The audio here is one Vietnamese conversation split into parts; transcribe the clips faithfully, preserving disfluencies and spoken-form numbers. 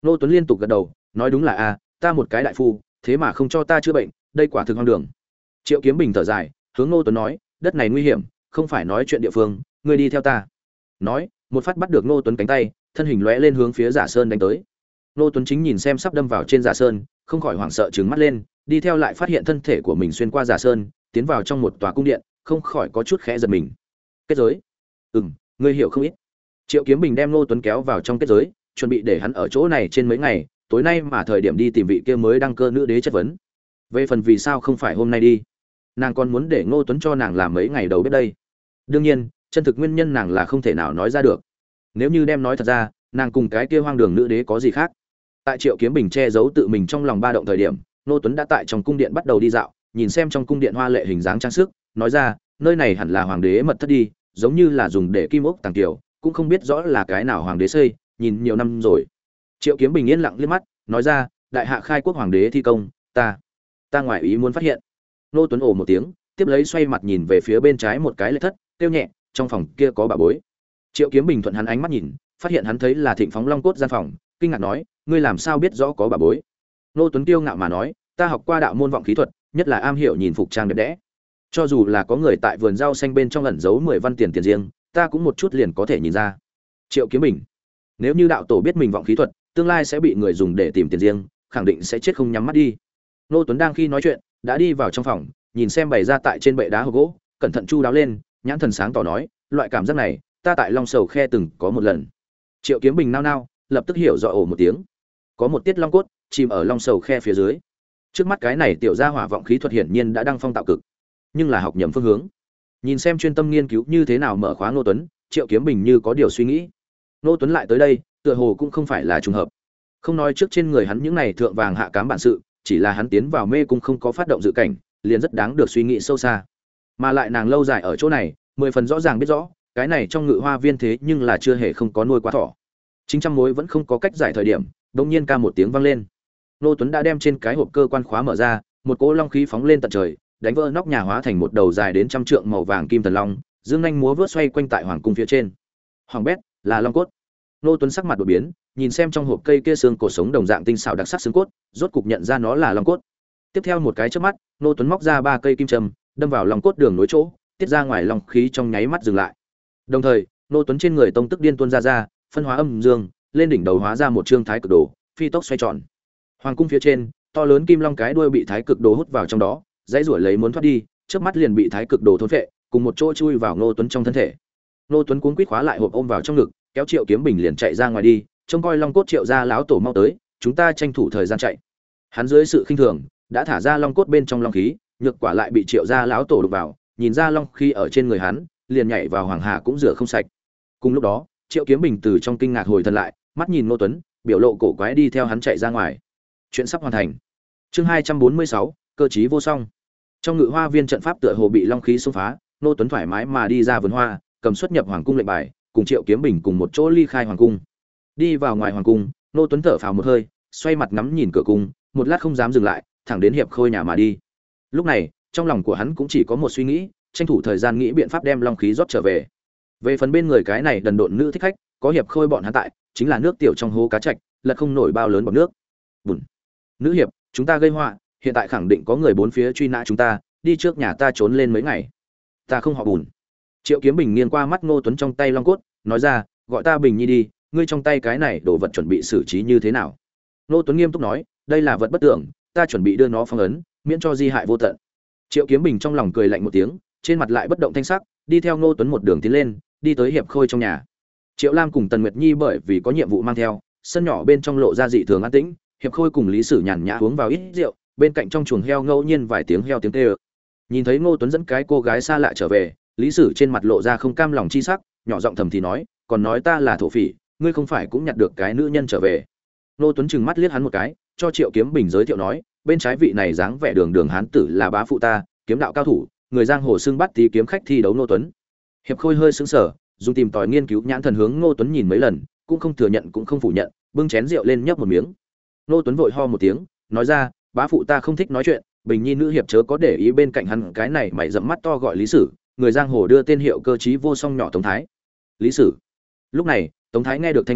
Ngô Tuấn liên tục gật đầu, nói đúng là a, ta một cái đại phu, thế mà không cho ta chữa bệnh, đây quả thực hoang đường. Triệu Kiếm Bình thở dài, hướng Ngô Tuấn nói, đất này nguy hiểm, không phải nói chuyện địa phương, ngươi đi theo ta. Nói, một phát bắt được Ngô Tuấn cánh tay, thân hình lóe lên hướng phía Giả Sơn đánh tới. Ngô Tuấn chính nhìn xem sắp đâm vào trên Giả Sơn, không khỏi hoảng sợ trừng mắt lên, đi theo lại phát hiện thân thể của mình xuyên qua Giả Sơn, tiến vào trong một tòa cung điện, không khỏi có chút khẽ giật mình. Kết giới? Ừm, ngươi hiểu không ít. Triệu Kiếm Bình đem Ngô Tuấn kéo vào trong kết giới, chuẩn bị để hắn ở chỗ này trên mấy ngày, tối nay mà thời điểm đi tìm vị kia mới đăng cơ nữ đế chất vấn. Về phần vì sao không phải hôm nay đi, nàng còn muốn để Ngô Tuấn cho nàng làm mấy ngày đầu biết đây. Đương nhiên, chân thực nguyên nhân nàng là không thể nào nói ra được. Nếu như đem nói thật ra, nàng cùng cái kia hoang đường nữ đế có gì khác? Tại Triệu Kiếm Bình che giấu tự mình trong lòng ba động thời điểm, Ngô Tuấn đã tại trong cung điện bắt đầu đi dạo, nhìn xem trong cung điện hoa lệ hình dáng trang sức, nói ra, nơi này hẳn là hoàng đế mật thất đi, giống như là dùng để kim ốc tàng tiểu, cũng không biết rõ là cái nào hoàng đế xây, nhìn nhiều năm rồi. Triệu Kiếm Bình yên lặng liếc mắt, nói ra, đại hạ khai quốc hoàng đế thi công, ta, ta ngoài ý muốn phát hiện. Ngô Tuấn ồ một tiếng, tiếp lấy xoay mặt nhìn về phía bên trái một cái lệ thất, kêu nhẹ, trong phòng kia có bà bối. Triệu Kiếm Bình thuận hắn ánh mắt nhìn, phát hiện hắn thấy là Thịnh Phóng Long cốt gian phòng, kinh ngạc nói, ngươi làm sao biết rõ có bà bối? Ngô Tuấn kiêu ngạo mà nói, ta học qua đạo môn vọng khí thuật, nhất là am hiểu nhìn phục trang đẹp đẽ. Cho dù là có người tại vườn rau xanh bên trong ẩn giấu mười văn tiền tiền riêng, ta cũng một chút liền có thể nhìn ra. Triệu Kiếm Bình, nếu như đạo tổ biết mình vọng khí thuật, tương lai sẽ bị người dùng để tìm tiền riêng, khẳng định sẽ chết không nhắm mắt đi. Ngô Tuấn đang khi nói chuyện, đã đi vào trong phòng, nhìn xem bày ra tại trên bệ đá hộp gỗ, cẩn thận chu đáo lên, nhãn thần sáng tỏ nói, loại cảm giác này, ta tại Long Sầu Khe từng có một lần. Triệu Kiếm Bình nao nao, lập tức hiểu rõ ổ một tiếng. Có một tiết long cốt chìm ở Long Sầu Khe phía dưới. Trước mắt cái này tiểu gia hỏa vọng khí thuật hiển nhiên đã đăng phong tạo cực, nhưng là học nhầm phương hướng. Nhìn xem chuyên tâm nghiên cứu như thế nào mở khóa Ngô Tuấn, Triệu Kiếm Bình như có điều suy nghĩ. Ngô Tuấn lại tới đây, tựa hồ cũng không phải là trùng hợp. Không nói trước trên người hắn những này thượng vàng hạ cám bản sự, chỉ là hắn tiến vào mê cung không có phát động dự cảnh, liền rất đáng được suy nghĩ sâu xa. Mà lại nàng lâu dài ở chỗ này, mười phần rõ ràng biết rõ, cái này trong Ngự Hoa Viên thế nhưng là chưa hề không có nuôi quá thỏ. Chính trăm mối vẫn không có cách giải thời điểm, đột nhiên ca một tiếng vang lên. Ngô Tuấn đã đem trên cái hộp cơ quan khóa mở ra, một cỗ long khí phóng lên tận trời, đánh vỡ nóc nhà hóa thành một đầu dài đến trăm trượng màu vàng kim thần long, dương nhanh múa vớt xoay quanh tại hoàng cung phía trên. Hoàng bét, là long cốt. Ngô Tuấn sắc mặt đột biến, nhìn xem trong hộp cây kia xương cột sống đồng dạng tinh xảo đặc sắc xương cốt, rốt cục nhận ra nó là long cốt. Tiếp theo một cái chớp mắt, Ngô Tuấn móc ra ba cây kim châm, đâm vào long cốt đường nối chỗ, tiết ra ngoài long khí trong nháy mắt dừng lại. Đồng thời, Ngô Tuấn trên người tông tức điên tuôn ra ra, phân hóa âm dương, lên đỉnh đầu hóa ra một trương thái cực đồ, phi tốc xoay tròn. Hoàng cung phía trên, to lớn kim long cái đuôi bị thái cực đồ hút vào trong đó, dãy rủa lấy muốn thoát đi, chớp mắt liền bị thái cực đồ thôn phệ, cùng một chỗ chui vào Ngô Tuấn trong thân thể. Ngô Tuấn cuống quýt khóa lại hộp ôm vào trong ngực, kéo Triệu Kiếm Bình liền chạy ra ngoài đi, trông coi long cốt Triệu gia lão tổ mau tới, chúng ta tranh thủ thời gian chạy. Hắn dưới sự khinh thường, đã thả ra long cốt bên trong long khí, nhược quả lại bị Triệu gia lão tổ đụng vào, nhìn ra long khí ở trên người hắn, liền nhảy vào hoàng hà cũng rửa không sạch. Cùng lúc đó, Triệu Kiếm Bình từ trong kinh ngạc hồi thần lại, mắt nhìn Ngô Tuấn, biểu lộ cổ quái đi theo hắn chạy ra ngoài. Chuyện sắp hoàn thành. Chương hai trăm bốn mươi sáu, cơ trí vô song. Trong Ngự Hoa Viên trận pháp tựa hồ bị long khí xông phá, Ngô Tuấn thoải mái mà đi ra vườn hoa, cầm xuất nhập hoàng cung lệnh bài, cùng Triệu Kiếm Bình cùng một chỗ ly khai hoàng cung. Đi vào ngoài hoàng cung, Ngô Tuấn thở phào một hơi, xoay mặt ngắm nhìn cửa cung, một lát không dám dừng lại, thẳng đến hiệp khôi nhà mà đi. Lúc này, trong lòng của hắn cũng chỉ có một suy nghĩ, tranh thủ thời gian nghĩ biện pháp đem long khí rót trở về. Về phần bên người cái này đần độn nữ thích khách, có hiệp khôi bọn hắn tại, chính là nước tiểu trong hố cá trạch, lật không nổi bao lớn bọt nước. Bùn. Nữ hiệp, chúng ta gây họa, hiện tại khẳng định có người bốn phía truy nã chúng ta, đi trước nhà ta trốn lên mấy ngày. Ta không họ Bùn. Triệu Kiếm Bình nghiêng qua mắt Ngô Tuấn trong tay long cốt, nói ra, gọi ta Bình Nhi đi, ngươi trong tay cái này đồ vật chuẩn bị xử trí như thế nào? Ngô Tuấn nghiêm túc nói, đây là vật bất tưởng, ta chuẩn bị đưa nó phong ấn, miễn cho di hại vô tận. Triệu Kiếm Bình trong lòng cười lạnh một tiếng, trên mặt lại bất động thanh sắc, đi theo Ngô Tuấn một đường tiến lên, đi tới hiệp khôi trong nhà. Triệu Lam cùng Tần Nguyệt Nhi bởi vì có nhiệm vụ mang theo, sân nhỏ bên trong lộ ra dị thường an tĩnh, hiệp khôi cùng Lý Sử nhàn nhã uống vào ít rượu, bên cạnh trong chuồng heo ngẫu nhiên vài tiếng heo tiếng kêu. Nhìn thấy Ngô Tuấn dẫn cái cô gái xa lạ trở về, Lý Sử trên mặt lộ ra không cam lòng chi sắc, nhỏ giọng thầm thì nói, còn nói ta là thổ phỉ, ngươi không phải cũng nhặt được cái nữ nhân trở về. Ngô Tuấn trừng mắt liếc hắn một cái, cho Triệu Kiếm Bình giới thiệu nói, bên trái vị này dáng vẻ đường đường hán tử là bá phụ ta, kiếm đạo cao thủ, người giang hồ xưng bắt tí kiếm khách thi đấu Ngô Tuấn. Hiệp khôi hơi sững sờ, dùng tìm tòi nghiên cứu nhãn thần hướng Ngô Tuấn nhìn mấy lần, cũng không thừa nhận cũng không phủ nhận, bưng chén rượu lên nhấp một miếng. Ngô Tuấn vội ho một tiếng, nói ra, bá phụ ta không thích nói chuyện, Bình Nhi nữ hiệp chớ có để ý bên cạnh hắn cái này mày rậm mắt to gọi Lý Sử, người giang hồ đưa tên hiệu cơ trí vô song nhỏ Tống Thái. Lý Sử. Lúc này, Tống Thái nghe được thanh âm,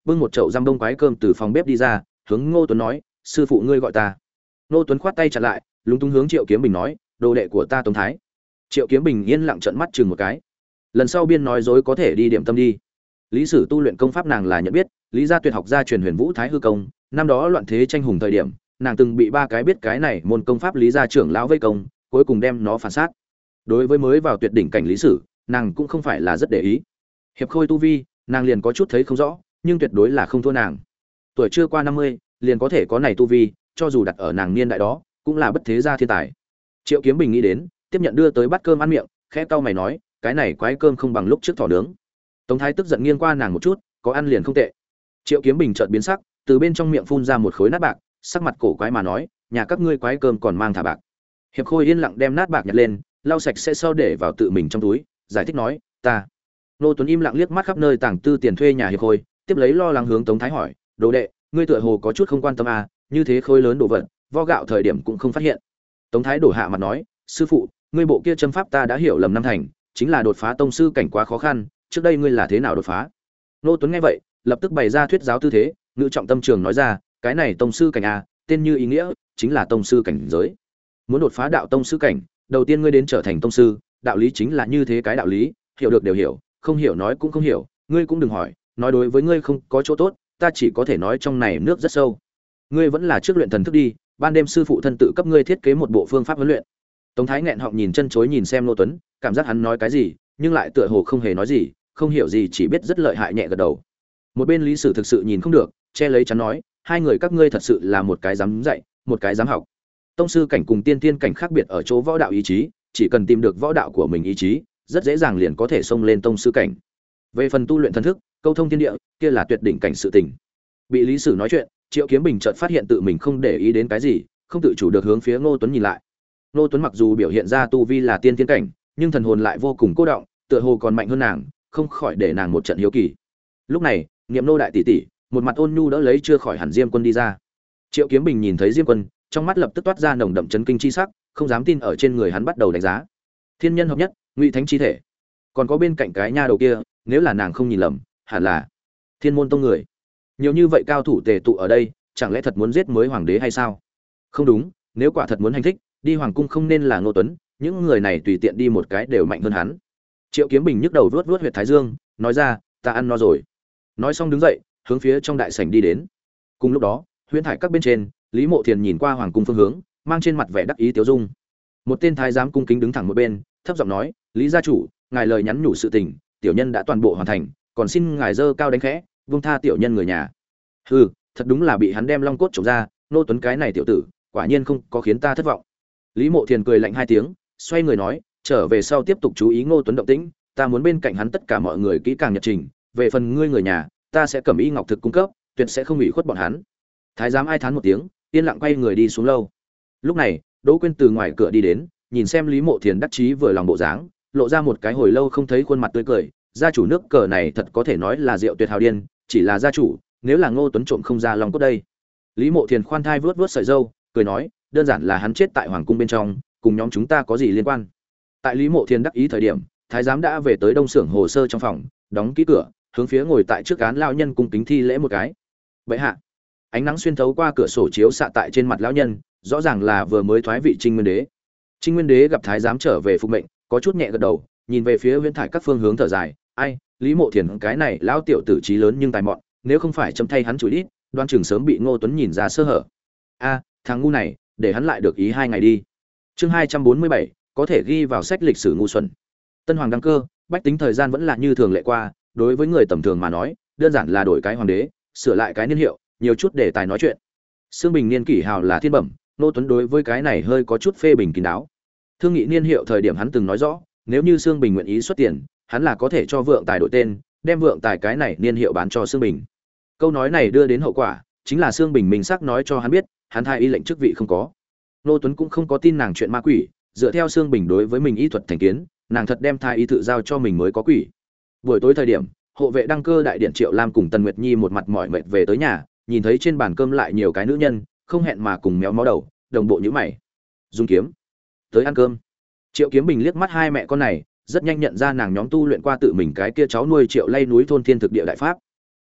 bưng một chậu răm bông quái cơm từ phòng bếp đi ra, hướng Ngô Tuấn nói, sư phụ ngươi gọi ta. Ngô Tuấn khoát tay chặn lại, lúng túng hướng Triệu Kiếm Bình nói, đồ đệ của ta Tống Thái. Triệu Kiếm Bình yên lặng trợn mắt chừng một cái. Lần sau biên nói dối có thể đi điểm tâm đi. Lý Sử tu luyện công pháp nàng là nhận biết, Lý gia tuyệt học gia truyền Huyền Vũ Thái Hư công, năm đó loạn thế tranh hùng thời điểm, nàng từng bị ba cái biết cái này môn công pháp Lý gia trưởng lão vây công, cuối cùng đem nó phản sát. Đối với mới vào tuyệt đỉnh cảnh Lý Sử, nàng cũng không phải là rất để ý. Hiệp Khôi tu vi, nàng liền có chút thấy không rõ, nhưng tuyệt đối là không thua nàng. Tuổi chưa qua năm mươi, liền có thể có này tu vi, cho dù đặt ở nàng niên đại đó, cũng là bất thế gia thiên tài. Triệu Kiếm Bình nghĩ đến, tiếp nhận đưa tới bát cơm ăn miệng, khẽ cau mày nói, cái này quái cơm không bằng lúc trước thỏ nướng. Tống Thái tức giận nghiêng qua nàng một chút, có ăn liền không tệ. Triệu Kiếm Bình chợt biến sắc, từ bên trong miệng phun ra một khối nát bạc, sắc mặt cổ quái mà nói, nhà các ngươi quái cơm còn mang thả bạc. Hiệp Khôi yên lặng đem nát bạc nhặt lên, lau sạch sẽ sau để vào tự mình trong túi, giải thích nói, ta. Nô Tuấn im lặng liếc mắt khắp nơi tàng tư tiền thuê nhà Hiệp Khôi, tiếp lấy lo lắng hướng Tống Thái hỏi, đồ đệ, ngươi tựa hồ có chút không quan tâm à, như thế khối lớn đồ vật, vo gạo thời điểm cũng không phát hiện. Tống Thái đổ hạ mặt nói, sư phụ, ngươi bộ kia châm pháp ta đã hiểu lầm năm thành, chính là đột phá tông sư cảnh quá khó khăn, trước đây ngươi là thế nào đột phá? Nô Tuấn nghe vậy, lập tức bày ra thuyết giáo tư thế, ngữ trọng tâm trường nói ra, cái này tông sư cảnh a, tên như ý nghĩa, chính là tông sư cảnh giới. Muốn đột phá đạo tông sư cảnh, đầu tiên ngươi đến trở thành tông sư, đạo lý chính là như thế cái đạo lý, hiểu được đều hiểu, không hiểu nói cũng không hiểu, ngươi cũng đừng hỏi, nói đối với ngươi không có chỗ tốt, ta chỉ có thể nói trong này nước rất sâu. Ngươi vẫn là trước luyện thần thức đi, ban đêm sư phụ thân tự cấp ngươi thiết kế một bộ phương pháp huấn luyện. Tống Thái nghẹn họng nhìn chân chối nhìn xem Nô Tuấn, cảm giác hắn nói cái gì, nhưng lại tựa hồ không hề nói gì, không hiểu gì chỉ biết rất lợi hại nhẹ gật đầu. Một bên Lý Sử thực sự nhìn không được, che lấy chắn nói, hai người các ngươi thật sự là một cái dám dạy, một cái dám học. Tông sư cảnh cùng tiên tiên cảnh khác biệt ở chỗ võ đạo ý chí, chỉ cần tìm được võ đạo của mình ý chí, rất dễ dàng liền có thể xông lên tông sư cảnh. Về phần tu luyện thần thức, câu thông thiên địa, kia là tuyệt đỉnh cảnh sự tình. Bị Lý Sử nói chuyện, Triệu Kiếm Bình chợt phát hiện tự mình không để ý đến cái gì, không tự chủ được hướng phía Ngô Tuấn nhìn lại. Ngô Tuấn mặc dù biểu hiện ra tu vi là tiên tiên cảnh, nhưng thần hồn lại vô cùng cô động, tựa hồ còn mạnh hơn nàng, không khỏi để nàng một trận hiếu kỳ. Lúc này, Niệm Nô đại tỷ tỷ, một mặt ôn nhu đỡ lấy chưa khỏi hẳn Diêm Quân đi ra. Triệu Kiếm Bình nhìn thấy Diêm Quân, trong mắt lập tức toát ra nồng đậm chấn kinh chi sắc, không dám tin ở trên người hắn bắt đầu đánh giá. Thiên nhân hợp nhất, Ngụy Thánh chi thể. Còn có bên cạnh cái nha đầu kia, nếu là nàng không nhìn lầm, hẳn là Thiên Môn tông người. Nhiều như vậy cao thủ tề tụ ở đây, chẳng lẽ thật muốn giết mới hoàng đế hay sao? Không đúng, nếu quả thật muốn hành thích, đi hoàng cung không nên là Ngô Tuấn, những người này tùy tiện đi một cái đều mạnh hơn hắn. Triệu Kiếm Bình nhức đầu vuốt vuốt huyệt thái dương, nói ra, ta ăn no rồi. Nói xong đứng dậy, hướng phía trong đại sảnh đi đến. Cùng lúc đó, huyễn thải các bên trên, Lý Mộ Thiền nhìn qua hoàng cung phương hướng, mang trên mặt vẻ đắc ý tiêu dung. Một tên thái giám cung kính đứng thẳng một bên, thấp giọng nói, Lý gia chủ, ngài lời nhắn nhủ sự tình, tiểu nhân đã toàn bộ hoàn thành, còn xin ngài dơ cao đánh khẽ, buông tha tiểu nhân người nhà. Hừ, thật đúng là bị hắn đem long cốt trộm ra, Nô Tuấn cái này tiểu tử, quả nhiên không có khiến ta thất vọng. Lý Mộ Thiền cười lạnh hai tiếng, xoay người nói, trở về sau tiếp tục chú ý Ngô Tuấn động tĩnh, ta muốn bên cạnh hắn tất cả mọi người kỹ càng nhật trình, về phần ngươi người nhà, ta sẽ cầm y ngọc thực cung cấp, tuyệt sẽ không ủy khuất bọn hắn. Thái giám ai thán một tiếng, yên lặng quay người đi xuống lâu. Lúc này, Đỗ Quyên từ ngoài cửa đi đến, nhìn xem Lý Mộ Thiền đắc chí vừa lòng bộ dáng, lộ ra một cái hồi lâu không thấy khuôn mặt tươi cười, gia chủ nước cờ này thật có thể nói là rượu tuyệt hào điên, chỉ là gia chủ, nếu là Ngô Tuấn trộm không ra lòng cốt đây. Lý Mộ Thiền khoan thai vướt vướt sợi râu, cười nói, đơn giản là hắn chết tại hoàng cung bên trong, cùng nhóm chúng ta có gì liên quan? Tại Lý Mộ Thiền đắc ý thời điểm, thái giám đã về tới đông xưởng hồ sơ trong phòng, đóng kỹ cửa, hướng phía ngồi tại trước án lão nhân cung kính thi lễ một cái. Bệ hạ. Ánh nắng xuyên thấu qua cửa sổ chiếu xạ tại trên mặt lão nhân, rõ ràng là vừa mới thoái vị Trinh Nguyên Đế. Trinh Nguyên Đế gặp thái giám trở về phục mệnh, có chút nhẹ gật đầu, nhìn về phía huyễn thải các phương hướng thở dài, ai, Lý Mộ Thiền cái này lão tiểu tử trí lớn nhưng tài mọn, nếu không phải châm thay hắn chửi đít, đoan chừng sớm bị Ngô Tuấn nhìn ra sơ hở. A, thằng ngu này, để hắn lại được ý hai ngày đi. Chương hai trăm bốn mươi bảy, có thể ghi vào sách lịch sử ngu xuẩn. Tân hoàng đăng cơ, bách tính thời gian vẫn là như thường lệ qua, đối với người tầm thường mà nói, đơn giản là đổi cái hoàng đế, sửa lại cái niên hiệu, nhiều chút để tài nói chuyện. Sương Bình niên kỷ hào là thiên bẩm, Ngô Tuấn đối với cái này hơi có chút phê bình kín đáo. Thương nghị niên hiệu thời điểm hắn từng nói rõ, nếu như Sương Bình nguyện ý xuất tiền, hắn là có thể cho vượng tài đổi tên, đem vượng tài cái này niên hiệu bán cho Sương Bình. Câu nói này đưa đến hậu quả, chính là Sương Bình mình xác nói cho hắn biết, hắn thay y lệnh chức vị không có. Ngô Tuấn cũng không có tin nàng chuyện ma quỷ, dựa theo Sương Bình đối với mình y thuật thành kiến, nàng thật đem thai y tự giao cho mình mới có quỷ. Buổi tối thời điểm, hộ vệ đăng cơ đại điện Triệu Lam cùng Tần Nguyệt Nhi một mặt mỏi mệt về tới nhà, nhìn thấy trên bàn cơm lại nhiều cái nữ nhân, không hẹn mà cùng méo mó đầu, đồng bộ nhíu mày. Dung Kiếm, tới ăn cơm. Triệu Kiếm Bình liếc mắt hai mẹ con này, rất nhanh nhận ra nàng nhóm tu luyện qua tự mình cái kia cháu nuôi Triệu Lay núi thôn thiên thực địa đại pháp.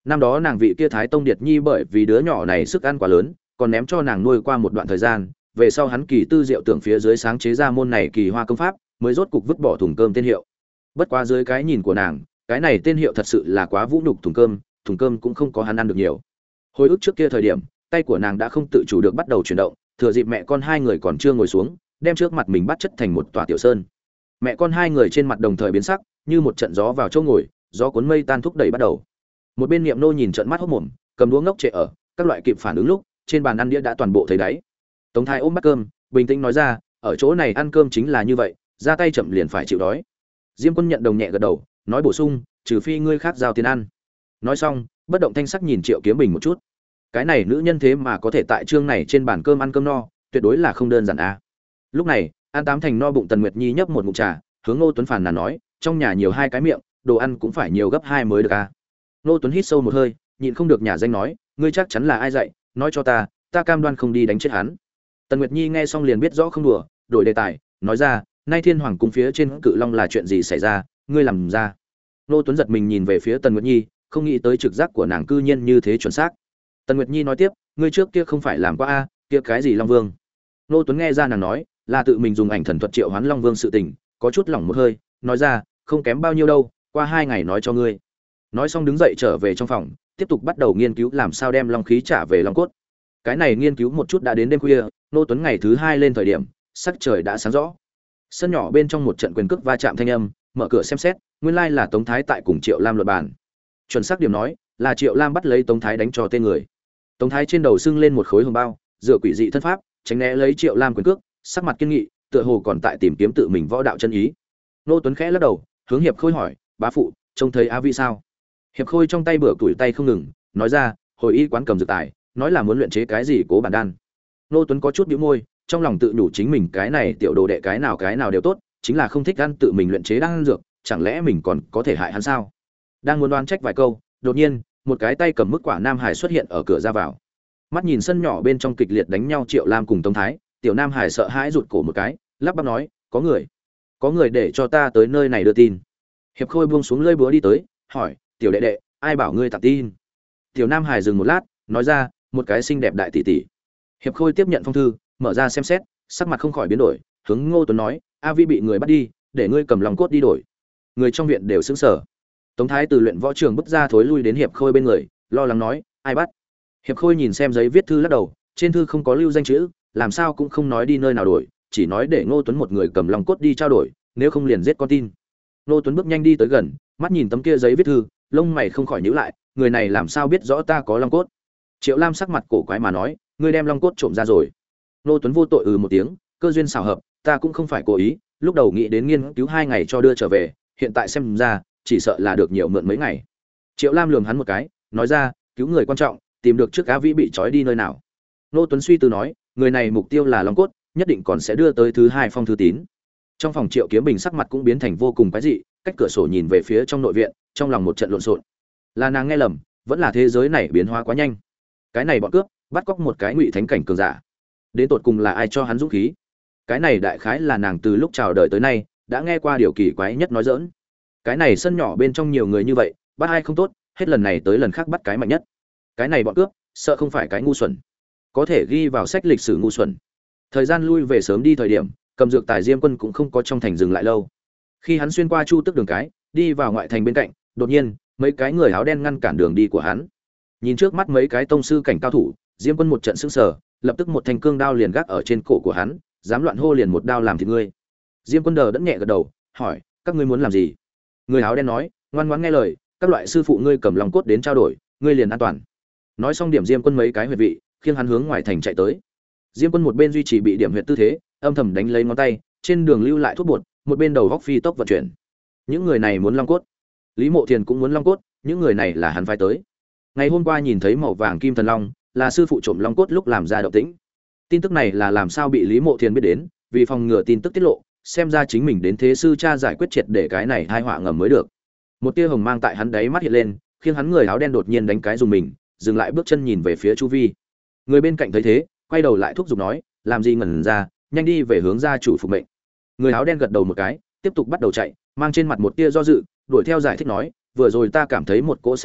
Năm đó nàng vị kia Thái Tông Điệt Nhi bởi vì đứa nhỏ này sức ăn quá lớn, còn ném cho nàng nuôi qua một đoạn thời gian, về sau hắn kỳ tư diệu tưởng phía dưới sáng chế ra môn này kỳ hoa công pháp, mới rốt cục vứt bỏ thùng cơm tên hiệu. Bất quá dưới cái nhìn của nàng, cái này tên hiệu thật sự là quá vũ nhục thùng cơm, thùng cơm cũng không có hắn ăn được nhiều. Hồi ức trước kia thời điểm, tay của nàng đã không tự chủ được bắt đầu chuyển động, thừa dịp mẹ con hai người còn chưa ngồi xuống, đem trước mặt mình bắt chất thành một tòa tiểu sơn. Mẹ con hai người trên mặt đồng thời biến sắc, như một trận gió vào chỗ ngồi, gió cuốn mây tan thúc đẩy bắt đầu. Một bên Niệm Nô nhìn trợn mắt hốt mồm, cầm đũa ngốc trệ ở, các loại kịp phản ứng lúc, trên bàn ăn đĩa đã toàn bộ thấy đáy. Tống Thái ôm bát cơm, bình tĩnh nói ra, ở chỗ này ăn cơm chính là như vậy, ra tay chậm liền phải chịu đói. Diêm Quân nhận đồng nhẹ gật đầu, nói bổ sung, trừ phi ngươi khác giao tiền ăn. Nói xong, bất động thanh sắc nhìn Triệu Kiếm Bình một chút. Cái này nữ nhân thế mà có thể tại trương này trên bàn cơm ăn cơm no, tuyệt đối là không đơn giản a. Lúc này, An Tám Thành no bụng Tần Nguyệt Nhi nhấp một ngụm trà, hướng Ngô Tuấn phàn nàn nói, trong nhà nhiều hai cái miệng, đồ ăn cũng phải nhiều gấp hai mới được a. Ngô Tuấn hít sâu một hơi, nhịn không được nhả danh nói, ngươi chắc chắn là ai dạy, nói cho ta, ta cam đoan không đi đánh chết hắn. Tần Nguyệt Nhi nghe xong liền biết rõ không đùa, đổi đề tài, nói ra, nay Thiên Hoàng cung phía trên Cự Long là chuyện gì xảy ra, ngươi làm ra. Ngô Tuấn giật mình nhìn về phía Tần Nguyệt Nhi, không nghĩ tới trực giác của nàng cư nhiên như thế chuẩn xác. Tần Nguyệt Nhi nói tiếp, ngươi trước kia không phải làm qua a, kia cái gì Long Vương? Ngô Tuấn nghe ra nàng nói, là tự mình dùng ảnh thần thuật triệu hoán Long Vương sự tình, có chút lỏng một hơi, nói ra, không kém bao nhiêu đâu, qua hai ngày nói cho ngươi. Nói xong đứng dậy trở về trong phòng, tiếp tục bắt đầu nghiên cứu làm sao đem long khí trả về long cốt. Cái này nghiên cứu một chút đã đến đêm khuya, Ngô Tuấn ngày thứ hai lên thời điểm, sắc trời đã sáng rõ. Sân nhỏ bên trong một trận quyền cước va chạm thanh âm, mở cửa xem xét, nguyên lai là Tống Thái tại cùng Triệu Lam luận bàn. Chuẩn xác điểm nói, là Triệu Lam bắt lấy Tống Thái đánh cho tên người. Tống Thái trên đầu sưng lên một khối hồng bao, dựa quỷ dị thân pháp, tránh né lấy Triệu Lam quyền cước, sắc mặt kiên nghị, tựa hồ còn tại tìm kiếm tự mình võ đạo chân ý. Ngô Tuấn khẽ lắc đầu, hướng Hiệp Khôi hỏi, bá phụ, trông thấy A Vi sao? Hiệp Khôi trong tay bữa tuổi tay không ngừng, nói ra, hồi y quán cầm dược tài, nói là muốn luyện chế cái gì cố bản đan. Ngô Tuấn có chút bĩu môi, trong lòng tự nhủ chính mình cái này tiểu đồ đệ cái nào cái nào đều tốt, chính là không thích ăn tự mình luyện chế đan dược, chẳng lẽ mình còn có thể hại hắn sao? Đang muốn đoán trách vài câu, đột nhiên, một cái tay cầm mức quả Nam Hải xuất hiện ở cửa ra vào. Mắt nhìn sân nhỏ bên trong kịch liệt đánh nhau Triệu Lam cùng Tống Thái, tiểu Nam Hải sợ hãi rụt cổ một cái, lắp bắp nói, có người, có người để cho ta tới nơi này đưa tin. Hiệp Khôi buông xuống lưỡi búa đi tới, hỏi, tiểu đệ đệ, ai bảo ngươi tặng tin? Tiểu Nam Hải dừng một lát, nói ra, một cái xinh đẹp đại tỷ tỷ. Hiệp Khôi tiếp nhận phong thư, mở ra xem xét, sắc mặt không khỏi biến đổi, hướng Ngô Tuấn nói, A Vi bị người bắt đi, để ngươi cầm lòng cốt đi đổi. Người trong viện đều sững sờ. Tống Thái từ luyện võ trường bước ra thối lui đến Hiệp Khôi bên người, lo lắng nói, ai bắt? Hiệp Khôi nhìn xem giấy viết thư lắc đầu, trên thư không có lưu danh chữ, làm sao cũng không nói đi nơi nào đổi, chỉ nói để Ngô Tuấn một người cầm lòng cốt đi trao đổi, nếu không liền giết con tin. Ngô Tuấn bước nhanh đi tới gần, mắt nhìn tấm kia giấy viết thư, lông mày không khỏi nhíu lại, người này làm sao biết rõ ta có long cốt? Triệu Lam sắc mặt cổ quái mà nói, ngươi đem long cốt trộm ra rồi. Ngô Tuấn vô tội ừ một tiếng, cơ duyên xảo hợp, ta cũng không phải cố ý, lúc đầu nghĩ đến nghiên cứu hai ngày cho đưa trở về, hiện tại xem ra, chỉ sợ là được nhiều mượn mấy ngày. Triệu Lam lườm hắn một cái, nói ra, cứu người quan trọng, tìm được trước Á Vĩ bị trói đi nơi nào. Ngô Tuấn suy tư nói, người này mục tiêu là long cốt, nhất định còn sẽ đưa tới thứ hai phong thư tín. Trong phòng Triệu Kiếm Bình sắc mặt cũng biến thành vô cùng quái dị, cách cửa sổ nhìn về phía trong nội viện, trong lòng một trận lộn xộn. Là nàng nghe lầm, vẫn là thế giới này biến hóa quá nhanh. Cái này bọn cướp, bắt cóc một cái ngụy thánh cảnh cường giả. Đến tột cùng là ai cho hắn dũng khí? Cái này đại khái là nàng từ lúc chào đời tới nay, đã nghe qua điều kỳ quái nhất nói giỡn. Cái này sân nhỏ bên trong nhiều người như vậy, bắt ai không tốt, hết lần này tới lần khác bắt cái mạnh nhất. Cái này bọn cướp, sợ không phải cái ngu xuẩn, có thể ghi vào sách lịch sử ngu xuẩn. Thời gian lui về sớm đi thời điểm, cầm dược tài Diêm Quân cũng không có trong thành dừng lại lâu. Khi hắn xuyên qua Chu Tức đường cái, đi vào ngoại thành bên cạnh, đột nhiên, mấy cái người áo đen ngăn cản đường đi của hắn. Nhìn trước mắt mấy cái tông sư cảnh cao thủ, Diêm Quân một trận sững sờ, lập tức một thanh cương đao liền gác ở trên cổ của hắn, dám loạn hô liền một đao làm thịt ngươi. Diêm Quân đờ đẫn nhẹ gật đầu, hỏi, các ngươi muốn làm gì? Người áo đen nói, ngoan ngoãn nghe lời, các loại sư phụ ngươi cầm lòng cốt đến trao đổi, ngươi liền an toàn. Nói xong điểm Diêm Quân mấy cái huyệt vị, khiêng hắn hướng ngoài thành chạy tới. Diêm Quân một bên duy trì bị điểm huyệt tư thế, âm thầm đánh lấy ngón tay, trên đường lưu lại thuốc bột, một bên đầu góc phi tốc vận chuyển. Những người này muốn long cốt, Lý Mộ Thiền cũng muốn long cốt, những người này là hắn phái tới. Ngày hôm qua nhìn thấy màu vàng kim thần long, là sư phụ trộm long cốt lúc làm ra động tĩnh. Tin tức này là làm sao bị Lý Mộ Thiền biết đến, vì phòng ngừa tin tức tiết lộ, xem ra chính mình đến thế sư cha giải quyết triệt để cái này tai họa ngầm mới được. Một tia hồng mang tại hắn đáy mắt hiện lên, khiến hắn người áo đen đột nhiên đánh cái dùng mình, dừng lại bước chân nhìn về phía chu vi. Người bên cạnh thấy thế, quay đầu lại thúc giục nói, làm gì ngẩn ra, nhanh đi về hướng gia chủ phục mệnh. Người áo đen gật đầu một cái, tiếp tục bắt đầu chạy, mang trên mặt một tia do dự, đuổi theo giải thích nói, vừa rồi ta cảm thấy một cỗ sát ý,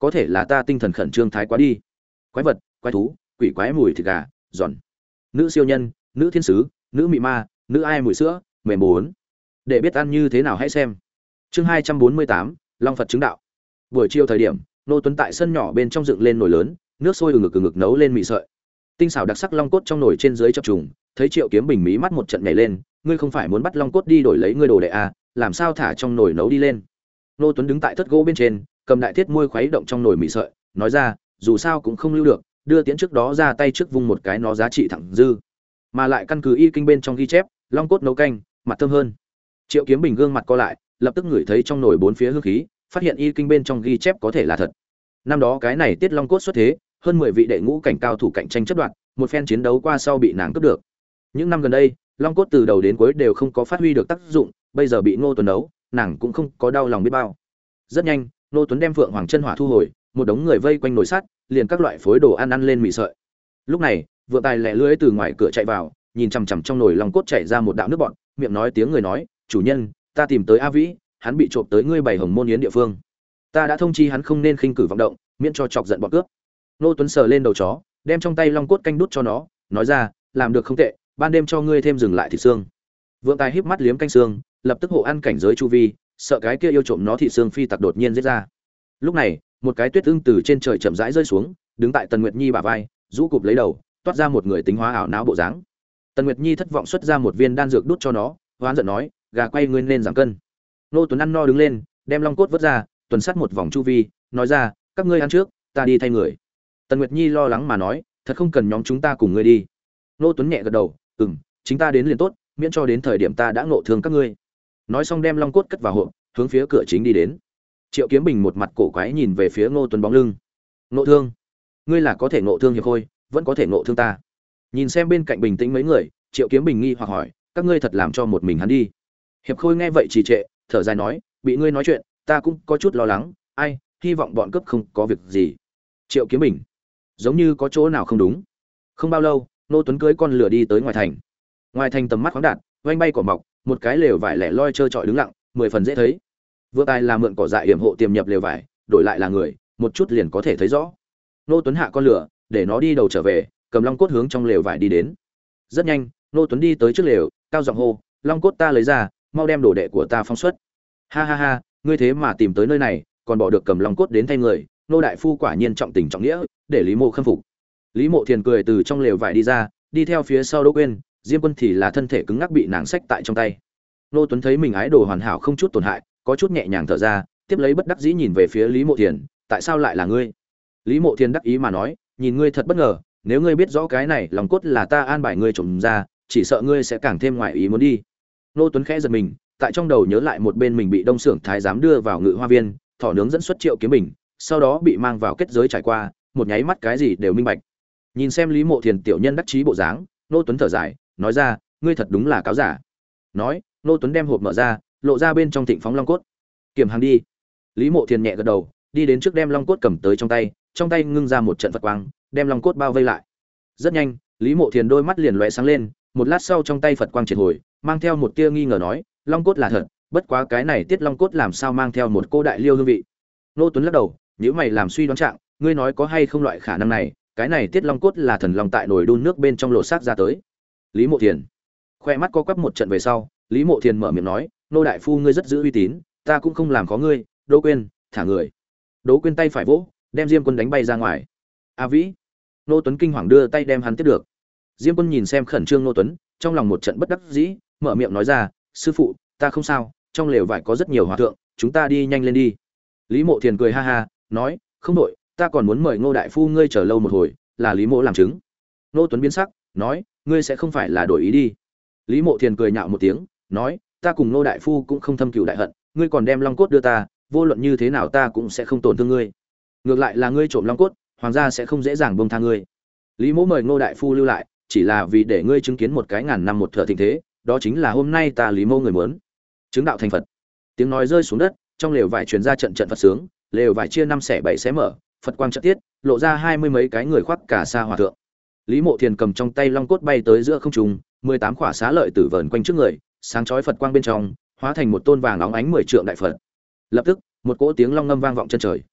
có thể là ta tinh thần khẩn trương thái quá đi. Quái vật, quái thú, quỷ quái mùi thịt gà, giòn. Nữ siêu nhân, nữ thiên sứ, nữ mị ma, nữ ai mùi sữa, mềm bốn. Để biết ăn như thế nào hãy xem. Chương hai trăm bốn mươi tám, Long Phật chứng đạo. Buổi chiều thời điểm, Nô Tuấn tại sân nhỏ bên trong dựng lên nồi lớn, nước sôi ừng ngực ừng ngực nấu lên mì sợi. Tinh xảo đặc sắc long cốt trong nồi trên dưới chập trùng, thấy Triệu Kiếm Bình mí mắt một trận nhảy lên, ngươi không phải muốn bắt long cốt đi đổi lấy ngươi đồ đệ à, làm sao thả trong nồi nấu đi lên. Nô Tuấn đứng tại thất gỗ bên trên, cầm đại thiết môi khuấy động trong nồi mì sợi, nói ra, dù sao cũng không lưu được, đưa tiễn trước đó ra tay trước vung một cái nó giá trị thẳng dư. Mà lại căn cứ y kinh bên trong ghi chép, long cốt nấu canh, mặt thơm hơn. Triệu Kiếm Bình gương mặt co lại, lập tức ngửi thấy trong nồi bốn phía hương khí, phát hiện y kinh bên trong ghi chép có thể là thật. Năm đó cái này tiết long cốt xuất thế, hơn mười vị đệ ngũ cảnh cao thủ cạnh tranh chất đoạt, một phen chiến đấu qua sau bị nàng cướp được. Những năm gần đây, long cốt từ đầu đến cuối đều không có phát huy được tác dụng, bây giờ bị Ngô Tuấn đấu, nàng cũng không có đau lòng biết bao. Rất nhanh, Ngô Tuấn đem Phượng Hoàng chân hỏa thu hồi, một đống người vây quanh nồi sắt, liền các loại phối đồ ăn ăn lên mì sợi. Lúc này, Vượng Tài lẻ lưỡi từ ngoài cửa chạy vào, nhìn chằm chằm trong nồi long cốt chảy ra một đạo nước bọt, miệng nói tiếng người nói, "Chủ nhân, ta tìm tới A Vĩ, hắn bị trộm tới ngươi bảy Hồng Môn yến địa phương. Ta đã thông chi hắn không nên khinh cử vọng động, miễn cho chọc giận bọn cướp." Ngô Tuấn sờ lên đầu chó, đem trong tay long cốt canh đút cho nó, nói ra, "Làm được không tệ, ban đêm cho ngươi thêm dừng lại thịt xương." Vượng Tài híp mắt liếm canh xương, lập tức hộ ăn cảnh giới chu vi, sợ cái kia yêu trộm nó thịt xương phi tặc đột nhiên giết ra. Lúc này, một cái tuyết ưng từ trên trời chậm rãi rơi xuống, đứng tại Tần Nguyệt Nhi bả vai, rũ cụp lấy đầu, toát ra một người tính hóa ảo não bộ dáng. Tần Nguyệt Nhi thất vọng xuất ra một viên đan dược đút cho nó, hoán giận nói, "Gà quay ngươi nên giảm cân." Nô Tuấn ăn no đứng lên, đem long cốt vớt ra, tuần sát một vòng chu vi, nói ra, "Các ngươi ăn trước, ta đi thay người." Tần Nguyệt Nhi lo lắng mà nói, "Thật không cần nhóm chúng ta cùng ngươi đi." Nô Tuấn nhẹ gật đầu, "Ừm, chính ta đến liền tốt, miễn cho đến thời điểm ta đã ngộ thương các ngươi." Nói xong đem long cốt cất vào hộp, hướng phía cửa chính đi đến. Triệu Kiếm Bình một mặt cổ quái nhìn về phía Ngô Tuấn bóng lưng. "Ngộ thương? Ngươi là có thể ngộ thương Hiệp Khôi, vẫn có thể ngộ thương ta?" Nhìn xem bên cạnh bình tĩnh mấy người, Triệu Kiếm Bình nghi hoặc hỏi, "Các ngươi thật làm cho một mình hắn đi?" Hiệp Khôi nghe vậy trì trệ, thở dài nói, "Bị ngươi nói chuyện, ta cũng có chút lo lắng, ai, hy vọng bọn cướp không có việc gì." Triệu Kiếm Bình, giống như có chỗ nào không đúng. Không bao lâu, Nô Tuấn cưỡi con lửa đi tới ngoài thành. Ngoài thành tầm mắt khoáng đạt, oanh bay cỏ mọc, một cái lều vải lẻ loi trơ trọi đứng lặng, mười phần dễ thấy. Vượng Tài là mượn cỏ dại hiểm hộ tiềm nhập lều vải, đổi lại là người, một chút liền có thể thấy rõ. Nô Tuấn hạ con lửa, để nó đi đầu trở về, cầm long cốt hướng trong lều vải đi đến. Rất nhanh, Nô Tuấn đi tới trước lều, cao giọng hô, "Long cốt ta lấy ra, mau đem đồ đệ của ta phong xuất." "Ha ha ha, ngươi thế mà tìm tới nơi này, còn bỏ được cầm long cốt đến thay người, Nô đại phu quả nhiên trọng tình trọng nghĩa, để Lý Mộ khâm phục." Lý Mộ Thiền cười từ trong lều vải đi ra, đi theo phía sau Đỗ Quyên, Diêm Quân thì là thân thể cứng ngắc bị nàng xách tại trong tay. Nô Tuấn thấy mình ái đồ hoàn hảo không chút tổn hại, có chút nhẹ nhàng thở ra, tiếp lấy bất đắc dĩ nhìn về phía Lý Mộ Thiền, "Tại sao lại là ngươi?" Lý Mộ Thiền đắc ý mà nói, "Nhìn ngươi thật bất ngờ, nếu ngươi biết rõ cái này lòng cốt là ta an bài ngươi trộm ra, chỉ sợ ngươi sẽ càng thêm ngoại ý muốn đi." Nô Tuấn khẽ giật mình, tại trong đầu nhớ lại một bên mình bị Đông Xưởng Thái giám đưa vào Ngự Hoa Viên, thỏ nướng dẫn xuất Triệu Kiếm Bình, sau đó bị mang vào kết giới trải qua, một nháy mắt cái gì đều minh bạch. Nhìn xem Lý Mộ Thiền tiểu nhân đắc chí bộ dáng, Nô Tuấn thở dài, nói ra, "Ngươi thật đúng là cáo giả." Nói, Nô Tuấn đem hộp mở ra, lộ ra bên trong Thịnh Phóng Long cốt. "Kiểm hàng đi." Lý Mộ Thiền nhẹ gật đầu, đi đến trước đem long cốt cầm tới trong tay, trong tay ngưng ra một trận Phật quang, đem long cốt bao vây lại. Rất nhanh, Lý Mộ Thiền đôi mắt liền lóe sáng lên, một lát sau trong tay Phật quang triệt hồi, mang theo một tia nghi ngờ nói, "Long cốt là thật, bất quá cái này tiết long cốt làm sao mang theo một cô đại liêu hương vị?" Nô Tuấn lắc đầu, "Nếu mày làm suy đoán trạng, ngươi nói có hay không loại khả năng này, cái này tiết long cốt là thần long tại nồi đun nước bên trong lột xác ra tới." Lý Mộ Thiền khoe mắt co quắp một trận về sau, Lý Mộ Thiền mở miệng nói, "Nô đại phu ngươi rất giữ uy tín, ta cũng không làm khó ngươi, Đỗ Quyên, thả người." Đỗ Quyên tay phải vỗ, đem Diêm Quân đánh bay ra ngoài. "A Vĩ!" Nô Tuấn kinh hoàng đưa tay đem hắn tiếp được. Diêm Quân nhìn xem khẩn trương Nô Tuấn, trong lòng một trận bất đắc dĩ, mở miệng nói ra, "Sư phụ, ta không sao, trong lều vải có rất nhiều hòa thượng, chúng ta đi nhanh lên đi." Lý Mộ Thiền cười ha ha, nói, "Không đổi, ta còn muốn mời Ngô đại phu ngươi chờ lâu một hồi, là Lý Mộ làm chứng." Nô Tuấn biến sắc, nói, "Ngươi sẽ không phải là đổi ý đi." Lý Mộ Thiền cười nhạo một tiếng, nói, "Ta cùng Ngô đại phu cũng không thâm cừu đại hận, ngươi còn đem long cốt đưa ta, vô luận như thế nào ta cũng sẽ không tổn thương ngươi. Ngược lại là ngươi trộm long cốt, hoàng gia sẽ không dễ dàng buông tha ngươi." Lý Mộ mời Ngô đại phu lưu lại, chỉ là vì để ngươi chứng kiến một cái ngàn năm một thợ thịnh thế, đó chính là hôm nay ta Lý Mộ người muốn chứng đạo thành Phật. Tiếng nói rơi xuống đất, trong lều vải truyền ra trận trận Phật sướng, lều vải chia năm xẻ bảy xé mở, Phật quang chợt tiết, lộ ra hai mươi mấy cái người khoác cả sa hòa thượng. Lý Mộ Thiền cầm trong tay long cốt bay tới giữa không trung, mười tám quả xá lợi tử vờn quanh trước người, sáng chói Phật quang bên trong, hóa thành một tôn vàng óng ánh mười trượng đại Phật. Lập tức, một cỗ tiếng long ngâm vang vọng chân trời.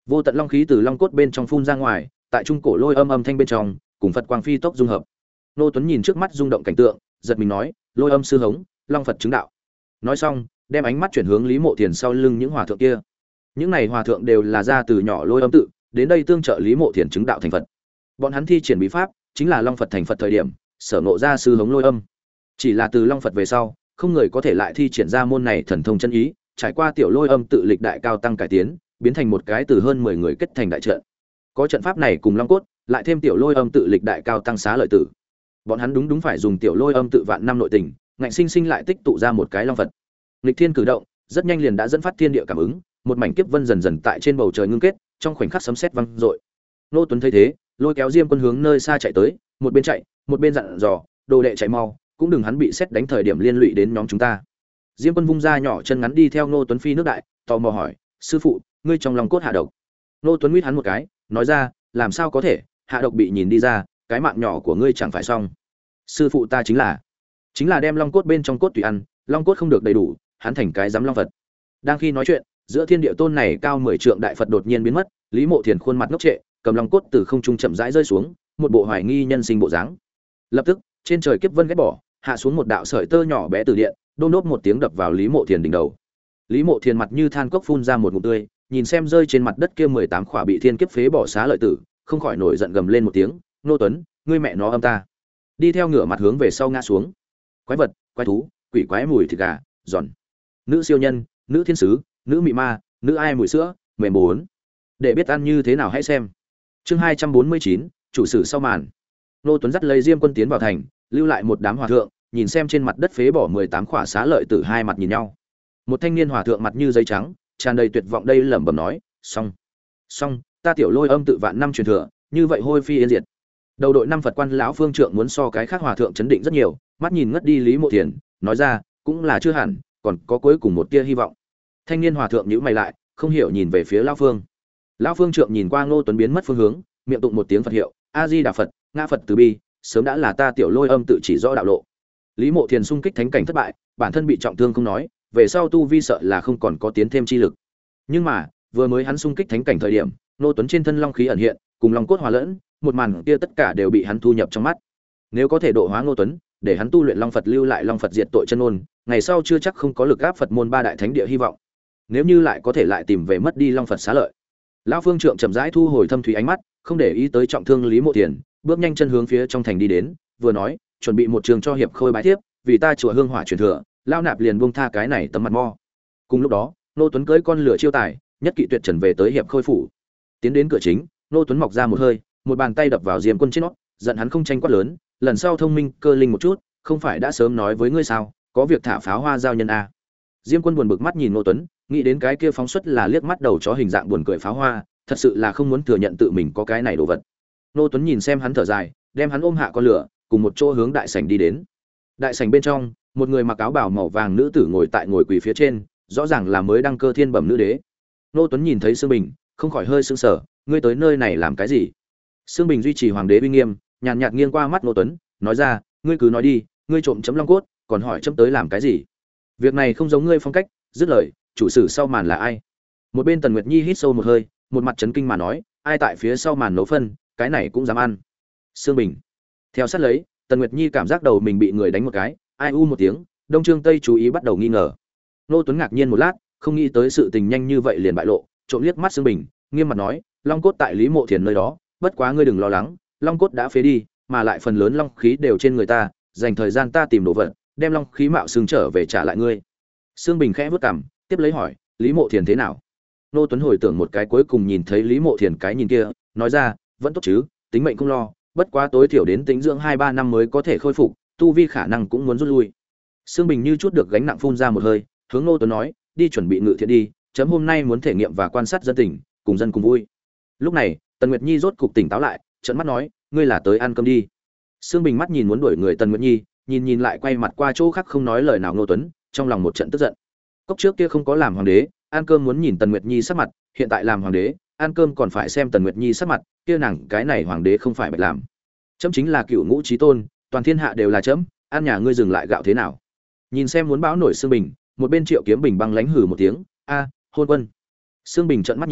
Vô tận long khí từ long cốt bên trong phun ra ngoài, tại trung cổ lôi âm âm thanh bên trong, cùng Phật quang phi tốc dung hợp. Nô Tuấn nhìn trước mắt rung động cảnh tượng, giật mình nói, Lôi âm sư hống, long Phật chứng đạo. Nói xong, đem ánh mắt chuyển hướng Lý Mộ Thiền sau lưng những hòa thượng kia. Những này hòa thượng đều là ra từ nhỏ Lôi âm tự, đến đây tương trợ Lý Mộ Thiền chứng đạo thành Phật. Bọn hắn thi triển bí pháp, chính là long Phật thành Phật thời điểm, sở ngộ ra sư hống Lôi âm. Chỉ là từ long Phật về sau, không người có thể lại thi triển ra môn này thần thông chân ý, trải qua tiểu Lôi âm tự lịch đại cao tăng cải tiến, biến thành một cái từ hơn mười người kết thành đại trận. Có trận pháp này cùng long cốt, lại thêm tiểu Lôi âm tự lịch đại cao tăng xá lợi tử. Bọn hắn đúng đúng phải dùng tiểu Lôi âm tự vạn năm nội tình, ngạnh sinh sinh lại tích tụ ra một cái long Phật. Lịch thiên cử động, rất nhanh liền đã dẫn phát thiên địa cảm ứng, một mảnh kiếp vân dần dần tại trên bầu trời ngưng kết, trong khoảnh khắc sấm sét vang dội. Nô Tuấn thấy thế, lôi kéo Diêm Quân hướng nơi xa chạy tới, một bên chạy, một bên dặn dò, đồ đệ chạy mau, cũng đừng hắn bị sét đánh thời điểm liên lụy đến nhóm chúng ta. Diêm Quân vung ra nhỏ chân ngắn đi theo Nô Tuấn phi nước đại, tò mò hỏi, sư phụ, ngươi trong lòng cốt hạ độc? Nô Tuấn nguyết hắn một cái, nói ra, làm sao có thể, hạ độc bị nhìn đi ra, cái mạng nhỏ của ngươi chẳng phải xong. Sư phụ ta chính là, chính là đem long cốt bên trong cốt tùy ăn, long cốt không được đầy đủ, hắn thành cái giám long Phật. Đang khi nói chuyện, giữa thiên địa tôn này cao mười trượng đại Phật đột nhiên biến mất, Lý Mộ Thiền khuôn mặt ngốc trệ, cầm long cốt từ không trung chậm rãi rơi xuống, một bộ hoài nghi nhân sinh bộ dáng. Lập tức, trên trời kiếp vân ghét bỏ, hạ xuống một đạo sợi tơ nhỏ bé từ điện, đôm đốp một tiếng đập vào Lý Mộ Thiền đỉnh đầu. Lý Mộ Thiền mặt như than cốc phun ra một ngụm tươi, nhìn xem rơi trên mặt đất kia mười tám khỏa bị thiên kiếp phế bỏ xá lợi tử, không khỏi nổi giận gầm lên một tiếng, "Nô Tuấn, ngươi mẹ nó âm ta!" Đi theo ngửa mặt hướng về sau ngã xuống. Quái vật, quái thú, quỷ quái mùi thịt gà, giòn. Nữ siêu nhân, nữ thiên sứ, nữ mị ma, nữ ai mùi sữa, mềm bốn. Để biết ăn như thế nào hãy xem. Chương hai trăm bốn mươi chín, chủ sử sau màn. Nô Tuấn dắt lấy Diêm Quân tiến vào thành, lưu lại một đám hòa thượng, nhìn xem trên mặt đất phế bỏ mười tám khỏa xá lợi tử, hai mặt nhìn nhau. Một thanh niên hòa thượng mặt như giấy trắng, tràn đầy tuyệt vọng đây lẩm bẩm nói, "Xong, xong, ta tiểu Lôi âm tự vạn năm truyền thừa, như vậy hôi phi yên diệt." Đầu đội năm Phật quan lão phương trượng muốn so cái khác hòa thượng chấn định rất nhiều, mắt nhìn ngất đi Lý Mộ Thiền, nói ra, "Cũng là chưa hẳn, còn có cuối cùng một tia hy vọng." Thanh niên hòa thượng nhíu mày lại, không hiểu nhìn về phía lão phương. Lão phương trượng nhìn qua Ngô Tuấn biến mất phương hướng, miệng tụng một tiếng Phật hiệu, "A Di Đà Phật, ngã Phật từ bi, sớm đã là ta tiểu Lôi âm tự chỉ rõ đạo lộ." Lý Mộ Thiền xung kích thánh cảnh thất bại, bản thân bị trọng thương không nói, về sau tu vi sợ là không còn có tiến thêm chi lực. Nhưng mà, vừa mới hắn xung kích thánh cảnh thời điểm, Ngô Tuấn trên thân long khí ẩn hiện, cùng long cốt hòa lẫn, một màn kia tất cả đều bị hắn thu nhập trong mắt. Nếu có thể độ hóa Ngô Tuấn, để hắn tu luyện long Phật lưu lại long Phật diệt tội chân ôn, ngày sau chưa chắc không có lực áp Phật môn ba đại thánh địa hy vọng. Nếu như lại có thể lại tìm về mất đi long Phật xá lợi. Lão phương trượng chậm rãi thu hồi thâm thúy ánh mắt, không để ý tới trọng thương Lý Mộ Thiền, bước nhanh chân hướng phía trong thành đi đến, vừa nói, chuẩn bị một trường cho hiệp khôi bái tiếp, vì ta chùa hương hỏa truyền thừa, lão nạp liền buông tha cái này tấm mặt mo. Cùng lúc đó, Nô Tuấn cưỡi con lửa chiêu tài, nhất kỵ tuyệt trần về tới hiệp khôi phủ. Tiến đến cửa chính, Nô Tuấn mọc ra một hơi, một bàn tay đập vào Diêm Quân trên nót, giận hắn không tranh quát lớn, lần sau thông minh cơ linh một chút, không phải đã sớm nói với ngươi sao, có việc thả pháo hoa giao nhân a. Diêm Quân buồn bực mắt nhìn Nô Tuấn, nghĩ đến cái kia phóng xuất là liếc mắt đầu chó hình dạng buồn cười pháo hoa, thật sự là không muốn thừa nhận tự mình có cái này đồ vật. Nô Tuấn nhìn xem hắn thở dài, đem hắn ôm hạ con lửa, cùng một chỗ hướng đại sảnh đi đến. Đại sảnh bên trong, một người mặc áo bào màu vàng nữ tử ngồi tại ngồi quỳ phía trên, rõ ràng là mới đăng cơ thiên bẩm nữ đế. Nô Tuấn nhìn thấy Sương Bình, không khỏi hơi sững sờ, ngươi tới nơi này làm cái gì? Sương Bình duy trì hoàng đế uy nghiêm, nhàn nhạt nghiêng qua mắt Nô Tuấn, nói ra, ngươi cứ nói đi, ngươi trộm chấm long cốt, còn hỏi chấm tới làm cái gì? Việc này không giống ngươi phong cách, dứt lời, chủ sử sau màn là ai? Một bên Tần Nguyệt Nhi hít sâu một hơi, một mặt chấn kinh mà nói, ai tại phía sau màn nấu phân, cái này cũng dám ăn. Sương Bình. Theo sát lấy, Tần Nguyệt Nhi cảm giác đầu mình bị người đánh một cái, ai u một tiếng, Đông Trương Tây chú ý bắt đầu nghi ngờ. Nô Tuấn ngạc nhiên một lát, không nghĩ tới sự tình nhanh như vậy liền bại lộ, trộm liếc mắt Sương Bình, nghiêm mặt nói, long cốt tại Lý Mộ Thiền nơi đó, bất quá ngươi đừng lo lắng, long cốt đã phế đi, mà lại phần lớn long khí đều trên người ta, dành thời gian ta tìm đồ vật, đem long khí mạo xương trở về trả lại ngươi. Sương Bình khẽ vút cằm, tiếp lấy hỏi, Lý Mộ Thiền thế nào? Nô Tuấn hồi tưởng một cái cuối cùng nhìn thấy Lý Mộ Thiền cái nhìn kia, nói ra, vẫn tốt chứ, tính mệnh không lo, bất quá tối thiểu đến tính dưỡng hai ba năm mới có thể khôi phục, tu vi khả năng cũng muốn rút lui. Sương Bình như chút được gánh nặng phun ra một hơi, hướng Nô Tuấn nói, đi chuẩn bị ngự thiện đi, chấm hôm nay muốn thể nghiệm và quan sát dân tình, cùng dân cùng vui. Lúc này, Tần Nguyệt Nhi rốt cục tỉnh táo lại, trợn mắt nói, ngươi là tới ăn cơm đi. Sương Bình mắt nhìn muốn đuổi người Tần Nguyệt Nhi, nhìn nhìn lại quay mặt qua chỗ khác không nói lời nào Nô Tuấn, trong lòng một trận tức giận. Cốc trước kia không có làm hoàng đế, ăn cơm muốn nhìn Tần Nguyệt Nhi sắc mặt, hiện tại làm hoàng đế, ăn cơm còn phải xem Tần Nguyệt Nhi sắc mặt, kia nàng cái này hoàng đế không phải bạch làm. Chấm chính là cựu ngũ chí tôn, toàn thiên hạ đều là chấm, ăn nhà ngươi dừng lại gạo thế nào? Nhìn xem muốn bão nổi Sương Bình, một bên Triệu Kiếm Bình băng lãnh hừ một tiếng, a, hôn quân. Sương Bình trợn mắt nhìn,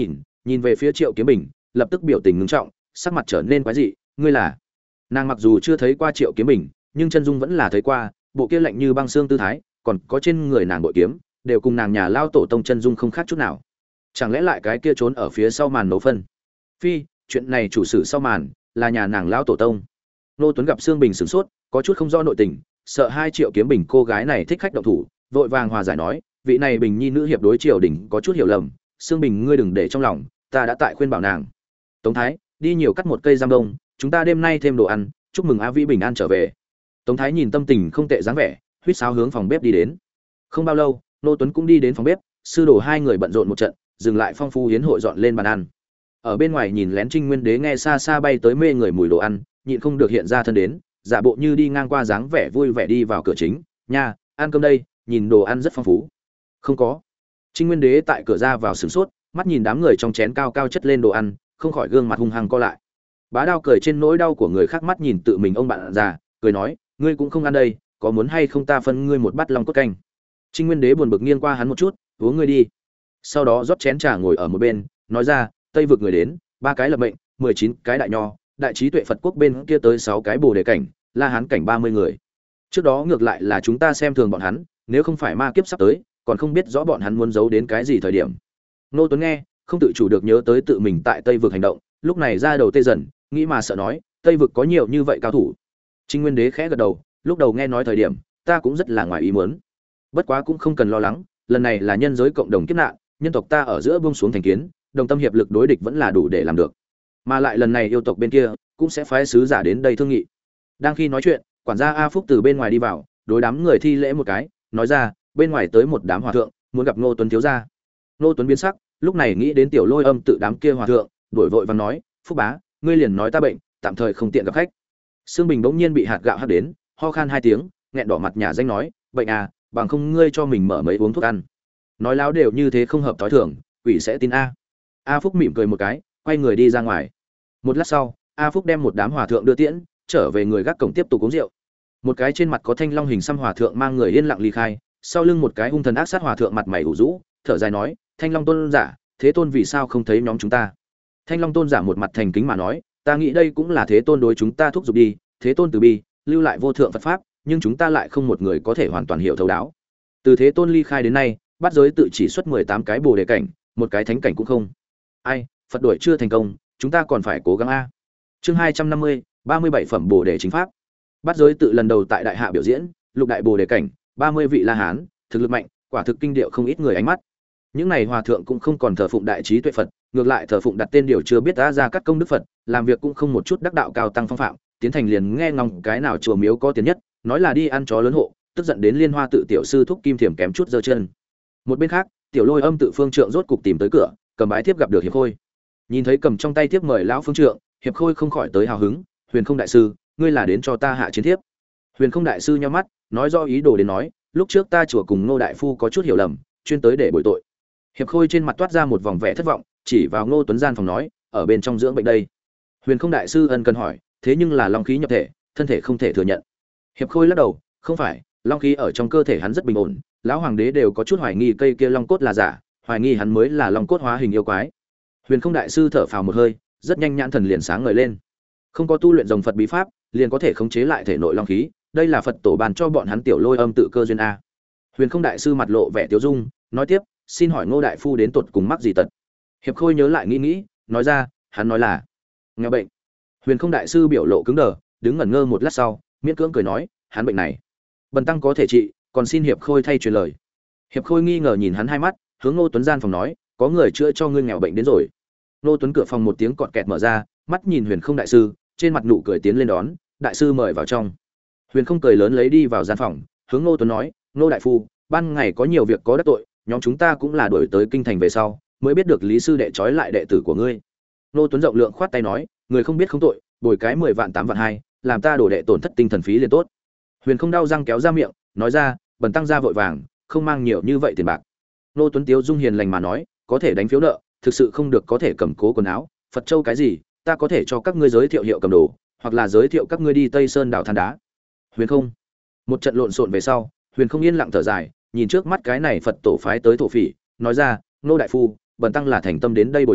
nhìn về phía Triệu Kiếm Bình, lập tức biểu tình ngưng trọng, sắc mặt trở nên quái dị, ngươi là? Nàng mặc dù chưa thấy qua Triệu Kiếm Bình, nhưng chân dung vẫn là thấy qua, bộ kia lạnh như băng xương tư thái, còn có trên người nàng bội kiếm, đều cùng nàng nhà lao tổ tông chân dung không khác chút nào. Chẳng lẽ lại cái kia trốn ở phía sau màn nấu phân? Phi, chuyện này chủ sử sau màn là nhà nàng lao tổ tông. Nô Tuấn gặp Sương Bình sửng sốt, có chút không rõ nội tình, sợ hai Triệu Kiếm Bình cô gái này thích khách động thủ, vội vàng hòa giải nói, vị này Bình nhi nữ hiệp đối triều đình có chút hiểu lầm, Sương Bình ngươi đừng để trong lòng, ta đã tại khuyên bảo nàng. Tống Thái, đi nhiều cắt một cây giam đông, chúng ta đêm nay thêm đồ ăn, chúc mừng A Vĩ bình an trở về. Tống Thái nhìn tâm tình không tệ dáng vẻ, huýt sáo hướng phòng bếp đi đến. Không bao lâu, Nô Tuấn cũng đi đến phòng bếp, sư đồ hai người bận rộn một trận, dừng lại phong phú hiến hội dọn lên bàn ăn. Ở bên ngoài nhìn lén Trinh Nguyên Đế nghe xa xa bay tới mê người mùi đồ ăn, nhịn không được hiện ra thân đến, giả bộ như đi ngang qua dáng vẻ vui vẻ đi vào cửa chính, "Nha, ăn cơm đây, nhìn đồ ăn rất phong phú." "Không có." Trinh Nguyên Đế tại cửa ra vào sửng sốt, mắt nhìn đám người trong chén cao cao chất lên đồ ăn, không khỏi gương mặt hung hăng co lại. Bá Đao cười trên nỗi đau của người khác, mắt nhìn tự mình ông bạn già, cười nói, "Ngươi cũng không ăn đây, có muốn hay không ta phân ngươi một bát long cốt canh?" Trinh Nguyên Đế buồn bực nghiêng qua hắn một chút, "Uống ngươi đi." Sau đó rót chén trà ngồi ở một bên, nói ra, "Tây vực người đến, ba cái lập mệnh, mười chín cái đại nho, đại trí tuệ Phật quốc bên kia tới sáu cái bồ đề cảnh, La Hán cảnh ba mươi người. Trước đó ngược lại là chúng ta xem thường bọn hắn, nếu không phải ma kiếp sắp tới, còn không biết rõ bọn hắn muốn giấu đến cái gì thời điểm." Nô Tuấn nghe, không tự chủ được nhớ tới tự mình tại Tây vực hành động, lúc này ra đầu tê dần, nghĩ mà sợ nói, Tây vực có nhiều như vậy cao thủ. Trinh Nguyên Đế khẽ gật đầu, lúc đầu nghe nói thời điểm, ta cũng rất là ngoài ý muốn. Bất quá cũng không cần lo lắng, lần này là nhân giới cộng đồng kiếp nạn, nhân tộc ta ở giữa buông xuống thành kiến, đồng tâm hiệp lực đối địch vẫn là đủ để làm được. Mà lại lần này yêu tộc bên kia cũng sẽ phái sứ giả đến đây thương nghị. Đang khi nói chuyện, quản gia A Phúc từ bên ngoài đi vào, đối đám người thi lễ một cái, nói ra, bên ngoài tới một đám hòa thượng, muốn gặp Ngô Tuấn thiếu gia. Ngô Tuấn biến sắc, lúc này nghĩ đến Tiểu Lôi Âm tự đám kia hòa thượng, đổi vội vàng nói, "Phúc bá, ngươi liền nói ta bệnh, tạm thời không tiện gặp khách." Sương Bình bỗng nhiên bị hạt gạo hắt đến, ho khan hai tiếng, nghẹn đỏ mặt nhà danh nói, "Bệnh à, bằng không ngươi cho mình mở mấy uống thuốc ăn." Nói láo đều như thế không hợp tối thường, quỷ sẽ tin a. A Phúc mỉm cười một cái, quay người đi ra ngoài. Một lát sau, A Phúc đem một đám hòa thượng đưa tiễn, trở về người gác cổng tiếp tục uống rượu. Một cái trên mặt có thanh long hình xăm hòa thượng mang người yên lặng ly khai, sau lưng một cái hung thần ác sát hòa thượng mặt mày ủ rũ, thở dài nói, "Thanh Long tôn giả, Thế Tôn vì sao không thấy nhóm chúng ta?" Thanh Long tôn giả một mặt thành kính mà nói, "Ta nghĩ đây cũng là Thế Tôn đối chúng ta thúc giục đi, Thế Tôn từ bi, lưu lại vô thượng Phật pháp, nhưng chúng ta lại không một người có thể hoàn toàn hiểu thấu đáo. Từ Thế Tôn ly khai đến nay, bát giới tự chỉ xuất mười tám cái bồ đề cảnh, một cái thánh cảnh cũng không. Ai, Phật đuổi chưa thành công, chúng ta còn phải cố gắng a." Chương hai trăm năm mươi, ba mươi bảy phẩm bồ đề chính pháp. Bát giới tự lần đầu tại đại hạ biểu diễn, lục đại bồ đề cảnh, ba mươi vị La Hán, thực lực mạnh, quả thực kinh điệu không ít người ánh mắt. Những này hòa thượng cũng không còn thờ phụng đại trí tuệ Phật, ngược lại thờ phụng đặt tên điều chưa biết đã ra các công đức Phật, làm việc cũng không một chút đắc đạo cao tăng phong phạm, tiến thành liền nghe ngóng cái nào chùa miếu có tiền nhất, nói là đi ăn chó lớn hộ, tức giận đến Liên Hoa tự tiểu sư thúc Kim Thiểm kém chút giơ chân. Một bên khác, Tiểu Lôi Âm tự phương trượng rốt cục tìm tới cửa, cầm bái thiếp gặp được Hiệp Khôi. Nhìn thấy cầm trong tay thiếp mời lão phương trượng, Hiệp Khôi không khỏi tới hào hứng, "Huyền Không đại sư, ngươi là đến cho ta hạ chiến thiếp." Huyền Không đại sư nhíu mắt, nói rõ ý đồ đến nói, "Lúc trước ta chùa cùng Ngô đại phu có chút hiểu lầm, chuyên tới để bồi tội." Hiệp Khôi trên mặt toát ra một vòng vẻ thất vọng, chỉ vào Ngô Tuấn gian phòng nói, "Ở bên trong dưỡng bệnh đây." Huyền Không đại sư ân cần hỏi, "Thế nhưng là long khí nhập thể, thân thể không thể thừa nhận." Hiệp Khôi lắc đầu, "Không phải, long khí ở trong cơ thể hắn rất bình ổn, lão hoàng đế đều có chút hoài nghi cây kia long cốt là giả, hoài nghi hắn mới là long cốt hóa hình yêu quái." Huyền Không đại sư thở phào một hơi, rất nhanh nhãn thần liền sáng ngời lên. Không có tu luyện rồng Phật bí pháp, liền có thể khống chế lại thể nội long khí, đây là Phật tổ bàn cho bọn hắn Tiểu Lôi Âm tự cơ duyên a. Huyền Không đại sư mặt lộ vẻ tiêu dung, nói tiếp, "Xin hỏi Ngô đại phu đến tột cùng mắc gì tật?" Hiệp Khôi nhớ lại nghĩ nghĩ, nói ra, "Hắn nói là nghèo bệnh." Huyền Không đại sư biểu lộ cứng đờ, đứng ngẩn ngơ một lát sau, miễn cưỡng cười nói, "Hắn bệnh này, bần tăng có thể trị, còn xin Hiệp Khôi thay truyền lời." Hiệp Khôi nghi ngờ nhìn hắn hai mắt, hướng Ngô Tuấn gian phòng nói, "Có người chữa cho ngươi nghèo bệnh đến rồi." Ngô Tuấn cửa phòng một tiếng cọt kẹt mở ra, mắt nhìn Huyền Không đại sư, trên mặt nụ cười tiến lên đón, "Đại sư mời vào trong." Huyền Không cười lớn lấy đi vào gian phòng, hướng Ngô Tuấn nói, "Ngô đại phu, ban ngày có nhiều việc có đắc tội, nhóm chúng ta cũng là đuổi tới kinh thành về sau, mới biết được Lý sư đệ trói lại đệ tử của ngươi." Ngô Tuấn rộng lượng khoát tay nói, "Người không biết không tội, bồi cái mười vạn tám vạn hai, làm ta đổ đệ tổn thất tinh thần phí liền tốt." Huyền Không đau răng kéo ra miệng, nói ra, "Bần tăng ra vội vàng, không mang nhiều như vậy tiền bạc." Ngô Tuấn tiếu dung hiền lành mà nói, "Có thể đánh phiếu nợ, thực sự không được có thể cầm cố quần áo, Phật châu cái gì, ta có thể cho các ngươi giới thiệu hiệu cầm đồ, hoặc là giới thiệu các ngươi đi Tây Sơn đảo than đá." Huyền Không một trận lộn xộn về sau, Huyền Không yên lặng thở dài, nhìn trước mắt cái này Phật tổ phái tới thổ phỉ, nói ra, "Ngô đại phu, bần tăng là thành tâm đến đây bồi tội,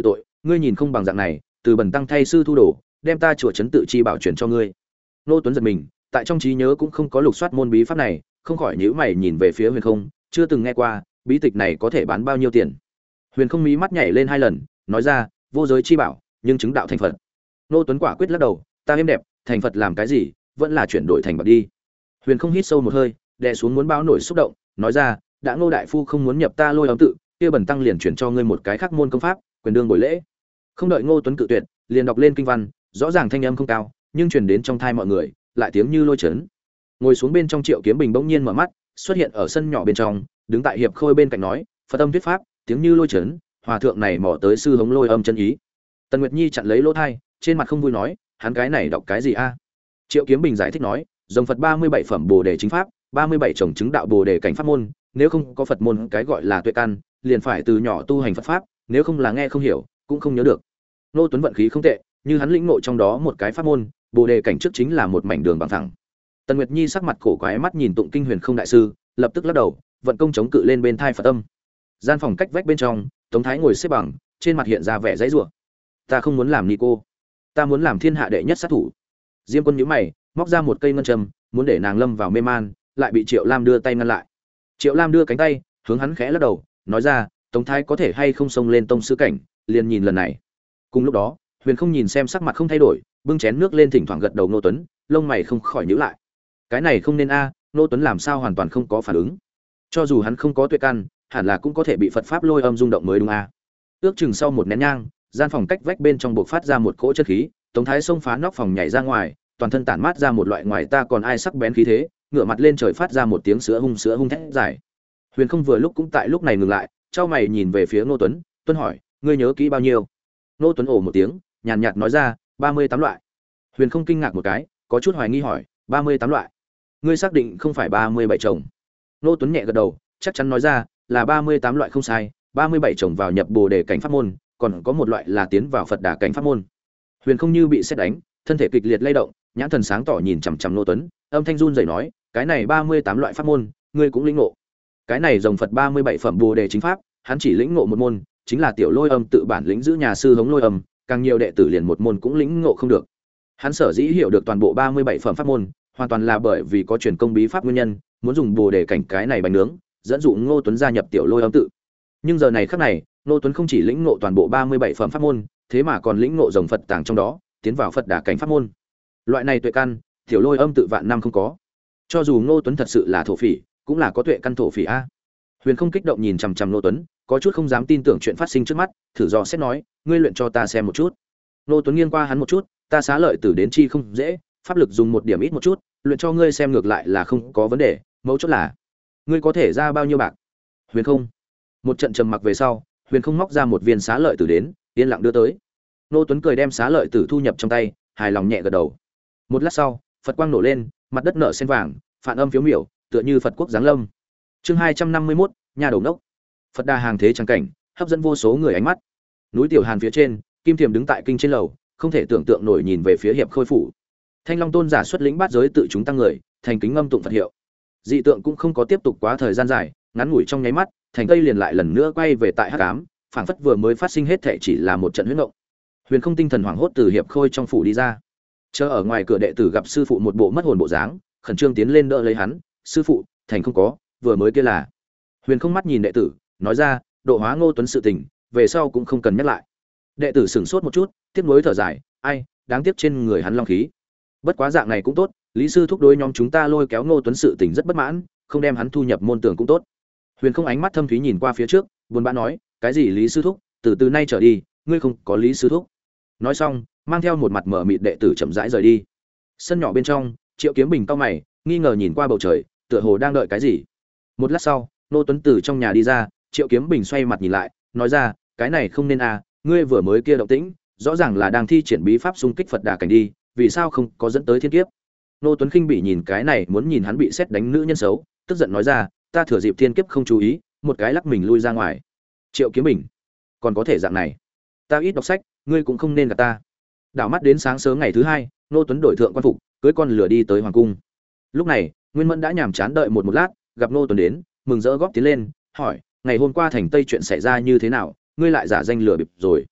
ngươi nhìn không bằng dạng này, từ bần tăng thay sư thu đồ, đem ta chùa trấn tự chi bảo truyền cho ngươi. Ngô Tuấn giật mình, tại trong trí nhớ cũng không có lục soát môn bí pháp này, không khỏi nhíu mày nhìn về phía Huyền Không, chưa từng nghe qua, bí tịch này có thể bán bao nhiêu tiền? Huyền Không mí mắt nhảy lên hai lần, nói ra, vô giới chi bảo, nhưng chứng đạo thành Phật. Ngô Tuấn quả quyết lắc đầu, ta êm đẹp, thành Phật làm cái gì, vẫn là chuyển đổi thành bạc đi. Huyền Không hít sâu một hơi, đè xuống muốn bao nổi xúc động, nói ra, đã Ngô đại phu không muốn nhập ta Lôi Âm tự, kia bần tăng liền chuyển cho ngươi một cái khác môn công pháp, quyền đương buổi lễ. Không đợi Ngô Tuấn cự tuyệt, liền đọc lên kinh văn, rõ ràng thanh âm không cao, nhưng truyền đến trong thai mọi người, lại tiếng như lôi chấn. Ngồi xuống bên trong Triệu Kiếm Bình bỗng nhiên mở mắt, xuất hiện ở sân nhỏ bên trong, đứng tại hiệp khôi bên cạnh nói, Phật âm thuyết pháp, tiếng như lôi chấn, hòa thượng này mò tới sư hống Lôi Âm chân ý. Tần Nguyệt Nhi chặn lấy lỗ thai, trên mặt không vui nói, hắn cái này đọc cái gì a? Triệu Kiếm Bình giải thích nói, dòng Phật ba mươi bảy phẩm Bồ đề chính pháp, ba mươi bảy chồng chứng đạo Bồ đề cảnh pháp môn, nếu không có Phật môn cái gọi là tuệ căn, liền phải từ nhỏ tu hành Phật pháp, nếu không là nghe không hiểu, cũng không nhớ được. Nô Tuấn vận khí không tệ, như hắn lĩnh ngộ trong đó một cái pháp môn, Bồ đề cảnh trước chính là một mảnh đường bằng thẳng. Tần Nguyệt Nhi sắc mặt cổ quái mắt nhìn Tụng Kinh Huyền Không đại sư, lập tức lắc đầu, vận công chống cự lên bên thai Phật âm. Gian phòng cách vách bên trong, Tống Thái ngồi xếp bằng, trên mặt hiện ra vẻ dãy rủa. Ta không muốn làm ni cô, ta muốn làm thiên hạ đệ nhất sát thủ. Diêm Quân nhíu mày, móc ra một cây ngân châm, muốn để nàng lâm vào mê man, lại bị Triệu Lam đưa tay ngăn lại. Triệu Lam đưa cánh tay, hướng hắn khẽ lắc đầu, nói ra, Tống Thái có thể hay không xông lên tông sư cảnh, liền nhìn lần này. Cùng lúc đó, Huyền Không nhìn xem sắc mặt không thay đổi, bưng chén nước lên thỉnh thoảng gật đầu Ngô Tuấn, lông mày không khỏi nhíu lại. Cái này không nên a, à, Ngô Tuấn làm sao hoàn toàn không có phản ứng? Cho dù hắn không có tuệ căn, hẳn là cũng có thể bị Phật pháp lôi âm rung động mới đúng a. À. Ước chừng sau một nén nhang, gian phòng cách vách bên trong bộc phát ra một cỗ chất khí, Tống Thái xông phá nóc phòng nhảy ra ngoài, toàn thân tản mát ra một loại ngoài ta còn ai sắc bén khí thế, ngửa mặt lên trời phát ra một tiếng sữa hung sữa hung thét dài. Huyền Không vừa lúc cũng tại lúc này ngừng lại, chau mày nhìn về phía Ngô Tuấn, Tuấn hỏi, ngươi nhớ kỹ bao nhiêu? Ngô Tuấn ồ một tiếng, nhàn nhạt nói ra, ba mươi tám loại. Huyền Không kinh ngạc một cái, có chút hoài nghi hỏi, ba mươi tám loại? Ngươi xác định không phải ba mươi bảy chồng? Ngô Tuấn nhẹ gật đầu, chắc chắn nói ra, là ba mươi tám loại không sai, ba mươi bảy chồng vào nhập Bồ đề cảnh pháp môn, còn có một loại là tiến vào Phật đà cảnh pháp môn. Huyền Không như bị sét đánh, thân thể kịch liệt lay động, nhãn thần sáng tỏ nhìn chằm chằm Ngô Tuấn, âm thanh run rẩy nói, cái này ba mươi tám loại pháp môn, ngươi cũng lĩnh ngộ? Cái này dòng Phật ba mươi bảy phẩm Bồ đề chính pháp, hắn chỉ lĩnh ngộ một môn, chính là tiểu Lôi Âm tự bản lĩnh giữ nhà sư hống Lôi Âm, càng nhiều đệ tử liền một môn cũng lĩnh ngộ không được. Hắn sở dĩ hiểu được toàn bộ ba mươi bảy phẩm pháp môn, hoàn toàn là bởi vì có truyền công bí pháp nguyên nhân, muốn dùng Bồ đề cảnh cái này bánh nướng, dẫn dụ Ngô Tuấn gia nhập tiểu Lôi Âm tự. Nhưng giờ này khắc này, Ngô Tuấn không chỉ lĩnh ngộ toàn bộ ba mươi bảy phẩm pháp môn, thế mà còn lĩnh ngộ dòng Phật tàng trong đó, tiến vào Phật đà cảnh pháp môn. Loại này tuệ căn, tiểu Lôi Âm tự vạn năm không có. Cho dù Ngô Tuấn thật sự là thổ phỉ, cũng là có tuệ căn thổ phỉ a. Huyền Không kích động nhìn chằm chằm Ngô Tuấn, có chút không dám tin tưởng chuyện phát sinh trước mắt, thử dò xét nói, ngươi luyện cho ta xem một chút. Ngô Tuấn nghiêng qua hắn một chút, ta xá lợi tử đến chi không dễ, pháp lực dùng một điểm ít một chút, luyện cho ngươi xem ngược lại là không có vấn đề, mấu chốt là ngươi có thể ra bao nhiêu bạc? Huyền Không. Một trận trầm mặc về sau, Huyền Không móc ra một viên xá lợi tử đến, yên lặng đưa tới. Ngô Tuấn cười đem xá lợi tử thu nhập trong tay, hài lòng nhẹ gật đầu. Một lát sau, Phật quang nổ lên, mặt đất nở sen vàng, phản âm phiếu miểu, tựa như Phật quốc giáng lâm. Chương hai trăm năm mươi mốt, nhà đầu nốc. Phật đà hàng thế trang cảnh, hấp dẫn vô số người ánh mắt. Núi Tiểu Hàn phía trên, Kim Thiềm đứng tại kinh trên lầu, không thể tưởng tượng nổi nhìn về phía hiệp khôi phủ. Thanh Long Tôn giả xuất lĩnh bát giới tự chúng tăng người, thành kính ngâm tụng Phật hiệu. Dị tượng cũng không có tiếp tục quá thời gian dài, ngắn ngủi trong nháy mắt, thành tây liền lại lần nữa quay về tại hắc ám, phảng phất vừa mới phát sinh hết thảy chỉ là một trận huyễn ngộng. Huyền Không tinh thần hoảng hốt từ hiệp khôi trong phủ đi ra. Chờ ở ngoài cửa đệ tử gặp sư phụ một bộ mất hồn bộ dáng, khẩn trương tiến lên đỡ lấy hắn, "Sư phụ, thành không có, vừa mới kia là." Huyền Không mắt nhìn đệ tử, nói ra, "Độ hóa Ngô Tuấn sự tình, về sau cũng không cần nhắc lại." Đệ tử sửng sốt một chút, tiếc nuối thở dài, "Ai, đáng tiếc trên người hắn long khí. Bất quá dạng này cũng tốt, Lý sư thúc đối nhóm chúng ta lôi kéo Ngô Tuấn sự tình rất bất mãn, không đem hắn thu nhập môn tưởng cũng tốt." Huyền Không ánh mắt thâm thúy nhìn qua phía trước, buồn bã nói, "Cái gì Lý sư thúc, từ từ nay trở đi, ngươi không có Lý sư thúc." Nói xong, mang theo một mặt mở mịt đệ tử chậm rãi rời đi. Sân nhỏ bên trong, Triệu Kiếm Bình cau mày, nghi ngờ nhìn qua bầu trời, tựa hồ đang đợi cái gì. Một lát sau, Ngô Tuấn từ trong nhà đi ra, Triệu Kiếm Bình xoay mặt nhìn lại, nói ra, "Cái này không nên à, ngươi vừa mới kia động tĩnh, rõ ràng là đang thi triển bí pháp xung kích Phật đà cảnh đi, vì sao không có dẫn tới thiên kiếp?" Ngô Tuấn khinh bị nhìn cái này muốn nhìn hắn bị xét đánh nữ nhân xấu, tức giận nói ra, "Ta thừa dịp thiên kiếp không chú ý, một cái lắc mình lui ra ngoài." Triệu Kiếm Bình, còn có thể dạng này? Ta ít đọc sách, ngươi cũng không nên gạt ta. Đảo mắt đến sáng sớm ngày thứ hai, Ngô Tuấn đổi thượng quan phục, cưỡi con lửa đi tới hoàng cung. Lúc này, Nguyên Mẫn đã nhàm chán đợi một một lát, gặp Ngô Tuấn đến, mừng rỡ góp tiến lên, hỏi, "Ngày hôm qua thành Tây chuyện xảy ra như thế nào, ngươi lại giả danh lừa bịp rồi?"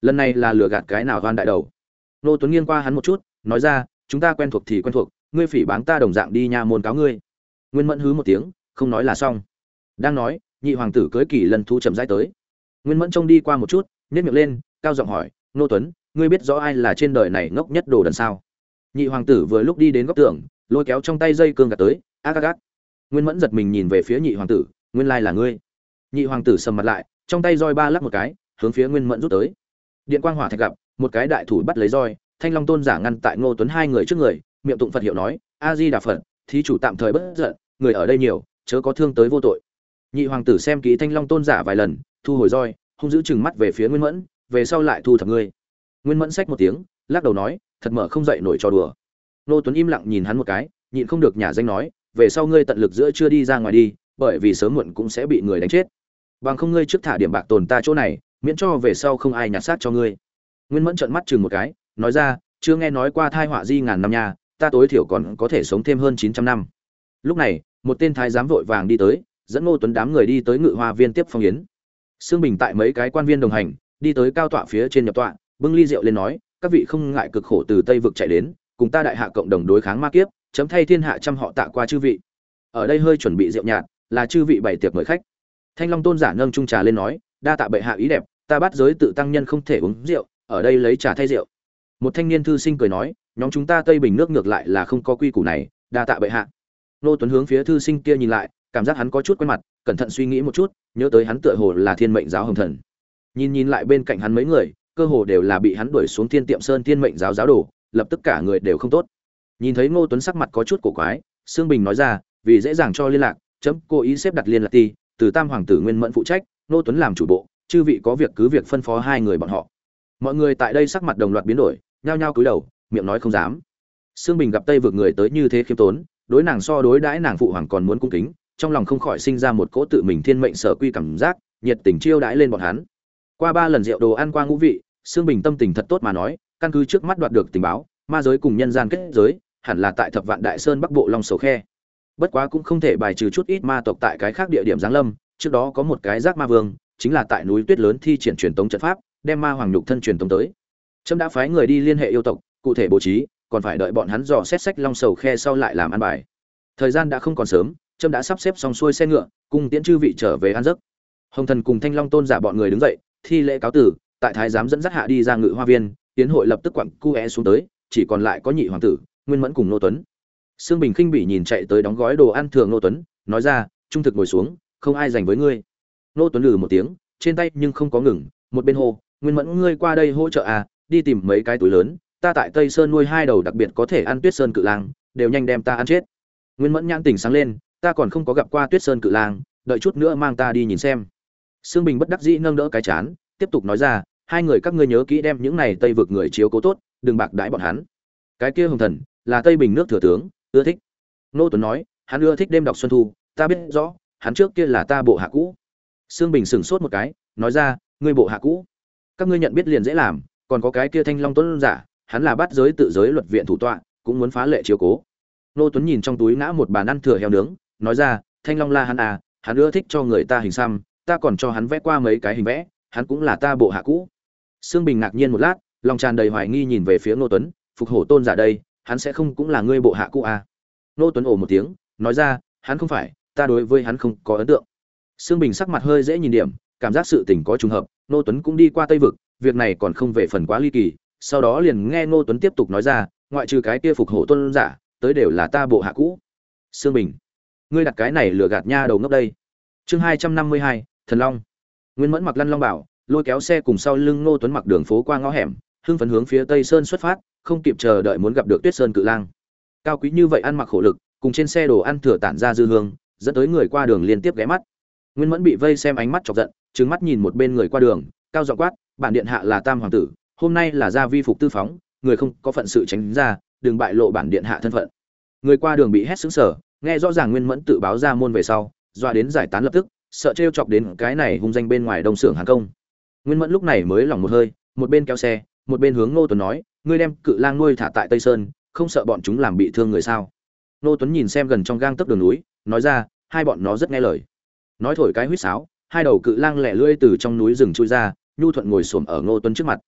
lần này là lừa gạt cái nào oan đại đầu. Ngô Tuấn nghiêng qua hắn một chút, nói ra, chúng ta quen thuộc thì quen thuộc, ngươi phỉ báng ta đồng dạng đi nha môn cáo ngươi. Nguyên Mẫn hứ một tiếng, không nói là xong. Đang nói, nhị hoàng tử cưới kỳ lần thu chậm rãi tới. Nguyên Mẫn trông đi qua một chút, nhếch miệng lên, cao giọng hỏi, Ngô Tuấn, ngươi biết rõ ai là trên đời này ngốc nhất đồ đần sao? Nhị hoàng tử vừa lúc đi đến góc tường, lôi kéo trong tay dây cương gạt tới, ác ác ác. Nguyên Mẫn giật mình nhìn về phía nhị hoàng tử, nguyên lai là ngươi. Nhị hoàng tử sầm mặt lại, trong tay roi ba lắc một cái, hướng phía Nguyên Mẫn rút tới. Điện quang hỏa thạch gặp, một cái đại thủ bắt lấy roi, Thanh Long tôn giả ngăn tại Ngô Tuấn hai người trước người, miệng tụng Phật hiệu nói, A Di Đà Phật, thí chủ tạm thời bất giận, người ở đây nhiều, chớ có thương tới vô tội. Nhị hoàng tử xem kỹ Thanh Long tôn giả vài lần, thu hồi roi, hung dữ trừng mắt về phía Nguyên Mẫn, về sau lại thu thập ngươi. Nguyên Mẫn xách một tiếng, lắc đầu nói, thật mở không dậy nổi trò đùa. Ngô Tuấn im lặng nhìn hắn một cái, nhịn không được nhả danh nói, về sau ngươi tận lực giữa chưa đi ra ngoài đi, bởi vì sớm muộn cũng sẽ bị người đánh chết. Bằng không ngươi trước thả điểm bạc tồn ta chỗ này, miễn cho về sau không ai nhặt xác cho ngươi. Nguyên Mẫn trợn mắt chừng một cái, nói ra, chưa nghe nói qua thai họa di ngàn năm nha, ta tối thiểu còn có thể sống thêm hơn chín trăm năm. Lúc này, một tên thái giám vội vàng đi tới, dẫn Ngô Tuấn đám người đi tới Ngự Hoa viên tiếp phong yến. Sương Bình tại mấy cái quan viên đồng hành, đi tới cao tọa phía trên nhập tọa, bưng ly rượu lên nói, các vị không ngại cực khổ từ Tây vực chạy đến, cùng ta đại hạ cộng đồng đối kháng ma kiếp, chấm thay thiên hạ trăm họ tạ qua chư vị. Ở đây hơi chuẩn bị rượu nhạt, là chư vị bày tiệc mời khách. Thanh Long tôn giả nâng chung trà lên nói, đa tạ bệ hạ ý đẹp, ta bắt giới tự tăng nhân không thể uống rượu, ở đây lấy trà thay rượu. Một thanh niên thư sinh cười nói, nhóm chúng ta Tây Bình nước ngược lại là không có quy củ này, đa tạ bệ hạ. Nô Tuấn hướng phía thư sinh kia nhìn lại, cảm giác hắn có chút quen mặt, cẩn thận suy nghĩ một chút, nhớ tới hắn tựa hồ là Thiên Mệnh giáo hồng thần. Nhìn nhìn lại bên cạnh hắn mấy người, cơ hồ đều là bị hắn đuổi xuống Thiên Tiệm Sơn Thiên Mệnh giáo giáo đồ, lập tức cả người đều không tốt. Nhìn thấy Ngô Tuấn sắc mặt có chút cổ quái, Sương Bình nói ra, vì dễ dàng cho liên lạc, chấm cố ý xếp đặt liên lạc ti, từ Tam hoàng tử Nguyên Mẫn phụ trách, Ngô Tuấn làm chủ bộ, chư vị có việc cứ việc phân phó hai người bọn họ. Mọi người tại đây sắc mặt đồng loạt biến đổi, nhao nhao cúi đầu, miệng nói không dám. Sương Bình gặp Tây vực người tới như thế khiêm tốn, đối nàng so đối đãi nàng phụ hoàng còn muốn cung kính, trong lòng không khỏi sinh ra một cỗ tự mình thiên mệnh sở quy cảm giác, nhiệt tình chiêu đãi lên bọn hắn. Qua ba lần rượu đồ ăn qua ngũ vị, Sương Bình tâm tình thật tốt mà nói, căn cứ trước mắt đoạt được tình báo, ma giới cùng nhân gian kết giới, hẳn là tại Thập Vạn Đại Sơn Bắc Bộ Long Sầu Khe. Bất quá cũng không thể bài trừ chút ít ma tộc tại cái khác địa điểm giáng lâm, trước đó có một cái Giác Ma Vương, chính là tại núi Tuyết lớn thi triển truyền tống trận pháp, đem ma hoàng nhục thân truyền tống tới. Trẫm đã phái người đi liên hệ yêu tộc, cụ thể bố trí, còn phải đợi bọn hắn dò xét sách Long Sầu Khe sau lại làm ăn bài. Thời gian đã không còn sớm, trẫm đã sắp xếp xong xuôi xe ngựa, cùng tiễn chư vị trở về ăn giấc. Hồng Thần cùng Thanh Long tôn giả bọn người đứng dậy, thi lễ cáo tử, tại thái giám dẫn dắt hạ đi ra Ngự Hoa viên, tiến hội lập tức quặng cu xuống tới, chỉ còn lại có nhị hoàng tử Nguyên Mẫn cùng Nô Tuấn. Sương Bình khinh bỉ nhìn chạy tới đóng gói đồ ăn thường Nô Tuấn, nói ra, trung thực ngồi xuống, không ai giành với ngươi. Nô Tuấn lừ một tiếng, trên tay nhưng không có ngừng, một bên hô, Nguyên Mẫn ngươi qua đây hỗ trợ à, đi tìm mấy cái túi lớn, ta tại Tây Sơn nuôi hai đầu đặc biệt có thể ăn Tuyết Sơn cự lang, đều nhanh đem ta ăn chết. Nguyên Mẫn nhãn tỉnh sáng lên, ta còn không có gặp qua Tuyết Sơn cự lang, đợi chút nữa mang ta đi nhìn xem. Sương Bình bất đắc dĩ nâng đỡ cái chán, tiếp tục nói ra, hai người các ngươi nhớ kỹ đem những này Tây vực người chiếu cố tốt, đừng bạc đãi bọn hắn. Cái kia Hồng Thần là Tây Bình nước thừa tướng, ưa thích. Nô Tuấn nói, hắn ưa thích đêm đọc xuân thu, ta biết rõ, hắn trước kia là ta bộ hạ cũ. Sương Bình sững sốt một cái, nói ra, ngươi bộ hạ cũ? Các ngươi nhận biết liền dễ làm, còn có cái kia Thanh Long Tuấn giả, hắn là bắt giới tự giới luật viện thủ tọa, cũng muốn phá lệ chiếu cố. Nô Tuấn nhìn trong túi ngã một bàn ăn thừa heo nướng, nói ra, Thanh Long La hắn à, hắn ưa thích cho người ta hình xăm, ta còn cho hắn vẽ qua mấy cái hình vẽ, hắn cũng là ta bộ hạ cũ. Sương Bình ngạc nhiên một lát, lòng tràn đầy hoài nghi nhìn về phía Nô Tuấn, phục hổ tôn giả đây, hắn sẽ không cũng là ngươi bộ hạ cũ à? Nô Tuấn ồ một tiếng, nói ra, hắn không phải, ta đối với hắn không có ấn tượng. Sương Bình sắc mặt hơi dễ nhìn điểm, cảm giác sự tình có trùng hợp, Nô Tuấn cũng đi qua Tây vực, việc này còn không về phần quá ly kỳ. Sau đó liền nghe Nô Tuấn tiếp tục nói ra, ngoại trừ cái kia phục hổ tôn giả, tới đều là ta bộ hạ cũ. Sương Bình, ngươi đặt cái này lừa gạt nha đầu ngốc đây. Chương hai trăm năm mươi hai, Thần Long. Nguyên Mẫn mặc lăn long bảo, lôi kéo xe cùng sau lưng Nô Tuấn mặc đường phố qua ngõ hẻm, hưng phấn hướng phía Tây Sơn xuất phát, không kịp chờ đợi muốn gặp được Tuyết Sơn cự lang. Cao quý như vậy ăn mặc khổ lực, cùng trên xe đồ ăn thừa tản ra dư hương, dẫn tới người qua đường liên tiếp ghé mắt. Nguyên Mẫn bị vây xem ánh mắt chọc giận, trừng mắt nhìn một bên người qua đường, cao giọng quát, bản điện hạ là Tam hoàng tử, hôm nay là gia vi phục tư phóng, người không có phận sự tránh ra, đừng bại lộ bản điện hạ thân phận. Người qua đường bị hét sững sờ, nghe rõ ràng Nguyên Mẫn tự báo ra môn về sau, doa đến giải tán lập tức, sợ trêu chọc đến cái này hung danh bên ngoài đông xưởng hàng công. Nguyên Mẫn lúc này mới lỏng một hơi, một bên kéo xe, một bên hướng Ngô Tuấn nói, ngươi đem cự lang nuôi thả tại Tây Sơn, không sợ bọn chúng làm bị thương người sao? Ngô Tuấn nhìn xem gần trong gang tấc đường núi, nói ra, hai bọn nó rất nghe lời. Nói thổi cái huýt sáo, hai đầu cự lang lẻ lưỡi từ trong núi rừng chui ra, nhu thuận ngồi xổm ở Ngô Tuấn trước mặt.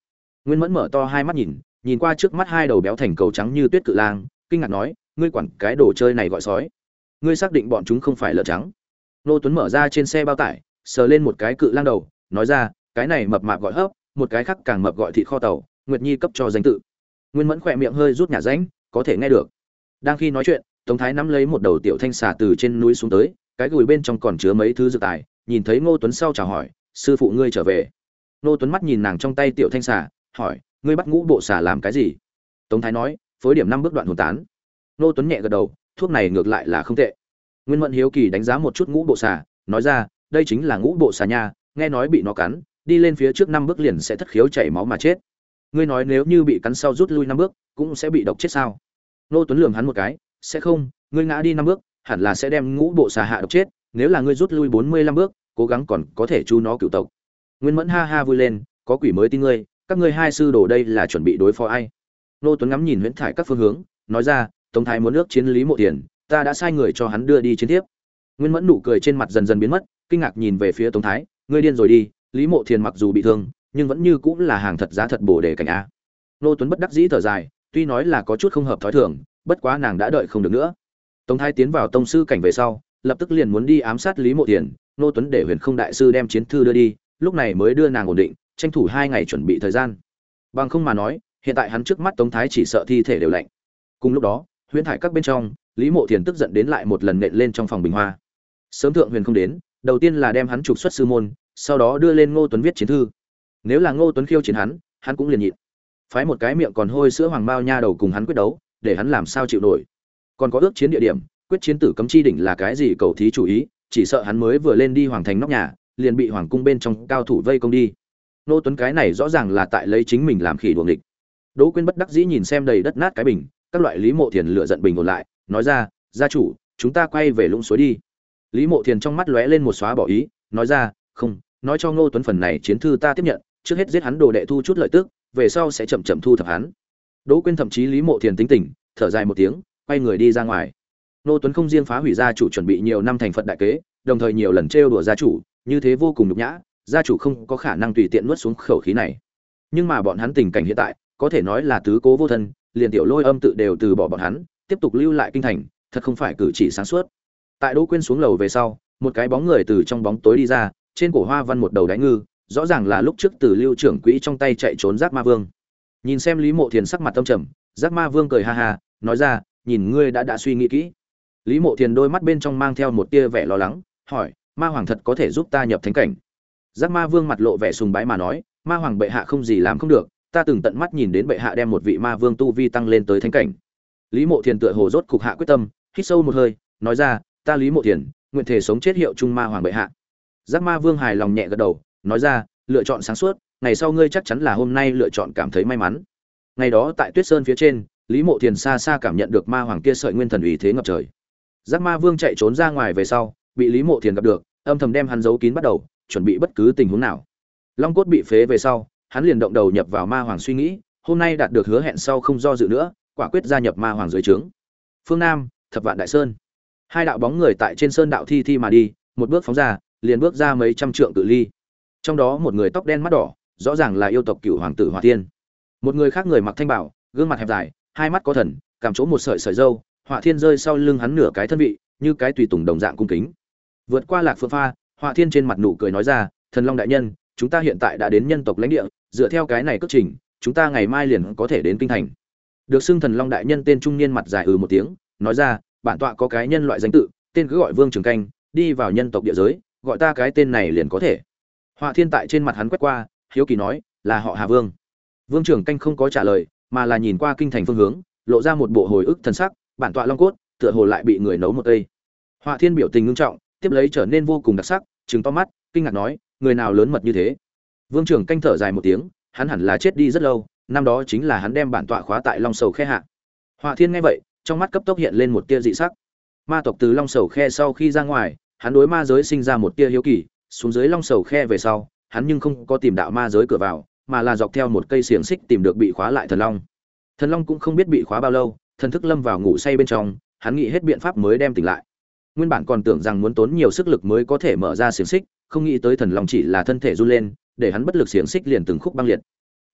Nguyên Mẫn mở to hai mắt nhìn, nhìn qua trước mắt hai đầu béo thành cầu trắng như tuyết cự lang, kinh ngạc nói, ngươi quản cái đồ chơi này gọi sói? Ngươi xác định bọn chúng không phải lợn trắng? Nô Tuấn mở ra trên xe bao tải, sờ lên một cái cự lang đầu, nói ra, cái này mập mạp gọi hấp, một cái khác càng mập gọi thịt kho tàu, Nguyệt Nhi cấp cho danh tự. Nguyên Mẫn khỏe miệng hơi rút nhả rãnh, có thể nghe được. Đang khi nói chuyện, Tống Thái nắm lấy một đầu tiểu thanh xà từ trên núi xuống tới, cái gùi bên trong còn chứa mấy thứ dược tài, nhìn thấy Ngô Tuấn sau chào hỏi, sư phụ ngươi trở về. Ngô Tuấn mắt nhìn nàng trong tay tiểu thanh xà, hỏi, ngươi bắt ngũ bộ xà làm cái gì? Tống Thái nói, phối điểm năm bước đoạn hồn tán. Ngô Tuấn nhẹ gật đầu, thuốc này ngược lại là không tệ. Nguyên Mẫn hiếu kỳ đánh giá một chút ngũ bộ xà, nói ra, đây chính là ngũ bộ xà nha, nghe nói bị nó cắn, đi lên phía trước năm bước liền sẽ thất khiếu chảy máu mà chết. Ngươi nói nếu như bị cắn sau rút lui năm bước, cũng sẽ bị độc chết sao? Ngô Tuấn lườm hắn một cái, sẽ không, ngươi ngã đi năm bước, hẳn là sẽ đem ngũ bộ xà hạ độc chết, nếu là ngươi rút lui bốn mươi lăm bước, cố gắng còn có thể chu nó cửu tộc. Nguyên Mẫn ha ha vui lên, có quỷ mới tin ngươi, các ngươi hai sư đồ đây là chuẩn bị đối phó ai? Ngô Tuấn ngắm nhìn huyễn thải các phương hướng, nói ra, Tống Thái muốn nước chiến Lý Mộ Tiền, ta đã sai người cho hắn đưa đi chiến tiếp. Nguyên Mẫn nụ cười trên mặt dần dần biến mất, kinh ngạc nhìn về phía Tống Thái, ngươi điên rồi đi, Lý Mộ Tiền mặc dù bị thương, nhưng vẫn như cũng là hàng thật giá thật bổ đề cảnh a. Ngô Tuấn bất đắc dĩ thở dài, tuy nói là có chút không hợp thói thường, bất quá nàng đã đợi không được nữa. Tống Thái tiến vào tông sư cảnh về sau, lập tức liền muốn đi ám sát Lý Mộ Tiền, Ngô Tuấn để Huyền Không đại sư đem chiến thư đưa đi, lúc này mới đưa nàng ổn định, tranh thủ hai ngày chuẩn bị thời gian. Bằng không mà nói, hiện tại hắn trước mắt Tống Thái chỉ sợ thi thể đều lạnh. Cùng lúc đó, huyễn thải các bên trong, Lý Mộ Tiền tức giận đến lại một lần nện lên trong phòng bình hoa. Sớm thượng Huyền Không đến, đầu tiên là đem hắn trục xuất sư môn, sau đó đưa lên Ngô Tuấn viết chiến thư. Nếu là Ngô Tuấn khiêu chiến hắn, hắn cũng liền nhịn. Phái một cái miệng còn hôi sữa hoàng bao nha đầu cùng hắn quyết đấu, để hắn làm sao chịu nổi. Còn có ước chiến địa điểm, quyết chiến tử cấm chi đỉnh là cái gì cầu thí chủ ý, chỉ sợ hắn mới vừa lên đi hoàng thành nóc nhà, liền bị hoàng cung bên trong cao thủ vây công đi. Ngô Tuấn cái này rõ ràng là tại lấy chính mình làm khỉ đuổi nghịch. Đỗ Quyên bất đắc dĩ nhìn xem đầy đất nát cái bình, các loại Lý Mộ Thiền lựa giận bình ổn lại, nói ra, gia chủ, chúng ta quay về lũng suối đi. Lý Mộ Thiền trong mắt lóe lên một xóa bỏ ý, nói ra, không, nói cho Ngô Tuấn phần này chiến thư ta tiếp nhận, trước hết giết hắn đồ đệ thu chút lợi tức, về sau sẽ chậm chậm thu thập hắn. Đỗ Quyên thậm chí Lý Mộ Thiền tính tình, thở dài một tiếng, quay người đi ra ngoài. Ngô Tuấn không riêng phá hủy gia chủ chuẩn bị nhiều năm thành Phật đại kế, đồng thời nhiều lần trêu đùa gia chủ, như thế vô cùng nhục nhã, gia chủ không có khả năng tùy tiện nuốt xuống khẩu khí này. Nhưng mà bọn hắn tình cảnh hiện tại, có thể nói là tứ cố vô thân, liền tiểu Lôi Âm tự đều từ bỏ bọn hắn, tiếp tục lưu lại kinh thành, thật không phải cử chỉ sáng suốt. Tại Đỗ Quyên xuống lầu về sau, một cái bóng người từ trong bóng tối đi ra, trên cổ hoa văn một đầu đáy ngư, rõ ràng là lúc trước từ Lưu trưởng quỹ trong tay chạy trốn Giác Ma Vương. Nhìn xem Lý Mộ Thiền sắc mặt tâm trầm, Giác Ma Vương cười ha ha, nói ra, nhìn ngươi đã đã suy nghĩ kỹ. Lý Mộ Thiền đôi mắt bên trong mang theo một tia vẻ lo lắng, hỏi, Ma Hoàng thật có thể giúp ta nhập thánh cảnh? Giác Ma Vương mặt lộ vẻ sùng bái mà nói, Ma Hoàng bệ hạ không gì làm không được, ta từng tận mắt nhìn đến bệ hạ đem một vị Ma Vương tu vi tăng lên tới thánh cảnh. Lý Mộ Thiền tựa hồ rốt cục hạ quyết tâm, hít sâu một hơi, nói ra, ta Lý Mộ Thiền, nguyện thể sống chết hiệu chung Ma Hoàng bệ hạ. Giác Ma Vương hài lòng nhẹ gật đầu, nói ra, lựa chọn sáng suốt, ngày sau ngươi chắc chắn là hôm nay lựa chọn cảm thấy may mắn. Ngày đó tại Tuyết Sơn phía trên, Lý Mộ Thiền xa xa cảm nhận được Ma Hoàng kia sợi nguyên thần uy thế ngập trời. Giác Ma Vương chạy trốn ra ngoài về sau, bị Lý Mộ Thiền gặp được, âm thầm đem hắn giấu kín bắt đầu, chuẩn bị bất cứ tình huống nào. Long cốt bị phế về sau, hắn liền động đầu nhập vào Ma Hoàng suy nghĩ, hôm nay đạt được hứa hẹn sau không do dự nữa, quả quyết gia nhập Ma Hoàng dưới trướng. Phương Nam, Thập Vạn Đại Sơn. Hai đạo bóng người tại trên sơn đạo thi thi mà đi, một bước phóng ra, liền bước ra mấy trăm trượng cự ly. Trong đó một người tóc đen mắt đỏ, rõ ràng là yêu tộc Cửu hoàng tử Hỏa Thiên. Một người khác người mặc thanh bảo, gương mặt hẹp dài, hai mắt có thần, cảm chỗ một sợi sợi râu, Hỏa Thiên rơi sau lưng hắn nửa cái thân vị, như cái tùy tùng đồng dạng cung kính. Vượt qua Lạc Phương Pha, Hỏa Thiên trên mặt nụ cười nói ra, "Thần Long đại nhân, chúng ta hiện tại đã đến nhân tộc lãnh địa, dựa theo cái này cước trình, chúng ta ngày mai liền có thể đến kinh thành." Được xưng Thần Long đại nhân tên trung niên mặt dài ừ một tiếng, nói ra, "Bản tọa có cái nhân loại danh tự, tên cứ gọi Vương Trường Canh, đi vào nhân tộc địa giới, gọi ta cái tên này liền có thể." Hỏa Thiên tại trên mặt hắn quét qua, hiếu kỳ nói, "Là họ Hà Vương?" Vương Trường Canh không có trả lời, mà là nhìn qua kinh thành phương hướng, lộ ra một bộ hồi ức thần sắc, bản tọa long cốt, tựa hồ lại bị người nấu một cây. Hỏa Thiên biểu tình ngưng trọng, tiếp lấy trở nên vô cùng đặc sắc, trừng to mắt, kinh ngạc nói, người nào lớn mật như thế? Vương Trường Canh thở dài một tiếng, hắn hẳn là chết đi rất lâu, năm đó chính là hắn đem bản tọa khóa tại Long Sầu Khe hạ. Hỏa Thiên nghe vậy, trong mắt cấp tốc hiện lên một tia dị sắc. Ma tộc từ Long Sầu Khe sau khi ra ngoài, hắn đối ma giới sinh ra một tia hiếu kỳ, xuống dưới Long Sầu Khe về sau, hắn nhưng không có tìm đạo ma giới cửa vào, mà là dọc theo một cây xiềng xích tìm được bị khóa lại thần long. Thần long cũng không biết bị khóa bao lâu, thần thức lâm vào ngủ say bên trong, hắn nghĩ hết biện pháp mới đem tỉnh lại. Nguyên bản còn tưởng rằng muốn tốn nhiều sức lực mới có thể mở ra xiềng xích, không nghĩ tới thần long chỉ là thân thể run lên, để hắn bất lực xiềng xích liền từng khúc băng liệt.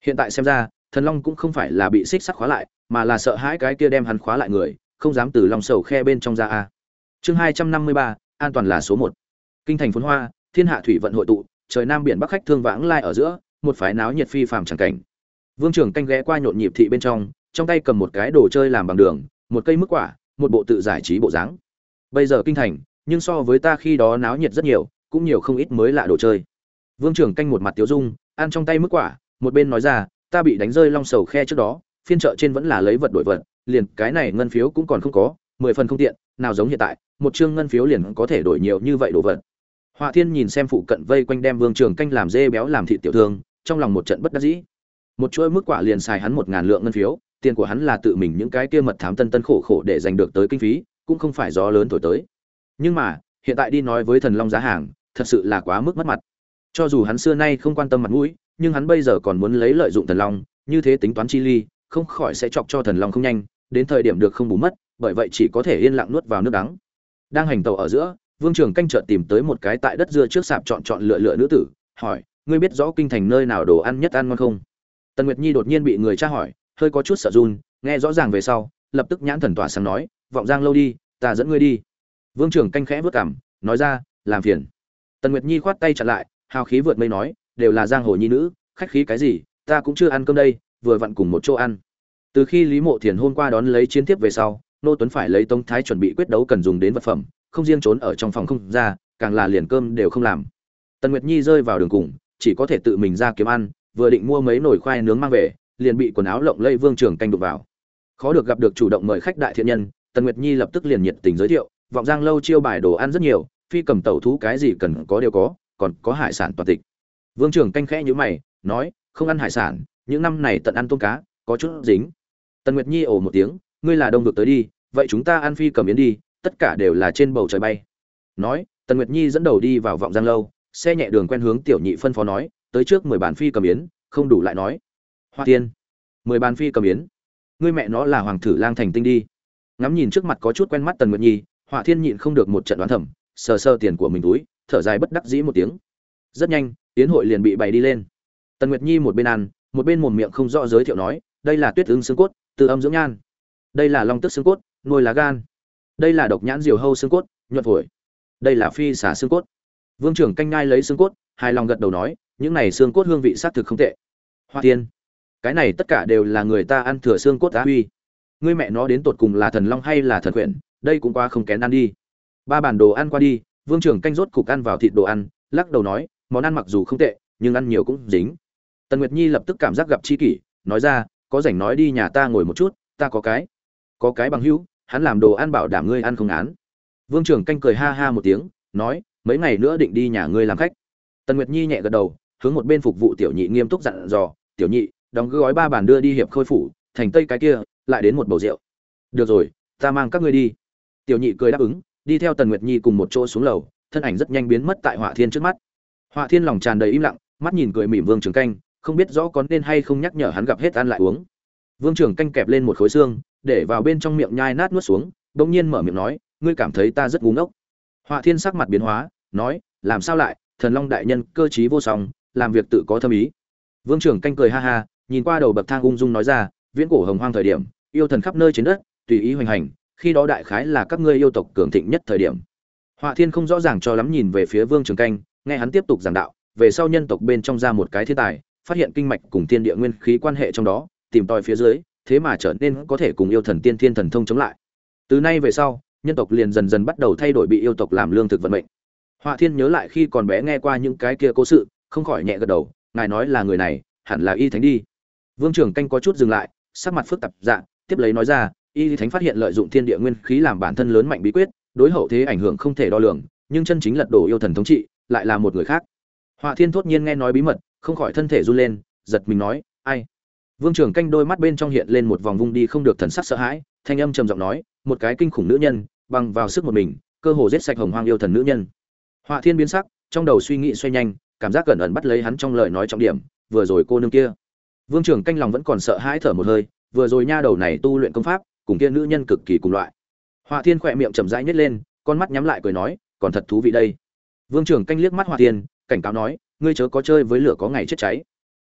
Hiện tại xem ra, Thần Long cũng không phải là bị xích sắt khóa lại, mà là sợ hãi cái kia đem hắn khóa lại người, không dám từ lòng sầu khe bên trong ra a. Chương hai trăm năm mươi ba, an toàn là số một. Kinh thành phồn hoa, thiên hạ thủy vận hội tụ, trời nam biển bắc khách thương vãng lai ở giữa, một phái náo nhiệt phi phàm chẳng cảnh. Vương Trường Canh ghé qua nhộn nhịp thị bên trong, trong tay cầm một cái đồ chơi làm bằng đường, một cây mức quả, một bộ tự giải trí bộ dáng. Bây giờ kinh thành, nhưng so với ta khi đó náo nhiệt rất nhiều, cũng nhiều không ít mới lạ đồ chơi. Vương Trường Canh một mặt tiếu dung, ăn trong tay mức quả, một bên nói ra, ta bị đánh rơi long sầu khe trước đó, phiên chợ trên vẫn là lấy vật đổi vật, liền cái này ngân phiếu cũng còn không có, mười phần không tiện, nào giống hiện tại, một chương ngân phiếu liền có thể đổi nhiều như vậy đồ vật. Họa Thiên nhìn xem phụ cận vây quanh đem Vương Trường Canh làm dê béo làm thịt tiểu thương, trong lòng một trận bất đắc dĩ. Một chuỗi mức quả liền xài hắn một ngàn lượng ngân phiếu, tiền của hắn là tự mình những cái kia mật thám tân tân khổ khổ để giành được tới kinh phí, cũng không phải gió lớn thổi tới. Nhưng mà, hiện tại đi nói với Thần Long giá hàng, thật sự là quá mức mất mặt. Cho dù hắn xưa nay không quan tâm mặt mũi, nhưng hắn bây giờ còn muốn lấy lợi dụng Thần Long, như thế tính toán chi ly, không khỏi sẽ chọc cho Thần Long không nhanh, đến thời điểm được không bù mất, bởi vậy chỉ có thể yên lặng nuốt vào nước đắng. Đang hành tàu ở giữa, Vương Trường Canh chợt tìm tới một cái tại đất dưa trước sạp chọn chọn lựa lựa nữ tử, hỏi: "Ngươi biết rõ kinh thành nơi nào đồ ăn nhất ăn ngon không?" Tần Nguyệt Nhi đột nhiên bị người tra hỏi, hơi có chút sợ run, nghe rõ ràng về sau, lập tức nhãn thần tỏa sáng nói: "Vọng Giang lâu đi, ta dẫn ngươi đi." Vương Trường Canh khẽ bước cằm, nói ra: "Làm phiền." Tần Nguyệt Nhi khoát tay chặn lại, hào khí vượt mây nói: "Đều là giang hồ nhi nữ, khách khí cái gì, ta cũng chưa ăn cơm đây, vừa vặn cùng một chỗ ăn." Từ khi Lý Mộ Thiền hôm qua đón lấy chiến tiếp về sau, Nô Tuấn phải lấy Tông Thái chuẩn bị quyết đấu cần dùng đến vật phẩm, không riêng trốn ở trong phòng không ra, càng là liền cơm đều không làm. Tần Nguyệt Nhi rơi vào đường cùng, chỉ có thể tự mình ra kiếm ăn, vừa định mua mấy nồi khoai nướng mang về, liền bị quần áo lộng lẫy Vương Trường Canh đụng vào. Khó được gặp được chủ động mời khách đại thiện nhân, Tần Nguyệt Nhi lập tức liền nhiệt tình giới thiệu, Vọng Giang lâu chiêu bài đồ ăn rất nhiều, phi cầm tẩu thú cái gì cần có đều có, còn có hải sản toàn tịch. Vương Trường Canh khẽ nhíu mày, nói: "Không ăn hải sản, những năm này tận ăn tôm cá, có chút dính." Tần Nguyệt Nhi ồ một tiếng, "Ngươi là đông vực tới đi, vậy chúng ta ăn phi cầm yến đi, tất cả đều là trên bầu trời bay." Nói, Tần Nguyệt Nhi dẫn đầu đi vào Vọng Giang lâu, xe nhẹ đường quen hướng tiểu nhị phân phó nói: "Tới trước mười bàn phi cầm yến, không đủ lại nói." Hoa Tiên, mười bàn phi cầm yến, ngươi mẹ nó là hoàng thử lang thành tinh đi. Ngắm nhìn trước mặt có chút quen mắt Tần Nguyệt Nhi, Họa Thiên nhịn không được một trận đoán thầm, sờ sờ tiền của mình túi, thở dài bất đắc dĩ một tiếng. Rất nhanh, yến hội liền bị bày đi lên. Tần Nguyệt Nhi một bên ăn, một bên mồm miệng không rõ giới thiệu nói: "Đây là tuyết ưng xương cốt, từ âm dưỡng nhan. Đây là long tức xương cốt, nuôi lá gan. Đây là độc nhãn diều hâu xương cốt, nhuận phổi. Đây là phi xả xương cốt." Vương Trưởng Canh ngai lấy xương cốt, hài lòng gật đầu nói: "Những này xương cốt hương vị xác thực không tệ." Hoa Tiên, cái này tất cả đều là người ta ăn thừa xương cốt á huy. Ngươi mẹ nó đến tột cùng là thần long hay là thần quyển, đây cũng quá không kén ăn đi. Ba bản đồ ăn qua đi, Vương Trưởng Canh rốt cục ăn vào thịt đồ ăn, lắc đầu nói: "Món ăn mặc dù không tệ, nhưng ăn nhiều cũng dính." Tần Nguyệt Nhi lập tức cảm giác gặp chi kỷ, nói ra: "Có rảnh nói đi nhà ta ngồi một chút, ta có cái có cái bằng hữu, hắn làm đồ ăn bảo đảm ngươi ăn không án." Vương Trưởng Canh cười ha ha một tiếng, nói: "Mấy ngày nữa định đi nhà ngươi làm khách." Tần Nguyệt Nhi nhẹ gật đầu, hướng một bên phục vụ tiểu nhị nghiêm túc dặn dò: "Tiểu nhị, đóng gói ba bàn đưa đi hiệp khôi phủ, thành tây cái kia, lại đến một bầu rượu." "Được rồi, ta mang các ngươi đi." Tiểu nhị cười đáp ứng, đi theo Tần Nguyệt Nhi cùng một chỗ xuống lầu, thân ảnh rất nhanh biến mất tại Họa Thiên trước mắt. Họa Thiên lòng tràn đầy im lặng, mắt nhìn cười mỉm Vương Trường Canh, không biết rõ có nên hay không nhắc nhở hắn gặp hết ăn lại uống. Vương Trường Canh kẹp lên một khối xương, để vào bên trong miệng nhai nát nuốt xuống, bỗng nhiên mở miệng nói: "Ngươi cảm thấy ta rất ngu ngốc?" Họa Thiên sắc mặt biến hóa, nói: "Làm sao lại, Thần Long đại nhân cơ trí vô song, làm việc tự có thâm ý." Vương Trường Canh cười ha ha, nhìn qua đầu bậc thang ung dung nói ra: "Viễn cổ hồng hoang thời điểm, yêu thần khắp nơi trên đất, tùy ý hoành hành, khi đó đại khái là các ngươi yêu tộc cường thịnh nhất thời điểm." Họa Thiên không rõ ràng cho lắm nhìn về phía Vương Trường Canh, nghe hắn tiếp tục giảng đạo, về sau nhân tộc bên trong ra một cái thiên tài, phát hiện kinh mạch cùng thiên địa nguyên khí quan hệ trong đó, tìm tòi phía dưới, thế mà trở nên có thể cùng yêu thần tiên thiên thần thông chống lại. Từ nay về sau, nhân tộc liền dần dần bắt đầu thay đổi bị yêu tộc làm lương thực vận mệnh. Họa Thiên nhớ lại khi còn bé nghe qua những cái kia cố sự, không khỏi nhẹ gật đầu, ngài nói là người này, hẳn là Y Thánh đi. Vương Trường Canh có chút dừng lại, sắc mặt phức tạp dạng, tiếp lấy nói ra: Y Thánh phát hiện lợi dụng thiên địa nguyên khí làm bản thân lớn mạnh bí quyết, đối hậu thế ảnh hưởng không thể đo lường, nhưng chân chính lật đổ yêu thần thống trị, lại là một người khác. Họa Thiên thốt nhiên nghe nói bí mật, không khỏi thân thể run lên, giật mình nói: "Ai?" Vương Trường Canh đôi mắt bên trong hiện lên một vòng vung đi không được thần sắc sợ hãi, thanh âm trầm giọng nói: "Một cái kinh khủng nữ nhân, bằng vào sức một mình, cơ hồ giết sạch hồng hoang yêu thần nữ nhân." Họa Thiên biến sắc, trong đầu suy nghĩ xoay nhanh, cảm giác cẩn ẩn bắt lấy hắn trong lời nói trọng điểm, vừa rồi cô nương kia. Vương Trường Canh lòng vẫn còn sợ hãi thở một hơi, vừa rồi nha đầu này tu luyện công pháp, cùng kia nữ nhân cực kỳ cùng loại. Họa Thiên khỏe miệng chậm rãi nhếch lên, con mắt nhắm lại cười nói: "Còn thật thú vị đây." Vương Trường Canh liếc mắt Họa Thiên, cảnh cáo nói: "Ngươi chớ có chơi với lửa có ngày chết cháy."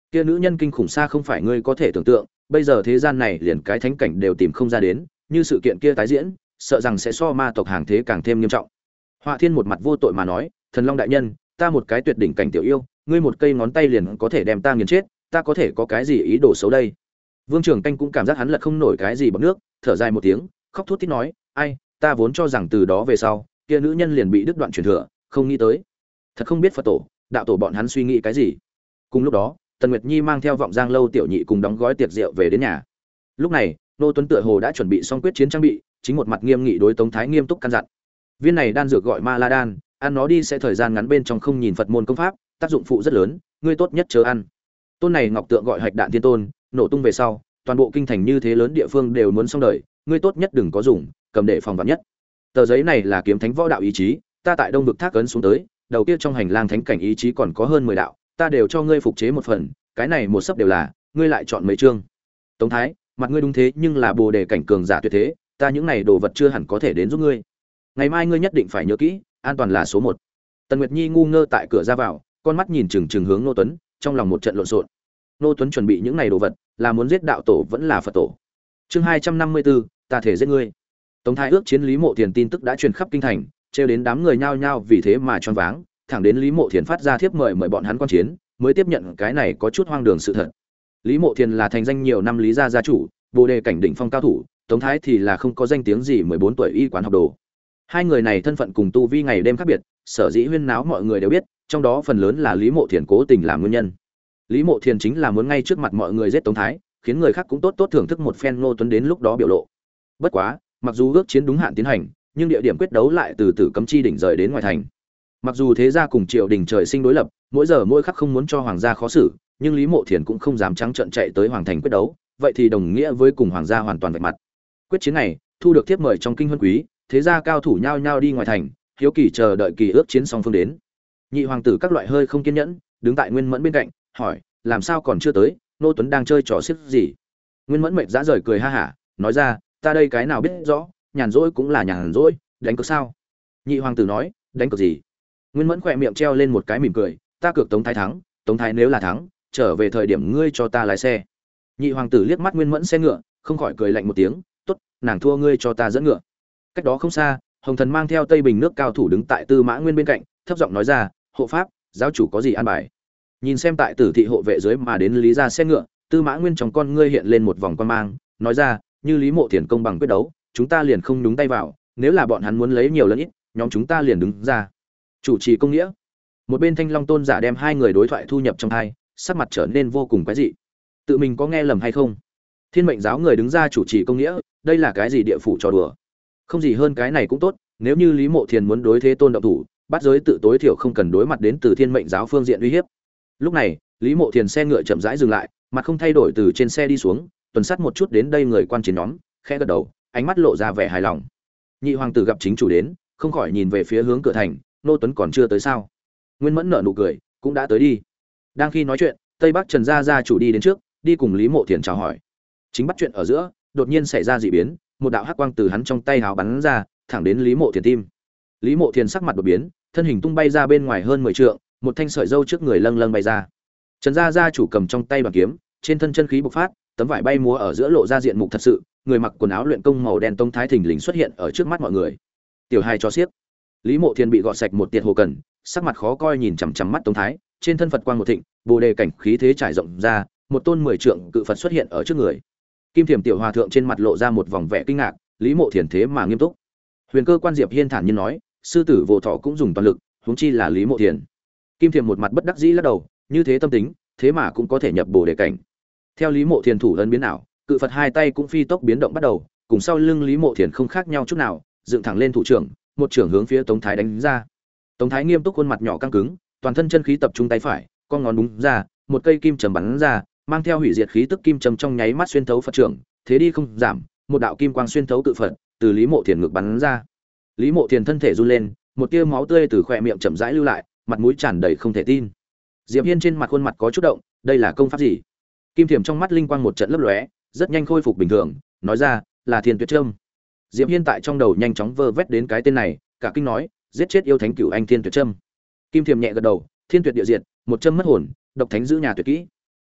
Kia nữ nhân kinh khủng xa không phải ngươi có thể tưởng tượng, bây giờ thế gian này liền cái thánh cảnh đều tìm không ra đến, như sự kiện kia tái diễn, sợ rằng sẽ so ma tộc hàng thế càng thêm nghiêm trọng. Họa Thiên một mặt vô tội mà nói, Thần Long đại nhân, ta một cái tuyệt đỉnh cảnh tiểu yêu, ngươi một cây ngón tay liền có thể đem ta nghiền chết, ta có thể có cái gì ý đồ xấu đây? Vương Trường Canh cũng cảm giác hắn lật không nổi cái gì bằng nước, thở dài một tiếng, khóc thút thít nói, ai, ta vốn cho rằng từ đó về sau, kia nữ nhân liền bị đứt đoạn truyền thừa, không nghĩ tới, thật không biết Phật tổ, đạo tổ bọn hắn suy nghĩ cái gì. Cùng lúc đó, Tần Nguyệt Nhi mang theo Vọng Giang lâu tiểu nhị cùng đóng gói tiệc rượu về đến nhà. Lúc này, Nô Tuấn tựa hồ đã chuẩn bị xong quyết chiến trang bị, chính một mặt nghiêm nghị đối Tống Thái nghiêm túc căn dặn. Viên này đan dược gọi Ma La đan, ăn nó đi sẽ thời gian ngắn bên trong không nhìn Phật môn công pháp, tác dụng phụ rất lớn, ngươi tốt nhất chớ ăn. Tôn này ngọc tượng gọi Hạch Đạn Thiên Tôn, nổ tung về sau, toàn bộ kinh thành như thế lớn địa phương đều muốn xong đời, ngươi tốt nhất đừng có dùng, cầm để phòng vạn nhất. Tờ giấy này là kiếm thánh võ đạo ý chí, ta tại Đông vực thác ấn xuống tới, đầu kia trong hành lang thánh cảnh ý chí còn có hơn mười đạo, ta đều cho ngươi phục chế một phần, cái này một sấp đều là, ngươi lại chọn mấy chương. Tống Thái, mặt ngươi đúng thế, nhưng là Bồ đề cảnh cường giả tuyệt thế, ta những này đồ vật chưa hẳn có thể đến giúp ngươi. Ngày mai ngươi nhất định phải nhớ kỹ, an toàn là số một. Tần Nguyệt Nhi ngu ngơ tại cửa ra vào, con mắt nhìn chừng chừng hướng Nô Tuấn, trong lòng một trận lộn xộn. Nô Tuấn chuẩn bị những này đồ vật, là muốn giết đạo tổ vẫn là Phật tổ. Chương hai trăm năm mươi tư, ta thể giết ngươi. Tống Thái ước chiến Lý Mộ Thiền tin tức đã truyền khắp kinh thành, trêu đến đám người nhao nhao vì thế mà choáng váng, thẳng đến Lý Mộ Thiền phát ra thiếp mời mời bọn hắn quan chiến, mới tiếp nhận cái này có chút hoang đường sự thật. Lý Mộ Thiền là thành danh nhiều năm Lý gia gia chủ, Bồ đề cảnh đỉnh phong cao thủ, Tống Thái thì là không có danh tiếng gì, mười bốn tuổi y quán học đồ. Hai người này thân phận cùng tu vi ngày đêm khác biệt, sở dĩ huyên náo mọi người đều biết, trong đó phần lớn là Lý Mộ Thiền cố tình làm nguyên nhân. Lý Mộ Thiền chính là muốn ngay trước mặt mọi người giết Tống Thái, khiến người khác cũng tốt tốt thưởng thức một phen Ngô Tuấn đến lúc đó biểu lộ. Bất quá, mặc dù ước chiến đúng hạn tiến hành, nhưng địa điểm quyết đấu lại từ Tử Cấm Chi đỉnh rời đến ngoài thành. Mặc dù thế gia cùng triều đình trời sinh đối lập, mỗi giờ mỗi khắc không muốn cho hoàng gia khó xử, nhưng Lý Mộ Thiền cũng không dám trắng trợn chạy tới hoàng thành quyết đấu, vậy thì đồng nghĩa với cùng hoàng gia hoàn toàn vạch mặt. Quyết chiến này, thu được thiếp mời trong kinh huân quý, thế gia cao thủ nhao nhao đi ngoài thành, hiếu kỳ chờ đợi kỳ ước chiến song phương đến. Nhị hoàng tử các loại hơi không kiên nhẫn, đứng tại Nguyên Mẫn bên cạnh, hỏi, làm sao còn chưa tới, Nô Tuấn đang chơi trò xiếc gì? Nguyên Mẫn mệt dã rời cười ha hả, nói ra, ta đây cái nào biết rõ, nhàn rỗi cũng là nhàn rỗi, đánh cược sao? Nhị hoàng tử nói, đánh cược gì? Nguyên Mẫn khỏe miệng treo lên một cái mỉm cười, ta cược Tống Thái thắng, Tống Thái nếu là thắng, trở về thời điểm ngươi cho ta lái xe. Nhị hoàng tử liếc mắt Nguyên Mẫn xe ngựa, không khỏi cười lạnh một tiếng, tốt, nàng thua ngươi cho ta dẫn ngựa. Cách đó không xa, Hồng Thần mang theo Tây Bình nước cao thủ đứng tại Tư Mã Nguyên bên cạnh, thấp giọng nói ra, hộ pháp, giáo chủ có gì an bài? Nhìn xem tại Tử thị hộ vệ dưới mà đến Lý gia xe ngựa, Tư Mã Nguyên trong con ngươi hiện lên một vòng quan mang, nói ra, như Lý Mộ Thiền công bằng quyết đấu, chúng ta liền không nhúng tay vào, nếu là bọn hắn muốn lấy nhiều lẫn ít, nhóm chúng ta liền đứng ra. Chủ trì công nghĩa. Một bên Thanh Long tôn giả đem hai người đối thoại thu nhập trong hai, sắc mặt trở nên vô cùng quái dị. Tự mình có nghe lầm hay không? Thiên Mệnh giáo người đứng ra chủ trì công nghĩa, đây là cái gì địa phủ trò đùa? Không gì hơn cái này cũng tốt, nếu như Lý Mộ Thiền muốn đối thế tôn động thủ, bắt giới tự tối thiểu không cần đối mặt đến từ Thiên Mệnh giáo phương diện uy hiếp. Lúc này, Lý Mộ Thiền xe ngựa chậm rãi dừng lại, mặt không thay đổi từ trên xe đi xuống, tuần sát một chút đến đây người quan chiến nhóm, khẽ gật đầu, ánh mắt lộ ra vẻ hài lòng. Nhị hoàng tử gặp chính chủ đến, không khỏi nhìn về phía hướng cửa thành, Nô Tuấn còn chưa tới sao? Nguyên Mẫn nở nụ cười, cũng đã tới đi. Đang khi nói chuyện, Tây Bắc Trần gia gia chủ đi đến trước, đi cùng Lý Mộ Thiền chào hỏi. Chính bắt chuyện ở giữa, đột nhiên xảy ra dị biến, một đạo hắc quang từ hắn trong tay hào bắn ra, thẳng đến Lý Mộ Thiền tim. Lý Mộ Thiền sắc mặt đột biến, thân hình tung bay ra bên ngoài hơn mười trượng, một thanh sợi dâu trước người lâng lâng bay ra. Trần gia gia chủ cầm trong tay bằng kiếm, trên thân chân khí bộc phát, tấm vải bay múa ở giữa lộ ra diện mục thật sự, người mặc quần áo luyện công màu đen Tông Thái thình lình xuất hiện ở trước mắt mọi người. Tiểu hai cho xiếc. Lý Mộ Thiền bị gọt sạch một tiệt hồ cần, sắc mặt khó coi nhìn chằm chằm mắt Tông Thái, trên thân Phật quang một thịnh, Bồ đề cảnh khí thế trải rộng ra, một tôn mười trượng cự Phật xuất hiện ở trước người. Kim Thiểm tiểu hòa thượng trên mặt lộ ra một vòng vẻ kinh ngạc, Lý Mộ Thiền thế mà nghiêm túc. Huyền Cơ quan Diệp Hiên thản nhiên nói, sư tử Vô Thọ cũng dùng toàn lực, huống chi là Lý Mộ Thiền. Kim Thiểm một mặt bất đắc dĩ lắc đầu, như thế tâm tính, thế mà cũng có thể nhập Bồ đề cảnh. Theo Lý Mộ Thiền thủ ấn biến ảo, cự Phật hai tay cũng phi tốc biến động bắt đầu, cùng sau lưng Lý Mộ Thiền không khác nhau chút nào, dựng thẳng lên thủ trưởng, một trưởng hướng phía Tống Thái đánh ra. Tống Thái nghiêm túc, khuôn mặt nhỏ căng cứng, toàn thân chân khí tập trung tay phải, con ngón đúng ra, một cây kim châm bắn ra, mang theo hủy diệt khí tức kim châm trong nháy mắt xuyên thấu Phật trưởng, thế đi không giảm, một đạo kim quang xuyên thấu cự Phật, từ Lý Mộ Thiền ngực bắn ra. Lý Mộ Thiền thân thể run lên, một tia máu tươi từ khóe miệng chậm rãi lưu lại, mặt mũi tràn đầy không thể tin. Diệp Hiên trên mặt khuôn mặt có chút động, đây là công pháp gì? Kim Thiểm trong mắt linh quang một trận lấp lóe, rất nhanh khôi phục bình thường, nói ra, là Thiên Tuyệt Trâm. Diệp Hiên tại trong đầu nhanh chóng vơ vét đến cái tên này, cả kinh nói, giết chết yêu thánh cửu anh Thiên Tuyệt Trâm. Kim Thiểm nhẹ gật đầu, Thiên Tuyệt địa diệt, một châm mất hồn, độc thánh giữ nhà tuyệt kỹ.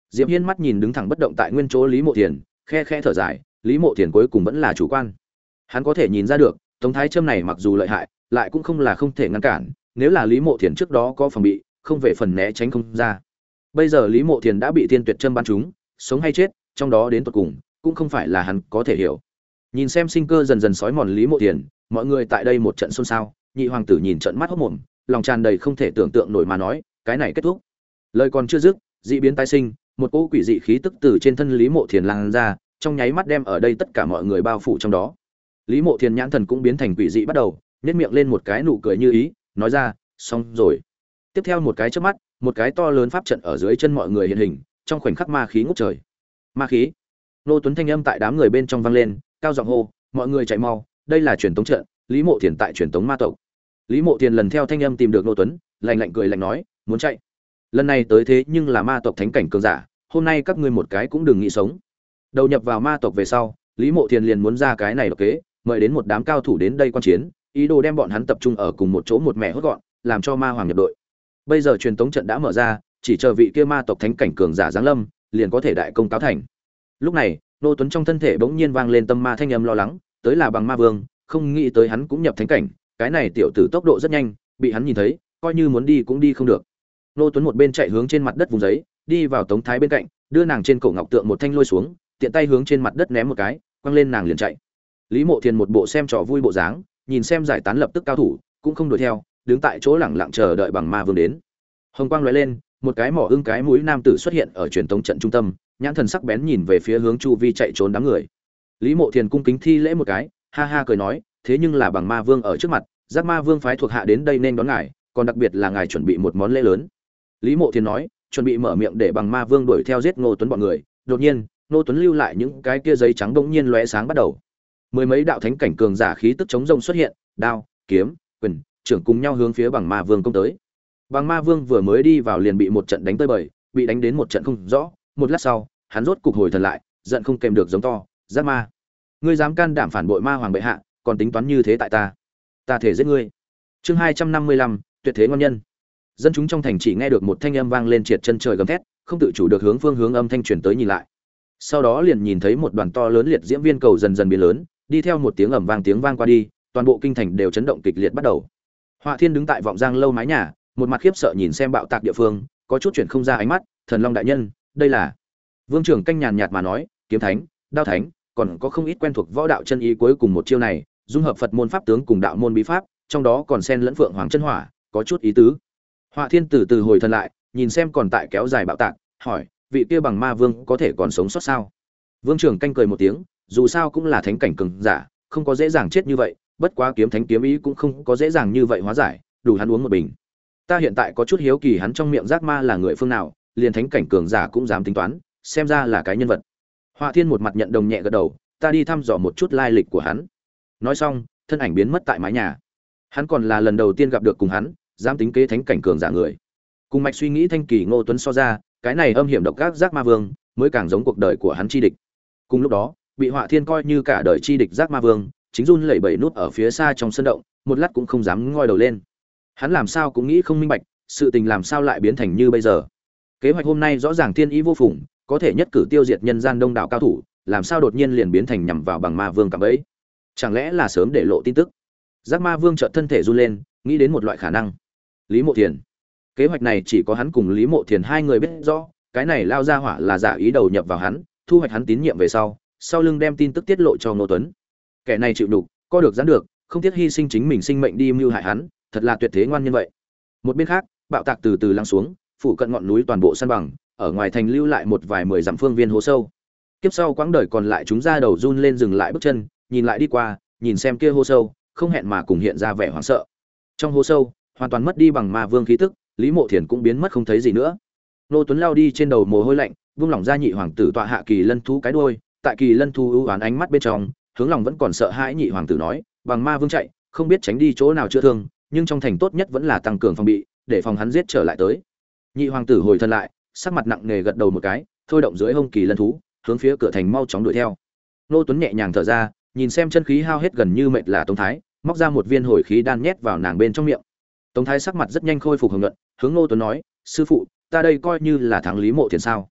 Diệp Hiên mắt nhìn đứng thẳng bất động tại nguyên chỗ Lý Mộ Thiền, khe khẽ thở dài, Lý Mộ Thiền cuối cùng vẫn là chủ quan. Hắn có thể nhìn ra được, Tống Thái Trâm này mặc dù lợi hại, lại cũng không là không thể ngăn cản, nếu là Lý Mộ Thiền trước đó có phòng bị, không về phần né tránh không ra. Bây giờ Lý Mộ Thiền đã bị Tiên Tuyệt Trâm bắn trúng, sống hay chết, trong đó đến tận cùng, cũng không phải là hắn có thể hiểu. Nhìn xem sinh cơ dần dần sói mòn Lý Mộ Thiền, mọi người tại đây một trận xôn xao, nhị hoàng tử nhìn trận mắt hốt mồm, lòng tràn đầy không thể tưởng tượng nổi mà nói, cái này kết thúc. Lời còn chưa dứt, dị biến tái sinh, một cỗ quỷ dị khí tức từ trên thân Lý Mộ Thiền lan ra, trong nháy mắt đem ở đây tất cả mọi người bao phủ trong đó. Lý Mộ Thiền nhãn thần cũng biến thành quỷ dị bắt đầu, nhếch miệng lên một cái nụ cười như ý, nói ra, xong rồi. Tiếp theo một cái chớp mắt, một cái to lớn pháp trận ở dưới chân mọi người hiện hình, trong khoảnh khắc ma khí ngút trời. Ma khí. Nô Tuấn thanh âm tại đám người bên trong vang lên, cao giọng hô, mọi người chạy mau, đây là truyền tống trận, Lý Mộ Thiền tại truyền tống ma tộc. Lý Mộ Thiền lần theo thanh âm tìm được Nô Tuấn, lạnh lạnh cười lạnh nói, muốn chạy. Lần này tới thế nhưng là ma tộc thánh cảnh cường giả, hôm nay các ngươi một cái cũng đừng nghĩ sống. Đầu nhập vào ma tộc về sau, Lý Mộ Thiền liền muốn ra cái này độc kế, mời đến một đám cao thủ đến đây quan chiến, ý đồ đem bọn hắn tập trung ở cùng một chỗ một mẹ hốt gọn, làm cho ma hoàng nhập đội. Bây giờ truyền tống trận đã mở ra, chỉ chờ vị kia ma tộc thánh cảnh cường giả giáng lâm, liền có thể đại công cáo thành. Lúc này, Nô Tuấn trong thân thể bỗng nhiên vang lên tâm ma thanh âm lo lắng, tới là bằng ma vương, không nghĩ tới hắn cũng nhập thánh cảnh, cái này tiểu tử tốc độ rất nhanh, bị hắn nhìn thấy, coi như muốn đi cũng đi không được. Nô Tuấn một bên chạy hướng trên mặt đất vùng giấy, đi vào Tống Thái bên cạnh, đưa nàng trên cổ ngọc tượng một thanh lôi xuống, tiện tay hướng trên mặt đất ném một cái, quăng lên nàng liền chạy. Lý Mộ Thiền một bộ xem trò vui bộ dáng, nhìn xem giải tán lập tức cao thủ, cũng không đuổi theo, đứng tại chỗ lẳng lặng chờ đợi bằng ma vương đến. Hồng quang lóe lên, một cái mỏ ưng cái mũi nam tử xuất hiện ở truyền tống trận trung tâm, nhãn thần sắc bén nhìn về phía hướng chu vi chạy trốn đám người. Lý Mộ Thiền cung kính thi lễ một cái, ha ha cười nói, thế nhưng là bằng ma vương ở trước mặt, giác ma vương phái thuộc hạ đến đây nên đón ngài, còn đặc biệt là ngài chuẩn bị một món lễ lớn. Lý Mộ Thiền nói, chuẩn bị mở miệng để bằng ma vương đuổi theo giết Ngô Tuấn bọn người. Đột nhiên, Ngô Tuấn lưu lại những cái kia giấy trắng bỗng nhiên lóe sáng bắt đầu. Mười mấy đạo thánh cảnh cường giả khí tức chống rông xuất hiện, đao, kiếm, quyền, trưởng cùng nhau hướng phía bằng ma vương công tới. Bằng ma vương vừa mới đi vào liền bị một trận đánh tơi bời, bị đánh đến một trận không rõ, một lát sau, hắn rốt cục hồi thần lại, giận không kèm được giống to, "Giác ma, ngươi dám can đảm phản bội ma hoàng bệ hạ, còn tính toán như thế tại ta, ta thể giết ngươi." Chương hai trăm năm mươi lăm, tuyệt thế ngon nhân. Dân chúng trong thành chỉ nghe được một thanh âm vang lên triệt chân trời gầm thét, không tự chủ được hướng phương hướng âm thanh truyền tới nhìn lại. Sau đó liền nhìn thấy một đoàn to lớn liệt diễm viên cầu dần dần biến lớn, đi theo một tiếng ầm vang tiếng vang qua đi, toàn bộ kinh thành đều chấn động kịch liệt bắt đầu. Họa Thiên đứng tại vọng giang lâu mái nhà, một mặt khiếp sợ nhìn xem bạo tạc địa phương, có chút chuyển không ra ánh mắt, "Thần Long đại nhân, đây là?" Vương trưởng canh nhàn nhạt mà nói, "Kiếm thánh, đao thánh, còn có không ít quen thuộc võ đạo chân ý cuối cùng một chiêu này, dung hợp Phật môn pháp tướng cùng đạo môn bí pháp, trong đó còn xen lẫn Phượng Hoàng chân hỏa, có chút ý tứ." Họa Thiên từ từ hồi thần lại, nhìn xem còn tại kéo dài bạo tạc, hỏi, "Vị kia bằng ma vương có thể còn sống sót sao?" Vương trưởng canh cười một tiếng, dù sao cũng là thánh cảnh cường giả, không có dễ dàng chết như vậy, bất quá kiếm thánh kiếm ý cũng không có dễ dàng như vậy hóa giải, đủ hắn uống một bình. Ta hiện tại có chút hiếu kỳ hắn trong miệng giác ma là người phương nào, liền thánh cảnh cường giả cũng dám tính toán, xem ra là cái nhân vật. Họa Thiên một mặt nhận đồng nhẹ gật đầu, "Ta đi thăm dò một chút lai lịch của hắn." Nói xong, thân ảnh biến mất tại mái nhà. Hắn còn là lần đầu tiên gặp được cùng hắn, dám tính kế thánh cảnh cường giả người. Cùng mạch suy nghĩ thanh kỳ Ngô Tuấn so ra, cái này âm hiểm độc ác giác ma vương, mới càng giống cuộc đời của hắn chi địch. Cùng lúc đó, bị Họa Thiên coi như cả đời chi địch giác ma vương, chính run lẩy bẩy nút ở phía xa trong sân động, một lát cũng không dám ngoi đầu lên. Hắn làm sao cũng nghĩ không minh bạch, sự tình làm sao lại biến thành như bây giờ. Kế hoạch hôm nay rõ ràng thiên ý vô phùng, có thể nhất cử tiêu diệt nhân gian đông đảo cao thủ, làm sao đột nhiên liền biến thành nhằm vào bằng ma vương cạm bẫy? Chẳng lẽ là sớm để lộ tin tức? Giác ma vương chợt thân thể run lên, nghĩ đến một loại khả năng. Lý Mộ Thiền. Kế hoạch này chỉ có hắn cùng Lý Mộ Thiền hai người biết rõ, cái này lao ra hỏa là giả ý đầu nhập vào hắn, thu hoạch hắn tín nhiệm về sau, sau lưng đem tin tức tiết lộ cho Ngô Tuấn. Kẻ này chịu nhục, co được giãn được, không tiếc hy sinh chính mình sinh mệnh đi mưu hại hắn, thật là tuyệt thế ngoan nhân vậy. Một bên khác, bạo tạc từ từ lắng xuống, phủ cận ngọn núi toàn bộ san bằng, ở ngoài thành lưu lại một vài mười dặm phương viên hố sâu. Kiếp sau quãng đời còn lại chúng ra đầu run lên dừng lại bước chân, nhìn lại đi qua, nhìn xem kia hố sâu, không hẹn mà cùng hiện ra vẻ hoảng sợ. Trong hố sâu, hoàn toàn mất đi bằng ma vương khí tức, Lý Mộ Thiền cũng biến mất không thấy gì nữa. Nô Tuấn lao đi trên đầu mồ hôi lạnh, vung lòng ra nhị hoàng tử tọa hạ kỳ lân thú cái đuôi, tại kỳ lân thú ưu oán ánh mắt bên trong, hướng lòng vẫn còn sợ hãi nhị hoàng tử nói, bằng ma vương chạy, không biết tránh đi chỗ nào chữa thương, nhưng trong thành tốt nhất vẫn là tăng cường phòng bị, để phòng hắn giết trở lại tới. Nhị hoàng tử hồi thân lại, sắc mặt nặng nề gật đầu một cái, thôi động dưới hông kỳ lân thú, hướng phía cửa thành mau chóng đuổi theo. Nô Tuấn nhẹ nhàng thở ra, nhìn xem chân khí hao hết gần như mệt là Tống Thái, móc ra một viên hồi khí đan nhét vào nàng bên trong miệng. Tống Thái sắc mặt rất nhanh khôi phục hồng nhuận, hướng Nô Tuấn nói, sư phụ, ta đây coi như là thắng Lý Mộ Thiền sao?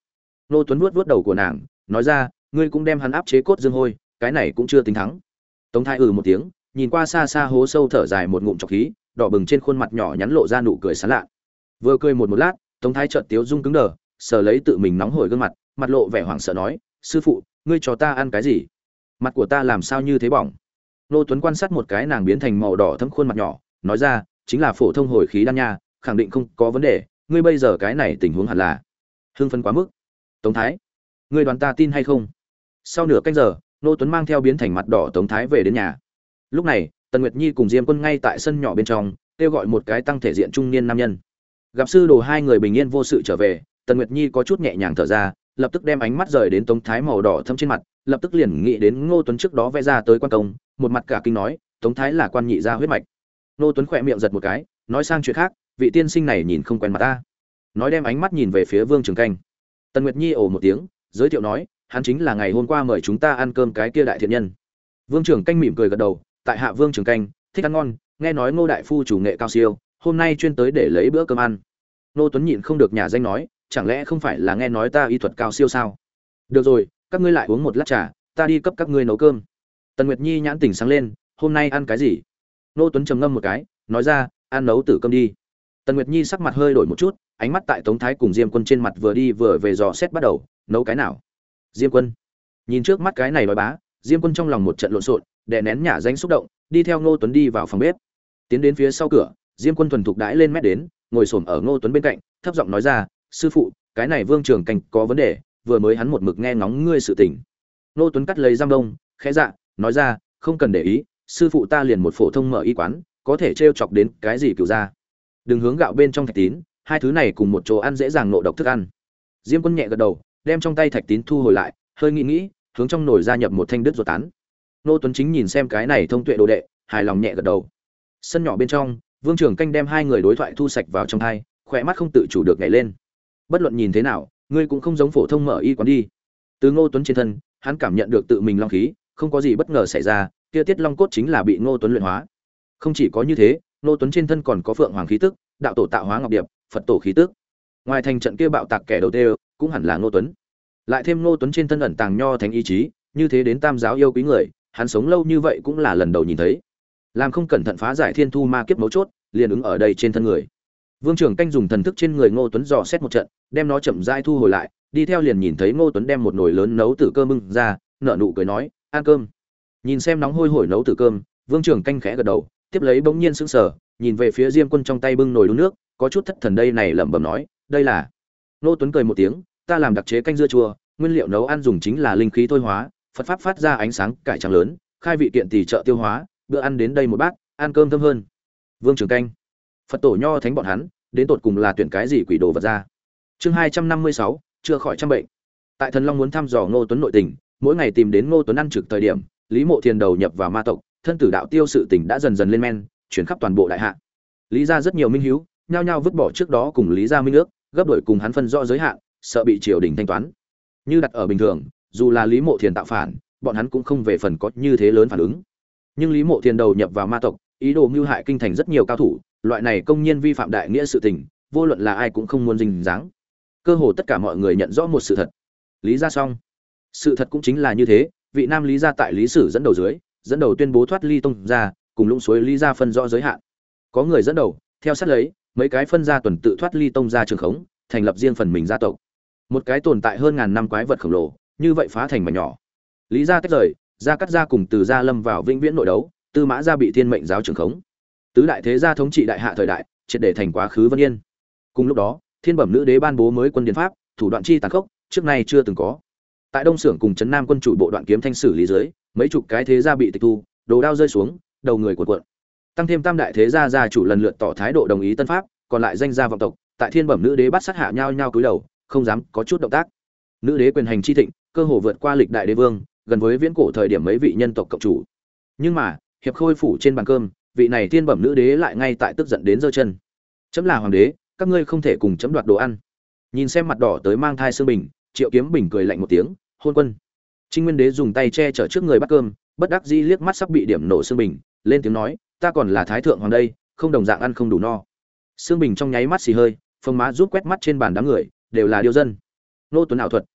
Nô Tuấn vuốt vuốt đầu của nàng, nói ra, ngươi cũng đem hắn áp chế cốt dương hôi, cái này cũng chưa tính thắng. Tống Thái ừ một tiếng, nhìn qua xa xa hố sâu thở dài một ngụm trọc khí, đỏ bừng trên khuôn mặt nhỏ nhắn lộ ra nụ cười sán lạ. Vừa cười một một lát, Tống Thái chợt tiếu dung cứng đờ, sờ lấy tự mình nóng hổi gương mặt, mặt lộ vẻ hoảng sợ nói, sư phụ, ngươi cho ta ăn cái gì? Mặt của ta làm sao như thế bỏng? Nô Tuấn quan sát một cái nàng biến thành màu đỏ thẫm khuôn mặt nhỏ, nói ra, chính là phổ thông hồi khí đan nha, khẳng định không có vấn đề, ngươi bây giờ cái này tình huống hẳn là hưng phấn quá mức. Tống Thái, ngươi đoán ta tin hay không? Sau nửa canh giờ, Nô Tuấn mang theo biến thành mặt đỏ Tống Thái về đến nhà. Lúc này, Tần Nguyệt Nhi cùng Diêm Quân ngay tại sân nhỏ bên trong, kêu gọi một cái tăng thể diện trung niên nam nhân. Gặp sư đồ hai người bình yên vô sự trở về, Tần Nguyệt Nhi có chút nhẹ nhàng thở ra, lập tức đem ánh mắt rời đến Tống Thái màu đỏ thẫm trên mặt, lập tức liền nghĩ đến Ngô Tuấn trước đó vẽ ra tới quan công, một mặt cả kinh nói, Tống Thái là quan nhị gia huyết mạch. Ngô Tuấn khỏe miệng giật một cái, nói sang chuyện khác, vị tiên sinh này nhìn không quen mặt ta. Nói đem ánh mắt nhìn về phía Vương Trường Canh. Tần Nguyệt Nhi ồ một tiếng, giới thiệu nói, hắn chính là ngày hôm qua mời chúng ta ăn cơm cái kia đại thiện nhân. Vương Trường Canh mỉm cười gật đầu, tại hạ Vương Trường Canh, thích ăn ngon, nghe nói Ngô đại phu chủ nghệ cao siêu, hôm nay chuyên tới để lấy bữa cơm ăn. Ngô Tuấn nhịn không được nhà danh nói, chẳng lẽ không phải là nghe nói ta y thuật cao siêu sao? Được rồi, các ngươi lại uống một lát trà, ta đi cấp các ngươi nấu cơm. Tần Nguyệt Nhi nhãn tỉnh sáng lên, hôm nay ăn cái gì? Ngô Tuấn trầm ngâm một cái, nói ra, ăn nấu tử cơm đi. Tần Nguyệt Nhi sắc mặt hơi đổi một chút, ánh mắt tại Tống Thái cùng Diêm Quân trên mặt vừa đi vừa về dò xét bắt đầu, nấu cái nào? Diêm Quân. Nhìn trước mắt cái này nói bá, Diêm Quân trong lòng một trận lộn xộn, đè nén nhả danh xúc động, đi theo Ngô Tuấn đi vào phòng bếp. Tiến đến phía sau cửa, Diêm Quân thuần thục đãi lên mét đến, ngồi xổm ở Ngô Tuấn bên cạnh, thấp giọng nói ra, sư phụ, cái này Vương Trường Canh có vấn đề, vừa mới hắn một mực nghe ngóng ngươi sự tình. Ngô Tuấn cắt lấy giam đông, khẽ dạ, nói ra, không cần để ý, sư phụ ta liền một phổ thông mở y quán, có thể trêu chọc đến cái gì cửu ra. Đừng hướng gạo bên trong thạch tín, hai thứ này cùng một chỗ ăn dễ dàng nộ độc thức ăn. Diêm Quân nhẹ gật đầu, đem trong tay thạch tín thu hồi lại, hơi nghĩ nghĩ, hướng trong nồi gia nhập một thanh đứt ruột tán. Ngô Tuấn chính nhìn xem cái này thông tuệ đồ đệ, hài lòng nhẹ gật đầu. Sân nhỏ bên trong, Vương Trường Canh đem hai người đối thoại thu sạch vào trong tai, khỏe mắt không tự chủ được nhảy lên. Bất luận nhìn thế nào, ngươi cũng không giống phổ thông mở y quán đi. Từ Ngô Tuấn trên thân, hắn cảm nhận được tự mình long khí, không có gì bất ngờ xảy ra, kia tiết long cốt chính là bị Ngô Tuấn luyện hóa. Không chỉ có như thế, Ngô Tuấn trên thân còn có phượng hoàng khí tức, đạo tổ tạo hóa ngọc điệp, Phật tổ khí tức. Ngoài thành trận kia bạo tạc kẻ đầu tiên, cũng hẳn là Ngô Tuấn. Lại thêm Ngô Tuấn trên thân ẩn tàng nho thánh ý chí, như thế đến tam giáo yêu quý người, hắn sống lâu như vậy cũng là lần đầu nhìn thấy. Làm không cẩn thận phá giải thiên thu ma kiếp mấu chốt, liền ứng ở đây trên thân người. Vương Trường Canh dùng thần thức trên người Ngô Tuấn dò xét một trận, đem nó chậm rãi thu hồi lại, đi theo liền nhìn thấy Ngô Tuấn đem một nồi lớn nấu tử cơm bưng ra, nở nụ cười nói, "Ăn cơm." Nhìn xem nóng hôi hổi nấu tử cơm, Vương Trường Canh khẽ gật đầu, tiếp lấy bỗng nhiên sững sờ, nhìn về phía Diêm Quân trong tay bưng nồi đun nước, có chút thất thần đây này lẩm bẩm nói, "Đây là?" Ngô Tuấn cười một tiếng, "Ta làm đặc chế canh dưa chua, nguyên liệu nấu ăn dùng chính là linh khí thôi hóa, Phật pháp phát ra ánh sáng cải trắng lớn, khai vị kiện tỷ trợ tiêu hóa, bữa ăn đến đây một bát, ăn cơm thơm hơn." Vương Trường Canh, Phật tổ nho thánh bọn hắn, đến tột cùng là tuyển cái gì quỷ đồ vật ra. Chương hai trăm năm mươi sáu, chưa khỏi trăm bệnh. Tại Thần Long muốn thăm dò Ngô Tuấn nội tình, mỗi ngày tìm đến Ngô Tuấn ăn trực thời điểm, Lý Mộ Thiền đầu nhập vào ma tộc, thân tử đạo tiêu sự tình đã dần dần lên men, chuyển khắp toàn bộ đại hạ. Lý gia rất nhiều minh hiếu, nhao nhao vứt bỏ trước đó cùng Lý gia minh ước, gấp đổi cùng hắn phân rõ giới hạn, sợ bị triều đình thanh toán. Như đặt ở bình thường, dù là Lý Mộ Thiền tạo phản, bọn hắn cũng không về phần có như thế lớn phản ứng. Nhưng Lý Mộ Thiền đầu nhập vào ma tộc, ý đồ mưu hại kinh thành rất nhiều cao thủ, loại này công nhiên vi phạm đại nghĩa sự tình, vô luận là ai cũng không muốn dính dáng. Cơ hồ tất cả mọi người nhận rõ một sự thật. Lý gia xong. Sự thật cũng chính là như thế, vị nam Lý gia tại Lý Sử dẫn đầu dưới, dẫn đầu tuyên bố thoát ly tông gia, cùng lũng suối Lý gia phân rõ giới hạn. Có người dẫn đầu, theo sát lấy, mấy cái phân gia tuần tự thoát ly tông gia trường khống, thành lập riêng phần mình gia tộc. Một cái tồn tại hơn ngàn năm quái vật khổng lồ, như vậy phá thành mảnh nhỏ. Lý gia tách rời, gia cắt gia cùng Từ gia lâm vào vĩnh viễn nội đấu, Tư Mã gia bị thiên mệnh giáo trường khống. Tứ đại thế gia thống trị đại hạ thời đại, triệt để thành quá khứ vân yên. Cùng lúc đó, Thiên Bẩm Nữ Đế ban bố mới quân điển pháp, thủ đoạn chi tàn khốc, trước nay chưa từng có. Tại Đông Xưởng cùng trấn Nam quân chủ bộ đoạn kiếm thanh xử lý dưới, mấy chục cái thế gia bị tịch thu, đồ đao rơi xuống, đầu người cuộn cuộn. Tăng thêm tam đại thế gia gia chủ lần lượt tỏ thái độ đồng ý tân pháp, còn lại danh gia vọng tộc, tại Thiên Bẩm Nữ Đế bắt sát hạ nhau nhau cúi đầu, không dám có chút động tác. Nữ đế quyền hành chi thịnh, cơ hồ vượt qua lịch đại đế vương, gần với viễn cổ thời điểm mấy vị nhân tộc cộng chủ. Nhưng mà, hiệp khôi phủ trên bàn cơm, vị này Thiên Bẩm Nữ Đế lại ngay tại tức giận đến giơ chân. Chấm là hoàng đế, các ngươi không thể cùng chấm đoạt đồ ăn. Nhìn xem mặt đỏ tới mang thai Sương Bình, Triệu Kiếm Bình cười lạnh một tiếng, hôn quân. Trinh Nguyên Đế dùng tay che chở trước người bắt cơm, bất đắc dĩ liếc mắt sắp bị điểm nổ Sương Bình, lên tiếng nói, ta còn là thái thượng hoàng đây, không đồng dạng ăn không đủ no. Sương Bình trong nháy mắt xì hơi, phồng má rút quét mắt trên bàn đám người, đều là điêu dân. Nô Tuấn ảo thuật,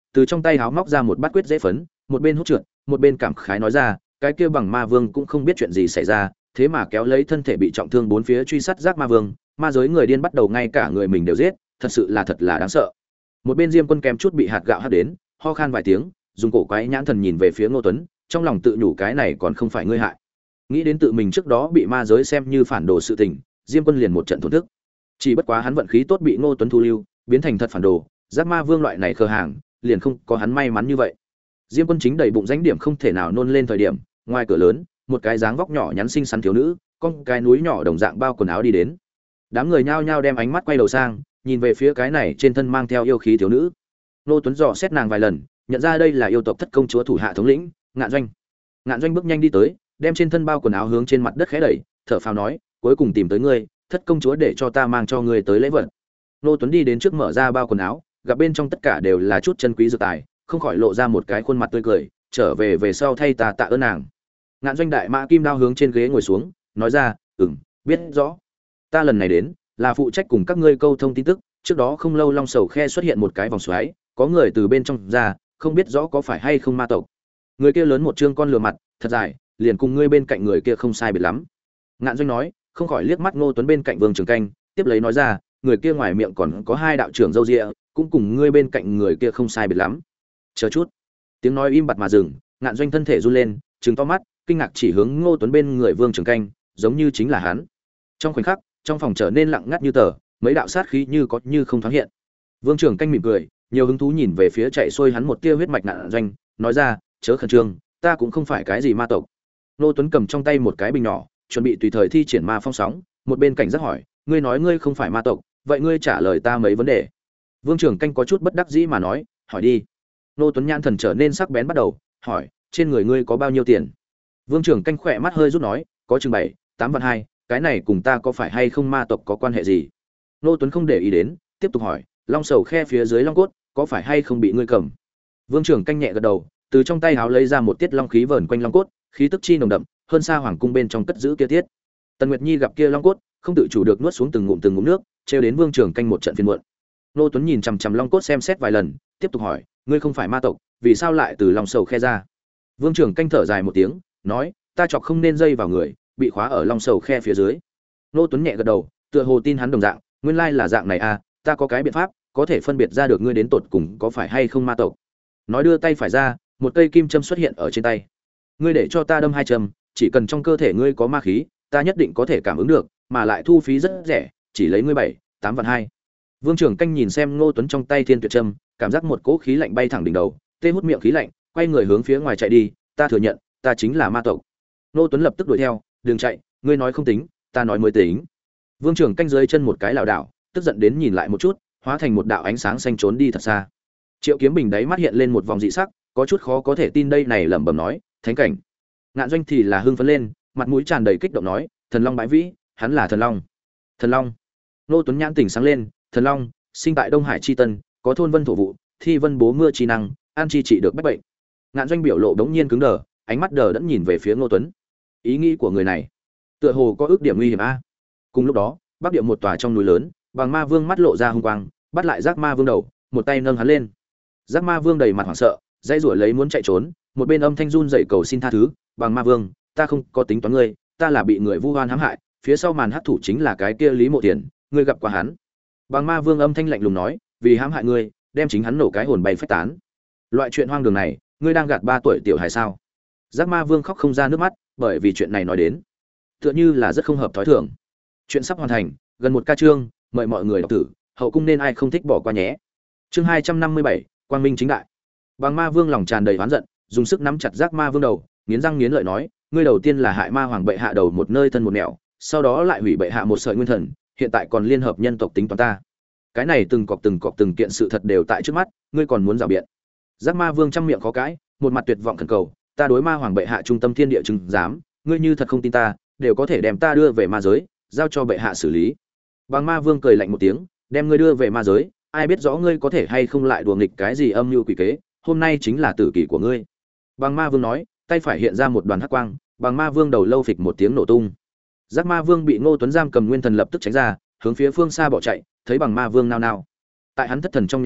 từ trong tay háo móc ra một bát quyết dễ phấn, một bên hút trượt, một bên cảm khái nói ra, cái kia bằng ma vương cũng không biết chuyện gì xảy ra, thế mà kéo lấy thân thể bị trọng thương bốn phía truy sát giác ma vương, ma giới người điên bắt đầu ngay cả người mình đều giết, thật sự là thật là đáng sợ. Một bên Diêm Quân kém chút bị hạt gạo hất đến, ho khan vài tiếng, dùng cổ quái nhãn thần nhìn về phía Ngô Tuấn, trong lòng tự nhủ cái này còn không phải ngươi hại. Nghĩ đến tự mình trước đó bị ma giới xem như phản đồ sự tình, Diêm Quân liền một trận thổn thức. Chỉ bất quá hắn vận khí tốt bị Ngô Tuấn thu lưu, biến thành thật phản đồ, giác ma vương loại này khờ hàng, liền không có hắn may mắn như vậy. Diêm Quân chính đầy bụng danh điểm không thể nào nôn lên thời điểm, ngoài cửa lớn, một cái dáng vóc nhỏ nhắn xinh xắn thiếu nữ, con cái núi nhỏ đồng dạng bao quần áo đi đến. Đám người nhao nhao đem ánh mắt quay đầu sang, nhìn về phía cái này trên thân mang theo yêu khí thiếu nữ. Ngô Tuấn dò xét nàng vài lần, nhận ra đây là yêu tộc Thất công chúa thủ hạ thống lĩnh, Ngạn Doanh. Ngạn Doanh bước nhanh đi tới, đem trên thân bao quần áo hướng trên mặt đất khẽ đẩy, thở phào nói, cuối cùng tìm tới ngươi, Thất công chúa để cho ta mang cho ngươi tới lễ vật. Ngô Tuấn đi đến trước mở ra bao quần áo, gặp bên trong tất cả đều là chút chân quý dược tài, không khỏi lộ ra một cái khuôn mặt tươi cười, trở về về sau thay ta tạ ơn nàng. Ngạn Doanh đại mã kim đao hướng trên ghế ngồi xuống, nói ra, "Ừm, biết rõ. Ta lần này đến là phụ trách cùng các ngươi câu thông tin tức, trước đó không lâu Long Sầu khe xuất hiện một cái vòng xoáy, có người từ bên trong ra, không biết rõ có phải hay không ma tộc. Người kia lớn một trương con lừa mặt, thật dài, liền cùng ngươi bên cạnh người kia không sai biệt lắm." Ngạn Doanh nói, không khỏi liếc mắt Ngô Tuấn bên cạnh Vương Trường Canh, tiếp lấy nói ra, người kia ngoài miệng còn có hai đạo trưởng râu ria, cũng cùng ngươi bên cạnh người kia không sai biệt lắm. Chờ chút. Tiếng nói im bặt mà dừng, Ngạn Doanh thân thể run lên, trừng to mắt, kinh ngạc chỉ hướng Ngô Tuấn bên người Vương Trường Canh, giống như chính là hắn. Trong khoảnh khắc, trong phòng trở nên lặng ngắt như tờ, mấy đạo sát khí như có như không thoáng hiện. Vương Trường Canh mỉm cười, nhiều hứng thú nhìn về phía chạy xuôi hắn một tia huyết mạch Ngạn Doanh, nói ra, chớ khẩn trương, ta cũng không phải cái gì ma tộc. Ngô Tuấn cầm trong tay một cái bình nhỏ, chuẩn bị tùy thời thi triển ma phong sóng, một bên cảnh giác hỏi, ngươi nói ngươi không phải ma tộc, vậy ngươi trả lời ta mấy vấn đề. Vương Trường Canh có chút bất đắc dĩ mà nói, hỏi đi. Ngô Tuấn nhãn thần trở nên sắc bén bắt đầu, hỏi, trên người ngươi có bao nhiêu tiền? Vương Trường Canh khỏe mắt hơi rút nói, có chừng bảy, tám vạn hai, cái này cùng ta có phải hay không ma tộc có quan hệ gì? Ngô Tuấn không để ý đến, tiếp tục hỏi, Long Sầu khe phía dưới long cốt, có phải hay không bị ngươi cầm? Vương Trường Canh nhẹ gật đầu, từ trong tay háo lấy ra một tiết long khí vờn quanh long cốt, khí tức chi nồng đậm, hơn xa hoàng cung bên trong cất giữ kia tiết. Tần Nguyệt Nhi gặp kia long cốt, không tự chủ được nuốt xuống từng ngụm từng ngụm nước, trêu đến Vương Trường Canh một trận phiền muộn. Ngô Tuấn nhìn chằm chằm long cốt xem xét vài lần, tiếp tục hỏi, ngươi không phải ma tộc, vì sao lại từ Long Sầu khe ra? Vương Trường Canh thở dài một tiếng, nói, ta chọc không nên dây vào người, bị khóa ở Long Sầu khe phía dưới. Ngô Tuấn nhẹ gật đầu, tựa hồ tin hắn đồng dạng, nguyên lai là dạng này à, ta có cái biện pháp, có thể phân biệt ra được ngươi đến tột cùng có phải hay không ma tộc. Nói đưa tay phải ra, một cây kim châm xuất hiện ở trên tay. Ngươi để cho ta đâm hai châm, chỉ cần trong cơ thể ngươi có ma khí, ta nhất định có thể cảm ứng được, mà lại thu phí rất rẻ, chỉ lấy ngươi bảy, tám vạn hai. Vương Trường Canh nhìn xem Ngô Tuấn trong tay thiên tuyệt châm, cảm giác một cỗ khí lạnh bay thẳng đỉnh đầu, tê hút miệng khí lạnh, quay người hướng phía ngoài chạy đi, ta thừa nhận, ta chính là ma tộc. Ngô Tuấn lập tức đuổi theo, đừng chạy, ngươi nói không tính, ta nói mới tính. Vương Trường Canh dưới chân một cái lảo đảo, tức giận đến nhìn lại một chút, hóa thành một đạo ánh sáng xanh trốn đi thật xa. Triệu Kiếm Bình đáy mắt hiện lên một vòng dị sắc, có chút khó có thể tin đây này lẩm bẩm nói, thánh cảnh. Ngạn Doanh thì là hưng phấn lên, mặt mũi tràn đầy kích động nói, thần long bái vĩ, hắn là thần long. Thần long. Ngô Tuấn nhãn tỉnh sáng lên, thần long, sinh tại Đông Hải chi tân, có thôn vân thổ vụ, thi vân bố mưa chi năng, an chi trị được bách bệnh. Ngạn Doanh biểu lộ đống nhiên cứng đờ, ánh mắt đờ đẫn nhìn về phía Ngô Tuấn. Ý nghĩ của người này, tựa hồ có ước điểm nguy hiểm a. Cùng lúc đó, bắc địa một tòa trong núi lớn, Bằng Ma Vương mắt lộ ra hung quang, bắt lại Giác Ma Vương đầu, một tay nâng hắn lên. Giác Ma Vương đầy mặt hoảng sợ, dãy rủa lấy muốn chạy trốn, một bên âm thanh run dậy cầu xin tha thứ, "Bằng Ma Vương, ta không có tính toán ngươi, ta là bị người vu oan hãm hại, phía sau màn hắc thủ chính là cái kia Lý Mộ Tiền, ngươi gặp qua hắn." Bằng Ma Vương âm thanh lạnh lùng nói, "Vì hãm hại ngươi, đem chính hắn nổ cái hồn bay phách tán. Loại chuyện hoang đường này, ngươi đang gạt ba tuổi tiểu hài sao?" Giác Ma Vương khóc không ra nước mắt, bởi vì chuyện này nói đến, tựa như là rất không hợp thói thường. Chuyện sắp hoàn thành, gần một ca chương, mời mọi người đọc thử, hậu cung nên ai không thích bỏ qua nhé. Chương hai trăm năm mươi bảy, Quang Minh chính đại. Bằng Ma Vương lòng tràn đầy oán giận, dùng sức nắm chặt Giác Ma Vương đầu, nghiến răng nghiến lợi nói, ngươi đầu tiên là hại Ma Hoàng bệ hạ đầu một nơi thân một nẻo, sau đó lại hủy bệ hạ một sợi nguyên thần, hiện tại còn liên hợp nhân tộc tính toán ta. Cái này từng cọc từng cọc từng kiện sự thật đều tại trước mắt, ngươi còn muốn rào biện. Giác Ma Vương trăm miệng khó cãi, một mặt tuyệt vọng khẩn cầu, ta đối Ma Hoàng bệ hạ trung tâm thiên địa chứng giám, ngươi như thật không tin ta, đều có thể đem ta đưa về ma giới, giao cho bệ hạ xử lý. Bằng Ma Vương cười lạnh một tiếng, đem ngươi đưa về ma giới, ai biết rõ ngươi có thể hay không lại đùa nghịch cái gì âm mưu quỷ kế, hôm nay chính là tử kỳ của ngươi. Bằng Ma Vương nói, tay phải hiện ra một đoàn hắc quang, Bằng Ma Vương đầu lâu phịch một tiếng nổ tung. Giác Ma Vương bị Ngô Tuấn giam cầm nguyên thần lập tức tránh ra, hướng phía phương xa bỏ chạy, thấy Bằng Ma Vương nao nao. Tại hắn thất thần trong nháy mắt,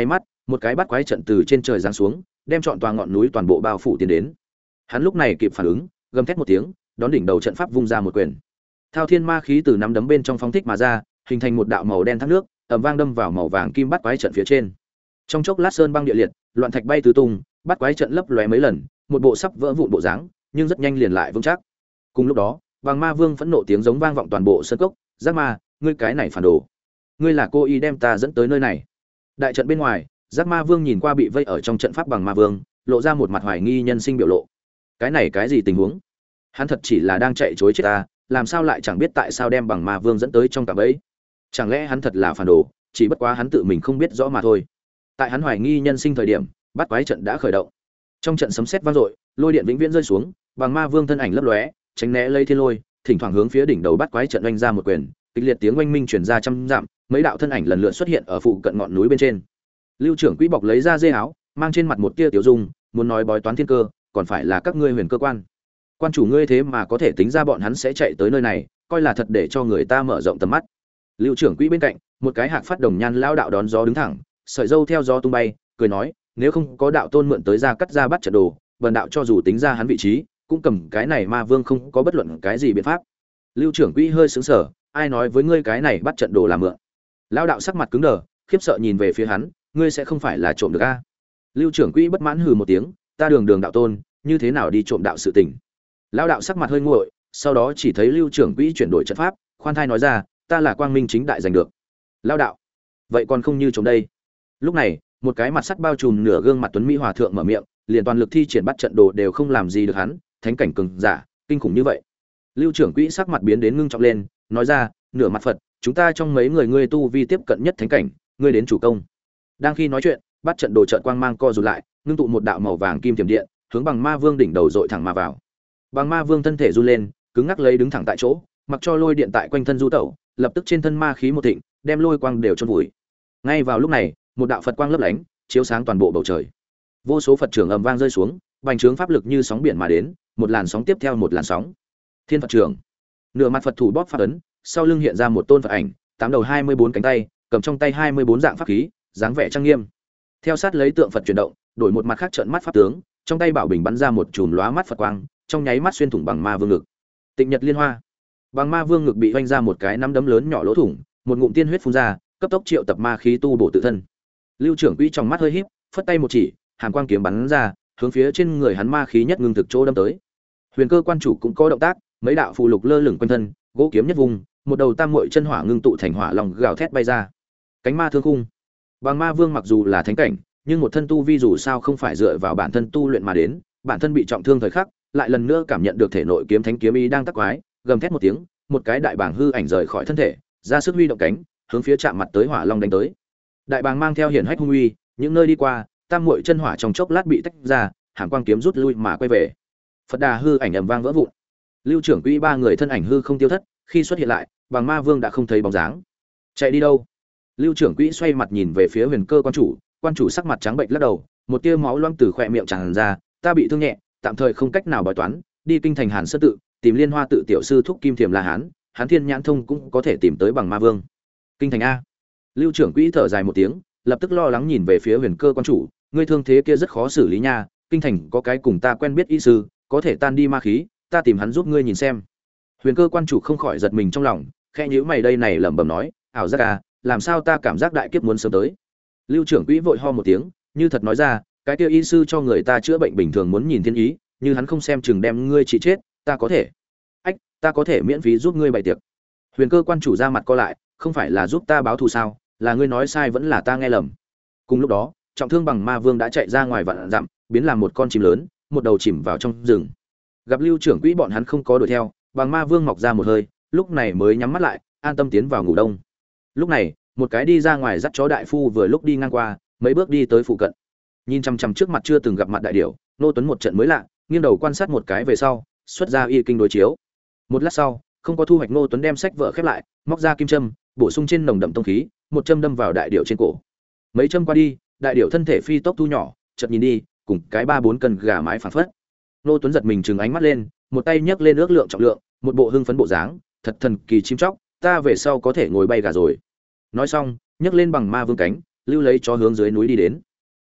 một cái bắt quái trận từ trên trời giáng xuống, đem trọn tòa ngọn núi toàn bộ bao phủ tiến đến. Hắn lúc này kịp phản ứng, gầm thét một tiếng, đón đỉnh đầu trận pháp vung ra một quyền. Thao thiên ma khí từ nắm đấm bên trong phóng thích mà ra, hình thành một đạo màu đen thác nước, ầm vang đâm vào màu vàng kim bắt quái trận phía trên. Trong chốc lát sơn băng địa liệt, loạn thạch bay tứ tung, bắt quái trận lấp lóe mấy lần, một bộ sắp vỡ vụn bộ dáng, nhưng rất nhanh liền lại vững chắc. Cùng lúc đó, Vàng Ma Vương phẫn nộ tiếng giống vang vọng toàn bộ sơn cốc, "Giác Ma, ngươi cái này phản đồ, ngươi là cố ý đem ta dẫn tới nơi này." Đại trận bên ngoài, Giác Ma Vương nhìn qua bị vây ở trong trận pháp Bằng Ma Vương, lộ ra một mặt hoài nghi nhân sinh biểu lộ. Cái này cái gì tình huống? Hắn thật chỉ là đang chạy trối chết ta, làm sao lại chẳng biết tại sao đem Bằng Ma Vương dẫn tới trong cạm bẫy? Chẳng lẽ hắn thật là phản đồ, chỉ bất quá hắn tự mình không biết rõ mà thôi. Tại hắn hoài nghi nhân sinh thời điểm, bắt quái trận đã khởi động. Trong trận sấm sét vang dội, lôi điện vĩnh viễn rơi xuống, Bằng Ma Vương thân ảnh lấp lóe, tránh né lấy thiên lôi, thỉnh thoảng hướng phía đỉnh đầu bắt quái trận oanh ra một quyền, kịch liệt tiếng oanh minh truyền ra trăm dặm, mấy đạo thân ảnh lần lượt xuất hiện ở phụ cận ngọn núi bên trên. Lưu trưởng quỹ bọc lấy ra dê áo, mang trên mặt một tia tiểu dung, muốn nói bói toán thiên cơ, còn phải là các ngươi huyền cơ quan. Quan chủ ngươi thế mà có thể tính ra bọn hắn sẽ chạy tới nơi này, coi là thật để cho người ta mở rộng tầm mắt. Lưu trưởng quỹ bên cạnh, một cái hạc phát đồng nhan lão đạo đón gió đứng thẳng, sợi râu theo gió tung bay, cười nói, nếu không có đạo tôn mượn tới ra cắt ra bắt trận đồ, bần đạo cho dù tính ra hắn vị trí, cũng cầm cái này ma vương không có bất luận cái gì biện pháp. Lưu trưởng quỹ hơi sững sờ, ai nói với ngươi cái này bắt trận đồ là mượn? Lão đạo sắc mặt cứng đờ, khiếp sợ nhìn về phía hắn, ngươi sẽ không phải là trộm được a? Lưu trưởng quỹ bất mãn hừ một tiếng, ta đường đường đạo tôn, như thế nào đi trộm đạo sự tình? Lão đạo sắc mặt hơi nguội, sau đó chỉ thấy Lưu trưởng quỹ chuyển đổi trận pháp, khoan thai nói ra, ta là quang minh chính đại giành được. Lão đạo, vậy còn không như trộm đây? Lúc này, một cái mặt sắt bao trùm nửa gương mặt tuấn mỹ hòa thượng mở miệng, liền toàn lực thi triển bắt trận đồ đều không làm gì được hắn, thánh cảnh cường giả, kinh khủng như vậy. Lưu trưởng quỹ sắc mặt biến đến ngưng trọng lên, nói ra, nửa mặt Phật, chúng ta trong mấy người ngươi tu vi tiếp cận nhất thánh cảnh, ngươi đến chủ công. Đang khi nói chuyện, bắt trận đồ trận quang mang co rụt lại, ngưng tụ một đạo màu vàng kim tiềm điện, hướng Bằng Ma Vương đỉnh đầu dội thẳng mà vào. Bằng Ma Vương thân thể run lên, cứng ngắc lấy đứng thẳng tại chỗ, mặc cho lôi điện tại quanh thân du tẩu, lập tức trên thân ma khí một thịnh, đem lôi quang đều chôn vùi. Ngay vào lúc này, một đạo Phật quang lấp lánh, chiếu sáng toàn bộ bầu trời. Vô số Phật trưởng ầm vang rơi xuống, bành trướng pháp lực như sóng biển mà đến, một làn sóng tiếp theo một làn sóng. Thiên Phật trưởng, nửa mặt Phật thủ bóp pháp ấn, sau lưng hiện ra một tôn Phật ảnh, tám đầu hai mươi bốn cánh tay, cầm trong tay hai mươi bốn dạng pháp khí, dáng vẻ trang nghiêm. Theo sát lấy tượng Phật chuyển động, đổi một mặt khác trợn mắt pháp tướng, trong tay bảo bình bắn ra một chùm lóa mắt Phật quang, trong nháy mắt xuyên thủng Bằng Ma Vương ngực. Tịnh Nhật Liên Hoa, Bằng Ma Vương ngực bị vênh ra một cái nắm đấm lớn nhỏ lỗ thủng, một ngụm tiên huyết phun ra, cấp tốc triệu tập ma khí tu bổ tự thân. Lưu trưởng quỹ trong mắt hơi híp, phất tay một chỉ, hàn quang kiếm bắn ra, hướng phía trên người hắn ma khí nhất ngưng thực chỗ đâm tới. Huyền cơ quan chủ cũng có động tác, mấy đạo phù lục lơ lửng quanh thân, gỗ kiếm nhất vùng, một đầu tam muội chân hỏa ngưng tụ thành hỏa long gào thét bay ra. Cánh ma thương khung. Bằng Ma Vương mặc dù là thánh cảnh, nhưng một thân tu vi dù sao không phải dựa vào bản thân tu luyện mà đến, bản thân bị trọng thương thời khắc, lại lần nữa cảm nhận được thể nội kiếm thánh kiếm ý đang tác quái, gầm thét một tiếng, một cái đại bảng hư ảnh rời khỏi thân thể, ra sức huy động cánh, hướng phía chạm mặt tới hỏa long đánh tới. Đại bàng mang theo hiển hách hung uy, những nơi đi qua, tam muội chân hỏa trong chốc lát bị tách ra, hàn quang kiếm rút lui mà quay về. Phật đà hư ảnh ầm vang vỡ vụn. Lưu trưởng quỹ ba người thân ảnh hư không tiêu thất, khi xuất hiện lại, Bằng Ma Vương đã không thấy bóng dáng. Chạy đi đâu? Lưu trưởng quỹ xoay mặt nhìn về phía Huyền cơ quan chủ, quan chủ sắc mặt trắng bệch lắc đầu, một tia máu loang từ khóe miệng tràn ra, ta bị thương nhẹ, tạm thời không cách nào bói toán, đi kinh thành Hàn Sơn tự, tìm Liên Hoa tự tiểu sư thúc Kim Thiềm La Hán, Hán Thiên Nhãn Thông cũng có thể tìm tới Bằng Ma Vương. Kinh thành a? Lưu trưởng quỹ thở dài một tiếng, lập tức lo lắng nhìn về phía Huyền cơ quan chủ, ngươi thương thế kia rất khó xử lý nha, kinh thành có cái cùng ta quen biết y sư, có thể tan đi ma khí, ta tìm hắn giúp ngươi nhìn xem. Huyền cơ quan chủ không khỏi giật mình trong lòng, khẽ nhíu mày đây này lẩm bẩm nói, ảo giác à, làm sao ta cảm giác đại kiếp muốn sớm tới. Lưu trưởng quỹ vội ho một tiếng, như thật nói ra, cái kia y sư cho người ta chữa bệnh bình thường muốn nhìn thiên ý, như hắn không xem chừng đem ngươi trị chết, ta có thể. Ách, ta có thể miễn phí giúp ngươi bày tiệc. Huyền cơ quan chủ ra mặt co lại, không phải là giúp ta báo thù sao, là ngươi nói sai vẫn là ta nghe lầm. Cùng lúc đó, trọng thương Bằng Ma Vương đã chạy ra ngoài vạn dặm, biến làm một con chim lớn, một đầu chìm vào trong rừng. Gặp Lưu trưởng quỹ bọn hắn không có đuổi theo, Bằng Ma Vương mọc ra một hơi, lúc này mới nhắm mắt lại, an tâm tiến vào ngủ đông. Lúc này, một cái đi ra ngoài dắt chó đại phu vừa lúc đi ngang qua, mấy bước đi tới phụ cận. Nhìn chằm chằm trước mặt chưa từng gặp mặt đại điểu, Nô Tuấn một trận mới lạ, nghiêng đầu quan sát một cái về sau, xuất ra y kinh đối chiếu. Một lát sau, không có thu hoạch, Nô Tuấn đem sách vở khép lại, móc ra kim châm, bổ sung trên nồng đậm tông khí, một châm đâm vào đại điểu trên cổ. Mấy châm qua đi, đại điểu thân thể phi tốc thu nhỏ, chợt nhìn đi, cùng cái ba bốn cân gà mái phảng phất. Nô Tuấn giật mình trừng ánh mắt lên, một tay nhấc lên ước lượng trọng lượng, một bộ hưng phấn bộ dáng, thật thần kỳ chim chóc, ta về sau có thể ngồi bay gà rồi. Nói xong, nhấc lên Bằng Ma Vương cánh, lưu lấy chó hướng dưới núi đi đến.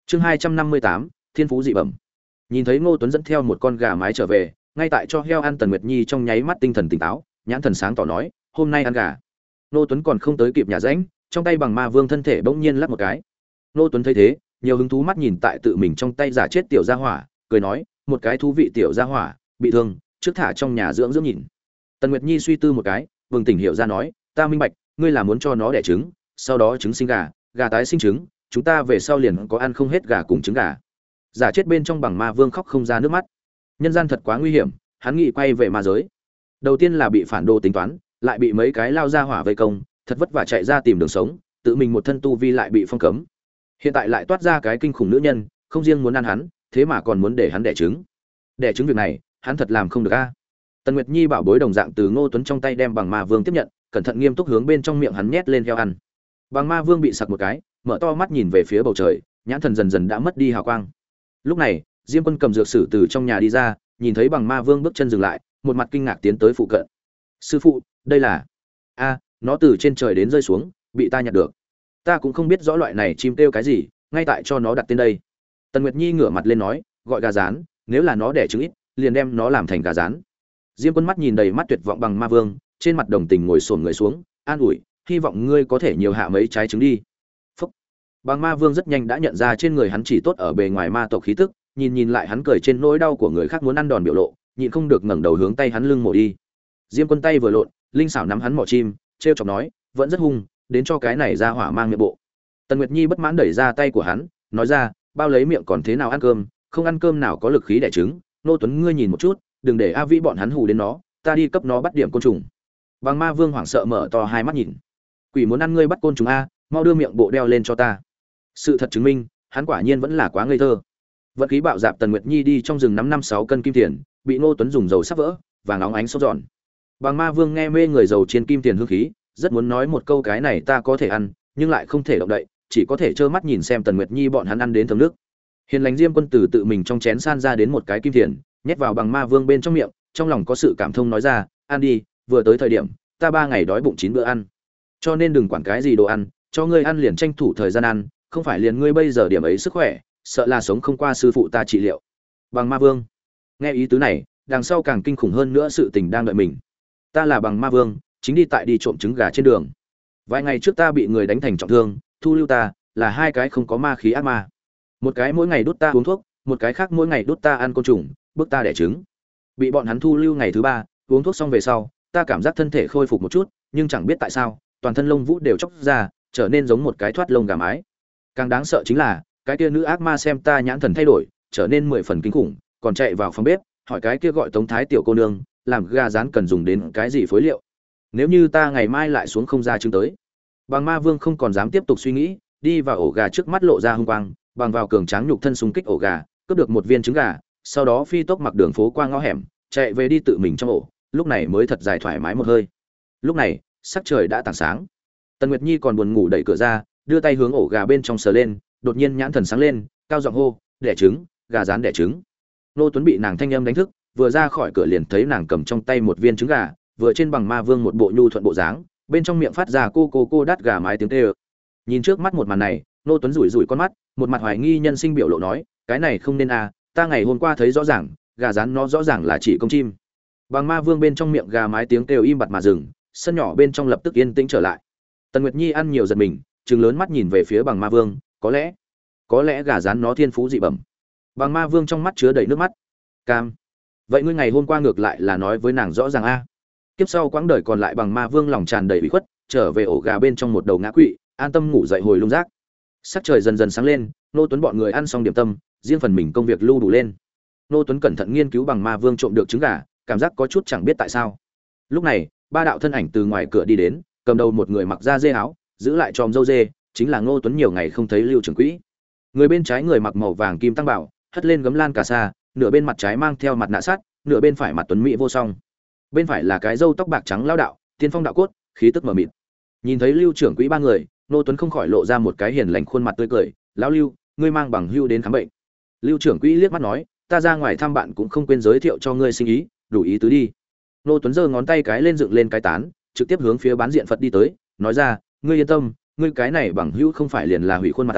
Chương hai trăm năm mươi tám, Thiên phú dị bẩm. Nhìn thấy Ngô Tuấn dẫn theo một con gà mái trở về, ngay tại cho heo ăn, Tần Nguyệt Nhi trong nháy mắt tinh thần tỉnh táo, nhãn thần sáng tỏ nói, "Hôm nay ăn gà." Ngô Tuấn còn không tới kịp nhà rãnh, trong tay bằng ma vương thân thể bỗng nhiên lắc một cái. Ngô Tuấn thấy thế, nhiều hứng thú mắt nhìn tại tự mình trong tay giả chết tiểu gia hỏa, cười nói, "Một cái thú vị tiểu gia hỏa, bị thương, trước thả trong nhà dưỡng dưỡng nhìn." Tần Nguyệt Nhi suy tư một cái, bừng tỉnh hiểu ra nói, "Ta minh bạch, ngươi là muốn cho nó đẻ trứng, sau đó trứng sinh gà, gà tái sinh trứng, chúng ta về sau liền có ăn không hết gà cùng trứng gà." Giả chết bên trong bằng ma vương khóc không ra nước mắt. Nhân gian thật quá nguy hiểm, hắn nghĩ quay về ma giới. Đầu tiên là bị phản đồ tính toán, lại bị mấy cái lao ra hỏa vây công, thật vất vả chạy ra tìm đường sống, tự mình một thân tu vi lại bị phong cấm. Hiện tại lại toát ra cái kinh khủng nữ nhân, không riêng muốn ăn hắn, thế mà còn muốn để hắn đẻ trứng. Đẻ trứng việc này, hắn thật làm không được a. Tần Nguyệt Nhi bảo bối đồng dạng từ Ngô Tuấn trong tay đem bằng ma vương tiếp nhận, cẩn thận nghiêm túc hướng bên trong miệng hắn nhét lên heo ăn. Bằng ma vương bị sặc một cái, mở to mắt nhìn về phía bầu trời, nhãn thần dần dần đã mất đi hào quang. Lúc này, Diêm Quân cầm dược sử từ trong nhà đi ra, nhìn thấy bằng ma vương bước chân dừng lại, một mặt kinh ngạc tiến tới phụ cận. "Sư phụ, đây là?" "A, nó từ trên trời đến rơi xuống, bị ta nhặt được. Ta cũng không biết rõ loại này chim kêu cái gì, ngay tại cho nó đặt tên đây." Tần Nguyệt Nhi ngửa mặt lên nói, "Gọi gà rán, nếu là nó đẻ trứng ít, liền đem nó làm thành gà rán." Diêm Quân mắt nhìn đầy mắt tuyệt vọng bằng ma vương, trên mặt đồng tình ngồi xổm người xuống, an ủi, "Hy vọng ngươi có thể nhiều hạ mấy trái trứng đi." Phúc. Bằng ma vương rất nhanh đã nhận ra trên người hắn chỉ tốt ở bề ngoài ma tộc khí tức, nhìn nhìn lại hắn cười trên nỗi đau của người khác muốn ăn đòn biểu lộ, nhịn không được ngẩng đầu hướng tay hắn lưng mổ đi. Diêm Quân tay vừa lộn, linh xảo nắm hắn mỏ chim, trêu chọc nói, "Vẫn rất hung, đến cho cái này ra hỏa mang miệng bộ." Tần Nguyệt Nhi bất mãn đẩy ra tay của hắn, nói ra, "Bao lấy miệng còn thế nào ăn cơm, không ăn cơm nào có lực khí đẻ trứng, Nô Tuấn ngươi nhìn một chút, đừng để A Vĩ bọn hắn hù đến nó, ta đi cấp nó bắt điểm côn trùng." Bằng ma vương hoảng sợ mở to hai mắt nhìn. "Quỷ muốn ăn ngươi bắt côn trùng a, mau đưa miệng bộ đeo lên cho ta." Sự thật chứng minh, hắn quả nhiên vẫn là quá ngây thơ. Vận khí bạo dạp, Tần Nguyệt Nhi đi trong rừng nắm năm sáu cân kim tiền, bị Ngô Tuấn dùng dầu sắp vỡ, vàng óng ánh sốt giòn. Bằng ma vương nghe mê người dầu trên kim tiền hương khí, rất muốn nói một câu cái này ta có thể ăn, nhưng lại không thể động đậy, chỉ có thể trơ mắt nhìn xem Tần Nguyệt Nhi bọn hắn ăn đến thấm nước. Hiền lành Diêm Quân tử tự mình trong chén san ra đến một cái kim tiền, nhét vào bằng ma vương bên trong miệng, trong lòng có sự cảm thông nói ra, "Ăn đi, vừa tới thời điểm, ta ba ngày đói bụng chín bữa ăn. Cho nên đừng quản cái gì đồ ăn, cho ngươi ăn liền tranh thủ thời gian ăn, không phải liền ngươi bây giờ điểm ấy sức khỏe, sợ là sống không qua sư phụ ta trị liệu." Bằng ma vương nghe ý tứ này, đằng sau càng kinh khủng hơn nữa sự tình đang đợi mình. "Ta là bằng ma vương, chính đi tại đi trộm trứng gà trên đường. Vài ngày trước ta bị người đánh thành trọng thương, thu lưu ta là hai cái không có ma khí ác ma. Một cái mỗi ngày đút ta uống thuốc, một cái khác mỗi ngày đút ta ăn côn trùng, bức ta đẻ trứng. Bị bọn hắn thu lưu ngày thứ ba, uống thuốc xong về sau, ta cảm giác thân thể khôi phục một chút, nhưng chẳng biết tại sao, toàn thân lông vũ đều chóc ra, trở nên giống một cái thoát lông gà mái. Càng đáng sợ chính là, cái kia nữ ác ma xem ta nhãn thần thay đổi, trở nên mười phần kinh khủng, còn chạy vào phòng bếp, hỏi cái kia gọi Tống Thái tiểu cô nương, làm gà rán cần dùng đến cái gì phối liệu. Nếu như ta ngày mai lại xuống không ra trứng tới." Bằng ma vương không còn dám tiếp tục suy nghĩ, đi vào ổ gà trước mắt lộ ra hung quang, bằng vào cường tráng nhục thân xung kích ổ gà, cướp được một viên trứng gà, sau đó phi tốc mặc đường phố qua ngõ hẻm, chạy về đi tự mình trong ổ, lúc này mới thật dài thoải mái một hơi. Lúc này, sắc trời đã tảng sáng. Tần Nguyệt Nhi còn buồn ngủ đẩy cửa ra, đưa tay hướng ổ gà bên trong sờ lên, đột nhiên nhãn thần sáng lên, cao giọng hô, "Đẻ trứng, gà rán đẻ trứng." Nô Tuấn bị nàng thanh âm đánh thức, vừa ra khỏi cửa liền thấy nàng cầm trong tay một viên trứng gà, vừa trên bằng ma vương một bộ nhu thuận bộ dáng, bên trong miệng phát ra cô cô cô đắt gà mái tiếng kêu. Nhìn trước mắt một màn này, Nô Tuấn rủi rủi con mắt, một mặt hoài nghi nhân sinh biểu lộ nói, "Cái này không nên à, ta ngày hôm qua thấy rõ ràng, gà rán nó rõ ràng là chỉ công chim." Bằng ma vương bên trong miệng gà mái tiếng kêu im bặt mà dừng, sân nhỏ bên trong lập tức yên tĩnh trở lại. Tần Nguyệt Nhi ăn nhiều giật mình, trừng lớn mắt nhìn về phía bằng ma vương, có lẽ, có lẽ gà rán nó thiên phú dị bẩm. Bằng ma vương trong mắt chứa đầy nước mắt. Cam, vậy ngươi ngày hôm qua ngược lại là nói với nàng rõ ràng a. Kiếp sau quãng đời còn lại, bằng ma vương lòng tràn đầy ủy khuất, trở về ổ gà bên trong một đầu ngã quỵ, an tâm ngủ dậy hồi lung rác. Sắc trời dần dần sáng lên, Nô Tuấn bọn người ăn xong điểm tâm, riêng phần mình công việc lưu đủ lên. Nô Tuấn cẩn thận nghiên cứu bằng ma vương trộm được trứng gà, cảm giác có chút chẳng biết tại sao. Lúc này, ba đạo thân ảnh từ ngoài cửa đi đến, cầm đầu một người mặc da dê áo, giữ lại tròm râu dê, chính là Ngô Tuấn nhiều ngày không thấy Lưu trưởng quỹ. Người bên trái người mặc màu vàng kim tăng bảo, hất lên gấm lan cà sa, nửa bên mặt trái mang theo mặt nạ sắt, nửa bên phải mặt tuấn mỹ vô song. Bên phải là cái râu tóc bạc trắng lão đạo, tiên phong đạo cốt, khí tức mờ mịt. Nhìn thấy Lưu trưởng quỹ ba người, Ngô Tuấn không khỏi lộ ra một cái hiền lành khuôn mặt tươi cười, "Lão Lưu, ngươi mang bằng hưu đến khám bệnh." Lưu trưởng quỹ liếc mắt nói, "Ta ra ngoài thăm bạn cũng không quên giới thiệu cho ngươi sinh ý, đủ ý tứ đi." Ngô Tuấn giơ ngón tay cái lên dựng lên cái tán, trực tiếp hướng phía bán diện Phật đi tới, nói ra, "Ngươi yên tâm, ngươi cái này bằng hữu không phải liền là hủy khuôn mặt ta,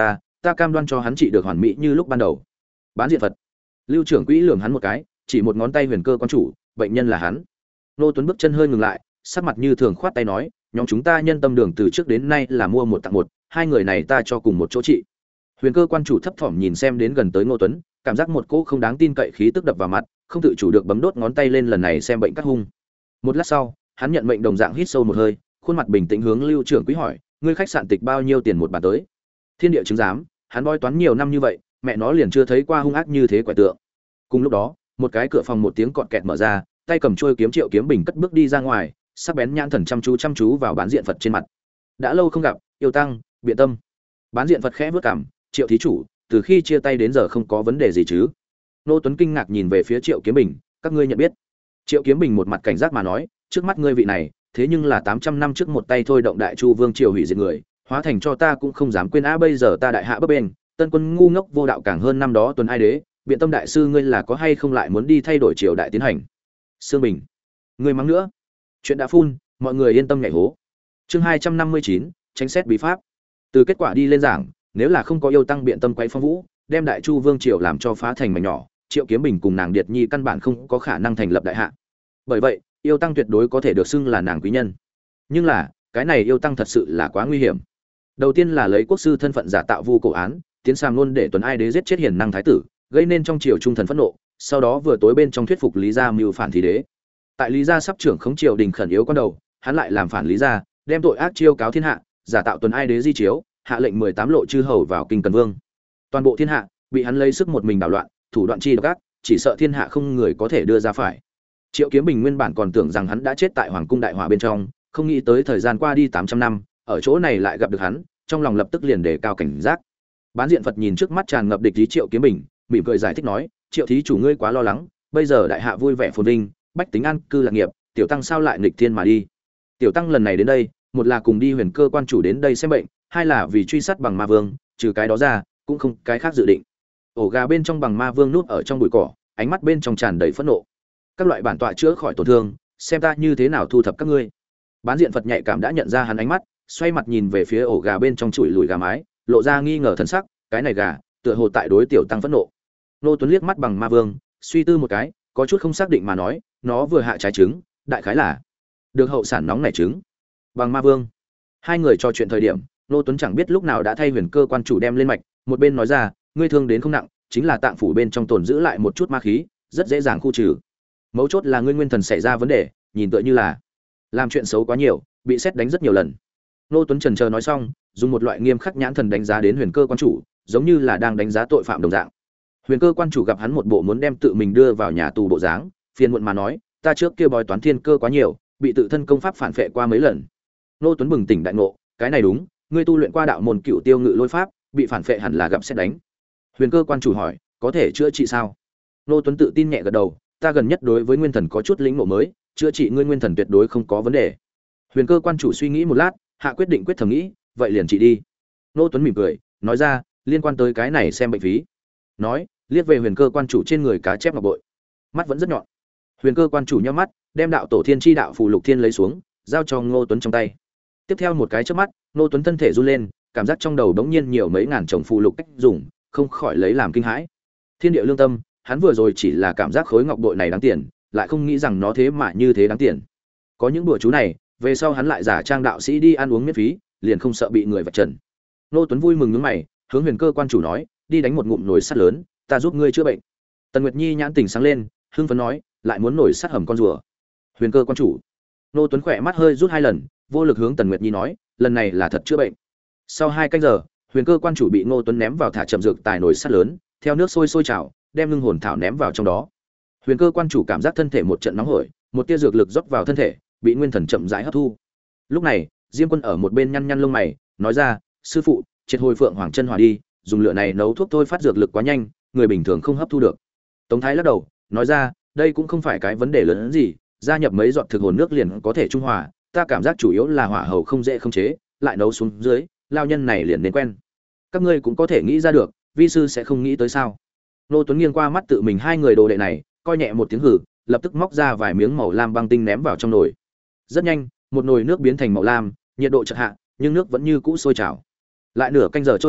ta cam đoan cho hắn trị được hoàn mỹ như lúc ban đầu. Bán diện Phật. Lưu trưởng quỹ lườm hắn một cái, chỉ một ngón tay huyền cơ quan chủ, bệnh nhân là hắn. Nô Tuấn bước chân hơi ngừng lại, sắc mặt như thường khoát tay nói, nhóm chúng ta nhân tâm đường từ trước đến nay là mua một tặng một, hai người này ta cho cùng một chỗ trị. Huyền cơ quan chủ thấp thỏm nhìn xem đến gần tới Ngô Tuấn, cảm giác một cỗ không đáng tin cậy khí tức đập vào mặt, không tự chủ được bấm đốt ngón tay lên lần này xem bệnh cắt hung. Một lát sau, hắn nhận mệnh đồng dạng hít sâu một hơi, khuôn mặt bình tĩnh hướng Lưu trưởng quý hỏi, ngươi khách sạn tịch bao nhiêu tiền một bàn tới? Thiên địa chứng giám, hắn bói toán nhiều năm như vậy, mẹ nó liền chưa thấy qua hung ác như thế quẻ tượng. Cùng lúc đó, một cái cửa phòng một tiếng cọt kẹt mở ra, tay cầm chuôi kiếm Triệu Kiếm Bình cất bước đi ra ngoài, sắc bén nhãn thần chăm chú chăm chú vào bán diện Phật trên mặt. Đã lâu không gặp, yêu tăng, biện tâm. Bán diện Phật khẽ bước cằm, Triệu thí chủ, từ khi chia tay đến giờ không có vấn đề gì chứ? Nô Tuấn kinh ngạc nhìn về phía Triệu Kiếm Bình, các ngươi nhận biết? Triệu Kiếm Bình một mặt cảnh giác mà nói, trước mắt ngươi vị này, thế nhưng là tám trăm năm trước một tay thôi động Đại Chu Vương triều hủy diệt người, hóa thành cho ta cũng không dám quên á, bây giờ ta đại hạ bấp bênh, tân quân ngu ngốc vô đạo càng hơn năm đó tuần ai đế, biện tâm đại sư ngươi là có hay không lại muốn đi thay đổi triều đại tiến hành? Sương Bình, ngươi mắng nữa. Chuyện đã phun, mọi người yên tâm nhảy hố. Chương hai trăm năm mươi chín, tránh xét bí pháp. Từ kết quả đi lên giảng, nếu là không có yêu tăng biện tâm quấy phong vũ, đem Đại Chu Vương triều làm cho phá thành mảnh nhỏ, Triệu Kiếm Bình cùng nàng Điệt Nhi căn bản không có khả năng thành lập đại hạ. Bởi vậy, yêu tăng tuyệt đối có thể được xưng là nàng quý nhân. Nhưng là, cái này yêu tăng thật sự là quá nguy hiểm. Đầu tiên là lấy quốc sư thân phận giả tạo vu cổ án, tiến sàm luôn để tuần ai đế giết chết hiền năng thái tử, gây nên trong triều trung thần phẫn nộ, sau đó vừa tối bên trong thuyết phục Lý gia mưu phản thì đế. Tại Lý gia sắp trưởng khống triều đình khẩn yếu quan đầu, hắn lại làm phản Lý gia, đem tội ác chiêu cáo thiên hạ, giả tạo tuần ai đế di chiếu, hạ lệnh mười tám lộ chư hầu vào kinh Cần Vương. Toàn bộ thiên hạ bị hắn lấy sức một mình đảo loạn, thủ đoạn chi độc ác, chỉ sợ thiên hạ không người có thể đưa ra phải. Triệu Kiếm Bình nguyên bản còn tưởng rằng hắn đã chết tại hoàng cung đại hỏa bên trong, không nghĩ tới thời gian qua đi tám trăm năm, ở chỗ này lại gặp được hắn, trong lòng lập tức liền đề cao cảnh giác. Bán diện Phật nhìn trước mắt tràn ngập địch ý Triệu Kiếm Bình, mỉm cười giải thích nói, Triệu thí chủ ngươi quá lo lắng, bây giờ đại hạ vui vẻ phồn vinh, bách tính an cư lạc nghiệp, tiểu tăng sao lại nghịch thiên mà đi? Tiểu tăng lần này đến đây, một là cùng đi huyền cơ quan chủ đến đây xem bệnh, hai là vì truy sát bằng ma vương, trừ cái đó ra, cũng không cái khác dự định. Ổ gà bên trong bằng ma vương núp ở trong bụi cỏ, ánh mắt bên trong tràn đầy phẫn nộ. Các loại bản tọa chữa khỏi tổn thương, xem ta như thế nào thu thập các ngươi. Bán diện Phật nhạy cảm đã nhận ra hắn ánh mắt, xoay mặt nhìn về phía ổ gà bên trong chuỗi lùi gà mái, lộ ra nghi ngờ thần sắc, cái này gà, tựa hồ tại đối tiểu tăng phẫn nộ. Nô Tuấn liếc mắt bằng ma vương, suy tư một cái, có chút không xác định mà nói, nó vừa hạ trái trứng, đại khái là được hậu sản nóng nảy trứng. Bằng ma vương. Hai người trò chuyện thời điểm, Nô Tuấn chẳng biết lúc nào đã thay huyền cơ quan chủ đem lên mạch, một bên nói ra, ngươi thương đến không nặng, chính là tạng phủ bên trong tồn giữ lại một chút ma khí, rất dễ dàng khu trừ. Mấu chốt là ngươi nguyên thần xảy ra vấn đề, nhìn tựa như là làm chuyện xấu quá nhiều, bị xét đánh rất nhiều lần. Nô Tuấn trần chờ nói xong, dùng một loại nghiêm khắc nhãn thần đánh giá đến huyền cơ quan chủ, giống như là đang đánh giá tội phạm đồng dạng. Huyền cơ quan chủ gặp hắn một bộ muốn đem tự mình đưa vào nhà tù bộ dáng, phiền muộn mà nói, ta trước kia bói toán thiên cơ quá nhiều, bị tự thân công pháp phản phệ qua mấy lần. Nô Tuấn bừng tỉnh đại ngộ, cái này đúng, ngươi tu luyện qua đạo môn cựu tiêu ngự lôi pháp, bị phản phệ hẳn là gặp xét đánh. Huyền cơ quan chủ hỏi, có thể chữa trị sao? Nô Tuấn tự tin nhẹ gật đầu, ta gần nhất đối với nguyên thần có chút lĩnh ngộ mới, chữa trị ngươi nguyên thần tuyệt đối không có vấn đề. Huyền cơ quan chủ suy nghĩ một lát, hạ quyết định quyết thầm nghĩ, vậy liền trị đi. Nô Tuấn mỉm cười, nói ra, liên quan tới cái này xem bệnh phí. Nói, liếc về huyền cơ quan chủ trên người cá chép ngọc bội, mắt vẫn rất nhọn. Huyền cơ quan chủ nhíu mắt, đem đạo tổ thiên chi đạo phù lục thiên lấy xuống, giao cho Ngô Tuấn trong tay. Tiếp theo một cái chớp mắt, Ngô Tuấn thân thể run lên, cảm giác trong đầu đống nhiên nhiều mấy ngàn chồng phù lục cách dùng, không khỏi lấy làm kinh hãi. Thiên địa lương tâm, hắn vừa rồi chỉ là cảm giác khối ngọc bội này đáng tiền, lại không nghĩ rằng nó thế mà như thế đáng tiền. Có những đùa chú này, về sau hắn lại giả trang đạo sĩ đi ăn uống miễn phí, liền không sợ bị người vạch trần. Ngô Tuấn vui mừng nhướng mày, hướng huyền cơ quan chủ nói, đi đánh một ngụm nồi sắt lớn, ta giúp ngươi chữa bệnh. Tần Nguyệt Nhi nhãn tỉnh sáng lên, hưng phấn nói, lại muốn nồi sắt hầm con rùa. Huyền cơ quan chủ. Ngô Tuấn khỏe mắt hơi rút hai lần, vô lực hướng Tần Nguyệt Nhi nói, lần này là thật chữa bệnh. Sau hai canh giờ, huyền cơ quan chủ bị Ngô Tuấn ném vào thả chậm dược tài nồi sắt lớn, theo nước sôi sôi trào, đem ngưng hồn thảo ném vào trong đó. Huyền cơ quan chủ cảm giác thân thể một trận nóng hổi, một tia dược lực rót vào thân thể, bị nguyên thần chậm rãi hấp thu. Lúc này, Diêm Quân ở một bên nhăn nhăn lông mày, nói ra, sư phụ, triệt hồi phượng hoàng chân hỏa đi, dùng lửa này nấu thuốc thôi phát dược lực quá nhanh, người bình thường không hấp thu được. Tống Thái lắc đầu, nói ra, đây cũng không phải cái vấn đề lớn hơn gì, gia nhập mấy giọt thực hồn nước liền có thể trung hòa, ta cảm giác chủ yếu là hỏa hầu không dễ khống chế, lại nấu xuống dưới, lao nhân này liền nên quen. Các ngươi cũng có thể nghĩ ra được, vi sư sẽ không nghĩ tới sao? Nô Tuấn nghiêng qua mắt tự mình hai người đồ đệ này, coi nhẹ một tiếng hử, lập tức móc ra vài miếng màu lam băng tinh ném vào trong nồi. Rất nhanh, một nồi nước biến thành màu lam, nhiệt độ chợt hạ, nhưng nước vẫn như cũ sôi trào. Lại nửa canh giờ trôi qua,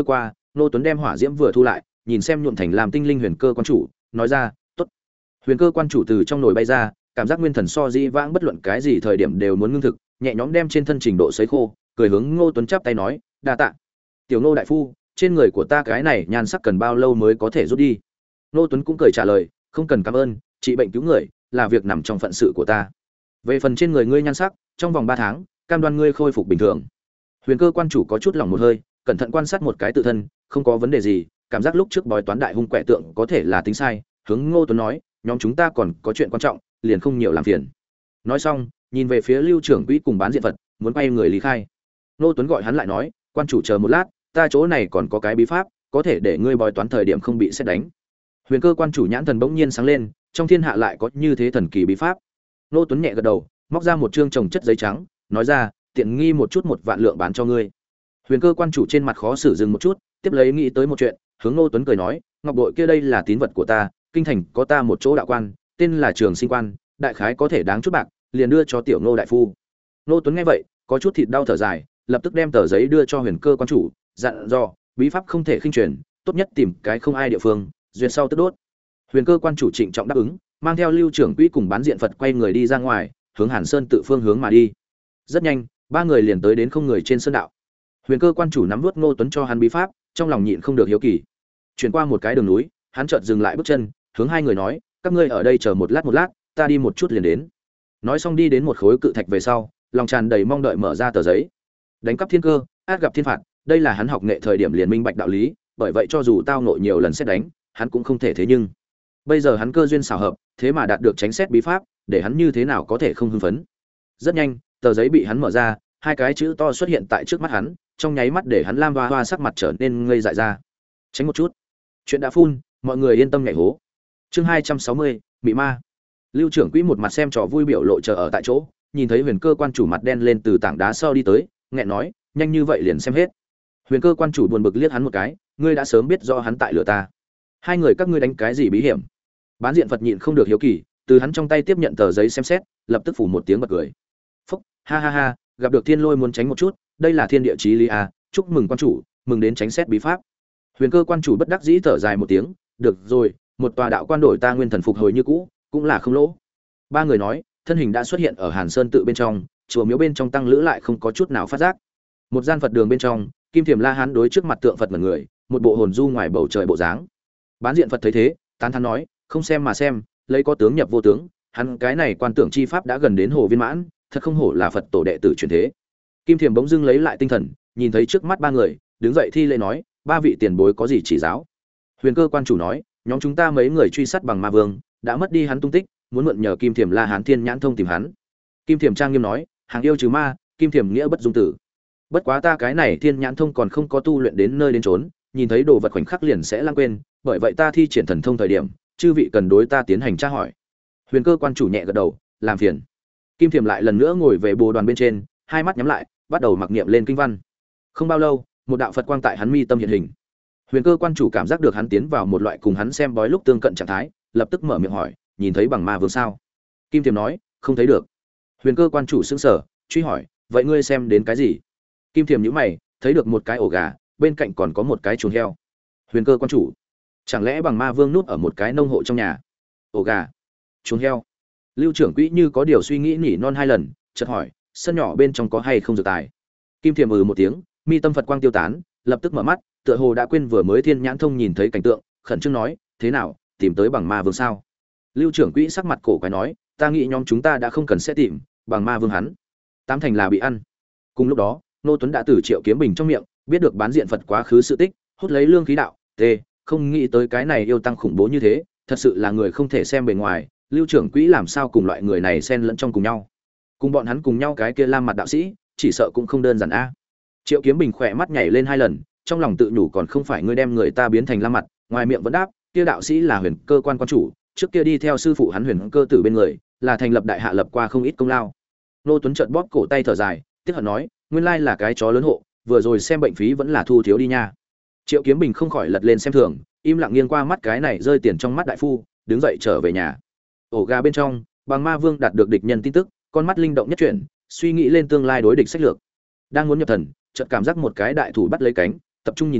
Nô Tuấn đem hỏa diễm vừa thu lại, nhìn xem nhuộm thành làm tinh linh huyền cơ quan chủ, nói ra, "Tốt." Huyền cơ quan chủ từ trong nồi bay ra, cảm giác nguyên thần so dĩ vãng bất luận cái gì thời điểm đều muốn ngưng thực, nhẹ nhõm đem trên thân trình độ sấy khô, cười hướng Ngô Tuấn chắp tay nói, "Đa tạ." "Tiểu Ngô đại phu, trên người của ta cái này nhan sắc cần bao lâu mới có thể rút đi?" Ngô Tuấn cũng cười trả lời, "Không cần cảm ơn, trị bệnh cứu người là việc nằm trong phận sự của ta. Về phần trên người ngươi nhan sắc, trong vòng ba tháng, cam đoan ngươi khôi phục bình thường." Huyền cơ quan chủ có chút lòng một hơi, cẩn thận quan sát một cái tự thân, không có vấn đề gì, cảm giác lúc trước bói toán đại hung quẻ tượng có thể là tính sai, hướng Ngô Tuấn nói, "Nhóm chúng ta còn có chuyện quan trọng, liền không nhiều làm phiền." Nói xong, nhìn về phía Lưu trưởng quỹ cùng bán diện vật, muốn quay người lý khai. Ngô Tuấn gọi hắn lại nói, "Quan chủ chờ một lát, ta chỗ này còn có cái bí pháp, có thể để ngươi bói toán thời điểm không bị sét đánh." Huyền cơ quan chủ nhãn thần bỗng nhiên sáng lên, trong thiên hạ lại có như thế thần kỳ bí pháp. Ngô Tuấn nhẹ gật đầu, móc ra một trương chồng chất giấy trắng, nói ra, "Tiện nghi một chút một vạn lượng bán cho ngươi." Huyền cơ quan chủ trên mặt khó xử dừng một chút, tiếp lấy nghĩ tới một chuyện, hướng Ngô Tuấn cười nói, "Ngọc bội kia đây là tín vật của ta, kinh thành có ta một chỗ đạo quan, tên là Trường Sinh quan, đại khái có thể đáng chút bạc, liền đưa cho tiểu Ngô đại phu." Ngô Tuấn nghe vậy, có chút thịt đau thở dài, lập tức đem tờ giấy đưa cho Huyền cơ quan chủ, dặn dò, bí pháp không thể khinh truyền, tốt nhất tìm cái không ai địa phương, duyệt sau tức đốt. Huyền cơ quan chủ trịnh trọng đáp ứng, mang theo Lưu trưởng quỹ cùng bán diện Phật quay người đi ra ngoài, hướng Hàn Sơn tự phương hướng mà đi. Rất nhanh, ba người liền tới đến không người trên sơn đạo. Huyền cơ quan chủ nắm vút Ngô Tuấn cho hắn bí pháp, trong lòng nhịn không được hiếu kỳ. Chuyển qua một cái đường núi, hắn chợt dừng lại bước chân, hướng hai người nói, "Các ngươi ở đây chờ một lát một lát, ta đi một chút liền đến." Nói xong đi đến một khối cự thạch về sau, lòng tràn đầy mong đợi mở ra tờ giấy. Đánh cắp thiên cơ, át gặp thiên phạt, đây là hắn học nghệ thời điểm liền minh bạch đạo lý, bởi vậy cho dù tao ngộ nhiều lần xét đánh, hắn cũng không thể thế nhưng bây giờ hắn cơ duyên xảo hợp, thế mà đạt được tránh xét bí pháp, để hắn như thế nào có thể không hưng phấn. Rất nhanh, tờ giấy bị hắn mở ra, hai cái chữ to xuất hiện tại trước mắt hắn, trong nháy mắt để hắn lam hoa hoa sắc mặt trở nên ngây dại ra. Tránh một chút. Chuyện đã phun, mọi người yên tâm nhảy hố. Chương hai trăm sáu mươi, Mị Ma. Lưu trưởng quỹ một mặt xem trò vui biểu lộ chờ ở tại chỗ, nhìn thấy Huyền cơ quan chủ mặt đen lên từ tảng đá sau đi tới, nghẹn nói, "Nhanh như vậy liền xem hết." Huyền cơ quan chủ buồn bực liếc hắn một cái, "Ngươi đã sớm biết do hắn tại lửa ta. Hai người các ngươi đánh cái gì bí hiểm?" Bán diện Phật nhịn không được hiếu kỳ, từ hắn trong tay tiếp nhận tờ giấy xem xét, lập tức phủ một tiếng bật cười. "Phúc, ha ha ha, gặp được thiên lôi muốn tránh một chút, đây là thiên địa chí lý a, chúc mừng quan chủ, mừng đến tránh xét bí pháp." Huyền cơ quan chủ bất đắc dĩ thở dài một tiếng, "Được rồi, một tòa đạo quan đổi ta nguyên thần phục hồi như cũ, cũng là không lỗ." Ba người nói, thân hình đã xuất hiện ở Hàn Sơn tự bên trong, chùa miếu bên trong tăng lữ lại không có chút nào phát giác. Một gian Phật đường bên trong, Kim Thiềm La Hán đối trước mặt tượng Phật mẩn người, một bộ hồn du ngoài bầu trời bộ dáng. Bán diện Phật thấy thế, tán thán nói, "Không xem mà xem, lấy có tướng nhập vô tướng, hắn cái này quan tưởng chi pháp đã gần đến hồ viên mãn, thật không hổ là Phật tổ đệ tử truyền thế." Kim Thiềm bỗng dưng lấy lại tinh thần, nhìn thấy trước mắt ba người, đứng dậy thi lễ nói, "Ba vị tiền bối có gì chỉ giáo?" Huyền cơ quan chủ nói, "Nhóm chúng ta mấy người truy sát bằng ma vương, đã mất đi hắn tung tích, muốn mượn nhờ Kim Thiềm La Hán Thiên nhãn thông tìm hắn." Kim Thiềm trang nghiêm nói, "Hàng yêu trừ ma, Kim Thiềm nghĩa bất dung tử. Bất quá ta cái này Thiên nhãn thông còn không có tu luyện đến nơi đến chốn, nhìn thấy đồ vật khoảnh khắc liền sẽ lãng quên, bởi vậy ta thi triển thần thông thời điểm, chư vị cần đối ta tiến hành tra hỏi." Huyền cơ quan chủ nhẹ gật đầu, "Làm phiền." Kim Thiềm lại lần nữa ngồi về bồ đoàn bên trên, hai mắt nhắm lại, bắt đầu mặc niệm lên kinh văn. Không bao lâu, một đạo Phật quang tại hắn mi tâm hiện hình. Huyền cơ quan chủ cảm giác được hắn tiến vào một loại cùng hắn xem bói lúc tương cận trạng thái, lập tức mở miệng hỏi, "Nhìn thấy bằng ma vương sao?" Kim Thiềm nói, "Không thấy được." Huyền cơ quan chủ sững sờ, truy hỏi, "Vậy ngươi xem đến cái gì?" Kim Thiềm nhíu mày, thấy được một cái ổ gà, bên cạnh còn có một cái chuồng heo. Huyền cơ quan chủ, chẳng lẽ bằng ma vương núp ở một cái nông hộ trong nhà? Ổ gà, chuồng heo. Lưu trưởng quỹ như có điều suy nghĩ nỉ non hai lần, chợt hỏi, "Sân nhỏ bên trong có hay không dược tài?" Kim Thiềm ừ một tiếng, mi tâm Phật quang tiêu tán, lập tức mở mắt, tựa hồ đã quên vừa mới thiên nhãn thông nhìn thấy cảnh tượng, khẩn trương nói, "Thế nào, tìm tới bằng ma vương sao?" Lưu trưởng quỹ sắc mặt cổ quái nói, "Ta nghĩ nhóm chúng ta đã không cần sẽ tìm, bằng ma vương hắn tám thành là bị ăn." Cùng lúc đó, Nô Tuấn đã từ Triệu Kiếm Bình trong miệng biết được bán diện Phật quá khứ sự tích, hút lấy lương khí đạo, "T, không nghĩ tới cái này yêu tăng khủng bố như thế, thật sự là người không thể xem bề ngoài, Lưu trưởng quỹ làm sao cùng loại người này xen lẫn trong cùng nhau. Cùng bọn hắn cùng nhau cái kia Lam mặt đạo sĩ, chỉ sợ cũng không đơn giản a." Triệu Kiếm Bình khỏe mắt nhảy lên hai lần, trong lòng tự nhủ còn không phải ngươi đem người ta biến thành Lam mặt, ngoài miệng vẫn đáp, "Kia đạo sĩ là Huyền cơ quan quan chủ, trước kia đi theo sư phụ hắn Huyền cơ tử bên người, là thành lập đại hạ lập qua không ít công lao." Nô Tuấn chợt bóp cổ tay thở dài, tiếc hận nói, "Nguyên lai là cái chó lớn hộ, vừa rồi xem bệnh phí vẫn là thu thiếu đi nha." Triệu Kiếm Bình không khỏi lật lên xem thường, im lặng nghiêng qua mắt cái này rơi tiền trong mắt đại phu, đứng dậy trở về nhà. Ổ gà bên trong, Bằng Ma Vương đạt được địch nhân tin tức, con mắt linh động nhất chuyển, suy nghĩ lên tương lai đối địch sách lược. Đang muốn nhập thần, chợt cảm giác một cái đại thủ bắt lấy cánh, tập trung nhìn vào,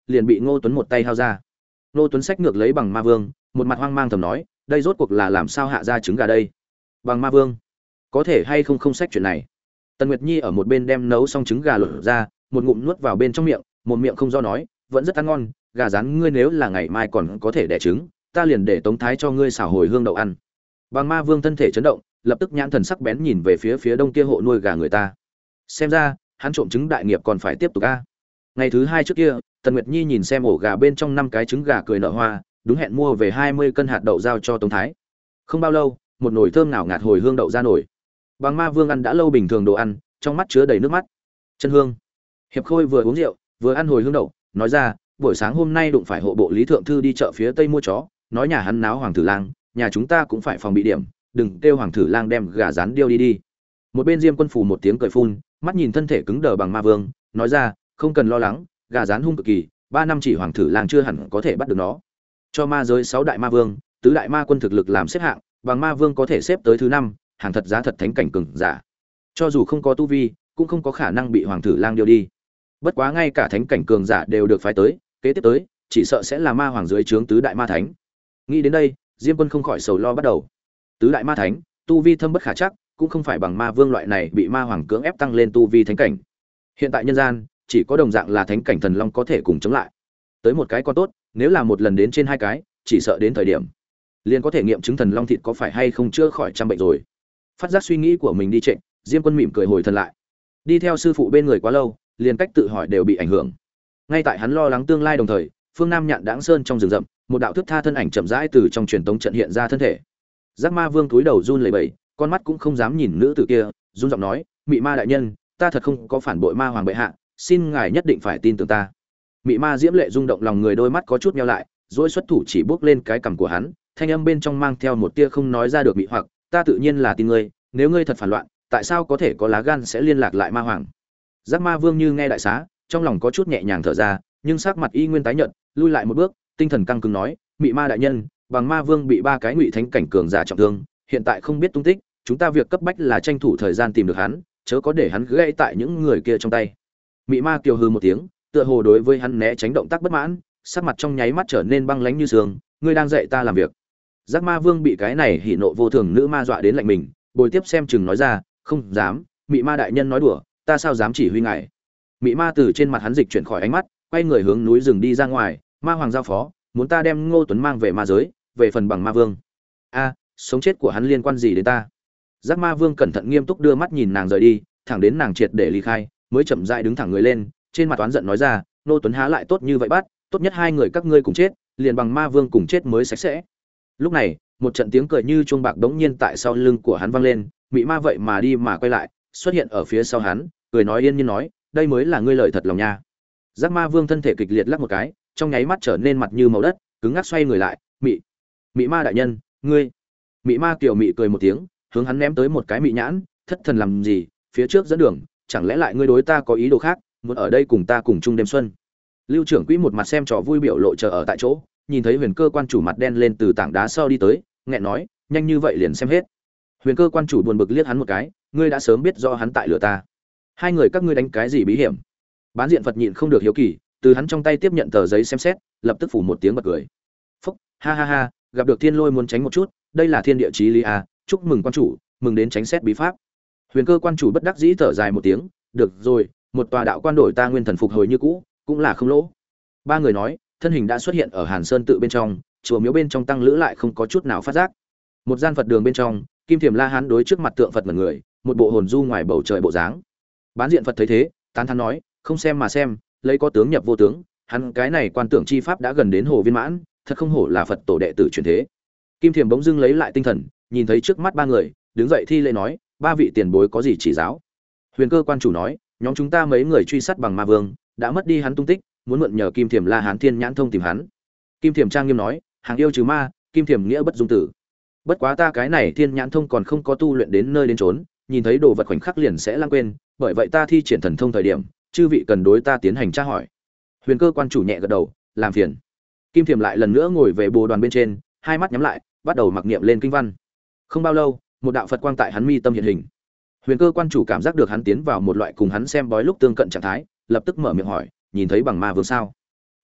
liền bị Ngô Tuấn một tay hao ra. Ngô Tuấn xách ngược lấy Bằng Ma Vương, một mặt hoang mang thầm nói, đây rốt cuộc là làm sao hạ ra trứng gà đây? Bằng Ma Vương, có thể hay không không xách chuyện này? Tần Nguyệt Nhi ở một bên đem nấu xong trứng gà lột ra, một ngụm nuốt vào bên trong miệng, một miệng không do nói, vẫn rất ăn ngon, gà rán ngươi nếu là ngày mai còn có thể đẻ trứng, ta liền để Tống Thái cho ngươi xào hồi hương đậu ăn. Bằng Ma Vương thân thể chấn động, lập tức nhãn thần sắc bén nhìn về phía phía đông kia hộ nuôi gà người ta. Xem ra, hắn trộm trứng đại nghiệp còn phải tiếp tục a. Ngày thứ hai trước kia, Tần Nguyệt Nhi nhìn xem ổ gà bên trong năm cái trứng gà cười nở hoa, đúng hẹn mua về hai mươi cân hạt đậu giao cho Tống Thái. Không bao lâu, một nồi thơm ngào ngạt hồi hương đậu ra nổi. Bằng Ma Vương ăn đã lâu bình thường đồ ăn, trong mắt chứa đầy nước mắt. Chân hương. Hiệp Khôi vừa uống rượu, vừa ăn hồi hương đậu, nói ra, buổi sáng hôm nay đụng phải hộ bộ Lý thượng thư đi chợ phía tây mua chó, nói nhà hắn náo hoàng tử lang, nhà chúng ta cũng phải phòng bị điểm, đừng kêu hoàng tử lang đem gà rán điêu đi đi. Một bên Diêm Quân phủ một tiếng cười phun, mắt nhìn thân thể cứng đờ Bằng Ma Vương, nói ra, không cần lo lắng, gà rán hung cực kỳ, ba năm chỉ hoàng tử lang chưa hẳn có thể bắt được nó. Cho ma giới sáu đại ma vương, tứ đại ma quân thực lực làm xếp hạng, Bằng Ma Vương có thể xếp tới thứ năm, hàng thật giá thật thánh cảnh cường giả. Cho dù không có tu vi, cũng không có khả năng bị hoàng tử lang điêu đi. Bất quá ngay cả thánh cảnh cường giả đều được phái tới, kế tiếp tới, chỉ sợ sẽ là ma hoàng dưới trướng tứ đại ma thánh. Nghĩ đến đây, Diêm Quân không khỏi sầu lo bắt đầu. Tứ đại ma thánh, tu vi thâm bất khả chắc, cũng không phải bằng ma vương loại này bị ma hoàng cưỡng ép tăng lên tu vi thánh cảnh. Hiện tại nhân gian, chỉ có đồng dạng là thánh cảnh thần long có thể cùng chống lại. Tới một cái con tốt, nếu là một lần đến trên hai cái, chỉ sợ đến thời điểm liền có thể nghiệm chứng thần long thịt có phải hay không chữa khỏi trăm bệnh rồi. Phát giác suy nghĩ của mình đi trệ, Diêm Quân mỉm cười hồi thần lại. Đi theo sư phụ bên người quá lâu, liền cách tự hỏi đều bị ảnh hưởng. Ngay tại hắn lo lắng tương lai đồng thời, phương Nam Nhạn Đãng Sơn trong rừng rậm, một đạo thước tha thân ảnh chậm rãi từ trong truyền tống trận hiện ra thân thể. Giác Ma Vương túi đầu run lẩy bẩy, con mắt cũng không dám nhìn nữ tử kia, run giọng nói, "Mị Ma đại nhân, ta thật không có phản bội ma hoàng bệ hạ, xin ngài nhất định phải tin tưởng ta." Mị Ma diễm lệ rung động lòng người, đôi mắt có chút nheo lại, duỗi xuất thủ chỉ bước lên cái cằm của hắn, thanh âm bên trong mang theo một tia không nói ra được mị hoặc, "Ta tự nhiên là tin ngươi, nếu ngươi thật phản loạn, tại sao có thể có lá gan sẽ liên lạc lại ma hoàng?" Giác Ma Vương như nghe đại xá, trong lòng có chút nhẹ nhàng thở ra, nhưng sắc mặt y nguyên tái nhợt, lui lại một bước, tinh thần căng cứng nói, "Mị Ma đại nhân, Bằng Ma Vương bị ba cái ngụy thánh cảnh cường giả trọng thương, hiện tại không biết tung tích, chúng ta việc cấp bách là tranh thủ thời gian tìm được hắn, chớ có để hắn gãy tại những người kia trong tay." Mị Ma kiều hừ một tiếng, tựa hồ đối với hắn né tránh động tác bất mãn, sắc mặt trong nháy mắt trở nên băng lãnh như sương, "Ngươi đang dạy ta làm việc." Giác Ma Vương bị cái này hỉ nộ vô thường nữ ma dọa đến lạnh mình, bồi tiếp xem chừng nói ra, "Không dám, Mị Ma đại nhân nói đùa, ta sao dám chỉ huy ngài." Mị Ma từ trên mặt hắn dịch chuyển khỏi ánh mắt, quay người hướng núi rừng đi ra ngoài, "Ma hoàng giao phó, muốn ta đem Ngô Tuấn mang về ma giới, về phần Bằng Ma Vương." "A, sống chết của hắn liên quan gì đến ta?" Giác Ma Vương cẩn thận nghiêm túc đưa mắt nhìn nàng rời đi, thẳng đến nàng triệt để ly khai, mới chậm rãi đứng thẳng người lên, trên mặt oán giận nói ra, "Ngô Tuấn há lại tốt như vậy bắt, tốt nhất hai người các ngươi cùng chết, liền Bằng Ma Vương cùng chết mới sạch sẽ." Lúc này, một trận tiếng cười như chuông bạc đống nhiên tại sau lưng của hắn vang lên, Mị Ma vậy mà đi mà quay lại, xuất hiện ở phía sau hắn, cười nói yên nhiên nói, "Đây mới là ngươi lời thật lòng nha." Giác Ma Vương thân thể kịch liệt lắc một cái, trong nháy mắt trở nên mặt như màu đất, cứng ngắc xoay người lại, "Mị, Mị Ma đại nhân, ngươi." Mị Ma kiều mị cười một tiếng, hướng hắn ném tới một cái mị nhãn, "Thất thần làm gì, phía trước dẫn đường, chẳng lẽ lại ngươi đối ta có ý đồ khác, muốn ở đây cùng ta cùng chung đêm xuân?" Lưu trưởng quỹ một mặt xem trò vui biểu lộ chờ ở tại chỗ, nhìn thấy Huyền Cơ quan chủ mặt đen lên từ tảng đá sau đi tới, nghẹn nói, "Nhanh như vậy liền xem hết." Huyền Cơ quan chủ buồn bực liếc hắn một cái, "Ngươi đã sớm biết do hắn tại lừa ta. Hai người các ngươi đánh cái gì bí hiểm?" Bán diện Phật nhịn không được hiếu kỳ, từ hắn trong tay tiếp nhận tờ giấy xem xét, lập tức phủ một tiếng bật cười. "Phúc, ha ha ha, gặp được Thiên Lôi muốn tránh một chút, đây là thiên địa chí lý à, chúc mừng quan chủ, mừng đến tránh xét bí pháp." Huyền Cơ quan chủ bất đắc dĩ thở dài một tiếng, "Được rồi, một tòa đạo quan đổi ta nguyên thần phục hồi như cũ, cũng là không lỗ." Ba người nói, thân hình đã xuất hiện ở Hàn Sơn tự bên trong, chùa miếu bên trong tăng lữ lại không có chút nào phát giác. Một gian Phật đường bên trong, Kim Thiềm La Hán đối trước mặt tượng Phật ngẩn người, một bộ hồn du ngoài bầu trời bộ dáng. Bán diện Phật thấy thế, tán thán nói, "Không xem mà xem, lấy có tướng nhập vô tướng, hắn cái này quan tưởng chi pháp đã gần đến hồ viên mãn, thật không hổ là Phật tổ đệ tử truyền thế." Kim Thiềm bỗng dưng lấy lại tinh thần, nhìn thấy trước mắt ba người, đứng dậy thi lễ nói, "Ba vị tiền bối có gì chỉ giáo?" Huyền Cơ quan chủ nói, "Nhóm chúng ta mấy người truy sát Bằng Ma Vương, đã mất đi hắn tung tích, muốn mượn nhờ Kim Thiềm La Hán Thiên Nhãn thông tìm hắn." Kim Thiềm trang nghiêm nói, "Hàng yêu trừ ma, Kim Thiềm nghĩa bất dung tử. Bất quá ta cái này Thiên Nhãn thông còn không có tu luyện đến nơi đến chốn, nhìn thấy đồ vật khoảnh khắc liền sẽ lãng quên, bởi vậy ta thi triển thần thông thời điểm, chư vị cần đối ta tiến hành tra hỏi." Huyền Cơ quan chủ nhẹ gật đầu, "Làm phiền." Kim Thiềm lại lần nữa ngồi về bồ đoàn bên trên, hai mắt nhắm lại, bắt đầu mặc niệm lên kinh văn. Không bao lâu, một đạo Phật quang tại hắn mi tâm hiện hình. Huyền Cơ quan chủ cảm giác được hắn tiến vào một loại cùng hắn xem bói lúc tương cận trạng thái, lập tức mở miệng hỏi, "Nhìn thấy Bằng Ma Vương sao?"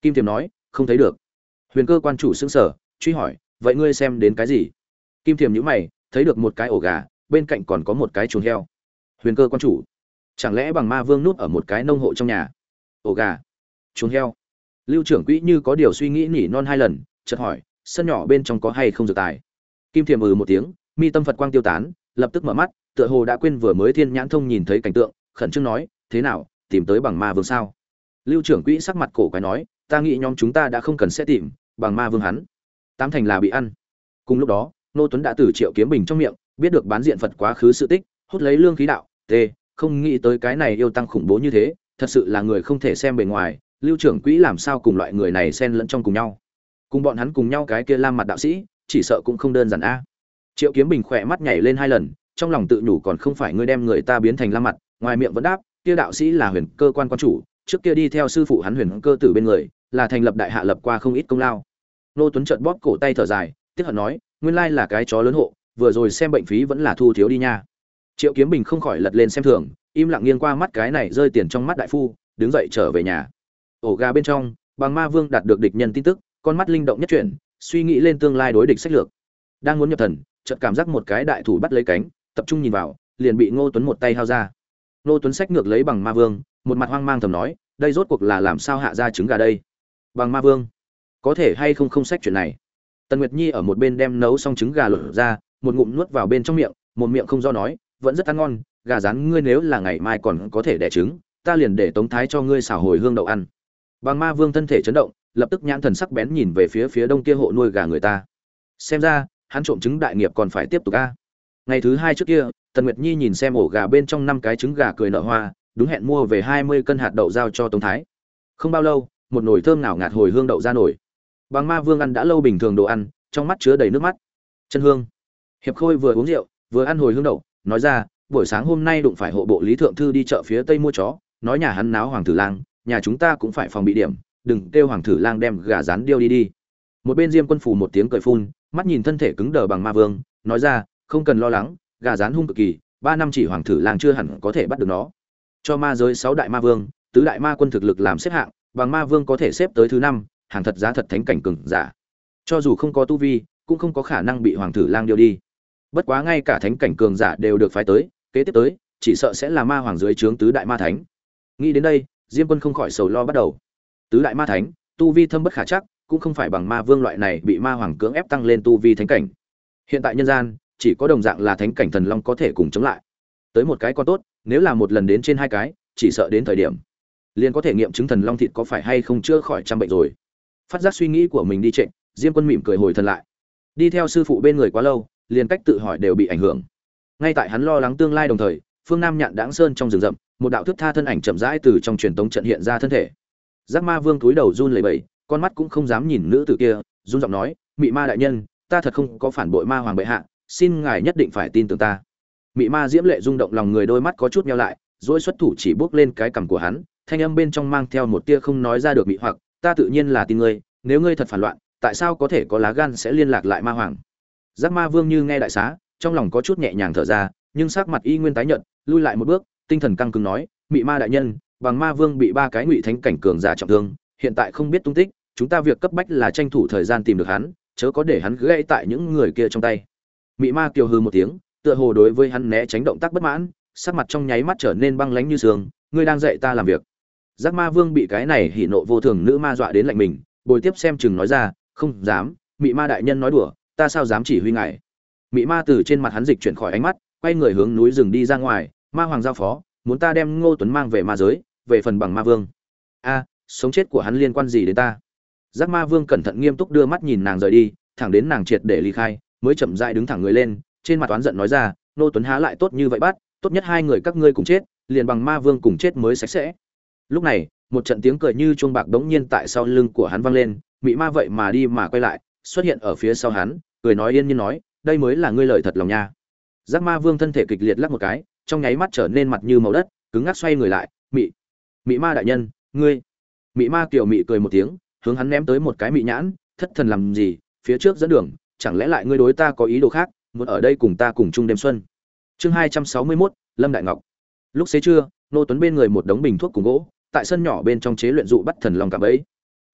Kim Thiềm nói, không thấy được. Huyền Cơ quan chủ sững sờ, truy hỏi, vậy ngươi xem đến cái gì? Kim Thiềm nhíu mày, thấy được một cái ổ gà, bên cạnh còn có một cái chuồng heo. Huyền Cơ quan chủ, chẳng lẽ bằng ma vương núp ở một cái nông hộ trong nhà? Ổ gà, chuồng heo. Lưu trưởng quỹ như có điều suy nghĩ nỉ non hai lần, chợt hỏi, sân nhỏ bên trong có hay không dược tài? Kim Thiềm ừ một tiếng, mi tâm Phật quang tiêu tán, lập tức mở mắt, tựa hồ đã quên vừa mới thiên nhãn thông nhìn thấy cảnh tượng, khẩn trương nói, thế nào, tìm tới bằng ma vương sao? Lưu trưởng quỹ sắc mặt cổ quái nói, ta nghĩ nhóm chúng ta đã không cần sẽ tìm, bằng ma vương hắn, tám thành là bị ăn. Cùng lúc đó, Nô Tuấn đã từ Triệu Kiếm Bình trong miệng biết được bán diện Phật quá khứ sự tích, hút lấy lương khí đạo, t, không nghĩ tới cái này yêu tăng khủng bố như thế, thật sự là người không thể xem bề ngoài, Lưu trưởng quỹ làm sao cùng loại người này xen lẫn trong cùng nhau. Cùng bọn hắn cùng nhau cái kia Lam mặt đạo sĩ, chỉ sợ cũng không đơn giản a. Triệu Kiếm Bình khỏe mắt nhảy lên hai lần, trong lòng tự nhủ còn không phải ngươi đem người ta biến thành Lam mặt, ngoài miệng vẫn đáp, kia đạo sĩ là Huyền Cơ quan quan chủ, trước kia đi theo sư phụ hắn Huyền Cơ tử bên người, là thành lập đại hạ lập qua không ít công lao. Nô Tuấn chợt bóp cổ tay thở dài, tiếc hận nói, nguyên lai là cái chó lớn hộ, vừa rồi xem bệnh phí vẫn là thu thiếu đi nha. Triệu Kiếm Bình không khỏi lật lên xem thường, im lặng nghiêng qua mắt cái này rơi tiền trong mắt đại phu, đứng dậy trở về nhà. Ổ gà bên trong, Bằng Ma Vương đạt được địch nhân tin tức, con mắt linh động nhất chuyển, suy nghĩ lên tương lai đối địch sách lược. Đang muốn nhập thần, chợt cảm giác một cái đại thủ bắt lấy cánh, tập trung nhìn vào, liền bị Ngô Tuấn một tay hao ra. Ngô Tuấn sách ngược lấy Bằng Ma Vương, một mặt hoang mang thầm nói, đây rốt cuộc là làm sao hạ ra trứng gà đây? Bằng Ma Vương, có thể hay không không sách chuyện này? Tần Nguyệt Nhi ở một bên đem nấu xong trứng gà lột ra, một ngụm nuốt vào bên trong miệng, một miệng không do nói, vẫn rất ăn ngon, gà rán ngươi nếu là ngày mai còn có thể đẻ trứng, ta liền để Tống Thái cho ngươi xào hồi hương đậu ăn. Bằng Ma Vương thân thể chấn động, lập tức nhãn thần sắc bén nhìn về phía phía đông kia hộ nuôi gà người ta. Xem ra, hắn trộm trứng đại nghiệp còn phải tiếp tục a. Ngày thứ hai trước kia, Tần Nguyệt Nhi nhìn xem ổ gà bên trong năm cái trứng gà cười nở hoa, đúng hẹn mua về hai mươi cân hạt đậu giao cho Tống Thái. Không bao lâu, một nồi thơm nào ngạt hồi hương đậu ra nổi. Bằng Ma Vương ăn đã lâu bình thường đồ ăn, trong mắt chứa đầy nước mắt. Chân hương. Hiệp Khôi vừa uống rượu, vừa ăn hồi hương đậu, nói ra, buổi sáng hôm nay đụng phải hộ bộ Lý thượng thư đi chợ phía tây mua chó, nói nhà hắn náo hoàng tử lang, nhà chúng ta cũng phải phòng bị điểm, đừng kêu hoàng tử lang đem gà rán điêu đi đi. Một bên Diêm Quân phủ một tiếng cười phun, mắt nhìn thân thể cứng đờ Bằng Ma Vương, nói ra, không cần lo lắng, gà rán hung cực kỳ, ba năm chỉ hoàng tử lang chưa hẳn có thể bắt được nó. Cho ma giới sáu đại ma vương, tứ đại ma quân thực lực làm xếp hạng, Bằng Ma Vương có thể xếp tới thứ năm, hàng thật giá thật thánh cảnh cường giả. Cho dù không có tu vi, cũng không có khả năng bị hoàng tử lang điêu đi. Bất quá ngay cả thánh cảnh cường giả đều được phái tới, kế tiếp tới, chỉ sợ sẽ là ma hoàng dưới trướng tứ đại ma thánh. Nghĩ đến đây, Diêm Quân không khỏi sầu lo bắt đầu. Tứ đại ma thánh, tu vi thâm bất khả chắc, cũng không phải bằng ma vương loại này bị ma hoàng cưỡng ép tăng lên tu vi thánh cảnh. Hiện tại nhân gian, chỉ có đồng dạng là thánh cảnh thần long có thể cùng chống lại. Tới một cái con tốt, nếu là một lần đến trên hai cái, chỉ sợ đến thời điểm liền có thể nghiệm chứng thần long thịt có phải hay không chữa khỏi trăm bệnh rồi. Phát giác suy nghĩ của mình đi trệ, Diêm Quân mỉm cười hồi thần lại. Đi theo sư phụ bên người quá lâu, liền cách tự hỏi đều bị ảnh hưởng. Ngay tại hắn lo lắng tương lai đồng thời, phương Nam Nhạn Đãng Sơn trong rừng rậm, một đạo thước tha thân ảnh chậm rãi từ trong truyền tống trận hiện ra thân thể. Giác Ma Vương cúi đầu run lẩy bẩy, con mắt cũng không dám nhìn nữ tử kia, run giọng nói, "Mị Ma đại nhân, ta thật không có phản bội ma hoàng bệ hạ, xin ngài nhất định phải tin tưởng ta." Mị Ma diễm lệ rung động lòng người, đôi mắt có chút nheo lại, duỗi xuất thủ chỉ bước lên cái cằm của hắn, thanh âm bên trong mang theo một tia không nói ra được mị hoặc, "Ta tự nhiên là tin ngươi, nếu ngươi thật phản loạn, tại sao có thể có lá gan sẽ liên lạc lại ma hoàng?" Giác Ma Vương như nghe đại xá, trong lòng có chút nhẹ nhàng thở ra, nhưng sắc mặt y nguyên tái nhợt, lui lại một bước, tinh thần căng cứng nói, "Mị Ma đại nhân, Bằng Ma Vương bị ba cái ngụy thánh cảnh cường giả trọng thương, hiện tại không biết tung tích, chúng ta việc cấp bách là tranh thủ thời gian tìm được hắn, chớ có để hắn gãy tại những người kia trong tay." Mị Ma kiều hừ một tiếng, tựa hồ đối với hắn né tránh động tác bất mãn, sắc mặt trong nháy mắt trở nên băng lãnh như sương, "Ngươi đang dạy ta làm việc." Giác Ma Vương bị cái này hỉ nộ vô thường nữ ma dọa đến lạnh mình, bồi tiếp xem chừng nói ra, "Không dám, Mị Ma đại nhân nói đùa, ta sao dám chỉ huy ngài." Mị Ma từ trên mặt hắn dịch chuyển khỏi ánh mắt, quay người hướng núi rừng đi ra ngoài, "Ma hoàng giao phó, muốn ta đem Ngô Tuấn mang về ma giới, về phần Bằng Ma Vương." "A, sống chết của hắn liên quan gì đến ta?" Giác Ma Vương cẩn thận nghiêm túc đưa mắt nhìn nàng rời đi, thẳng đến nàng triệt để ly khai, mới chậm rãi đứng thẳng người lên, trên mặt oán giận nói ra, "Ngô Tuấn há lại tốt như vậy bắt, tốt nhất hai người các ngươi cùng chết, liền Bằng Ma Vương cùng chết mới sạch sẽ." Lúc này, một trận tiếng cười như chuông bạc đống nhiên tại sau lưng của hắn vang lên, Mị Ma vậy mà đi mà quay lại, xuất hiện ở phía sau hắn, cười nói yên nhiên nói, "Đây mới là ngươi lời thật lòng nha." Giác Ma Vương thân thể kịch liệt lắc một cái, trong nháy mắt trở nên mặt như màu đất, cứng ngắc xoay người lại, "Mị, Mị Ma đại nhân, ngươi." Mị Ma kiều mị cười một tiếng, hướng hắn ném tới một cái mị nhãn, "Thất thần làm gì, phía trước dẫn đường, chẳng lẽ lại ngươi đối ta có ý đồ khác, muốn ở đây cùng ta cùng chung đêm xuân." Chương hai trăm sáu mươi mốt, Lâm Đại Ngọc. Lúc xế trưa, Nô Tuấn bên người một đống bình thuốc cùng gỗ, tại sân nhỏ bên trong chế luyện dụ bắt thần long cạm bẫy.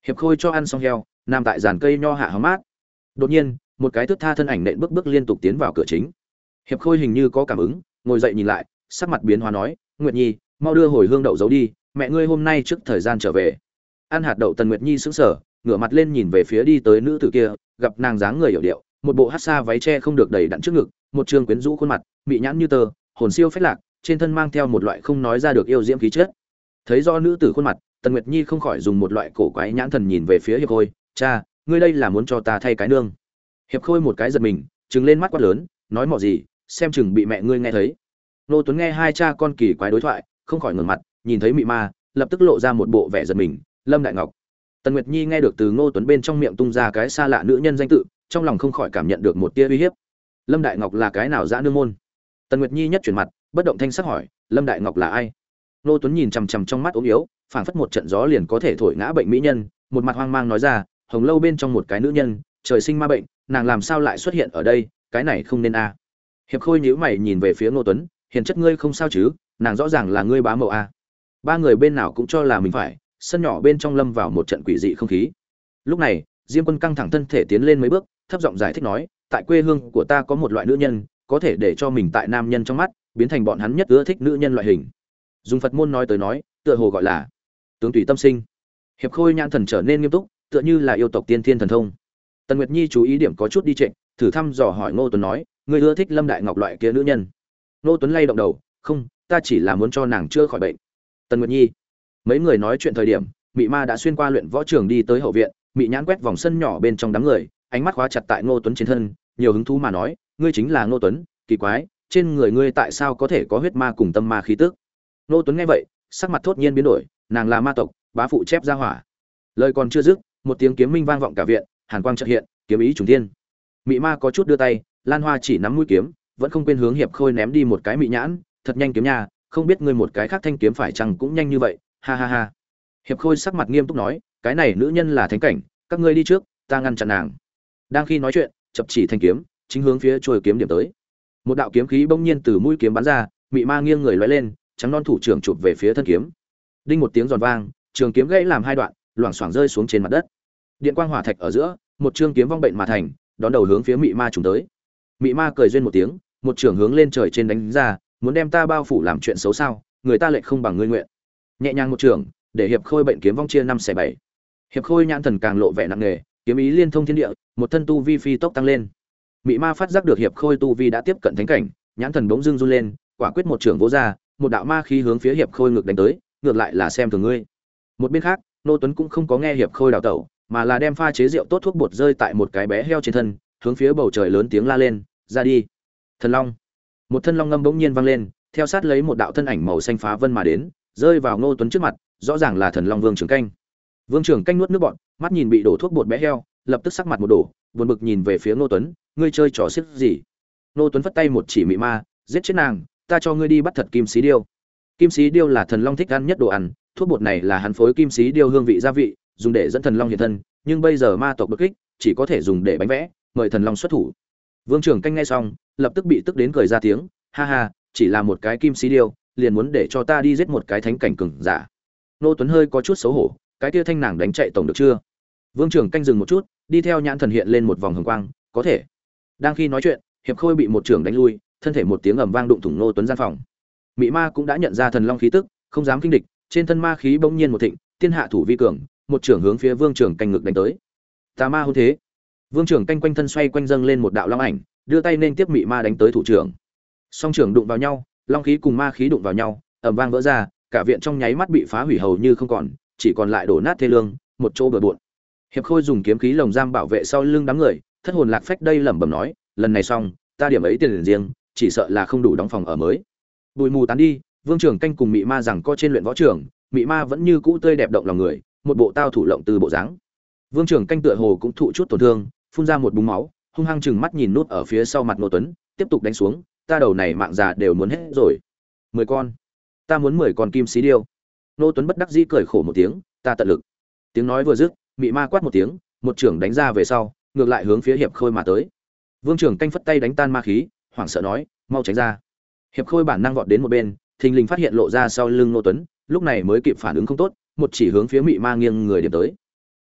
Hiệp Khôi cho ăn xong heo, nằm tại giàn cây nho hạ hóng mát. Đột nhiên, một cái thước tha thân ảnh nện bước bước liên tục tiến vào cửa chính. Hiệp Khôi hình như có cảm ứng, ngồi dậy nhìn lại, sắc mặt biến hóa nói, "Nguyệt Nhi, mau đưa hồi hương đậu giấu đi, mẹ ngươi hôm nay trước thời gian trở về." Ăn hạt đậu Tần Nguyệt Nhi sững sờ, ngửa mặt lên nhìn về phía đi tới nữ tử kia, gặp nàng dáng người hiểu điệu, một bộ hắc sa váy che không được đầy đặn trước ngực, một trương quyến rũ khuôn mặt, mị nhãn như tơ, hồn siêu phách lạc, trên thân mang theo một loại không nói ra được yêu diễm khí chất. Thấy do nữ tử khuôn mặt, Tần Nguyệt Nhi không khỏi dùng một loại cổ quái nhãn thần nhìn về phía Hiệp Khôi, "Cha, ngươi đây là muốn cho ta thay cái nương?" Hiệp Khôi một cái giật mình, trừng lên mắt quát lớn, nói mọ gì, xem chừng bị mẹ ngươi nghe thấy. Nô Tuấn nghe hai cha con kỳ quái đối thoại, không khỏi ngẩng mặt, nhìn thấy mị ma, lập tức lộ ra một bộ vẻ giật mình, Lâm Đại Ngọc. Tần Nguyệt Nhi nghe được từ Ngô Tuấn bên trong miệng tung ra cái xa lạ nữ nhân danh tự, trong lòng không khỏi cảm nhận được một tia uy hiếp. Lâm Đại Ngọc là cái nào dã nương môn? Tần Nguyệt Nhi nhất chuyển mặt, bất động thanh sắc hỏi, Lâm Đại Ngọc là ai? Ngô Tuấn nhìn chằm chằm trong mắt ốm yếu, phảng phất một trận gió liền có thể thổi ngã bệnh mỹ nhân, một mặt hoang mang nói ra, Hồng Lâu bên trong một cái nữ nhân, trời sinh ma bệnh, nàng làm sao lại xuất hiện ở đây, cái này không nên a. Hiệp Khôi nhíu mày nhìn về phía Ngô Tuấn, hiền chất ngươi không sao chứ, nàng rõ ràng là ngươi bá mẫu a. Ba người bên nào cũng cho là mình phải, sân nhỏ bên trong lâm vào một trận quỷ dị không khí. Lúc này, Diêm Quân căng thẳng thân thể tiến lên mấy bước, thấp giọng giải thích nói, tại quê hương của ta có một loại nữ nhân, có thể để cho mình tại nam nhân trong mắt biến thành bọn hắn nhất ưa thích nữ nhân loại hình. Dùng Phật môn nói tới nói, tựa hồ gọi là tướng tùy tâm sinh. Hiệp Khôi nhãn thần trở nên nghiêm túc, tựa như là yêu tộc tiên thiên thần thông. Tần Nguyệt Nhi chú ý điểm có chút đi trệ, thử thăm dò hỏi Ngô Tuấn nói, ngươi ưa thích Lâm Đại Ngọc loại kia nữ nhân? Ngô Tuấn lay động đầu, không, ta chỉ là muốn cho nàng chữa khỏi bệnh. Tần Nguyệt Nhi. Mấy người nói chuyện thời điểm, Mị Ma đã xuyên qua luyện võ trường đi tới hậu viện, Mị nhãn quét vòng sân nhỏ bên trong đám người, ánh mắt khóa chặt tại Ngô Tuấn trên thân, nhiều hứng thú mà nói, ngươi chính là Ngô Tuấn, kỳ quái, trên người ngươi tại sao có thể có huyết ma cùng tâm ma khí tức? Ngô Tuấn nghe vậy, sắc mặt thốt nhiên biến đổi, nàng là ma tộc, bá phụ chép ra hỏa. Lời còn chưa dứt, một tiếng kiếm minh vang vọng cả viện, hàn quang chợt hiện, kiếm ý trùng thiên. Mị Ma có chút đưa tay, Lan Hoa chỉ nắm mũi kiếm, vẫn không quên hướng Hiệp Khôi ném đi một cái mị nhãn, thật nhanh kiếm nha, không biết ngươi một cái khác thanh kiếm phải chăng cũng nhanh như vậy, ha ha ha. Hiệp Khôi sắc mặt nghiêm túc nói, cái này nữ nhân là thánh cảnh, các ngươi đi trước, ta ngăn chặn nàng. Đang khi nói chuyện, chập chỉ thanh kiếm, chính hướng phía trôi kiếm điểm tới. Một đạo kiếm khí bỗng nhiên từ mũi kiếm bắn ra, Mị Ma nghiêng người lóe lên, trắng non thủ trưởng chụp về phía thân kiếm. Đinh một tiếng giòn vang, trường kiếm gãy làm hai đoạn, loảng xoảng rơi xuống trên mặt đất. Điện quang hỏa thạch ở giữa, một chương kiếm vong bệnh mà thành, đón đầu hướng phía Mị Ma trùng tới. Mị Ma cười duyên một tiếng, một trường hướng lên trời trên đánh ra, muốn đem ta bao phủ làm chuyện xấu sao? Người ta lại không bằng ngươi nguyện. Nhẹ nhàng một trường, để Hiệp Khôi bệnh kiếm vong chia năm xẻ bảy. Hiệp Khôi nhãn thần càng lộ vẻ nặng nề, kiếm ý liên thông thiên địa, một thân tu vi phi tốc tăng lên. Mị Ma phát giác được Hiệp Khôi tu vi đã tiếp cận thánh cảnh, nhãn thần bỗng dưng run lên, quả quyết một trường vỗ ra, một đạo ma khí hướng phía Hiệp Khôi ngược đánh tới, ngược lại là xem thường ngươi. Một bên khác, Nô Tuấn cũng không có nghe Hiệp Khôi đào tẩu, mà là đem pha chế rượu tốt thuốc bột rơi tại một cái bé heo trên thân, hướng phía bầu trời lớn tiếng la lên, ra đi. Thần Long. Một thân long ngâm bỗng nhiên vang lên, theo sát lấy một đạo thân ảnh màu xanh phá vân mà đến, rơi vào Ngô Tuấn trước mặt, rõ ràng là Thần Long Vương Trường Canh. Vương Trường Canh nuốt nước bọt, mắt nhìn bị đổ thuốc bột bé heo, lập tức sắc mặt một đổ, buồn bực nhìn về phía Ngô Tuấn, ngươi chơi trò xiếc gì? Ngô Tuấn vất tay một chỉ Mị Ma, giết chết nàng, ta cho ngươi đi bắt thật kim xí điêu. Kim xí điêu là Thần Long thích ăn nhất đồ ăn, thuốc bột này là hắn phối kim xí điêu hương vị gia vị, dùng để dẫn Thần Long hiện thân, nhưng bây giờ ma tộc đột kích, chỉ có thể dùng để bánh vẽ, mời Thần Long xuất thủ. Vương Trường Canh nghe xong, lập tức bị tức đến cười ra tiếng, ha ha, chỉ là một cái kim xí điêu, liền muốn để cho ta đi giết một cái thánh cảnh cường giả. Nô Tuấn hơi có chút xấu hổ, cái kia thanh nàng đánh chạy tổng được chưa? Vương Trường Canh dừng một chút, đi theo nhãn thần hiện lên một vòng hồng quang, có thể. Đang khi nói chuyện, Hiệp Khôi bị một trường đánh lui, thân thể một tiếng ầm vang đụng thủng Nô Tuấn gian phòng. Mị Ma cũng đã nhận ra Thần Long khí tức, không dám kinh địch, trên thân ma khí bỗng nhiên một thịnh, tiên hạ thủ vi cường, một trường hướng phía Vương Trường Canh ngực đánh tới. Tà ma hôn thế. Vương Trường Canh quanh thân xoay quanh dâng lên một đạo long ảnh, đưa tay nên tiếp Mị Ma đánh tới thủ trưởng. Song trưởng đụng vào nhau, long khí cùng ma khí đụng vào nhau, ầm vang vỡ ra, cả viện trong nháy mắt bị phá hủy hầu như không còn, chỉ còn lại đổ nát thê lương, một chỗ bừa bộn. Hiệp Khôi dùng kiếm khí lồng giam bảo vệ sau lưng đám người, thất hồn lạc phách đây lẩm bẩm nói, lần này xong, ta điểm ấy tiền riêng, chỉ sợ là không đủ đóng phòng ở mới. Bụi mù tán đi, Vương Trường Canh cùng Mị Ma rằng co trên luyện võ trường, Mị Ma vẫn như cũ tươi đẹp động lòng người, một bộ tao thủ lộng từ bộ dáng. Vương Trường Canh tựa hồ cũng thụ chút tổn thương, phun ra một búng máu, hung hăng chừng mắt nhìn nút ở phía sau mặt Ngô Tuấn, tiếp tục đánh xuống, ta đầu này mạng già đều muốn hết rồi. Mười con, ta muốn mười con kim xí điêu. Ngô Tuấn bất đắc dĩ cười khổ một tiếng, ta tận lực. Tiếng nói vừa dứt, Mị Ma quát một tiếng, một trưởng đánh ra về sau, ngược lại hướng phía Hiệp Khôi mà tới. Vương Trường Canh phất tay đánh tan ma khí, hoảng sợ nói, mau tránh ra. Hiệp Khôi bản năng vọt đến một bên, thình lình phát hiện lộ ra sau lưng Ngô Tuấn, lúc này mới kịp phản ứng không tốt, một chỉ hướng phía Mị Ma nghiêng người điểm tới.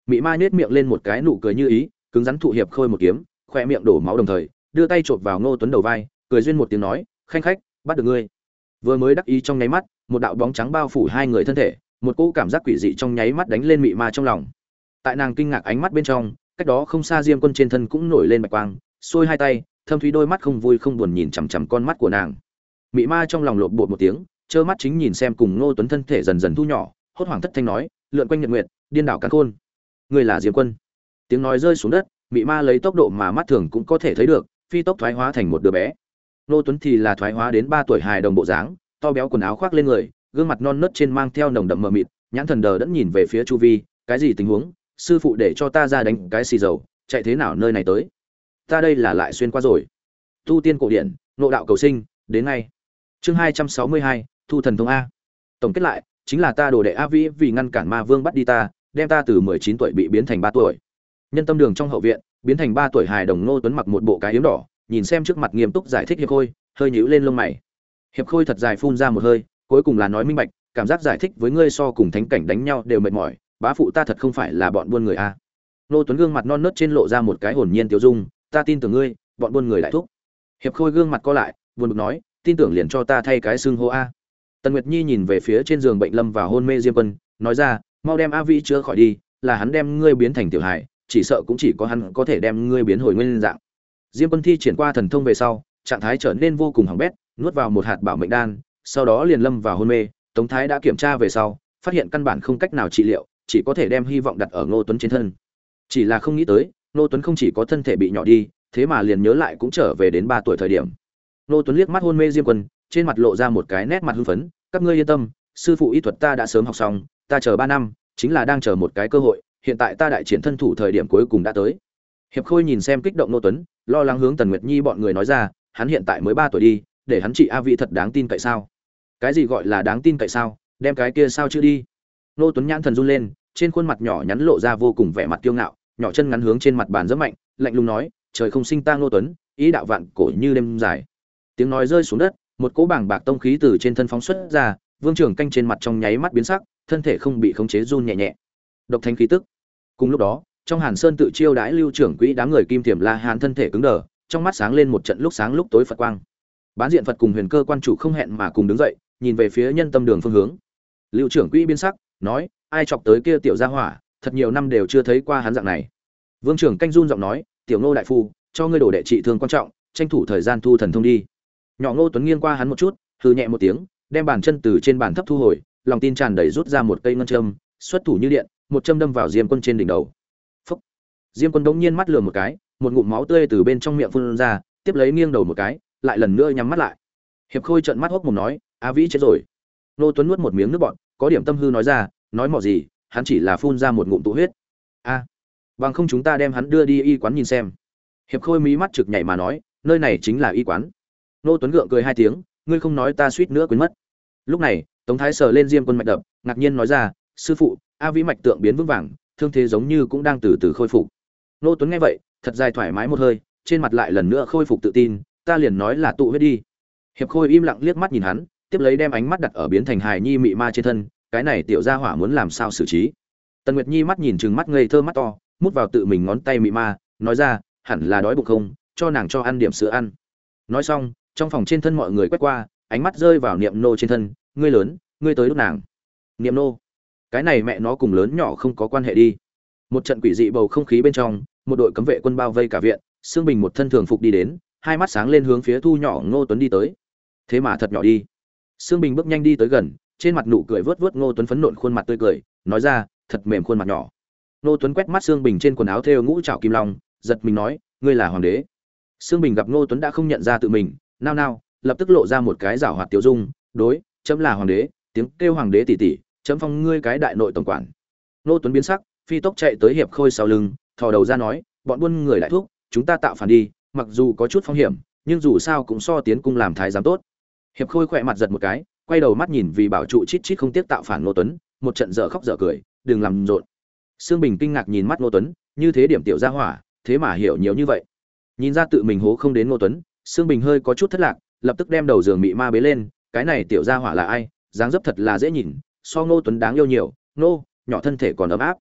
Mị ma nhếch miệng lên một cái nụ cười như ý, cứng rắn thụ Hiệp Khôi một kiếm, khoe miệng đổ máu đồng thời, đưa tay chộp vào Ngô Tuấn đầu vai, cười duyên một tiếng nói, "Khanh khách, bắt được ngươi." Vừa mới đắc ý trong nháy mắt, một đạo bóng trắng bao phủ hai người thân thể, một cỗ cảm giác quỷ dị trong nháy mắt đánh lên mị ma trong lòng. Tại nàng kinh ngạc ánh mắt bên trong, cách đó không xa Diêm Quân trên thân cũng nổi lên bạch quang, xuôi hai tay, thâm thúy đôi mắt không vui không buồn nhìn chằm chằm con mắt của nàng. Mị ma trong lòng lộn bột một tiếng, trơ mắt chính nhìn xem cùng Ngô Tuấn thân thể dần dần thu nhỏ, hốt hoảng thất thanh nói, lượn quanh nhật nguyệt, điên đảo càn khôn. Ngươi là Diêm Quân. Tiếng nói rơi xuống đất, mị ma lấy tốc độ mà mắt thường cũng có thể thấy được, phi tốc thoái hóa thành một đứa bé. Ngô Tuấn thì là thoái hóa đến ba tuổi hài đồng bộ dáng, to béo quần áo khoác lên người, gương mặt non nớt trên mang theo nồng đậm mờ mịt, nhãn thần đờ đẫn nhìn về phía chu vi, cái gì tình huống? Sư phụ để cho ta ra đánh cái xì dầu, chạy thế nào nơi này tới? Ta đây là lại xuyên qua rồi. Tu tiên cổ điển, nộ đạo cầu sinh, đến ngay. Chương hai trăm sáu mươi hai, Thu thần thông a. Tổng kết lại, chính là ta đồ đệ A Vĩ vì ngăn cản ma vương bắt đi ta, đem ta từ mười chín tuổi bị biến thành ba tuổi. Nhân tâm đường trong hậu viện, biến thành ba tuổi hài đồng Ngô Tuấn mặc một bộ cái yếm đỏ, nhìn xem trước mặt nghiêm túc giải thích Hiệp Khôi, hơi nhíu lên lông mày. Hiệp Khôi thật dài phun ra một hơi, cuối cùng là nói minh bạch, cảm giác giải thích với ngươi so cùng thánh cảnh đánh nhau đều mệt mỏi, bá phụ ta thật không phải là bọn buôn người a. Ngô Tuấn gương mặt non nớt trên lộ ra một cái hồn nhiên tiêu dung, ta tin tưởng ngươi, bọn buôn người đại thúc. Hiệp Khôi gương mặt co lại, buồn bực nói, tin tưởng liền cho ta thay cái xưng hô a. Tần Nguyệt Nhi nhìn về phía trên giường bệnh lâm vào hôn mê Diêm Quân, nói ra, mau đem A Vĩ chữa khỏi đi, là hắn đem ngươi biến thành tiểu hài, chỉ sợ cũng chỉ có hắn có thể đem ngươi biến hồi nguyên dạng. Diêm Quân thi triển qua thần thông về sau, trạng thái trở nên vô cùng hỏng bét, nuốt vào một hạt bảo mệnh đan, sau đó liền lâm vào hôn mê. Tống Thái đã kiểm tra về sau, phát hiện căn bản không cách nào trị liệu, chỉ có thể đem hy vọng đặt ở Ngô Tuấn trên thân. Chỉ là không nghĩ tới, Ngô Tuấn không chỉ có thân thể bị nhỏ đi, thế mà liền nhớ lại cũng trở về đến ba tuổi thời điểm. Ngô Tuấn liếc mắt hôn mê Diêm Quân, trên mặt lộ ra một cái nét mặt hưng phấn, các ngươi yên tâm, sư phụ y thuật ta đã sớm học xong, ta chờ ba năm, chính là đang chờ một cái cơ hội, hiện tại ta đại triển thân thủ thời điểm cuối cùng đã tới. Hiệp Khôi nhìn xem kích động Ngô Tuấn, lo lắng hướng Tần Nguyệt Nhi bọn người nói ra, hắn hiện tại mới ba tuổi đi, để hắn trị A Vĩ thật đáng tin cậy sao? Cái gì gọi là đáng tin cậy sao? Đem cái kia sao chưa đi? Ngô Tuấn nhãn thần run lên, trên khuôn mặt nhỏ nhắn lộ ra vô cùng vẻ mặt kiêu ngạo, nhỏ chân ngắn hướng trên mặt bàn rất mạnh, lạnh lùng nói, trời không sinh ta Ngô Tuấn, ý đạo vạn cổ như đêm dài. Tiếng nói rơi xuống đất, một cỗ bảng bạc tông khí từ trên thân phóng xuất ra, Vương Trường Canh trên mặt trong nháy mắt biến sắc, thân thể không bị khống chế run nhẹ nhẹ. Độc thánh khí tức. Cùng lúc đó, trong Hàn Sơn tự chiêu đãi Lưu trưởng quỹ đám người Kim Tiềm La Hán thân thể cứng đờ, trong mắt sáng lên một trận lúc sáng lúc tối Phật quang. Bán diện Phật cùng Huyền Cơ quan chủ không hẹn mà cùng đứng dậy, nhìn về phía nhân tâm đường phương hướng. Lưu trưởng quỹ biến sắc, nói, ai chọc tới kia tiểu gia hỏa, thật nhiều năm đều chưa thấy qua hắn dạng này. Vương Trường Canh run giọng nói, tiểu Ngô đại phu, cho ngươi đổ đệ trị thương quan trọng, tranh thủ thời gian thu thần thông đi. Nhỏ Ngô Tuấn nghiêng qua hắn một chút, hừ nhẹ một tiếng, đem bàn chân từ trên bàn thấp thu hồi, lòng tin tràn đầy rút ra một cây ngân châm, xuất thủ như điện, một châm đâm vào Diêm Quân trên đỉnh đầu. Phốc. Diêm Quân đống nhiên mắt lườm một cái, một ngụm máu tươi từ bên trong miệng phun ra, tiếp lấy nghiêng đầu một cái, lại lần nữa nhắm mắt lại. Hiệp Khôi trợn mắt hốc mồm nói, A Vĩ chết rồi. Ngô Tuấn nuốt một miếng nước bọt, có điểm tâm hư nói ra, nói mọ gì, hắn chỉ là phun ra một ngụm tụ huyết. A, bằng không chúng ta đem hắn đưa đi y quán nhìn xem. Hiệp Khôi mí mắt trực nhảy mà nói, nơi này chính là y quán. Ngô Tuấn gượng cười hai tiếng, ngươi không nói ta suýt nữa quên mất. Lúc này, Tống Thái sờ lên Diêm Quân mạch đập, ngạc nhiên nói ra, sư phụ, A Vĩ mạch tượng biến vững vàng, thương thế giống như cũng đang từ từ khôi phục. Ngô Tuấn nghe vậy, thật dài thoải mái một hơi, trên mặt lại lần nữa khôi phục tự tin, ta liền nói là tụ huyết đi. Hiệp Khôi im lặng liếc mắt nhìn hắn, tiếp lấy đem ánh mắt đặt ở biến thành hài nhi mị ma trên thân, cái này tiểu gia hỏa muốn làm sao xử trí. Tần Nguyệt Nhi mắt nhìn trừng mắt ngây thơ mắt to, mút vào tự mình ngón tay mị ma, nói ra, hẳn là đói bụng không, cho nàng cho ăn điểm sữa ăn. Nói xong, trong phòng trên thân mọi người quét qua, ánh mắt rơi vào Niệm Nô trên thân, ngươi lớn, ngươi tới lúc nàng. Niệm Nô, cái này mẹ nó cùng lớn nhỏ không có quan hệ đi. Một trận quỷ dị bầu không khí bên trong, một đội cấm vệ quân bao vây cả viện, Sương Bình một thân thường phục đi đến, hai mắt sáng lên hướng phía thu nhỏ Ngô Tuấn đi tới. Thế mà thật nhỏ đi. Sương Bình bước nhanh đi tới gần, trên mặt nụ cười vớt vớt Ngô Tuấn phấn nộn khuôn mặt tươi cười, nói ra, thật mềm khuôn mặt nhỏ. Ngô Tuấn quét mắt Sương Bình trên quần áo thêu ngũ trảo kim long, giật mình nói, ngươi là hoàng đế. Sương Bình gặp Ngô Tuấn đã không nhận ra tự mình, nao nao, lập tức lộ ra một cái giảo hoạt tiêu dung, đối, chấm là hoàng đế, tiếng kêu hoàng đế tỷ tỷ, chấm phong ngươi cái đại nội tổng quản. Ngô Tuấn biến sắc, phi tốc chạy tới Hiệp Khôi sau lưng, thò đầu ra nói, bọn buôn người đại thúc, chúng ta tạo phản đi, mặc dù có chút phong hiểm, nhưng dù sao cũng so tiến cung làm thái giám tốt. Hiệp Khôi khỏe mặt giật một cái, quay đầu mắt nhìn vì bảo trụ chít chít không tiếc tạo phản Ngô Tuấn, một trận dở khóc dở cười, đừng làm rộn. Sương Bình kinh ngạc nhìn mắt Ngô Tuấn, như thế điểm tiểu gia hỏa, thế mà hiểu nhiều như vậy. Nhìn ra tự mình hố không đến Ngô Tuấn, Sương Bình hơi có chút thất lạc, lập tức đem đầu giường mị ma bế lên, cái này tiểu gia hỏa là ai, dáng dấp thật là dễ nhìn, so Ngô Tuấn đáng yêu nhiều, nô, nhỏ thân thể còn ấm áp.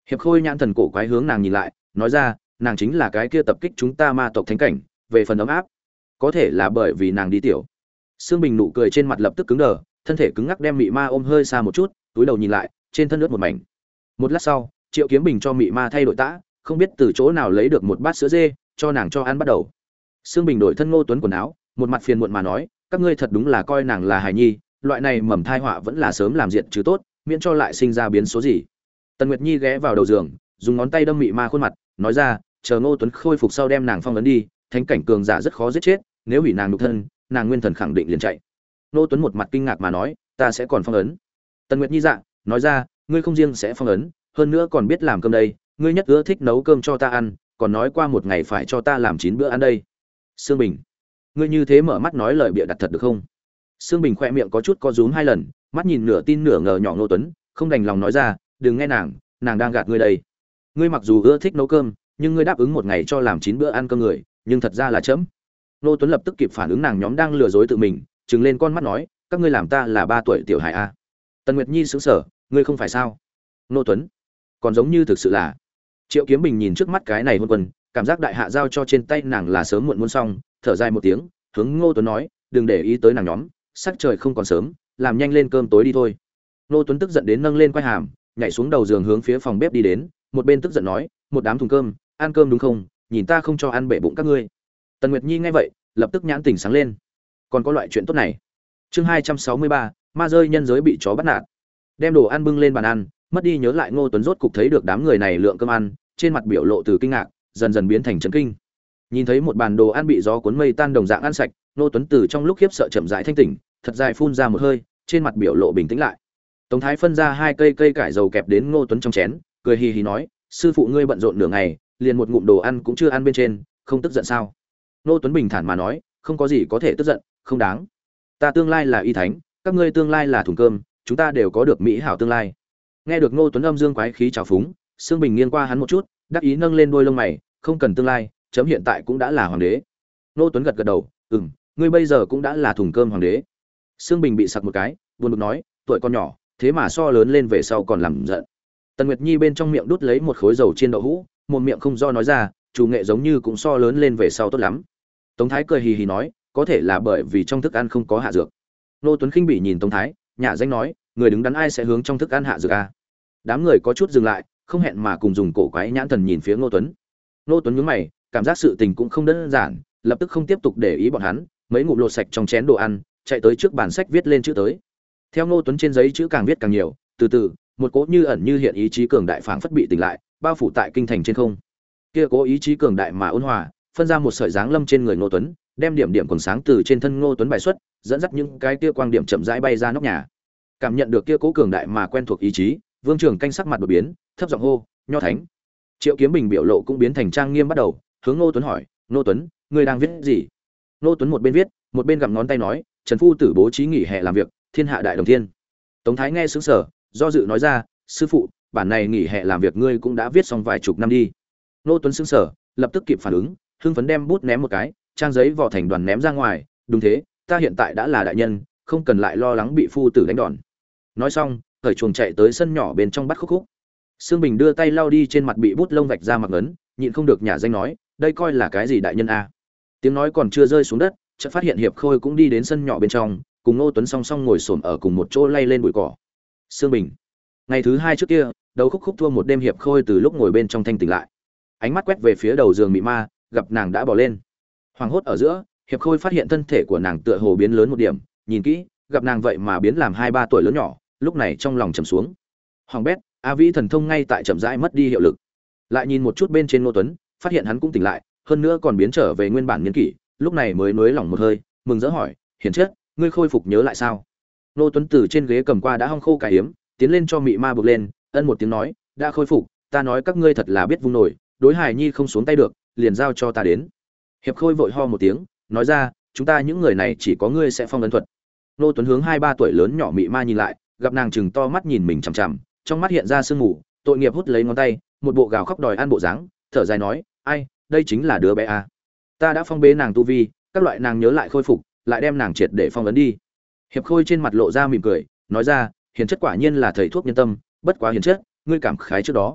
Hiệp Khôi nhãn thần cổ quái hướng nàng nhìn lại, nói ra, nàng chính là cái kia tập kích chúng ta ma tộc thánh cảnh, về phần ấm áp, có thể là bởi vì nàng đi tiểu. Sương Bình nụ cười trên mặt lập tức cứng đờ, thân thể cứng ngắc đem mị ma ôm hơi xa một chút, túi đầu nhìn lại, trên thân ướt một mảnh. Một lát sau, Triệu Kiếm Bình cho mị ma thay đổi tã, không biết từ chỗ nào lấy được một bát sữa dê, cho nàng cho ăn bắt đầu. Sương Bình đổi thân Ngô Tuấn quần áo, một mặt phiền muộn mà nói, các ngươi thật đúng là coi nàng là hài nhi, loại này mầm thai họa vẫn là sớm làm diệt chứ tốt, miễn cho lại sinh ra biến số gì. Tần Nguyệt Nhi ghé vào đầu giường, dùng ngón tay đâm mị ma khuôn mặt, nói ra, chờ Ngô Tuấn khôi phục sau đem nàng phong ấn đi, thánh cảnh cường giả rất khó giết chết, nếu hủy nàng nhục thân, nàng nguyên thần khẳng định liền chạy. Ngô Tuấn một mặt kinh ngạc mà nói, ta sẽ còn phong ấn. Tần Nguyệt Nhi dạ, nói ra, ngươi không riêng sẽ phong ấn, hơn nữa còn biết làm cơm đây, ngươi nhất ưa thích nấu cơm cho ta ăn, còn nói qua một ngày phải cho ta làm chín bữa ăn đây. Sương Bình, ngươi như thế mở mắt nói lời bịa đặt thật được không? Sương Bình khỏe miệng có chút co rúm hai lần, mắt nhìn nửa tin nửa ngờ nhỏ Ngô Tuấn, không đành lòng nói ra, đừng nghe nàng, nàng đang gạt ngươi đây. Ngươi mặc dù ưa thích nấu cơm, nhưng ngươi đáp ứng một ngày cho làm chín bữa ăn cơm người, nhưng thật ra là chấm. Ngô Tuấn lập tức kịp phản ứng nàng nhóm đang lừa dối tự mình, trừng lên con mắt nói, các ngươi làm ta là ba tuổi tiểu hài a. Tần Nguyệt Nhi sững sờ, ngươi không phải sao? Ngô Tuấn, còn giống như thực sự là. Triệu Kiếm Bình nhìn trước mắt cái này hôn quân, cảm giác đại hạ giao cho trên tay nàng là sớm muộn muốn xong, thở dài một tiếng, hướng Ngô Tuấn nói, đừng để ý tới nàng nhóm, sắc trời không còn sớm, làm nhanh lên cơm tối đi thôi. Ngô Tuấn tức giận đến nâng lên quai hàm, nhảy xuống đầu giường hướng phía phòng bếp đi đến, một bên tức giận nói, một đám thùng cơm, ăn cơm đúng không? Nhìn ta không cho ăn bể bụng các ngươi. Tần Nguyệt Nhi nghe vậy, lập tức nhãn tỉnh sáng lên. Còn có loại chuyện tốt này. Chương hai trăm sáu mươi ba, ma rơi nhân giới bị chó bắt nạt. Đem đồ ăn bưng lên bàn ăn, mất đi nhớ lại Ngô Tuấn rốt cục thấy được đám người này lượng cơm ăn, trên mặt biểu lộ từ kinh ngạc, dần dần biến thành chấn kinh. Nhìn thấy một bàn đồ ăn bị gió cuốn mây tan đồng dạng ăn sạch, Ngô Tuấn từ trong lúc khiếp sợ chậm rãi thanh tỉnh, thật dài phun ra một hơi, trên mặt biểu lộ bình tĩnh lại. Tống Thái phân ra hai cây cây cải dầu kẹp đến Ngô Tuấn trong chén, cười hì hì nói, sư phụ ngươi bận rộn nửa ngày, liền một ngụm đồ ăn cũng chưa ăn bên trên, không tức giận sao? Ngô Tuấn bình thản mà nói, không có gì có thể tức giận, không đáng. Ta tương lai là y thánh, các ngươi tương lai là thùng cơm, chúng ta đều có được mỹ hảo tương lai. Nghe được Ngô Tuấn âm dương quái khí trào phúng, Sương Bình nghiêng qua hắn một chút, đắc ý nâng lên đôi lông mày, không cần tương lai, chấm hiện tại cũng đã là hoàng đế. Ngô Tuấn gật gật đầu, ừm, ngươi bây giờ cũng đã là thùng cơm hoàng đế. Sương Bình bị sặc một cái, buồn bực nói, tuổi con nhỏ, thế mà so lớn lên về sau còn làm giận. Tần Nguyệt Nhi bên trong miệng đút lấy một khối dầu chiên đậu hũ, một miệng không do nói ra, chủ nghệ giống như cũng so lớn lên về sau tốt lắm. Tống Thái cười hì hì nói, có thể là bởi vì trong thức ăn không có hạ dược. Ngô Tuấn khinh bỉ nhìn Tống Thái, nhả danh nói, người đứng đắn ai sẽ hướng trong thức ăn hạ dược a? Đám người có chút dừng lại, không hẹn mà cùng dùng cổ quái nhãn thần nhìn phía Ngô Tuấn. Ngô Tuấn nhướng mày, cảm giác sự tình cũng không đơn giản, lập tức không tiếp tục để ý bọn hắn, mấy ngụm lột sạch trong chén đồ ăn, chạy tới trước bàn sách viết lên chữ tới. Theo Ngô Tuấn trên giấy chữ càng viết càng nhiều, từ từ, một cỗ như ẩn như hiện ý chí cường đại phảng phất bị tỉnh lại, bao phủ tại kinh thành trên không. Kia cỗ ý chí cường đại mà ôn hòa, phân ra một sợi dáng lâm trên người Ngô Tuấn, đem điểm điểm quầng sáng từ trên thân Ngô Tuấn bài xuất, dẫn dắt những cái kia quang điểm chậm rãi bay ra nóc nhà. Cảm nhận được kia cỗ cường đại mà quen thuộc ý chí, Vương Trường Canh sắc mặt đột biến, thấp giọng hô, "Nho Thánh." Triệu Kiếm Bình biểu lộ cũng biến thành trang nghiêm bắt đầu, hướng Ngô Tuấn hỏi, "Ngô Tuấn, ngươi đang viết gì?" Ngô Tuấn một bên viết, một bên gặm ngón tay nói, "Trần phu tử bố trí nghỉ hè làm việc, thiên hạ đại đồng thiên." Tống Thái nghe sững sờ, do dự nói ra, "Sư phụ, bản này nghỉ hè làm việc ngươi cũng đã viết xong vài chục năm đi." Ngô Tuấn sững sờ, lập tức kịp phản ứng, hưng phấn đem bút ném một cái, trang giấy vỏ thành đoàn ném ra ngoài, "Đúng thế, ta hiện tại đã là đại nhân, không cần lại lo lắng bị phu tử đánh đòn." Nói xong, cởi chuồng chạy tới sân nhỏ bên trong bắt khúc khúc. Sương Bình đưa tay lau đi trên mặt bị bút lông vạch ra mặc ấn, nhịn không được nhả danh nói, đây coi là cái gì đại nhân a? Tiếng nói còn chưa rơi xuống đất, chợt phát hiện Hiệp Khôi cũng đi đến sân nhỏ bên trong, cùng Ngô Tuấn song song ngồi xổm ở cùng một chỗ lay lên bụi cỏ. Sương Bình, ngày thứ hai trước kia, đầu khúc khúc thua một đêm Hiệp Khôi từ lúc ngồi bên trong thanh tỉnh lại, ánh mắt quét về phía đầu giường mị ma, gặp nàng đã bỏ lên. Hoàng hốt ở giữa, Hiệp Khôi phát hiện thân thể của nàng tựa hồ biến lớn một điểm, nhìn kỹ, gặp nàng vậy mà biến làm hai ba tuổi lớn nhỏ, lúc này trong lòng trầm xuống. Hoàng bét, A Vĩ thần thông ngay tại chậm rãi mất đi hiệu lực. Lại nhìn một chút bên trên Ngô Tuấn, phát hiện hắn cũng tỉnh lại, hơn nữa còn biến trở về nguyên bản niên kỷ, lúc này mới nuối lòng một hơi, mừng rỡ hỏi, "Hiền chất, ngươi khôi phục nhớ lại sao?" Ngô Tuấn từ trên ghế cầm qua đã hong khô cải hiếm, tiến lên cho mị ma buộc lên, ân một tiếng nói, "Đã khôi phục, ta nói các ngươi thật là biết vung nổi, đối hài nhi không xuống tay được, liền giao cho ta đến." Hiệp Khôi vội ho một tiếng, nói ra, "Chúng ta những người này chỉ có ngươi sẽ phong ấn thuật." Ngô Tuấn hướng hai ba tuổi lớn nhỏ mị ma nhìn lại, gặp nàng chừng to mắt nhìn mình chằm chằm, trong mắt hiện ra sương mù, tội nghiệp hút lấy ngón tay, một bộ gào khóc đòi ăn bộ dáng, thở dài nói, "Ai, đây chính là đứa bé à? Ta đã phong bế nàng tu vi, các loại nàng nhớ lại khôi phục, lại đem nàng triệt để phong ấn đi." Hiệp Khôi trên mặt lộ ra mỉm cười, nói ra, "Hiền chất quả nhiên là thầy thuốc nhân tâm, bất quá hiền chất, ngươi cảm khái trước đó."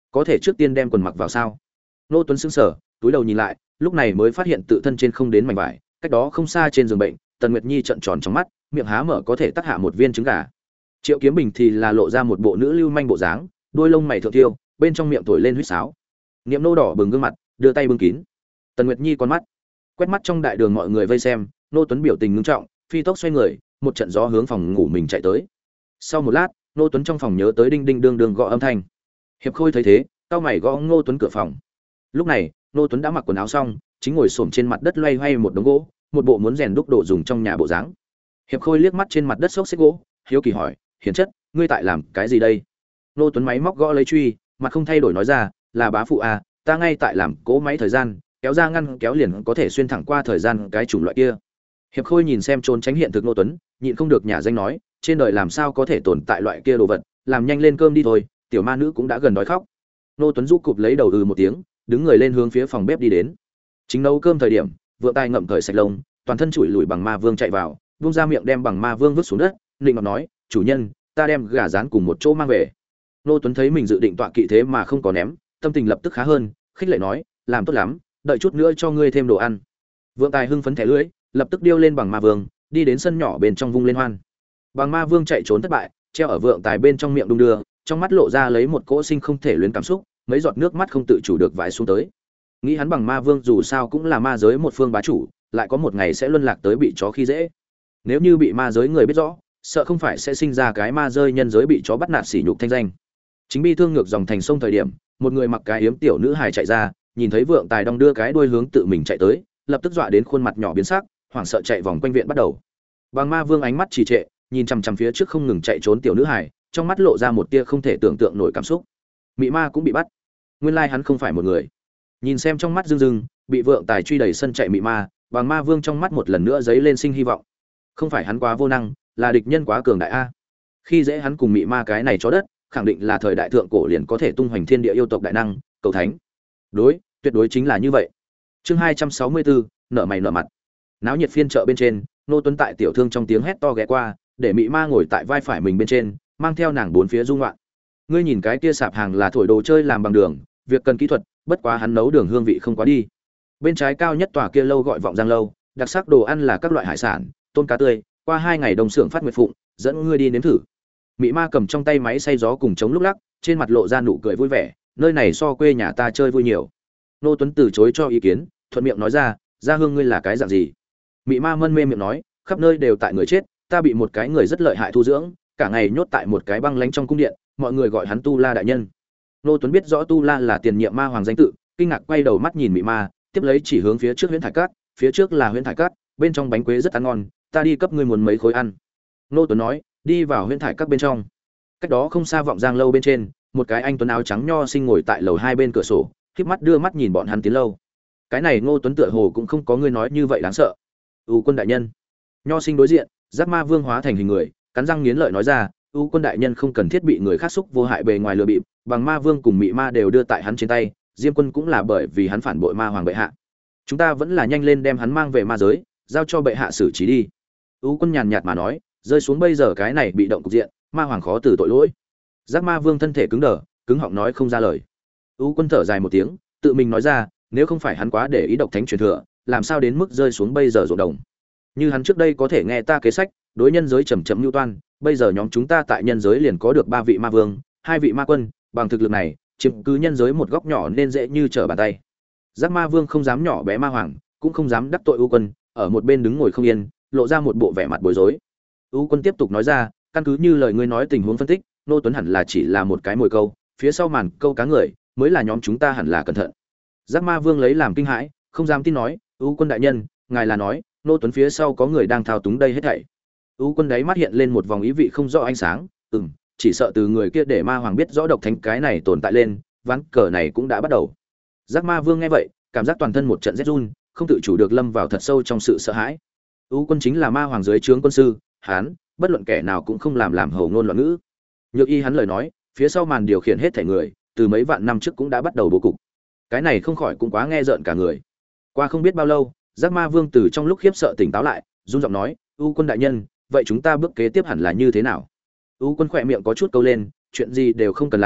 có thể trước tiên đem quần mặc vào sao? Nô Tuấn sững sờ, túi đầu nhìn lại, lúc này mới phát hiện tự thân trên không đến mảnh vải, cách đó không xa trên giường bệnh, Tần Nguyệt Nhi trợn tròn trong mắt, miệng há mở có thể tắc hạ một viên trứng gà. Triệu Kiếm Bình thì là lộ ra một bộ nữ lưu manh bộ dáng, đôi lông mày thượng thiêu, bên trong miệng thổi lên huýt sáo. Niệm Nô đỏ bừng gương mặt, đưa tay bưng kín. Tần Nguyệt Nhi con mắt, quét mắt trong đại đường mọi người vây xem, Nô Tuấn biểu tình ngưng trọng, phi tốc xoay người, một trận gió hướng phòng ngủ mình chạy tới. Sau một lát, Nô Tuấn trong phòng nhớ tới đinh đinh đương đương gõ âm thanh. Hiệp Khôi thấy thế, cau mày gõ Ngô Tuấn cửa phòng. Lúc này, Nô Tuấn đã mặc quần áo xong, chính ngồi xổm trên mặt đất loay hoay một đống gỗ, một bộ muốn rèn đúc đồ dùng trong nhà bộ dáng. Hiệp Khôi liếc mắt trên mặt đất xốc xếch gỗ, hiếu kỳ hỏi, "Hiền chất, ngươi tại làm cái gì đây?" Nô Tuấn máy móc gõ lấy truy, mặt không thay đổi nói ra, "Là bá phụ à, ta ngay tại làm cỗ máy thời gian, kéo ra ngăn kéo liền có thể xuyên thẳng qua thời gian cái chủng loại kia." Hiệp Khôi nhìn xem trốn tránh hiện thực Nô Tuấn, nhịn không được nhả danh nói, "Trên đời làm sao có thể tồn tại loại kia đồ vật, làm nhanh lên cơm đi thôi, tiểu ma nữ cũng đã gần đói khóc." Nô Tuấn rũ cụp lấy đầu ừ một tiếng, đứng người lên hướng phía phòng bếp đi đến. Chính nấu cơm thời điểm, Vượng Tài ngậm cởi sạch lông, toàn thân chùi lùi bằng ma vương chạy vào, vung ra miệng đem bằng ma vương vứt xuống đất, định ngọt nói, "Chủ nhân, ta đem gà rán cùng một chỗ mang về." Nô Tuấn thấy mình dự định tọa kỵ thế mà không có ném, tâm tình lập tức khá hơn, khích lệ nói, "Làm tốt lắm, đợi chút nữa cho ngươi thêm đồ ăn." Vượng Tài hưng phấn thẻ lưỡi, lập tức điêu lên bằng ma vương, đi đến sân nhỏ bên trong vung lên hoan. Bằng ma vương chạy trốn thất bại, treo ở Vượng Tài bên trong miệng đung đưa, trong mắt lộ ra lấy một cỗ sinh không thể luyến cảm xúc, mấy giọt nước mắt không tự chủ được vãi xuống tới. Nghĩ hắn bằng ma vương dù sao cũng là ma giới một phương bá chủ, lại có một ngày sẽ luân lạc tới bị chó khi dễ. Nếu như bị ma giới người biết rõ, sợ không phải sẽ sinh ra cái ma rơi nhân giới bị chó bắt nạt sỉ nhục thanh danh. Chính bi thương ngược dòng thành sông thời điểm, một người mặc cái yếm tiểu nữ hài chạy ra, nhìn thấy Vượng Tài đong đưa cái đuôi hướng tự mình chạy tới, lập tức dọa đến khuôn mặt nhỏ biến sắc, hoảng sợ chạy vòng quanh viện bắt đầu. Bằng ma vương ánh mắt trì trệ, nhìn chằm chằm phía trước không ngừng chạy trốn tiểu nữ hài, trong mắt lộ ra một tia không thể tưởng tượng nổi cảm xúc. Mị ma cũng bị bắt. Nguyên lai hắn không phải một người. Nhìn xem trong mắt rưng rưng, bị Vượng Tài truy đầy sân chạy mị ma, bằng ma vương trong mắt một lần nữa dấy lên sinh hy vọng. Không phải hắn quá vô năng, là địch nhân quá cường đại a. Khi dễ hắn cùng mị ma cái này chó đất, khẳng định là thời đại thượng cổ liền có thể tung hoành thiên địa yêu tộc đại năng, cầu thánh. Đối, tuyệt đối chính là như vậy. Chương hai trăm sáu mươi bốn, nợ mày nợ mặt. Náo nhiệt phiên chợ bên trên, Nô Tuấn tại tiểu thương trong tiếng hét to ghé qua, để mị ma ngồi tại vai phải mình bên trên, mang theo nàng bốn phía dung loạn. Ngươi nhìn cái kia sạp hàng là thổi đồ chơi làm bằng đường, việc cần kỹ thuật, bất quá hắn nấu đường hương vị không quá đi. Bên trái cao nhất tòa kia lâu gọi Vọng Giang lâu, đặc sắc đồ ăn là các loại hải sản, tôm cá tươi, qua hai ngày đông xưởng phát nguyệt phụng, dẫn ngươi đi nếm thử. Mị ma cầm trong tay máy xay gió cùng chống lúc lắc, trên mặt lộ ra nụ cười vui vẻ, nơi này so quê nhà ta chơi vui nhiều. Nô Tuấn từ chối cho ý kiến, thuận miệng nói ra, gia hương ngươi là cái dạng gì? Mị ma mân mê miệng nói, khắp nơi đều tại người chết, ta bị một cái người rất lợi hại thu dưỡng, cả ngày nhốt tại một cái băng lánh trong cung điện, mọi người gọi hắn Tu La đại nhân. Nô Tuấn biết rõ Tu La là tiền nhiệm ma hoàng danh tự, kinh ngạc quay đầu mắt nhìn mị ma, tiếp lấy chỉ hướng phía trước Huyễn Thải Cát, phía trước là Huyễn Thải Cát, bên trong bánh quế rất ăn ngon, ta đi cấp ngươi muốn mấy khối ăn. Nô Tuấn nói, đi vào Huyễn Thải Cát bên trong. Cách đó không xa Vọng Giang lâu bên trên, một cái anh tuấn áo trắng nho sinh ngồi tại lầu hai bên cửa sổ, khép mắt đưa mắt nhìn bọn hắn tiến lâu. Cái này Ngô Tuấn tựa hồ cũng không có ngươi nói như vậy đáng sợ. U Quân đại nhân. Nho sinh đối diện, Giác Ma Vương hóa thành hình người, cắn răng nghiến lợi nói ra, U Quân đại nhân không cần thiết bị người khác xúc vô hại bề ngoài lừa bịp, bằng Ma Vương cùng Mị Ma đều đưa tại hắn trên tay, Diêm Quân cũng là bởi vì hắn phản bội Ma hoàng bệ hạ. Chúng ta vẫn là nhanh lên đem hắn mang về ma giới, giao cho bệ hạ xử trí đi. U Quân nhàn nhạt mà nói, rơi xuống bây giờ cái này bị động cục diện, Ma hoàng khó từ tội lỗi. Giác Ma Vương thân thể cứng đờ, cứng họng nói không ra lời. U Quân thở dài một tiếng, tự mình nói ra, nếu không phải hắn quá để ý độc thánh truyền thừa, làm sao đến mức rơi xuống bây giờ ruộng đồng. Như hắn trước đây có thể nghe ta kế sách, đối nhân giới chậm chậm lưu toan, bây giờ nhóm chúng ta tại nhân giới liền có được ba vị ma vương, hai vị ma quân, bằng thực lực này, chiếm cứ nhân giới một góc nhỏ nên dễ như trở bàn tay. Giác Ma Vương không dám nhỏ bé ma hoàng, cũng không dám đắc tội U Quân, ở một bên đứng ngồi không yên, lộ ra một bộ vẻ mặt bối rối. U Quân tiếp tục nói ra, căn cứ như lời ngươi nói tình huống phân tích, Nô Tuấn hẳn là chỉ là một cái mồi câu, phía sau màn câu cá người, mới là nhóm chúng ta hẳn là cẩn thận. Giác Ma Vương lấy làm kinh hãi, không dám tin nói, U Quân đại nhân, ngài là nói, Nô Tuấn phía sau có người đang thao túng đây hết thảy. U Quân đấy mắt hiện lên một vòng ý vị không rõ ánh sáng, ừm, chỉ sợ từ người kia để ma hoàng biết rõ độc thánh cái này tồn tại lên, ván cờ này cũng đã bắt đầu. Giác Ma Vương nghe vậy, cảm giác toàn thân một trận rét run, không tự chủ được lâm vào thật sâu trong sự sợ hãi. U Quân chính là ma hoàng dưới trướng quân sư, hắn, bất luận kẻ nào cũng không làm làm hầu ngôn loạn ngữ. Nhược y hắn lời nói, phía sau màn điều khiển hết thảy người, từ mấy vạn năm trước cũng đã bắt đầu bố cục. Cái này không khỏi cũng quá nghe rợn cả người. Qua không biết bao lâu, Giác Ma Vương từ trong lúc khiếp sợ tỉnh táo lại, run giọng nói, U Quân đại nhân, vậy chúng ta bước kế tiếp hẳn là như thế nào? U Quân khỏe miệng có chút câu lên, chuyện gì đều không cần làm,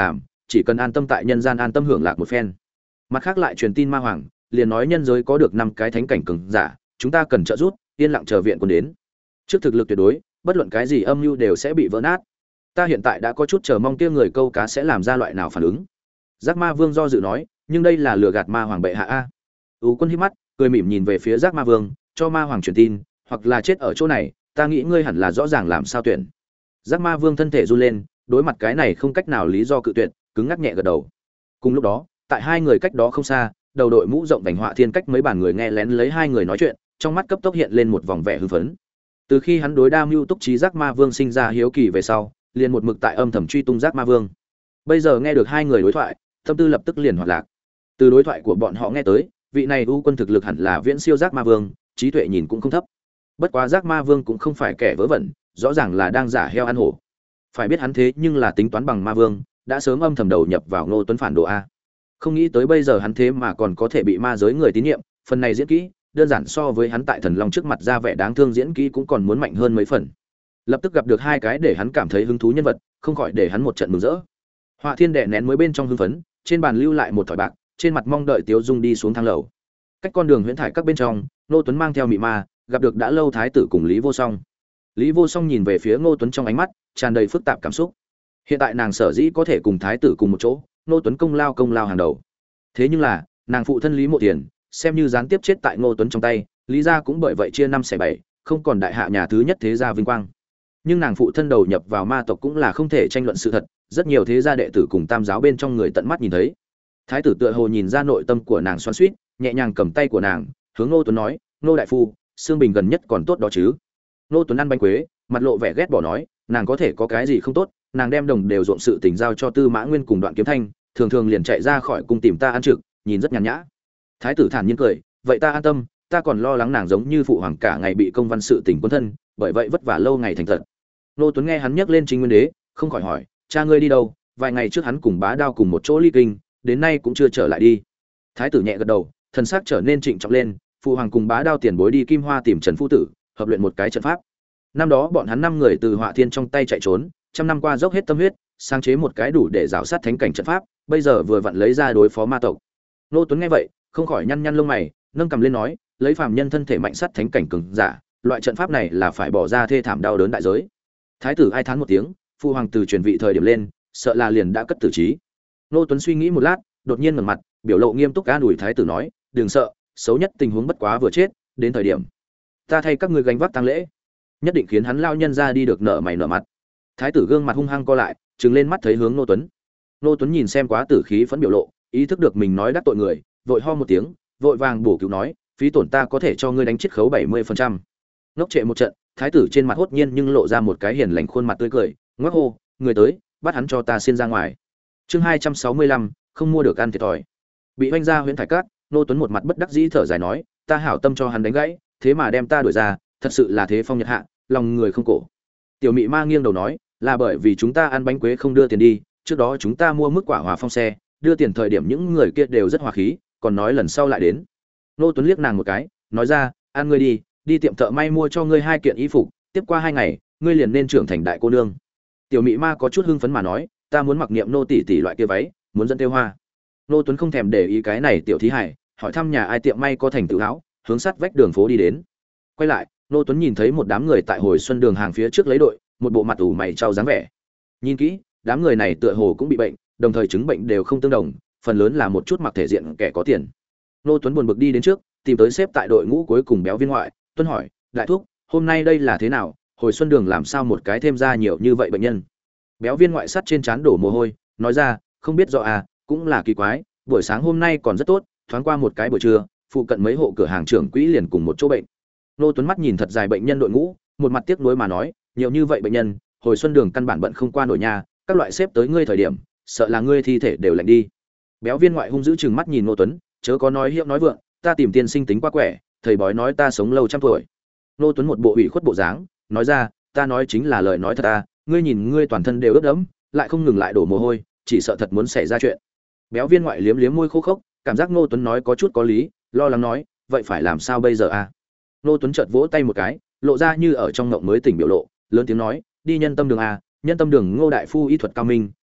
chỉ cần an tâm tại nhân gian an tâm hưởng lạc một phen. Mặt khác lại truyền tin ma hoàng, liền nói nhân giới có được năm cái thánh cảnh cường giả, chúng ta cần trợ giúp, yên lặng chờ viện quân đến. Trước thực lực tuyệt đối, bất luận cái gì âm mưu đều sẽ bị vỡ nát. Ta hiện tại đã có chút chờ mong kia người câu cá sẽ làm ra loại nào phản ứng. Giác Ma Vương do dự nói, nhưng đây là lừa gạt ma hoàng bệ hạ a. Ú Quân híp mắt, cười mỉm nhìn về phía Giác Ma Vương, cho ma hoàng truyền tin, hoặc là chết ở chỗ này, ta nghĩ ngươi hẳn là rõ ràng làm sao tuyển. Giác Ma Vương thân thể run lên, đối mặt cái này không cách nào lý do cự tuyệt, cứng ngắc nhẹ gật đầu. Cùng lúc đó, tại hai người cách đó không xa, đầu đội mũ rộng vành họa thiên cách mấy bàn người nghe lén lấy hai người nói chuyện, trong mắt cấp tốc hiện lên một vòng vẻ hưng phấn. Từ khi hắn đối Đa Mưu Túc Trí Giác Ma Vương sinh ra hiếu kỳ về sau, liền một mực tại âm thầm truy tung Giác Ma Vương. Bây giờ nghe được hai người đối thoại, tâm tư lập tức liền hoạt lạc. Từ đối thoại của bọn họ nghe tới, vị này U Quân thực lực hẳn là viễn siêu Giác Ma Vương, trí tuệ nhìn cũng không thấp. Bất quá Giác Ma Vương cũng không phải kẻ vớ vẩn, rõ ràng là đang giả heo ăn hổ. Phải biết hắn thế nhưng là tính toán bằng Ma Vương, đã sớm âm thầm đầu nhập vào Ngô Tuấn phản đồ a. Không nghĩ tới bây giờ hắn thế mà còn có thể bị ma giới người tín nhiệm, phần này diễn kỹ, đơn giản so với hắn tại Thần Long trước mặt ra vẻ đáng thương diễn kỹ cũng còn muốn mạnh hơn mấy phần. Lập tức gặp được hai cái để hắn cảm thấy hứng thú nhân vật, không khỏi để hắn một trận mừng rỡ. Họa Thiên đè nén mới bên trong hưng phấn, trên bàn lưu lại một thỏi bạc, trên mặt mong đợi Tiếu Dung đi xuống thang lầu. Cách con đường huyễn thải các bên trong, Ngô Tuấn mang theo mị ma, gặp được đã lâu thái tử cùng Lý Vô Song. Lý Vô Song nhìn về phía Ngô Tuấn trong ánh mắt tràn đầy phức tạp cảm xúc. Hiện tại nàng sở dĩ có thể cùng thái tử cùng một chỗ, Ngô Tuấn công lao công lao hàng đầu. Thế nhưng là, nàng phụ thân Lý Mộ Tiền, xem như gián tiếp chết tại Ngô Tuấn trong tay, Lý gia cũng bởi vậy chia năm xẻ bảy, không còn đại hạ nhà thứ nhất thế gia vinh quang. Nhưng nàng phụ thân đầu nhập vào ma tộc cũng là không thể tranh luận sự thật, rất nhiều thế gia đệ tử cùng tam giáo bên trong người tận mắt nhìn thấy. Thái tử tựa hồ nhìn ra nội tâm của nàng xoắn xuýt, nhẹ nhàng cầm tay của nàng, hướng Ngô Tuấn nói, "Ngô đại phu, xương bình gần nhất còn tốt đó chứ?" Ngô Tuấn ăn bánh quế, mặt lộ vẻ ghét bỏ nói, nàng có thể có cái gì không tốt, nàng đem đồng đều ruộng sự tình giao cho Tư Mã Nguyên cùng Đoạn Kiếm Thanh, thường thường liền chạy ra khỏi cung tìm ta ăn trực, nhìn rất nhàn nhã. Thái tử thản nhiên cười, vậy ta an tâm, ta còn lo lắng nàng giống như phụ hoàng cả ngày bị công văn sự tình quân thân, bởi vậy vất vả lâu ngày thành thật. Ngô Tuấn nghe hắn nhắc lên Trinh Nguyên Đế, không khỏi hỏi, cha ngươi đi đâu? Vài ngày trước hắn cùng Bá Đao cùng một chỗ ly kinh, đến nay cũng chưa trở lại đi. Thái tử nhẹ gật đầu, thần sắc trở nên trịnh trọng lên, phụ hoàng cùng Bá Đao tiền bối đi Kim Hoa tìm Trần phu tử, hợp luyện một cái trận pháp. Năm đó bọn hắn năm người từ Họa Thiên trong tay chạy trốn, trăm năm qua dốc hết tâm huyết, sáng chế một cái đủ để rào sát thánh cảnh trận pháp, bây giờ vừa vặn lấy ra đối phó ma tộc. Ngô Tuấn nghe vậy, không khỏi nhăn nhăn lông mày, nâng cầm lên nói, lấy phàm nhân thân thể mạnh sát thánh cảnh cường giả, loại trận pháp này là phải bỏ ra thê thảm đau đớn đại giới. Thái tử ai thán một tiếng, phụ hoàng từ truyền vị thời điểm lên, sợ là liền đã cất tử trí. Ngô Tuấn suy nghĩ một lát, đột nhiên ngẩng mặt, biểu lộ nghiêm túc an ủi thái tử nói, đừng sợ, xấu nhất tình huống bất quá vừa chết, đến thời điểm ta thay các ngươi gánh vác tang lễ, nhất định khiến hắn lao nhân ra đi được nợ mày nợ mặt. Thái tử gương mặt hung hăng co lại, trừng lên mắt thấy hướng Ngô Tuấn. Ngô Tuấn nhìn xem quá tử khí phẫn biểu lộ, ý thức được mình nói đắc tội người, vội ho một tiếng, vội vàng bổ cứu nói, phí tổn ta có thể cho ngươi đánh chiết khấu bảy mươi phần trăm. Ngốc trệ một trận, thái tử trên mặt hốt nhiên nhưng lộ ra một cái hiền lành khuôn mặt tươi cười, ngoắc hô, người tới, bắt hắn cho ta xin ra ngoài. Chương hai trăm sáu mươi lăm, không mua được ăn thiệt thòi. Bị oanh ra huyễn thải cát, Ngô Tuấn một mặt bất đắc dĩ thở dài nói, ta hảo tâm cho hắn đánh gãy, thế mà đem ta đuổi ra, thật sự là thế phong nhật hạ, lòng người không cổ. Tiểu Mị Ma nghiêng đầu nói, là bởi vì chúng ta ăn bánh quế không đưa tiền đi, trước đó chúng ta mua mức quả hòa phong xe, đưa tiền thời điểm những người kia đều rất hòa khí, còn nói lần sau lại đến. Ngô Tuấn liếc nàng một cái, nói ra, ăn ngươi đi, đi tiệm thợ may mua cho ngươi hai kiện y phục, tiếp qua hai ngày, ngươi liền nên trưởng thành đại cô nương. Tiểu Mị Ma có chút hưng phấn mà nói, ta muốn mặc niệm nô tỷ tỷ loại kia váy, muốn dẫn tiêu hoa. Ngô Tuấn không thèm để ý cái này tiểu thí hải, hỏi thăm nhà ai tiệm may có thành tựu áo, hướng sát vách đường phố đi đến. Quay lại, Ngô Tuấn nhìn thấy một đám người tại hồi xuân đường hàng phía trước lấy đội, một bộ mặt ủ mày trao dáng vẻ. Nhìn kỹ, đám người này tựa hồ cũng bị bệnh, đồng thời chứng bệnh đều không tương đồng, phần lớn là một chút mặc thể diện kẻ có tiền. Ngô Tuấn buồn bực đi đến trước, tìm tới xếp tại đội ngũ cuối cùng Béo Viên ngoại, Tuấn hỏi, đại thúc, hôm nay đây là thế nào, hồi xuân đường làm sao một cái thêm ra nhiều như vậy bệnh nhân? Béo Viên ngoại sắt trên trán đổ mồ hôi, nói ra, không biết rõ à, cũng là kỳ quái, buổi sáng hôm nay còn rất tốt, thoáng qua một cái buổi trưa, phụ cận mấy hộ cửa hàng trưởng quỹ liền cùng một chỗ bệnh. Ngô Tuấn mắt nhìn thật dài bệnh nhân đội ngũ, một mặt tiếc nuối mà nói, nhiều như vậy bệnh nhân, hồi xuân đường căn bản bận không qua nổi nhà, các loại xếp tới ngươi thời điểm, sợ là ngươi thi thể đều lạnh đi. Béo Viên ngoại hung dữ chừng mắt nhìn Ngô Tuấn, chớ có nói hiệu nói vượng, ta tìm tiên sinh tính quá quẻ, thầy bói nói ta sống lâu trăm tuổi. Ngô Tuấn một bộ ủy khuất bộ dáng, nói ra, ta nói chính là lời nói thật ta, ngươi nhìn ngươi toàn thân đều ướt đẫm, lại không ngừng lại đổ mồ hôi, chỉ sợ thật muốn xảy ra chuyện. Béo Viên ngoại liếm liếm môi khô khốc, cảm giác Ngô Tuấn nói có chút có lý, lo lắng nói, vậy phải làm sao bây giờ a? Ngô Tuấn chợt vỗ tay một cái, lộ ra như ở trong ngộng mới tỉnh biểu lộ, lớn tiếng nói, đi nhân tâm đường a, nhân tâm đường Ngô đại phu y thuật cao minh,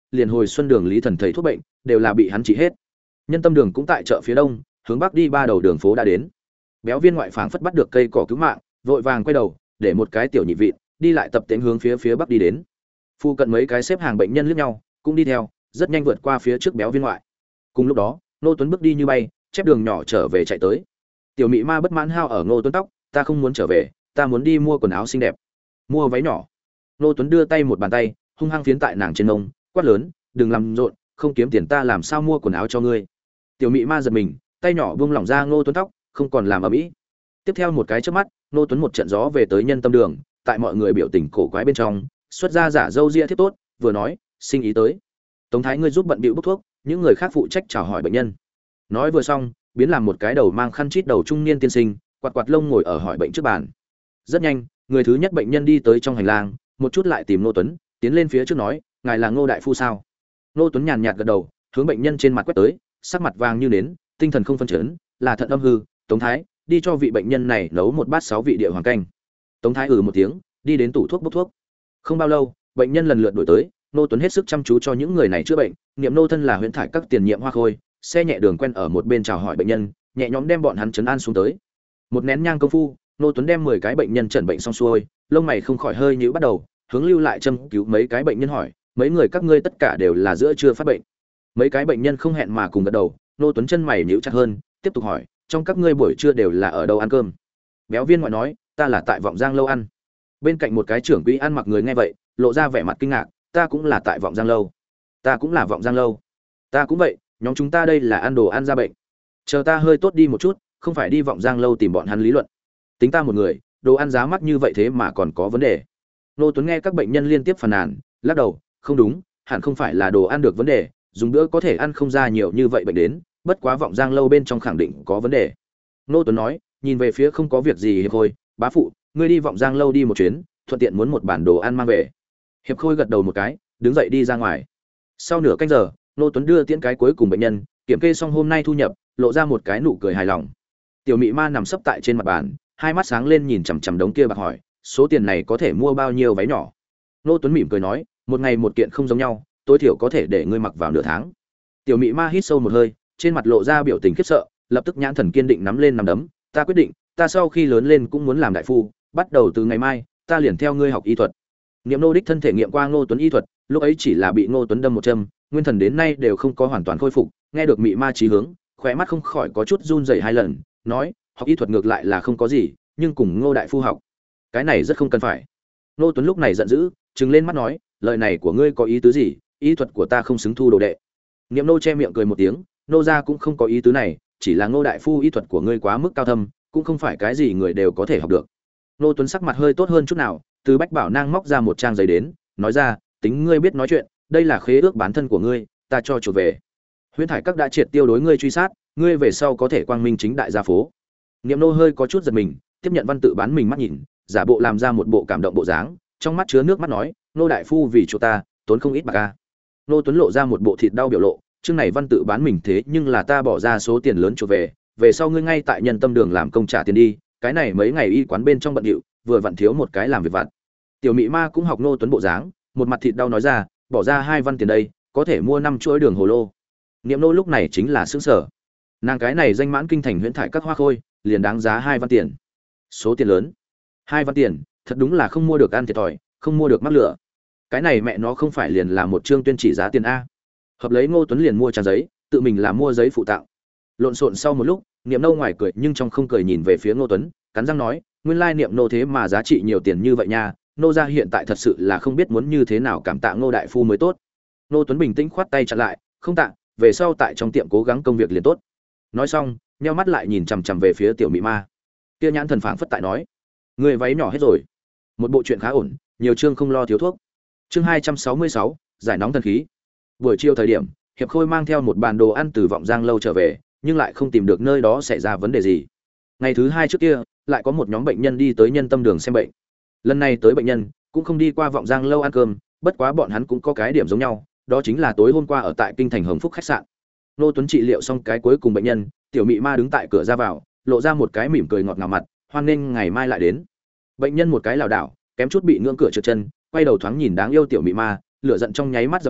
liền hồi xuân đường Lý Thần thầy thuốc bệnh đều là bị hắn trị hết. Nhân tâm đường cũng tại chợ phía đông, hướng bắc đi ba đầu đường phố đã đến. Béo viên ngoại phảng phất bắt được cây cỏ cứu mạng, vội vàng quay đầu, để một cái tiểu nhị vị đi lại tập tễnh hướng phía phía bắc đi đến. Phu cận mấy cái xếp hàng bệnh nhân liếc nhau, cũng đi theo, rất nhanh vượt qua phía trước béo viên ngoại. Cùng lúc đó, Ngô Tuấn bước đi như bay, chép đường nhỏ trở về chạy tới. Tiểu mị ma bất mãn hao ở Ngô Tuấn tóc, ta không muốn trở về, ta muốn đi mua quần áo xinh đẹp, mua váy nhỏ. Ngô Tuấn đưa tay một bàn tay, hung hăng phiến tại nàng trên mông, quát lớn, đừng làm rộn, không kiếm tiền ta làm sao mua quần áo cho ngươi. Tiểu mị ma giật mình, tay nhỏ buông lỏng ra Ngô Tuấn tóc, không còn làm ầm ĩ. Tiếp theo một cái chớp mắt, Ngô Tuấn một trận gió về tới nhân tâm đường, tại mọi người biểu tình cổ quái bên trong, xuất ra giả dâu ria thiết tốt, vừa nói, sinh ý tới. Tống thái ngươi giúp bận bịu bốc thuốc, những người khác phụ trách chào hỏi bệnh nhân. Nói vừa xong, biến làm một cái đầu mang khăn chít đầu trung niên tiên sinh, quạt quạt lông ngồi ở hỏi bệnh trước bàn. Rất nhanh, người thứ nhất bệnh nhân đi tới trong hành lang, một chút lại tìm Ngô Tuấn, tiến lên phía trước nói, ngài là Ngô đại phu sao? Ngô Tuấn nhàn nhạt gật đầu, hướng bệnh nhân trên mặt quét tới, sắc mặt vàng như nến, tinh thần không phân chấn, là thận âm hư, Tống thái, đi cho vị bệnh nhân này nấu một bát sáu vị địa hoàng canh. Tống thái ừ một tiếng, đi đến tủ thuốc bốc thuốc. Không bao lâu, bệnh nhân lần lượt đổi tới, Ngô Tuấn hết sức chăm chú cho những người này chữa bệnh, niệm nô thân là huyễn thải các tiền nhiệm hoa khôi, xe nhẹ đường quen ở một bên chào hỏi bệnh nhân, nhẹ nhõm đem bọn hắn trấn an xuống tới. Một nén nhang công phu, Ngô Tuấn đem mười cái bệnh nhân chẩn bệnh xong xuôi, lông mày không khỏi hơi nhíu bắt đầu, hướng lưu lại châm cứu mấy cái bệnh nhân hỏi, mấy người các ngươi tất cả đều là giữa trưa phát bệnh. Mấy cái bệnh nhân không hẹn mà cùng gật đầu, Ngô Tuấn chân mày nhíu chặt hơn, tiếp tục hỏi, trong các ngươi buổi trưa đều là ở đâu ăn cơm? Béo viên ngoại nói, ta là tại Vọng Giang lâu ăn. Bên cạnh một cái trưởng quỹ ăn mặc người nghe vậy, lộ ra vẻ mặt kinh ngạc, ta cũng là tại Vọng Giang lâu. Ta cũng là Vọng Giang lâu. Ta cũng vậy, nhóm chúng ta đây là ăn đồ ăn ra bệnh. Chờ ta hơi tốt đi một chút, không phải đi Vọng Giang lâu tìm bọn hắn lý luận. Tính ta một người, đồ ăn giá mắc như vậy thế mà còn có vấn đề. Nô Tuấn nghe các bệnh nhân liên tiếp phàn nàn, lắc đầu, không đúng, hẳn không phải là đồ ăn được vấn đề, dùng bữa có thể ăn không ra nhiều như vậy bệnh đến, bất quá Vọng Giang lâu bên trong khẳng định có vấn đề. Nô Tuấn nói, nhìn về phía không có việc gì Hiệp Khôi, bá phụ, ngươi đi Vọng Giang lâu đi một chuyến, thuận tiện muốn một bản đồ ăn mang về. Hiệp Khôi gật đầu một cái, đứng dậy đi ra ngoài. Sau nửa canh giờ, Nô Tuấn đưa tiễn cái cuối cùng bệnh nhân, kiểm kê xong hôm nay thu nhập, lộ ra một cái nụ cười hài lòng. Tiểu mị ma nằm sấp tại trên mặt bàn, hai mắt sáng lên nhìn chằm chằm đống kia bạc hỏi, số tiền này có thể mua bao nhiêu váy nhỏ? Nô Tuấn mỉm cười nói, một ngày một kiện không giống nhau, tối thiểu có thể để ngươi mặc vào nửa tháng. Tiểu mị ma hít sâu một hơi, trên mặt lộ ra biểu tình khiếp sợ, lập tức nhãn thần kiên định nắm lên nắm đấm, ta quyết định, ta sau khi lớn lên cũng muốn làm đại phu, bắt đầu từ ngày mai, ta liền theo ngươi học y thuật. Niệm nô đích thân thể nghiệm qua Ngô Tuấn y thuật, lúc ấy chỉ là bị Ngô Tuấn đâm một châm, nguyên thần đến nay đều không có hoàn toàn khôi phục, nghe được mị ma chí hướng, khóe mắt không khỏi có chút run rẩy hai lần, nói, học y thuật ngược lại là không có gì, nhưng cùng Ngô đại phu học, cái này rất không cần phải. Ngô Tuấn lúc này giận dữ, trừng lên mắt nói, lời này của ngươi có ý tứ gì? Y thuật của ta không xứng thu đồ đệ. Niệm nô che miệng cười một tiếng, nô gia cũng không có ý tứ này, chỉ là Ngô đại phu y thuật của ngươi quá mức cao thâm, cũng không phải cái gì người đều có thể học được. Ngô Tuấn sắc mặt hơi tốt hơn chút nào, từ bách bảo nang móc ra một trang giấy đến, nói ra, tính ngươi biết nói chuyện, đây là khế ước bán thân của ngươi, ta cho chuộc về. Huyễn thải các đã triệt tiêu đối ngươi truy sát, ngươi về sau có thể quang minh chính đại ra phố. Niệm nô hơi có chút giật mình, tiếp nhận văn tự bán mình mắt nhìn, giả bộ làm ra một bộ cảm động bộ dáng, trong mắt chứa nước mắt nói, nô đại phu vì chỗ ta tốn không ít bạc a. Nô Tuấn lộ ra một bộ thịt đau biểu lộ, chương này văn tự bán mình thế nhưng là ta bỏ ra số tiền lớn chuộc về, về sau ngươi ngay tại nhân tâm đường làm công trả tiền đi, cái này mấy ngày y quán bên trong bận điệu, vừa vặn thiếu một cái làm việc vặt. Tiểu mị ma cũng học Nô Tuấn bộ dáng, một mặt thịt đau nói ra, bỏ ra hai văn tiền đây, có thể mua năm chuỗi đường hồ lô. Niệm nô lúc này chính là sững sở. Nàng cái này danh mãn kinh thành huyễn thải các hoa khôi, liền đáng giá hai văn tiền. Số tiền lớn. Hai văn tiền, thật đúng là không mua được ăn thiệt thòi, không mua được mắc lửa. Cái này mẹ nó không phải liền là một chương tuyên chỉ giá tiền a. Hợp lấy Ngô Tuấn liền mua trang giấy, tự mình làm mua giấy phụ tặng. Lộn xộn sau một lúc, Niệm nô ngoài cười nhưng trong không cười nhìn về phía Ngô Tuấn, cắn răng nói, nguyên lai Niệm nô thế mà giá trị nhiều tiền như vậy nha, nô gia hiện tại thật sự là không biết muốn như thế nào cảm tạ Ngô đại phu mới tốt. Ngô Tuấn bình tĩnh khoát tay chặn lại, không tạ, về sau tại trong tiệm cố gắng công việc liền tốt. Nói xong, nheo mắt lại nhìn chằm chằm về phía tiểu mị ma. Kia nhãn thần phảng phất tại nói, người váy nhỏ hết rồi. Một bộ chuyện khá ổn, nhiều chương không lo thiếu thuốc. Chương hai trăm sáu mươi sáu, giải nóng thần khí. Buổi chiều thời điểm, Hiệp Khôi mang theo một bàn đồ ăn từ Vọng Giang lâu trở về, nhưng lại không tìm được nơi đó xảy ra vấn đề gì. Ngày thứ hai trước kia, lại có một nhóm bệnh nhân đi tới nhân tâm đường xem bệnh. Lần này tới bệnh nhân cũng không đi qua Vọng Giang lâu ăn cơm, bất quá bọn hắn cũng có cái điểm giống nhau, đó chính là tối hôm qua ở tại kinh thành Hồng Phúc khách sạn. Nô Tuấn trị liệu xong cái cuối cùng bệnh nhân, tiểu mị ma đứng tại cửa ra vào, lộ ra một cái mỉm cười ngọt ngào mặt, hoan nghênh ngày mai lại đến. Bệnh nhân một cái lảo đảo, kém chút bị ngưỡng cửa trượt chân, quay đầu thoáng nhìn đáng yêu tiểu mị ma, lửa giận trong nháy mắt dập tắt,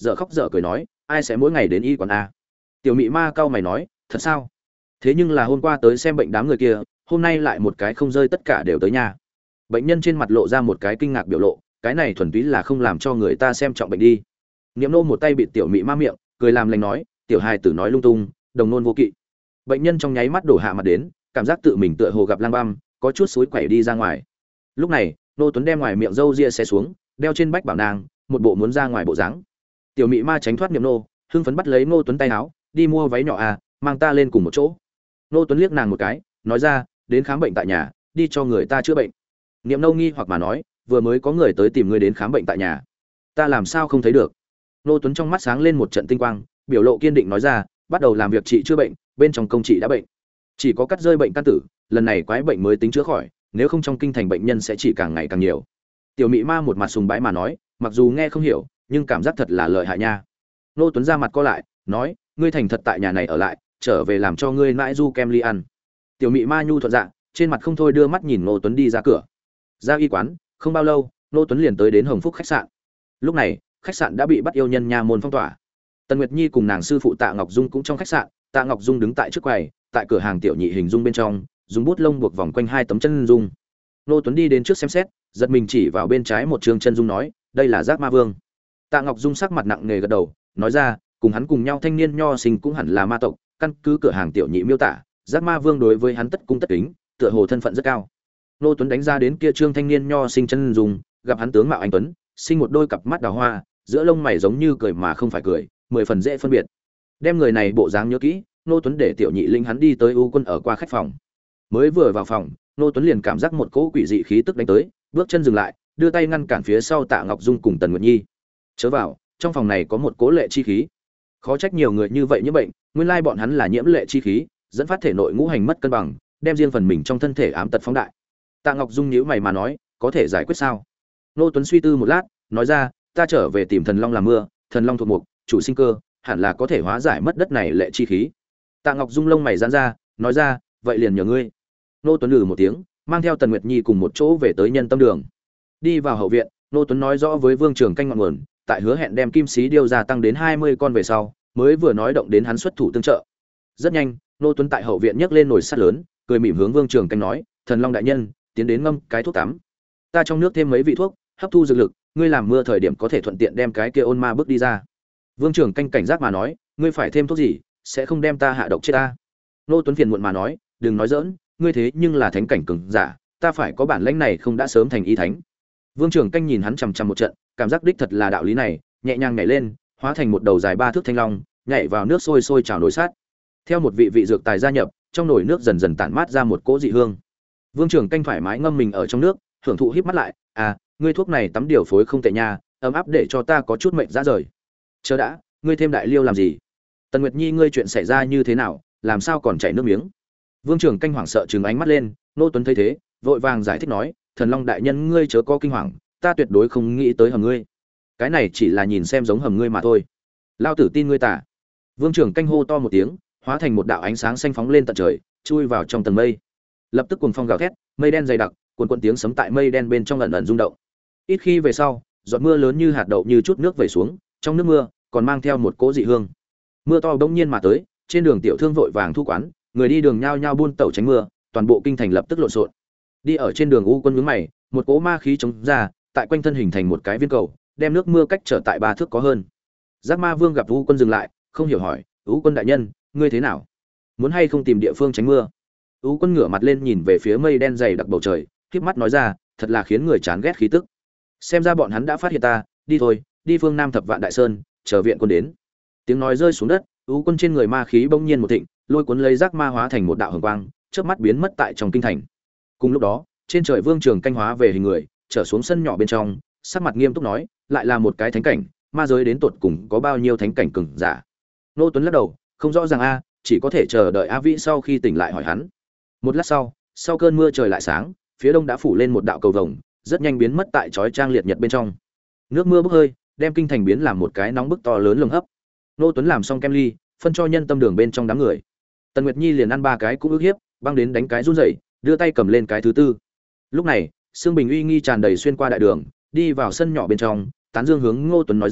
dở khóc dở cười nói, ai sẽ mỗi ngày đến y quán a? Tiểu mị ma cau mày nói, thật sao? Thế nhưng là hôm qua tới xem bệnh đám người kia, hôm nay lại một cái không rơi tất cả đều tới nhà. Bệnh nhân trên mặt lộ ra một cái kinh ngạc biểu lộ, cái này thuần túy là không làm cho người ta xem trọng bệnh đi. Niệm nô một tay bịt tiểu mị ma miệng, cười làm lành nói, tiểu hài tử nói lung tung, đồng nôn vô kỵ. Bệnh nhân trong nháy mắt đổ hạ mặt đến, cảm giác tự mình tựa hồ gặp lang băm, có chút suối quẩy đi ra ngoài. Lúc này, nô Tuấn đem ngoài miệng râu ria xé xuống, đeo trên bách bảo nàng, một bộ muốn ra ngoài bộ dáng. Tiểu mị ma tránh thoát niệm nô, hưng phấn bắt lấy Ngô Tuấn tay áo, đi mua váy nhỏ à, mang ta lên cùng một chỗ. Ngô Tuấn liếc nàng một cái, nói ra, đến khám bệnh tại nhà, đi cho người ta chữa bệnh. Niệm nô nghi hoặc mà nói, vừa mới có người tới tìm ngươi đến khám bệnh tại nhà, ta làm sao không thấy được? Ngô Tuấn trong mắt sáng lên một trận tinh quang, biểu lộ kiên định nói ra, bắt đầu làm việc trị chữa bệnh, bên trong công trị đã bệnh, chỉ có cắt rơi bệnh căn tử, lần này quái bệnh mới tính chữa khỏi, nếu không trong kinh thành bệnh nhân sẽ chỉ càng ngày càng nhiều. Tiểu mị ma một mặt sùng bái mà nói, mặc dù nghe không hiểu, nhưng cảm giác thật là lợi hại nha. Ngô Tuấn ra mặt co lại, nói, ngươi thành thật tại nhà này ở lại, trở về làm cho ngươi nãi du kem ly ăn. Tiểu mị ma nhu thuận dạ, trên mặt không thôi đưa mắt nhìn Ngô Tuấn đi ra cửa. Ra y quán, không bao lâu, Ngô Tuấn liền tới đến Hồng Phúc khách sạn. Lúc này, khách sạn đã bị bắt yêu nhân nha môn phong tỏa. Tần Nguyệt Nhi cùng nàng sư phụ Tạ Ngọc Dung cũng trong khách sạn, Tạ Ngọc Dung đứng tại trước quầy, tại cửa hàng tiểu nhị hình dung bên trong, dùng bút lông buộc vòng quanh hai tấm chân dung. Ngô Tuấn đi đến trước xem xét, giật mình chỉ vào bên trái một trường chân dung nói, đây là Giác Ma Vương. Tạ Ngọc Dung sắc mặt nặng nề gật đầu, nói ra, cùng hắn cùng nhau thanh niên nho sinh cũng hẳn là ma tộc, căn cứ cửa hàng tiểu nhị miêu tả, Giác Ma Vương đối với hắn tất cung tất kính, tựa hồ thân phận rất cao. Ngô Tuấn đánh ra đến kia trương thanh niên nho sinh chân dung, gặp hắn tướng mạo anh tuấn, sinh một đôi cặp mắt đào hoa, giữa lông mày giống như cười mà không phải cười, mười phần dễ phân biệt. Đem người này bộ dáng nhớ kỹ, Ngô Tuấn để tiểu nhị linh hắn đi tới U Quân ở qua khách phòng. Mới vừa vào phòng, Ngô Tuấn liền cảm giác một cỗ quỷ dị khí tức đánh tới, bước chân dừng lại, đưa tay ngăn cản phía sau Tạ Ngọc Dung cùng Tần Nguyệt Nhi. Chớ vào, trong phòng này có một cỗ lệ chi khí. Khó trách nhiều người như vậy nhiễm bệnh, nguyên lai bọn hắn là nhiễm lệ chi khí, dẫn phát thể nội ngũ hành mất cân bằng, đem riêng phần mình trong thân thể ám tật phóng đại. Tạ Ngọc Dung nhíu mày mà nói, có thể giải quyết sao? Ngô Tuấn suy tư một lát, nói ra, ta trở về tìm Thần Long làm mưa, Thần Long thuộc mục, chủ sinh cơ, hẳn là có thể hóa giải mất đất này lệ chi khí. Tạ Ngọc Dung lông mày giãn ra, nói ra, vậy liền nhờ ngươi. Ngô Tuấn lừ một tiếng, mang theo Tần Nguyệt Nhi cùng một chỗ về tới Nhân Tâm Đường. Đi vào hậu viện, Ngô Tuấn nói rõ với Vương Trường Canh ngọn nguồn, tại hứa hẹn đem kim sĩ điêu gia tăng đến hai mươi con về sau, mới vừa nói động đến hắn xuất thủ tương trợ. Rất nhanh, Ngô Tuấn tại hậu viện nhấc lên nồi sắt lớn, cười mỉm hướng Vương Trường Canh nói, Thần Long đại nhân, tiến đến ngâm cái thuốc tắm. Ta trong nước thêm mấy vị thuốc, hấp thu dược lực, ngươi làm mưa thời điểm có thể thuận tiện đem cái kia ôn ma bước đi ra. Vương Trường Canh cảnh giác mà nói, ngươi phải thêm thuốc gì, sẽ không đem ta hạ độc chết ta. Ngô Tuấn phiền muộn mà nói, đừng nói giỡn, ngươi thế nhưng là thánh cảnh cường giả, ta phải có bản lĩnh này không đã sớm thành y thánh. Vương Trường Canh nhìn hắn chằm chằm một trận, cảm giác đích thật là đạo lý này, nhẹ nhàng nhảy lên, hóa thành một đầu dài ba thước thanh long, nhảy vào nước sôi sôi trào nồi sát. Theo một vị vị dược tài gia nhập, trong nồi nước dần dần tản mát ra một cỗ dị hương. Vương Trường Canh thoải mái ngâm mình ở trong nước, hưởng thụ híp mắt lại, à, ngươi thuốc này tắm điều phối không tệ nha, ấm áp để cho ta có chút mệnh ra rời. Chờ đã, ngươi thêm đại liêu làm gì? Tần Nguyệt Nhi, ngươi chuyện xảy ra như thế nào, làm sao còn chảy nước miếng? Vương Trường Canh hoảng sợ trừng ánh mắt lên, Ngô Tuấn thấy thế, vội vàng giải thích nói, Thần Long đại nhân ngươi chớ có kinh hoàng, ta tuyệt đối không nghĩ tới hầm ngươi. Cái này chỉ là nhìn xem giống hầm ngươi mà thôi. Lao tử tin ngươi tả. Vương Trường Canh hô to một tiếng, hóa thành một đạo ánh sáng xanh phóng lên tận trời, chui vào trong tầng mây. Lập tức cuồng phong gào thét, mây đen dày đặc, cuồn cuộn tiếng sấm tại mây đen bên trong ẩn ẩn rung động. Ít khi về sau, giọt mưa lớn như hạt đậu như chút nước vẩy xuống, trong nước mưa còn mang theo một cỗ dị hương. Mưa to bỗng nhiên mà tới, trên đường tiểu thương vội vàng thu quán, người đi đường nhao nhao buôn tẩu tránh mưa, toàn bộ kinh thành lập tức lộn xộn. Đi ở trên đường U Quân nhướng mày, một cỗ ma khí chống ra, tại quanh thân hình thành một cái viên cầu, đem nước mưa cách trở tại ba thước có hơn. Giác Ma Vương gặp U Quân dừng lại, không hiểu hỏi, U Quân đại nhân, ngươi thế nào? Muốn hay không tìm địa phương tránh mưa? U Quân ngửa mặt lên nhìn về phía mây đen dày đặc bầu trời, khép mắt nói ra, thật là khiến người chán ghét khí tức. Xem ra bọn hắn đã phát hiện ta, đi thôi, đi phương Nam Thập Vạn Đại Sơn, chờ viện quân đến. Tiếng nói rơi xuống đất, U Quân trên người ma khí bỗng nhiên một thịnh, lôi cuốn lấy Giác Ma hóa thành một đạo hồng quang, chớp mắt biến mất tại trong kinh thành. Cùng lúc đó, trên trời Vương Trường Canh hóa về hình người, trở xuống sân nhỏ bên trong, sắc mặt nghiêm túc nói, lại là một cái thánh cảnh, ma giới đến tột cùng có bao nhiêu thánh cảnh cường giả. Nô Tuấn lắc đầu, không rõ ràng a, chỉ có thể chờ đợi A Vĩ sau khi tỉnh lại hỏi hắn. Một lát sau, sau cơn mưa trời lại sáng, phía đông đã phủ lên một đạo cầu vồng, rất nhanh biến mất tại chói trang liệt nhật bên trong. Nước mưa bốc hơi, đem kinh thành biến làm một cái nóng bức to lớn lồng hấp. Nô Tuấn làm xong kem ly, phân cho Nhân Tâm Đường bên trong đám người. Tần Nguyệt Nhi liền ăn ba cái cũng ức hiếp, băng đến đánh cái run rẩy, đưa tay cầm lên cái thứ tư. Lúc này, Sương Bình uy nghi tràn đầy xuyên qua đại đường, đi vào sân nhỏ bên trong, tán dương hướng Ngô Tuấn nói ra,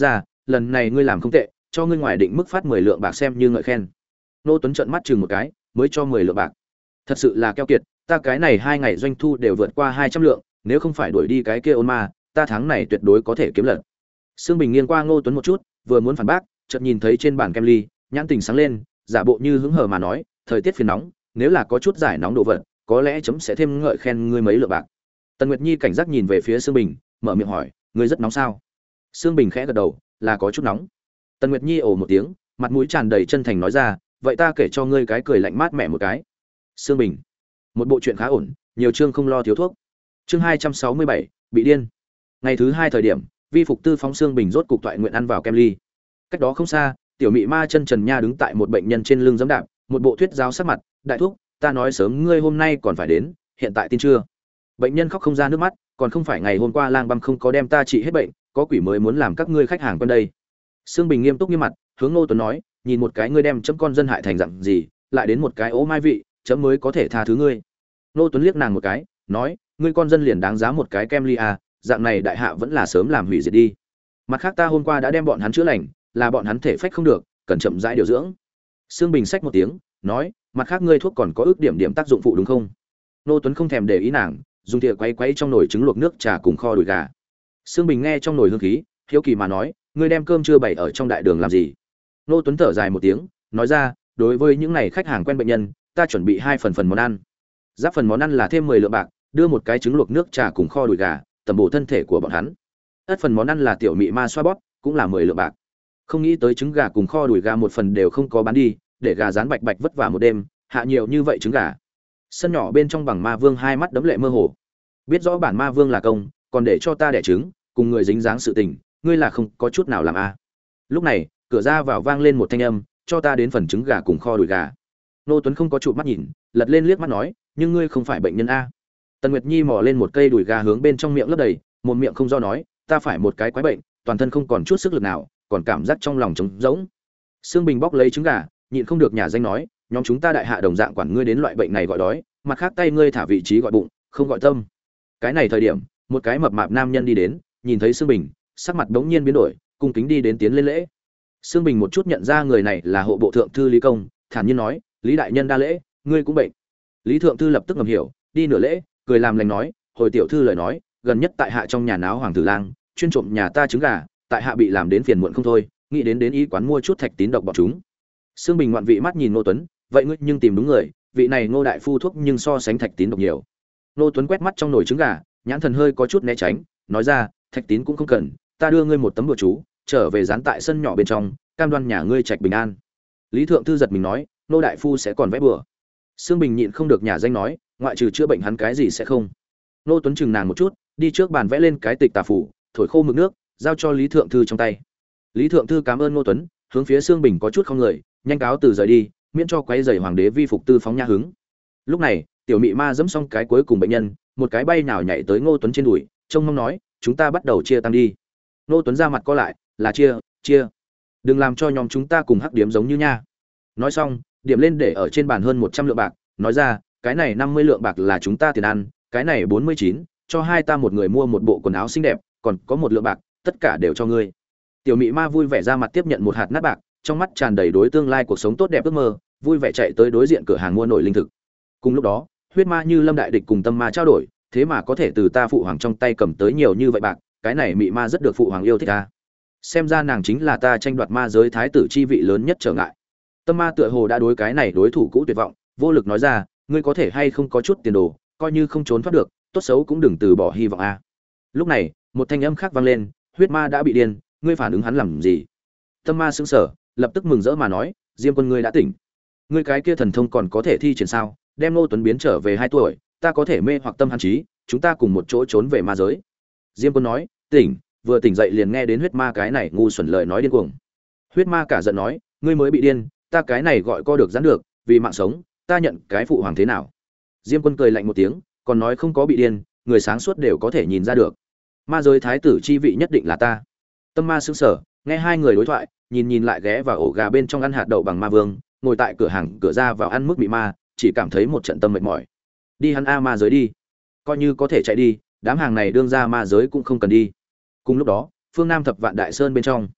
lần này ngươi làm không tệ, cho ngươi ngoài định mức phát mười lượng bạc xem như ngợi khen. Nô Tuấn trợn mắt chừng một cái, mới cho mười lượng bạc. Thật sự là keo kiệt, ta cái này hai ngày doanh thu đều vượt qua hai trăm lượng, nếu không phải đuổi đi cái kia ôn ma, ta tháng này tuyệt đối có thể kiếm lật. Sương Bình nghiêng qua Ngô Tuấn một chút, vừa muốn phản bác, chợt nhìn thấy trên bàn kem ly, nhãn tình sáng lên, giả bộ như hứng hờ mà nói, thời tiết phiền nóng, nếu là có chút giải nóng đồ vật, có lẽ chấm sẽ thêm ngợi khen ngươi mấy lượng bạc. Tần Nguyệt Nhi cảnh giác nhìn về phía Sương Bình, mở miệng hỏi, ngươi rất nóng sao? Sương Bình khẽ gật đầu, là có chút nóng. Tần Nguyệt Nhi ồ một tiếng, mặt mũi tràn đầy chân thành nói ra, vậy ta kể cho ngươi cái cười lạnh mát mẻ một cái. Sương Bình, một bộ chuyện khá ổn, nhiều chương không lo thiếu thuốc. Chương hai trăm sáu mươi bảy, bị điên. Ngày thứ hai thời điểm, vi phục tư phóng Sương Bình rốt cục toại nguyện ăn vào kem ly. Cách đó không xa, tiểu mị ma chân trần nha đứng tại một bệnh nhân trên lưng giẫm đạp, một bộ thuyết giáo sắc mặt, đại thúc, ta nói sớm ngươi hôm nay còn phải đến, hiện tại tin chưa? Bệnh nhân khóc không ra nước mắt, còn không phải ngày hôm qua lang băm không có đem ta trị hết bệnh, có quỷ mới muốn làm các ngươi khách hàng quen đây. Sương Bình nghiêm túc như mặt, hướng Ngô Tuấn nói, nhìn một cái ngươi đem chấm con dân hại thành dạng gì, lại đến một cái ố mai vị, chấm mới có thể tha thứ ngươi. Ngô Tuấn liếc nàng một cái, nói, ngươi con dân liền đáng giá một cái kem ly à, dạng này đại hạ vẫn là sớm làm hủy diệt đi. Mặt khác ta hôm qua đã đem bọn hắn chữa lành, là bọn hắn thể phách không được, cần chậm rãi điều dưỡng. Sương Bình xách một tiếng, nói, mặt khác ngươi thuốc còn có ước điểm điểm tác dụng phụ đúng không? Ngô Tuấn không thèm để ý nàng, dùng thìa quay quay trong nồi trứng luộc nước trà cùng kho đùi gà. Sương Bình nghe trong nồi hương khí, hiếu kỳ mà nói, ngươi đem cơm chưa bày ở trong đại đường làm gì? Ngô Tuấn thở dài một tiếng, nói ra, đối với những này khách hàng quen bệnh nhân, ta chuẩn bị hai phần phần món ăn. Giáp phần món ăn là thêm mười lượng bạc, đưa một cái trứng luộc nước trà cùng kho đùi gà, tầm bổ thân thể của bọn hắn. Ất phần món ăn là tiểu mị ma xoa bóp, cũng là mười lượng bạc. Không nghĩ tới trứng gà cùng kho đùi gà một phần đều không có bán đi, để gà rán bạch bạch vất vả một đêm, hạ nhiều như vậy trứng gà. Sân nhỏ bên trong bằng ma vương hai mắt đấm lệ mơ hồ. Biết rõ bản ma vương là công, còn để cho ta đẻ trứng, cùng người dính dáng sự tình, ngươi là không có chút nào làm a. Lúc này, cửa ra vào vang lên một thanh âm, cho ta đến phần trứng gà cùng kho đùi gà. Nô Tuấn không có chụp mắt nhìn, lật lên liếc mắt nói, nhưng ngươi không phải bệnh nhân a. Tần Nguyệt Nhi mò lên một cây đùi gà hướng bên trong miệng lấp đầy, một miệng không do nói, ta phải một cái quái bệnh, toàn thân không còn chút sức lực nào, còn cảm giác trong lòng trống rỗng. Sương Bình bóc lấy trứng gà, nhịn không được nhà danh nói, nhóm chúng ta đại hạ đồng dạng quản ngươi đến loại bệnh này gọi đói, mặt khác tay ngươi thả vị trí gọi bụng, không gọi tâm. Cái này thời điểm, một cái mập mạp nam nhân đi đến, nhìn thấy Sương Bình, sắc mặt bỗng nhiên biến đổi, cung kính đi đến tiến lên lễ. Sương Bình một chút nhận ra người này là hộ bộ thượng thư Lý Công, thản nhiên nói, Lý đại nhân đa lễ, ngươi cũng bệnh. Lý thượng thư lập tức ngầm hiểu, đi nửa lễ, cười làm lành nói, hồi tiểu thư lời nói, gần nhất tại hạ trong nhà náo hoàng tử lang, chuyên trộm nhà ta trứng gà, tại hạ bị làm đến phiền muộn không thôi, nghĩ đến đến y quán mua chút thạch tín độc bọn chúng. Sương Bình ngoạn vị mắt nhìn Ngô Tuấn, vậy ngươi nhưng tìm đúng người, vị này Ngô đại phu thuốc nhưng so sánh thạch tín độc nhiều. Ngô Tuấn quét mắt trong nồi trứng gà, nhãn thần hơi có chút né tránh, nói ra, thạch tín cũng không cần, ta đưa ngươi một tấm bùa chú, trở về dán tại sân nhỏ bên trong, cam đoan nhà ngươi trạch bình an. Lý thượng thư giật mình nói, Ngô đại phu sẽ còn vẽ bùa. Sương Bình nhịn không được nhà danh nói, ngoại trừ chữa bệnh hắn cái gì sẽ không. Ngô Tuấn chừng nàng một chút, đi trước bàn vẽ lên cái tịch tà phủ, thổi khô mực nước, giao cho Lý thượng thư trong tay. Lý thượng thư cảm ơn Ngô Tuấn, hướng phía Sương Bình có chút không người, nhanh cáo từ rời đi, miễn cho quấy rầy hoàng đế vi phục tư phóng nha hứng. Lúc này, tiểu mị ma dẫm xong cái cuối cùng bệnh nhân, một cái bay nào nhảy tới Ngô Tuấn trên đùi, trông mong nói, chúng ta bắt đầu chia tăng đi. Ngô Tuấn ra mặt co lại, là chia, chia. Đừng làm cho nhóm chúng ta cùng hắc điếm giống như nha. Nói xong, điểm lên để ở trên bàn hơn một trăm lượng bạc, nói ra, cái này năm mươi lượng bạc là chúng ta tiền ăn, cái này bốn mươi chín, cho hai ta một người mua một bộ quần áo xinh đẹp, còn có một lượng bạc, tất cả đều cho ngươi. Tiểu mị ma vui vẻ ra mặt tiếp nhận một hạt nát bạc, trong mắt tràn đầy đối tương lai cuộc sống tốt đẹp ước mơ, vui vẻ chạy tới đối diện cửa hàng mua nổi linh thực. Cùng lúc đó, huyết ma như lâm đại địch cùng tâm ma trao đổi, thế mà có thể từ ta phụ hoàng trong tay cầm tới nhiều như vậy bạc, cái này mị ma rất được phụ hoàng yêu thích ta. Xem ra nàng chính là ta tranh đoạt ma giới thái tử chi vị lớn nhất trở ngại. Tâm ma tựa hồ đã đối cái này đối thủ cũ tuyệt vọng, vô lực nói ra, ngươi có thể hay không có chút tiền đồ, coi như không trốn thoát được, tốt xấu cũng đừng từ bỏ hy vọng a. Lúc này, một thanh âm khác vang lên, huyết ma đã bị điên, ngươi phản ứng hắn làm gì? Tâm ma sững sờ, lập tức mừng rỡ mà nói, Diêm quân ngươi đã tỉnh. Ngươi cái kia thần thông còn có thể thi triển sao? Đem Ngô Tuấn biến trở về hai tuổi, ta có thể mê hoặc tâm hắn trí, chúng ta cùng một chỗ trốn về ma giới. Diêm quân nói, tỉnh, vừa tỉnh dậy liền nghe đến huyết ma cái này ngu xuẩn lời nói điên cuồng. Huyết ma cả giận nói, ngươi mới bị điên, ta cái này gọi co được giãn được, vì mạng sống, ta nhận cái phụ hoàng thế nào? Diêm quân cười lạnh một tiếng, còn nói không có bị điên, người sáng suốt đều có thể nhìn ra được. Ma giới thái tử chi vị nhất định là ta. Tâm ma sững sờ, nghe hai người đối thoại, nhìn nhìn lại ghé vào ổ gà bên trong ăn hạt đậu bằng ma vương, ngồi tại cửa hàng cửa ra vào ăn mức bị ma, chỉ cảm thấy một trận tâm mệt mỏi. Đi hắn a ma giới đi, coi như có thể chạy đi, đám hàng này đương ra ma giới cũng không cần đi. Cùng lúc đó, phương Nam thập vạn đại sơn bên trong,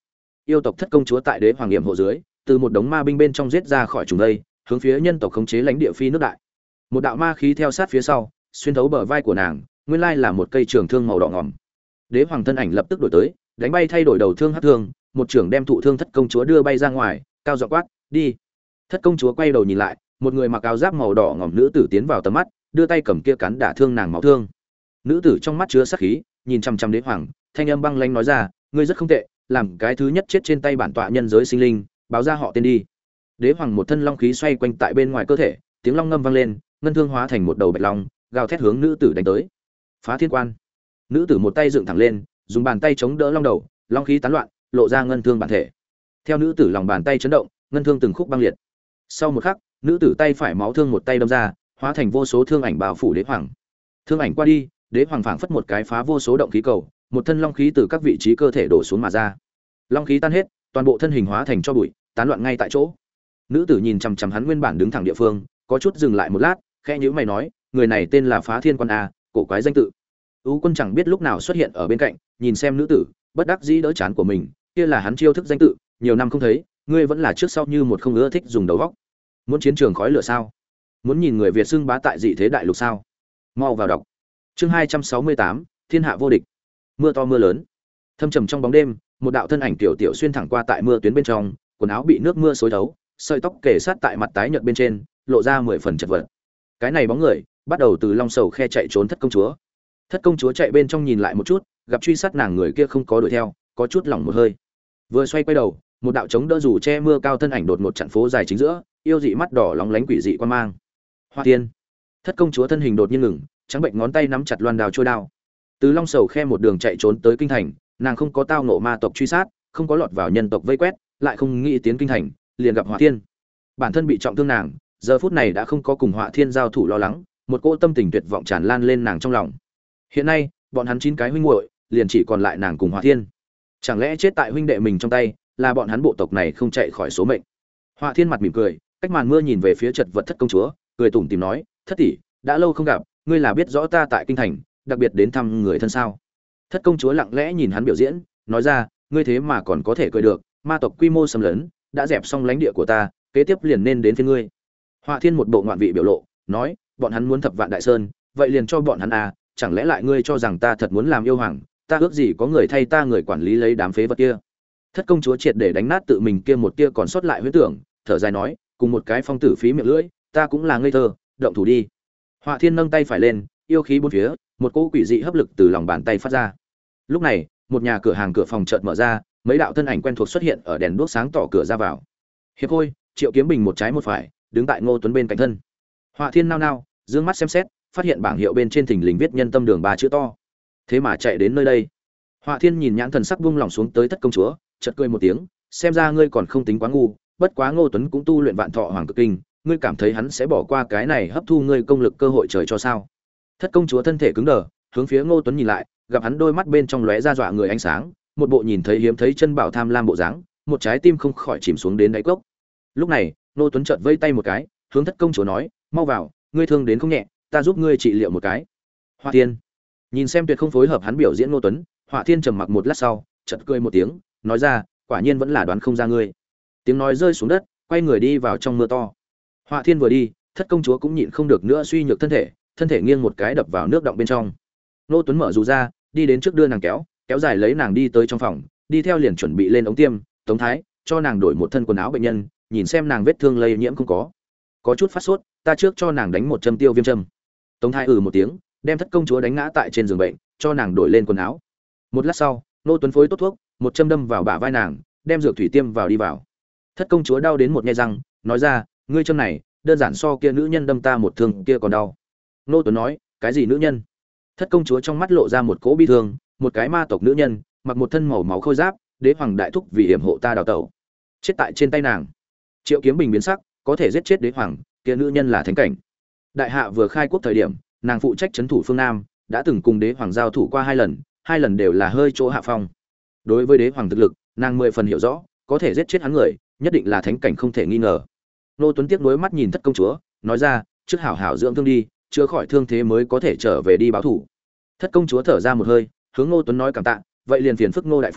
yêu tộc thất công chúa tại đế hoàng nghiệm hộ dưới từ một đống ma binh bên trong giết ra khỏi trùng đây, hướng phía nhân tộc khống chế lãnh địa phi nước đại. Một đạo ma khí theo sát phía sau, xuyên thấu bờ vai của nàng, nguyên lai là một cây trường thương màu đỏ ngòm. Đế hoàng thân ảnh lập tức đổi tới, đánh bay thay đổi đầu thương hắc thương, một trường đem thụ thương thất công chúa đưa bay ra ngoài, cao giọng quát, "Đi!" Thất công chúa quay đầu nhìn lại, một người mặc áo giáp màu đỏ ngòm nữ tử tiến vào tầm mắt, đưa tay cầm kia cắn đả thương nàng máu thương. Nữ tử trong mắt chứa sát khí, nhìn chăm chăm đế hoàng, thanh âm băng lãnh nói ra, "Ngươi rất không tệ, làm cái thứ nhất chết trên tay bản tọa nhân giới sinh linh, báo ra họ tên đi." Đế hoàng một thân long khí xoay quanh tại bên ngoài cơ thể, tiếng long ngâm vang lên, ngân thương hóa thành một đầu bạch long, gào thét hướng nữ tử đánh tới. Phá thiên quan. Nữ tử một tay dựng thẳng lên, dùng bàn tay chống đỡ long đầu, long khí tán loạn, lộ ra ngân thương bản thể. Theo nữ tử lòng bàn tay chấn động, ngân thương từng khúc băng liệt. Sau một khắc, nữ tử tay phải máu thương một tay đâm ra, hóa thành vô số thương ảnh bao phủ đế hoàng. Thương ảnh qua đi, đế hoàng phảng phất một cái phá vô số động khí cầu, một thân long khí từ các vị trí cơ thể đổ xuống mà ra. Long khí tan hết, toàn bộ thân hình hóa thành cho bụi, tán loạn ngay tại chỗ. Nữ tử nhìn chằm chằm hắn nguyên bản đứng thẳng địa phương, có chút dừng lại một lát, khẽ nhíu mày nói, người này tên là Phá Thiên Quan a, cổ quái danh tự. Ú Quân chẳng biết lúc nào xuất hiện ở bên cạnh, nhìn xem nữ tử, bất đắc dĩ đỡ chán của mình, kia là hắn chiêu thức danh tự, nhiều năm không thấy, ngươi vẫn là trước sau như một không ưa thích dùng đầu óc. Muốn chiến trường khói lửa sao? Muốn nhìn người Việt xưng bá tại dị thế đại lục sao? Mau vào đọc. Chương hai trăm sáu mươi tám, Thiên hạ vô địch. Mưa to mưa lớn. Thâm trầm trong bóng đêm, một đạo thân ảnh tiểu tiểu xuyên thẳng qua tại mưa tuyến bên trong, quần áo bị nước mưa xối thấu, sợi tóc kề sát tại mặt tái nhợt bên trên, lộ ra mười phần chật vật. Cái này bóng người, bắt đầu từ Long Sầu khe chạy trốn thất công chúa. Thất công chúa chạy bên trong nhìn lại một chút, gặp truy sát nàng người kia không có đuổi theo, có chút lỏng một hơi. Vừa xoay quay đầu, một đạo chống đỡ dù che mưa cao thân ảnh đột ngột chặn phố dài chính giữa, yêu dị mắt đỏ lóng lánh quỷ dị quan mang. Hoa Tiên. Thất công chúa thân hình đột nhiên ngừng, trắng bệnh ngón tay nắm chặt loan đao trôi đao. Từ Long Sầu khe một đường chạy trốn tới kinh thành, nàng không có tao ngộ ma tộc truy sát, không có lọt vào nhân tộc vây quét, lại không nghĩ tiến kinh thành, liền gặp Hỏa Thiên. Bản thân bị trọng thương nàng, giờ phút này đã không có cùng Hỏa Thiên giao thủ lo lắng, một cỗ tâm tình tuyệt vọng tràn lan lên nàng trong lòng. Hiện nay, bọn hắn chín cái huynh muội, liền chỉ còn lại nàng cùng Hỏa Thiên. Chẳng lẽ chết tại huynh đệ mình trong tay, là bọn hắn bộ tộc này không chạy khỏi số mệnh. Hỏa Thiên mặt mỉm cười, cách màn mưa nhìn về phía chật vật thất công chúa, cười tủm tỉm nói, "Thất tỷ, đã lâu không gặp, ngươi là biết rõ ta tại kinh thành, đặc biệt đến thăm người thân sao?" Thất công chúa lặng lẽ nhìn hắn biểu diễn, nói ra, "Ngươi thế mà còn có thể cười được, ma tộc quy mô xâm lấn, đã dẹp xong lãnh địa của ta, kế tiếp liền nên đến phía ngươi." Hỏa Thiên một bộ ngoạn vị biểu lộ, nói, "Bọn hắn muốn thập vạn đại sơn, vậy liền cho bọn hắn à, chẳng lẽ lại ngươi cho rằng ta thật muốn làm yêu hoàng, ta ước gì có người thay ta người quản lý lấy đám phế vật kia." Thất công chúa triệt để đánh nát tự mình kia một tia còn sót lại huyễn tưởng, thở dài nói, cùng một cái phong tử phí miệng lưỡi, ta cũng là ngây thơ, động thủ đi. Hỏa Thiên nâng tay phải lên, yêu khí bốn phía, một cỗ quỷ dị hấp lực từ lòng bàn tay phát ra. Lúc này, một nhà cửa hàng cửa phòng chợt mở ra, mấy đạo thân ảnh quen thuộc xuất hiện ở đèn đuốc sáng tỏ cửa ra vào. Hiệp Khôi, Triệu Kiếm Bình một trái một phải, đứng tại Ngô Tuấn bên cạnh thân. Hỏa Thiên nao nao, dương mắt xem xét, phát hiện bảng hiệu bên trên thình lình viết nhân tâm đường ba chữ to. Thế mà chạy đến nơi đây. Hỏa Thiên nhìn nhãn thần sắc buông lỏng xuống tới thất công chúa, chợt cười một tiếng, xem ra ngươi còn không tính quá ngu, bất quá Ngô Tuấn cũng tu luyện Vạn Thọ Hoàng Cực Kinh, ngươi cảm thấy hắn sẽ bỏ qua cái này hấp thu ngươi công lực cơ hội trời cho sao? Thất công chúa thân thể cứng đờ, hướng phía Ngô Tuấn nhìn lại, gặp hắn đôi mắt bên trong lóe ra dọa người ánh sáng, một bộ nhìn thấy hiếm thấy chân bảo tham lam bộ dáng, một trái tim không khỏi chìm xuống đến đáy cốc. Lúc này, Ngô Tuấn chợt vây tay một cái, hướng thất công chúa nói, "Mau vào, ngươi thương đến không nhẹ, ta giúp ngươi trị liệu một cái." Hỏa Thiên nhìn xem tuyệt không phối hợp hắn biểu diễn Ngô Tuấn, Hỏa Thiên trầm mặc một lát sau, chợt cười một tiếng, nói ra, "Quả nhiên vẫn là đoán không ra ngươi." Tiếng nói rơi xuống đất, quay người đi vào trong mưa to. Hỏa Thiên vừa đi, thất công chúa cũng nhịn không được nữa suy nhược thân thể, thân thể nghiêng một cái đập vào nước động bên trong. Ngô Tuấn mở dù ra, đi đến trước đưa nàng kéo, kéo dài lấy nàng đi tới trong phòng, đi theo liền chuẩn bị lên ống tiêm, Tống Thái, cho nàng đổi một thân quần áo bệnh nhân, nhìn xem nàng vết thương lây nhiễm không có. Có chút phát sốt, ta trước cho nàng đánh một châm tiêu viêm châm. Tống Thái ừ một tiếng, đem thất công chúa đánh ngã tại trên giường bệnh, cho nàng đổi lên quần áo. Một lát sau, Ngô Tuấn phối tốt thuốc, một châm đâm vào bả vai nàng, đem dược thủy tiêm vào đi vào. Thất công chúa đau đến một nhe răng, nói ra, ngươi châm này, đơn giản so kia nữ nhân đâm ta một thương kia còn đau. Ngô Tuấn nói, cái gì nữ nhân? Thất công chúa trong mắt lộ ra một cỗ bi thương, một cái ma tộc nữ nhân, mặc một thân màu máu khôi giáp, đế hoàng đại thúc vì hiểm hộ ta đào tẩu, chết tại trên tay nàng. Triệu Kiếm Bình biến sắc, có thể giết chết đế hoàng, kia nữ nhân là thánh cảnh. Đại hạ vừa khai quốc thời điểm, nàng phụ trách trấn thủ phương Nam, đã từng cùng đế hoàng giao thủ qua hai lần, hai lần đều là hơi chỗ hạ phong. Đối với đế hoàng thực lực, nàng mười phần hiểu rõ, có thể giết chết hắn người, nhất định là thánh cảnh không thể nghi ngờ. Nô Tuấn tiếc nuối mắt nhìn thất công chúa, nói ra, trước hảo hảo dưỡng thương đi, chữa khỏi thương thế mới có thể trở về đi báo thủ. Thất công chúa thở ra một hơi, hướng Nô Tuấn nói cảm tạ, vậy liền phiền phức Nô đại phu,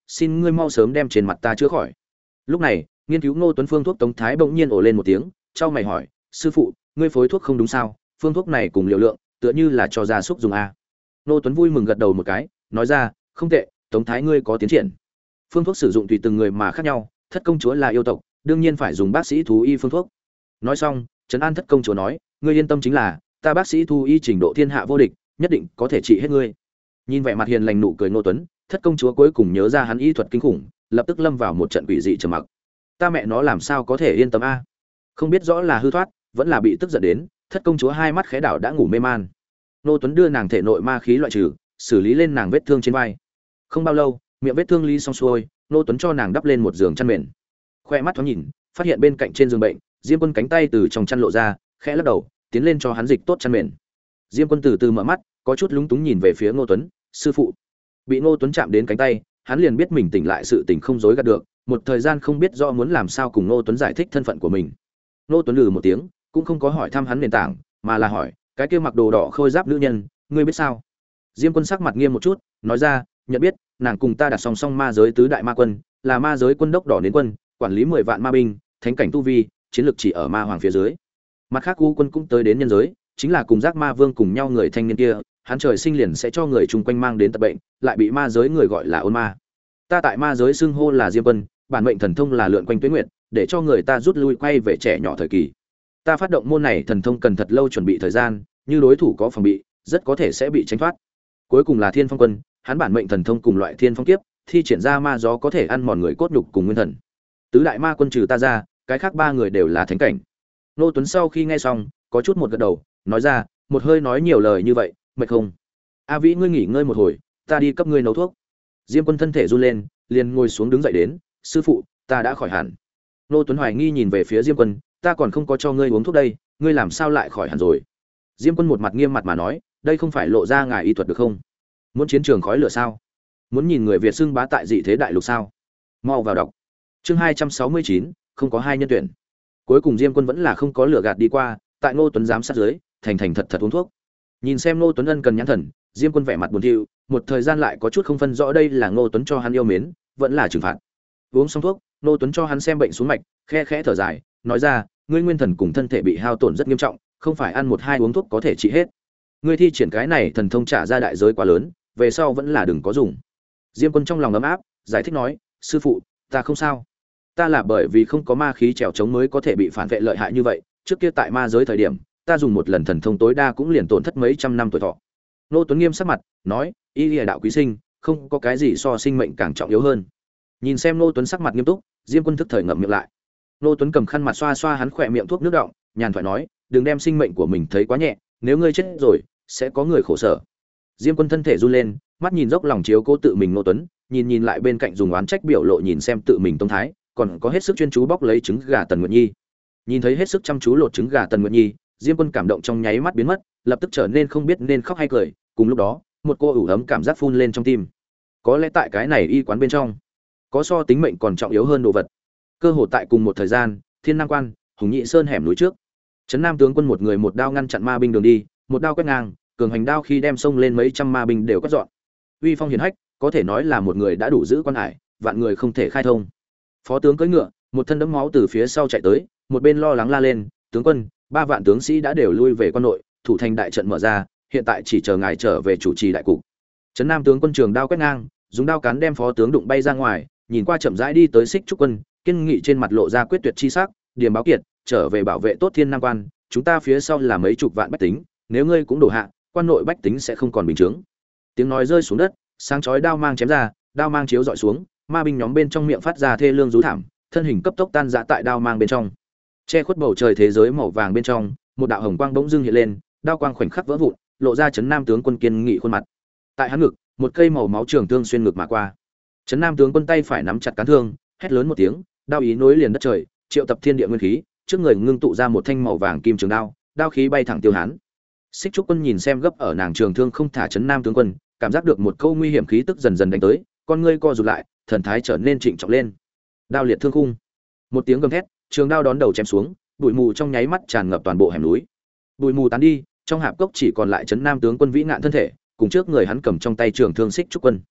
xin ngươi mau sớm đem trên mặt ta chữa khỏi. Lúc này, nghiên cứu Ngô Tuấn phương thuốc Tống Thái bỗng nhiên ồ lên một tiếng, chau mày hỏi, sư phụ, ngươi phối thuốc không đúng sao? Phương thuốc này cùng liều lượng, tựa như là cho gia súc dùng a. Ngô Tuấn vui mừng gật đầu một cái, nói ra, không tệ, Tống Thái ngươi có tiến triển. Phương thuốc sử dụng tùy từng người mà khác nhau, thất công chúa là yêu tộc, đương nhiên phải dùng bác sĩ thú y phương thuốc. Nói xong, trấn an thất công chúa nói, ngươi yên tâm chính là, ta bác sĩ thú y trình độ thiên hạ vô địch, nhất định có thể trị hết ngươi. Nhìn vẻ mặt hiền lành nụ cười Ngô Tuấn, thất công chúa cuối cùng nhớ ra hắn y thuật kinh khủng, lập tức lâm vào một trận quỷ dị trầm mặc. Ta mẹ nó làm sao có thể yên tâm a? Không biết rõ là hư thoát, vẫn là bị tức giận đến, thất công chúa hai mắt khẽ đảo đã ngủ mê man. Ngô Tuấn đưa nàng thể nội ma khí loại trừ, xử lý lên nàng vết thương trên vai. Không bao lâu, miệng vết thương lý xong xuôi, Ngô Tuấn cho nàng đắp lên một giường chăn mền. Khoe mắt thoáng nhìn, phát hiện bên cạnh trên giường bệnh, Diêm Quân cánh tay từ trong chăn lộ ra, khẽ lắc đầu, tiến lên cho hắn dịch tốt chăn mền. Diêm Quân từ từ mở mắt, có chút lúng túng nhìn về phía Ngô Tuấn, sư phụ. Bị Ngô Tuấn chạm đến cánh tay, hắn liền biết mình tỉnh lại sự tình không dối gạt được, một thời gian không biết rõ muốn làm sao cùng Ngô Tuấn giải thích thân phận của mình. Ngô Tuấn lừ một tiếng, cũng không có hỏi thăm hắn nền tảng, mà là hỏi, cái kia mặc đồ đỏ khôi giáp nữ nhân, ngươi biết sao? Diêm Quân sắc mặt nghiêm một chút, nói ra, nhận biết, nàng cùng ta đặt song song ma giới tứ đại ma quân, là ma giới quân đốc đỏ đến quân, quản lý mười vạn ma binh, thánh cảnh tu vi, chiến lược chỉ ở ma hoàng phía dưới. Mặt khác U quân cũng tới đến nhân giới, chính là cùng giác ma vương cùng nhau người thanh niên kia, hắn trời sinh liền sẽ cho người chung quanh mang đến tật bệnh, lại bị ma giới người gọi là ôn ma. Ta tại ma giới xưng hô là Diêm Quân, bản mệnh thần thông là lượn quanh tuyết nguyệt, để cho người ta rút lui quay về trẻ nhỏ thời kỳ. Ta phát động môn này thần thông cần thật lâu chuẩn bị thời gian, như đối thủ có phòng bị, rất có thể sẽ bị tránh thoát. Cuối cùng là Thiên Phong Quân, hắn bản mệnh thần thông cùng loại Thiên Phong Kiếp, thi triển ra ma gió có thể ăn mòn người cốt nhục cùng nguyên thần. Tứ đại ma quân trừ ta ra, cái khác ba người đều là thánh cảnh. Nô Tuấn sau khi nghe xong, có chút một gật đầu, nói ra, một hơi nói nhiều lời như vậy, mệt không? A Vĩ ngươi nghỉ ngơi một hồi, ta đi cấp ngươi nấu thuốc. Diêm Quân thân thể run lên, liền ngồi xuống đứng dậy đến, sư phụ, ta đã khỏi hẳn. Nô Tuấn hoài nghi nhìn về phía Diêm Quân, ta còn không có cho ngươi uống thuốc đây, ngươi làm sao lại khỏi hẳn rồi? Diêm Quân một mặt nghiêm mặt mà nói, đây không phải lộ ra ngài y thuật được không? Muốn chiến trường khói lửa sao? Muốn nhìn người Việt xưng bá tại dị thế đại lục sao? Mau vào đọc. Chương hai trăm sáu mươi chín, không có hai nhân tuyển. Cuối cùng Diêm Quân vẫn là không có lửa gạt đi qua, tại Ngô Tuấn giám sát dưới, thành thành thật thật uống thuốc. Nhìn xem Ngô Tuấn ân cần nhãn thần, Diêm Quân vẻ mặt buồn thiu, một thời gian lại có chút không phân rõ đây là Ngô Tuấn cho hắn yêu mến, vẫn là trừng phạt. Uống xong thuốc, Ngô Tuấn cho hắn xem bệnh xuống mạch, khe khẽ thở dài, nói ra, ngươi nguyên thần cùng thân thể bị hao tổn rất nghiêm trọng, không phải ăn một hai uống thuốc có thể trị hết. Ngươi thi triển cái này thần thông trả ra đại giới quá lớn, về sau vẫn là đừng có dùng. Diêm Quân trong lòng ấm áp, giải thích nói, sư phụ, ta không sao. Ta là bởi vì không có ma khí trèo chống mới có thể bị phản vệ lợi hại như vậy, trước kia tại ma giới thời điểm, ta dùng một lần thần thông tối đa cũng liền tổn thất mấy trăm năm tuổi thọ. Nô Tuấn nghiêm sắc mặt, nói, y lìa đạo quý sinh, không có cái gì so sinh mệnh càng trọng yếu hơn. Nhìn xem Nô Tuấn sắc mặt nghiêm túc, Diêm Quân thức thời ngậm miệng lại. Nô Tuấn cầm khăn mặt xoa xoa hắn khỏe miệng thuốc nước đọng, nhàn thoại nói, đừng đem sinh mệnh của mình thấy quá nhẹ, nếu ngươi chết rồi, sẽ có người khổ sở. Diêm Quân thân thể run lên, mắt nhìn dốc lòng chiếu cố tự mình Nô Tuấn, nhìn nhìn lại bên cạnh dùng oán trách biểu lộ nhìn xem tự mình Tông Thái, còn có hết sức chuyên chú bóc lấy trứng gà Tần Nguyệt Nhi. Nhìn thấy hết sức chăm chú lột trứng gà Tần Nguyệt Nhi, Diêm Quân cảm động trong nháy mắt biến mất, lập tức trở nên không biết nên khóc hay cười, cùng lúc đó, một cô ủ ấm cảm giác phun lên trong tim. Có lẽ tại cái này y quán bên trong, có so tính mệnh còn trọng yếu hơn đồ vật. Cơ hồ tại cùng một thời gian, Thiên Nam Quan, Hùng Nhị Sơn hẻm núi trước, Trấn Nam tướng quân một người một đao ngăn chặn ma binh đường đi, một đao quét ngang, cường hành đao khi đem xông lên mấy trăm ma binh đều quét dọn. Uy phong hiển hách, có thể nói là một người đã đủ giữ quan hải, vạn người không thể khai thông. Phó tướng cưỡi ngựa, một thân đẫm máu từ phía sau chạy tới, một bên lo lắng la lên, tướng quân, ba vạn tướng sĩ đã đều lui về quan nội, thủ thành đại trận mở ra, hiện tại chỉ chờ ngài trở về chủ trì đại cục. Trấn Nam tướng quân trường đao quét ngang, dùng đao cán đem phó tướng đụng bay ra ngoài, nhìn qua chậm rãi đi tới Xích Trúc quân, kiên nghị trên mặt lộ ra quyết tuyệt chi sắc, Điềm Báo Kiệt, trở về bảo vệ tốt Thiên Nam Quan, chúng ta phía sau là mấy chục vạn bách tính, nếu ngươi cũng đổ hạ, quan nội bách tính sẽ không còn bình chứng. Tiếng nói rơi xuống đất, sáng chói đao mang chém ra, đao mang chiếu dọi xuống, ma binh nhóm bên trong miệng phát ra thê lương rú thảm, thân hình cấp tốc tan rã tại đao mang bên trong. Che khuất bầu trời thế giới màu vàng bên trong, một đạo hồng quang bỗng dưng hiện lên, đao quang khoảnh khắc vỡ vụn, lộ ra Trấn Nam tướng quân kiên nghị khuôn mặt. Tại hắn ngực, một cây màu máu trường thương xuyên ngực mà qua. Trấn Nam tướng quân tay phải nắm chặt cán thương, hét lớn một tiếng, đao ý nối liền đất trời, triệu tập thiên địa nguyên khí, trước người ngưng tụ ra một thanh màu vàng kim trường đao, đao khí bay thẳng tiêu hán. Xích Trúc quân nhìn xem gấp ở nàng trường thương không thả Trấn Nam tướng quân, cảm giác được một câu nguy hiểm khí tức dần dần đánh tới, con ngươi co rụt lại, thần thái trở nên trịnh trọng lên. Đao liệt thương khung. Một tiếng gầm thét, trường đao đón đầu chém xuống, bụi mù trong nháy mắt tràn ngập toàn bộ hẻm núi. Bụi mù tán đi, trong hạp cốc chỉ còn lại Trấn Nam tướng quân vĩ ngạn thân thể, cùng trước người hắn cầm trong tay trường thương Xích Trúc quân.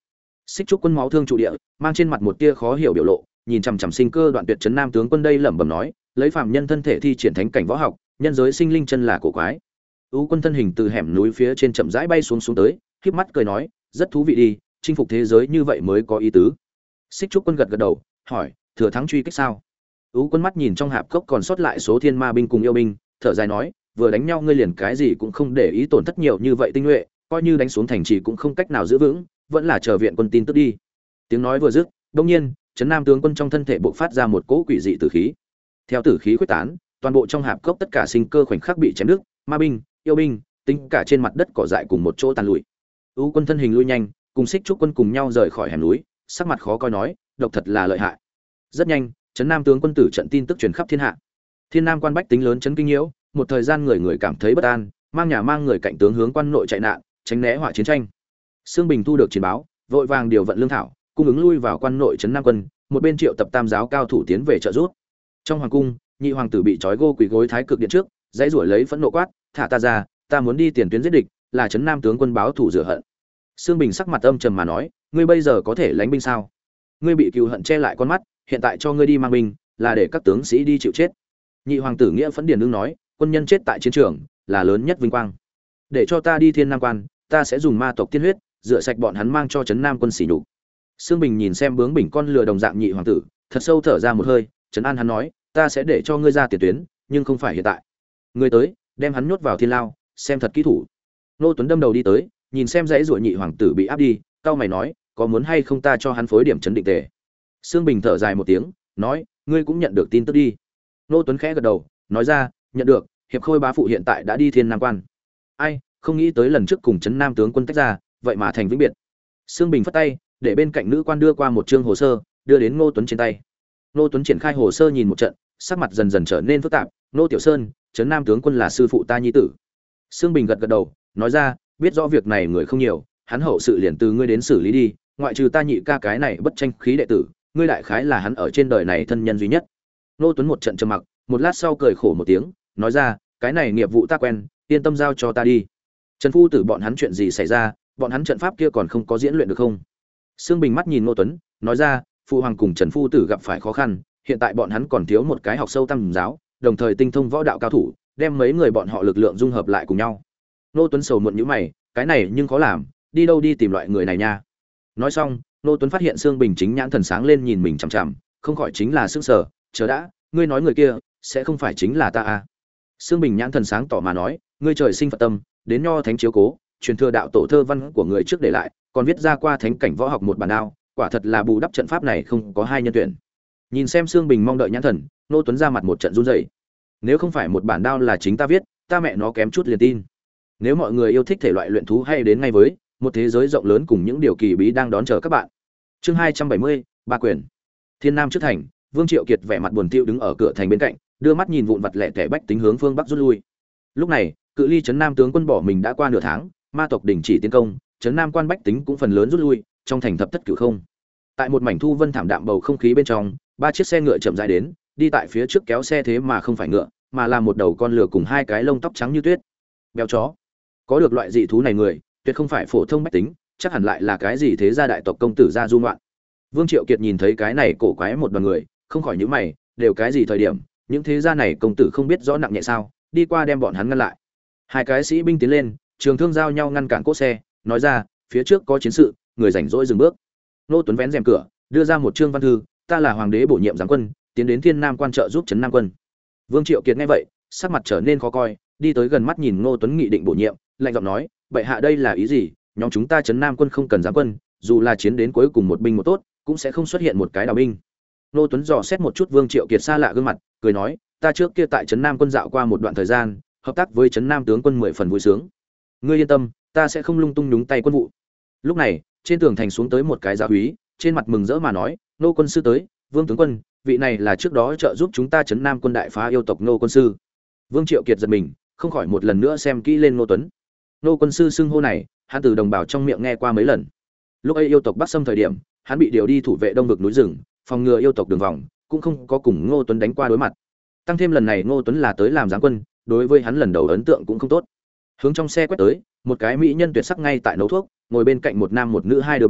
Xích Trúc Quân máu thương trụ địa, mang trên mặt một tia khó hiểu biểu lộ, nhìn chằm chằm Sinh Cơ Đoạn Tuyệt trấn Nam tướng quân đây lẩm bẩm nói, lấy phàm nhân thân thể thi triển thánh cảnh võ học, nhân giới sinh linh chân là cổ quái. Ú Quân thân hình từ hẻm núi phía trên chậm rãi bay xuống xuống tới, khép mắt cười nói, rất thú vị đi, chinh phục thế giới như vậy mới có ý tứ. Xích Trúc Quân gật gật đầu, hỏi, thừa thắng truy kích sao? Ú Quân mắt nhìn trong hạp cốc còn sót lại số thiên ma binh cùng yêu binh, thở dài nói, vừa đánh nhau ngươi liền cái gì cũng không để ý tổn thất nhiều như vậy tinh nhuệ, coi như đánh xuống thành trì cũng không cách nào giữ vững, vẫn là chờ viện quân tin tức đi. Tiếng nói vừa dứt, đột nhiên, trấn Nam tướng quân trong thân thể bộc phát ra một cỗ quỷ dị tử khí. Theo tử khí khuếch tán, toàn bộ trong hạp cốc tất cả sinh cơ khoảnh khắc bị chém đứt, ma binh, yêu binh, tính cả trên mặt đất cỏ dại cùng một chỗ tàn lụi. U Quân thân hình lui nhanh, cùng Xích Trúc Quân cùng nhau rời khỏi hẻm núi, sắc mặt khó coi nói, độc thật là lợi hại. Rất nhanh, trấn Nam tướng quân tử trận tin tức truyền khắp thiên hạ. Thiên Nam quan bách tính lớn chấn kinh nhiễu, một thời gian người người cảm thấy bất an, mang nhà mang người cạnh tướng hướng quan nội chạy nạn, tránh né họa chiến tranh. Sương Bình thu được chiến báo, vội vàng điều vận lương thảo, cung ứng lui vào quan nội trấn Nam quân, một bên triệu tập tam giáo cao thủ tiến về trợ giúp. Trong hoàng cung, nhị hoàng tử bị trói gô quỳ gối thái cực điện trước, dãy rủa lấy phẫn nộ quát, "Thả ta ra, ta muốn đi tiền tuyến giết địch, là trấn Nam tướng quân báo thù rửa hận." Sương Bình sắc mặt âm trầm mà nói, "Ngươi bây giờ có thể lãnh binh sao? Ngươi bị cừu hận che lại con mắt, hiện tại cho ngươi đi mang binh, là để các tướng sĩ đi chịu chết." Nhị hoàng tử Nghĩa Phẫn Điền đương nói, "Quân nhân chết tại chiến trường, là lớn nhất vinh quang. Để cho ta đi Thiên Nam quan, ta sẽ dùng ma tộc tiên huyết, rửa sạch bọn hắn mang cho trấn Nam quân sỉ nhục." Sương Bình nhìn xem bướng bỉnh con lừa đồng dạng nhị hoàng tử, thật sâu thở ra một hơi, trấn an hắn nói, "Ta sẽ để cho ngươi ra tiền tuyến, nhưng không phải hiện tại. Ngươi tới, đem hắn nhốt vào thiên lao, xem thật kỹ thủ." Nô Tuấn đâm đầu đi tới, nhìn xem dãy rủa nhị hoàng tử bị áp đi, cau mày nói, "Có muốn hay không ta cho hắn phối điểm chấn định tề?" Sương Bình thở dài một tiếng, nói, "Ngươi cũng nhận được tin tức đi." Nô Tuấn khẽ gật đầu, nói ra, "Nhận được, hiệp khôi bá phụ hiện tại đã đi Thiên Nam quan." Ai, không nghĩ tới lần trước cùng trấn Nam tướng quân tách ra, vậy mà thành vĩnh biệt. Sương Bình phất tay, để bên cạnh nữ quan đưa qua một chương hồ sơ, đưa đến Ngô Tuấn trên tay. Ngô Tuấn triển khai hồ sơ nhìn một trận, sắc mặt dần dần trở nên phức tạp, "Ngô Tiểu Sơn, trấn Nam tướng quân là sư phụ ta nhi tử." Sương Bình gật gật đầu, nói ra, "Biết rõ việc này người không nhiều, hắn hậu sự liền từ ngươi đến xử lý đi, ngoại trừ ta nhị ca cái này bất tranh khí đệ tử, ngươi đại khái là hắn ở trên đời này thân nhân duy nhất." Ngô Tuấn một trận trầm mặc, một lát sau cười khổ một tiếng, nói ra, "Cái này nghiệp vụ ta quen, yên tâm giao cho ta đi. Trần phu tử bọn hắn chuyện gì xảy ra, bọn hắn trận pháp kia còn không có diễn luyện được không?" Sương Bình mắt nhìn Ngô Tuấn, nói ra, "Phụ hoàng cùng Trần phu tử gặp phải khó khăn, hiện tại bọn hắn còn thiếu một cái học sâu tam giáo, đồng thời tinh thông võ đạo cao thủ, đem mấy người bọn họ lực lượng dung hợp lại cùng nhau." Ngô Tuấn sầu muộn nhíu mày, "Cái này nhưng khó làm, đi đâu đi tìm loại người này nha." Nói xong, Ngô Tuấn phát hiện Sương Bình chính nhãn thần sáng lên nhìn mình chằm chằm, không khỏi chính là sững sờ, "Chờ đã, ngươi nói người kia sẽ không phải chính là ta à?" Sương Bình nhãn thần sáng tỏ mà nói, "Ngươi trời sinh Phật tâm, đến nho thánh chiếu cố, truyền thừa đạo tổ thơ văn của người trước để lại, còn viết ra qua thánh cảnh võ học một bản đao, quả thật là bù đắp trận pháp này không có hai nhân tuyển." Nhìn xem Sương Bình mong đợi nhãn thần, Ngô Tuấn ra mặt một trận run rẩy. "Nếu không phải một bản đao là chính ta viết, ta mẹ nó kém chút liền tin. Nếu mọi người yêu thích thể loại luyện thú hay đến ngay với một thế giới rộng lớn cùng những điều kỳ bí đang đón chờ các bạn." Chương hai trăm bảy mươi, Ba quyền. Thiên Nam trước thành, Vương Triệu Kiệt vẻ mặt buồn tiêu đứng ở cửa thành bên cạnh, đưa mắt nhìn vụn vặt lẻ tẻ bách tính hướng phương bắc rút lui. Lúc này, cự ly trấn Nam tướng quân bỏ mình đã qua nửa tháng, ma tộc đình chỉ tiến công, trấn Nam quan bách tính cũng phần lớn rút lui, trong thành thập thất cửu không. Tại một mảnh thu vân thảm đạm bầu không khí bên trong, ba chiếc xe ngựa chậm rãi đến, đi tại phía trước kéo xe thế mà không phải ngựa, mà là một đầu con lừa cùng hai cái lông tóc trắng như tuyết. Béo chó. Có được loại dị thú này người, tuyệt không phải phổ thông bách tính, chắc hẳn lại là cái gì thế gia đại tộc công tử gia du ngoạn. Vương Triệu Kiệt nhìn thấy cái này cổ quái một đoàn người, không khỏi nhíu mày, đều cái gì thời điểm, những thế gia này công tử không biết rõ nặng nhẹ sao, đi qua đem bọn hắn ngăn lại. Hai cái sĩ binh tiến lên, trường thương giao nhau ngăn cản cỗ xe, nói ra, phía trước có chiến sự, người rảnh rỗi dừng bước. Nô Tuấn vén rèm cửa, đưa ra một chương văn thư, "Ta là hoàng đế bổ nhiệm giáng quân, tiến đến Thiên Nam quan trợ giúp trấn Nam quân." Vương Triệu Kiệt nghe vậy, sắc mặt trở nên khó coi, đi tới gần mắt nhìn Ngô Tuấn nghị định bổ nhiệm, lạnh giọng nói, "Bệ hạ đây là ý gì? Nhóm chúng ta trấn Nam quân không cần giáng quân, dù là chiến đến cuối cùng một binh một tốt, cũng sẽ không xuất hiện một cái đào binh." Ngô Tuấn dò xét một chút Vương Triệu Kiệt xa lạ gương mặt, cười nói, "Ta trước kia tại trấn Nam quân dạo qua một đoạn thời gian, hợp tác với trấn Nam tướng quân mười phần vui sướng. Ngươi yên tâm, ta sẽ không lung tung nhúng tay quân vụ." Lúc này, trên tường thành xuống tới một cái giáo úy, trên mặt mừng rỡ mà nói, "Nô quân sư tới, Vương tướng quân, vị này là trước đó trợ giúp chúng ta trấn Nam quân đại phá yêu tộc Nô quân sư." Vương Triệu Kiệt giật mình, không khỏi một lần nữa xem kỹ lên Ngô Tuấn. Nô quân sư xưng hô này, hắn từ đồng bào trong miệng nghe qua mấy lần. Lúc ấy yêu tộc Bắc xâm thời điểm, hắn bị điều đi thủ vệ đông vực núi rừng, phòng ngừa yêu tộc đường vòng, cũng không có cùng Ngô Tuấn đánh qua đối mặt. Tăng thêm lần này Ngô Tuấn là tới làm giáng quân, đối với hắn lần đầu ấn tượng cũng không tốt. Hướng trong xe quét tới, một cái mỹ nhân tuyệt sắc ngay tại nấu thuốc, ngồi bên cạnh một nam một nữ hai đứa bé,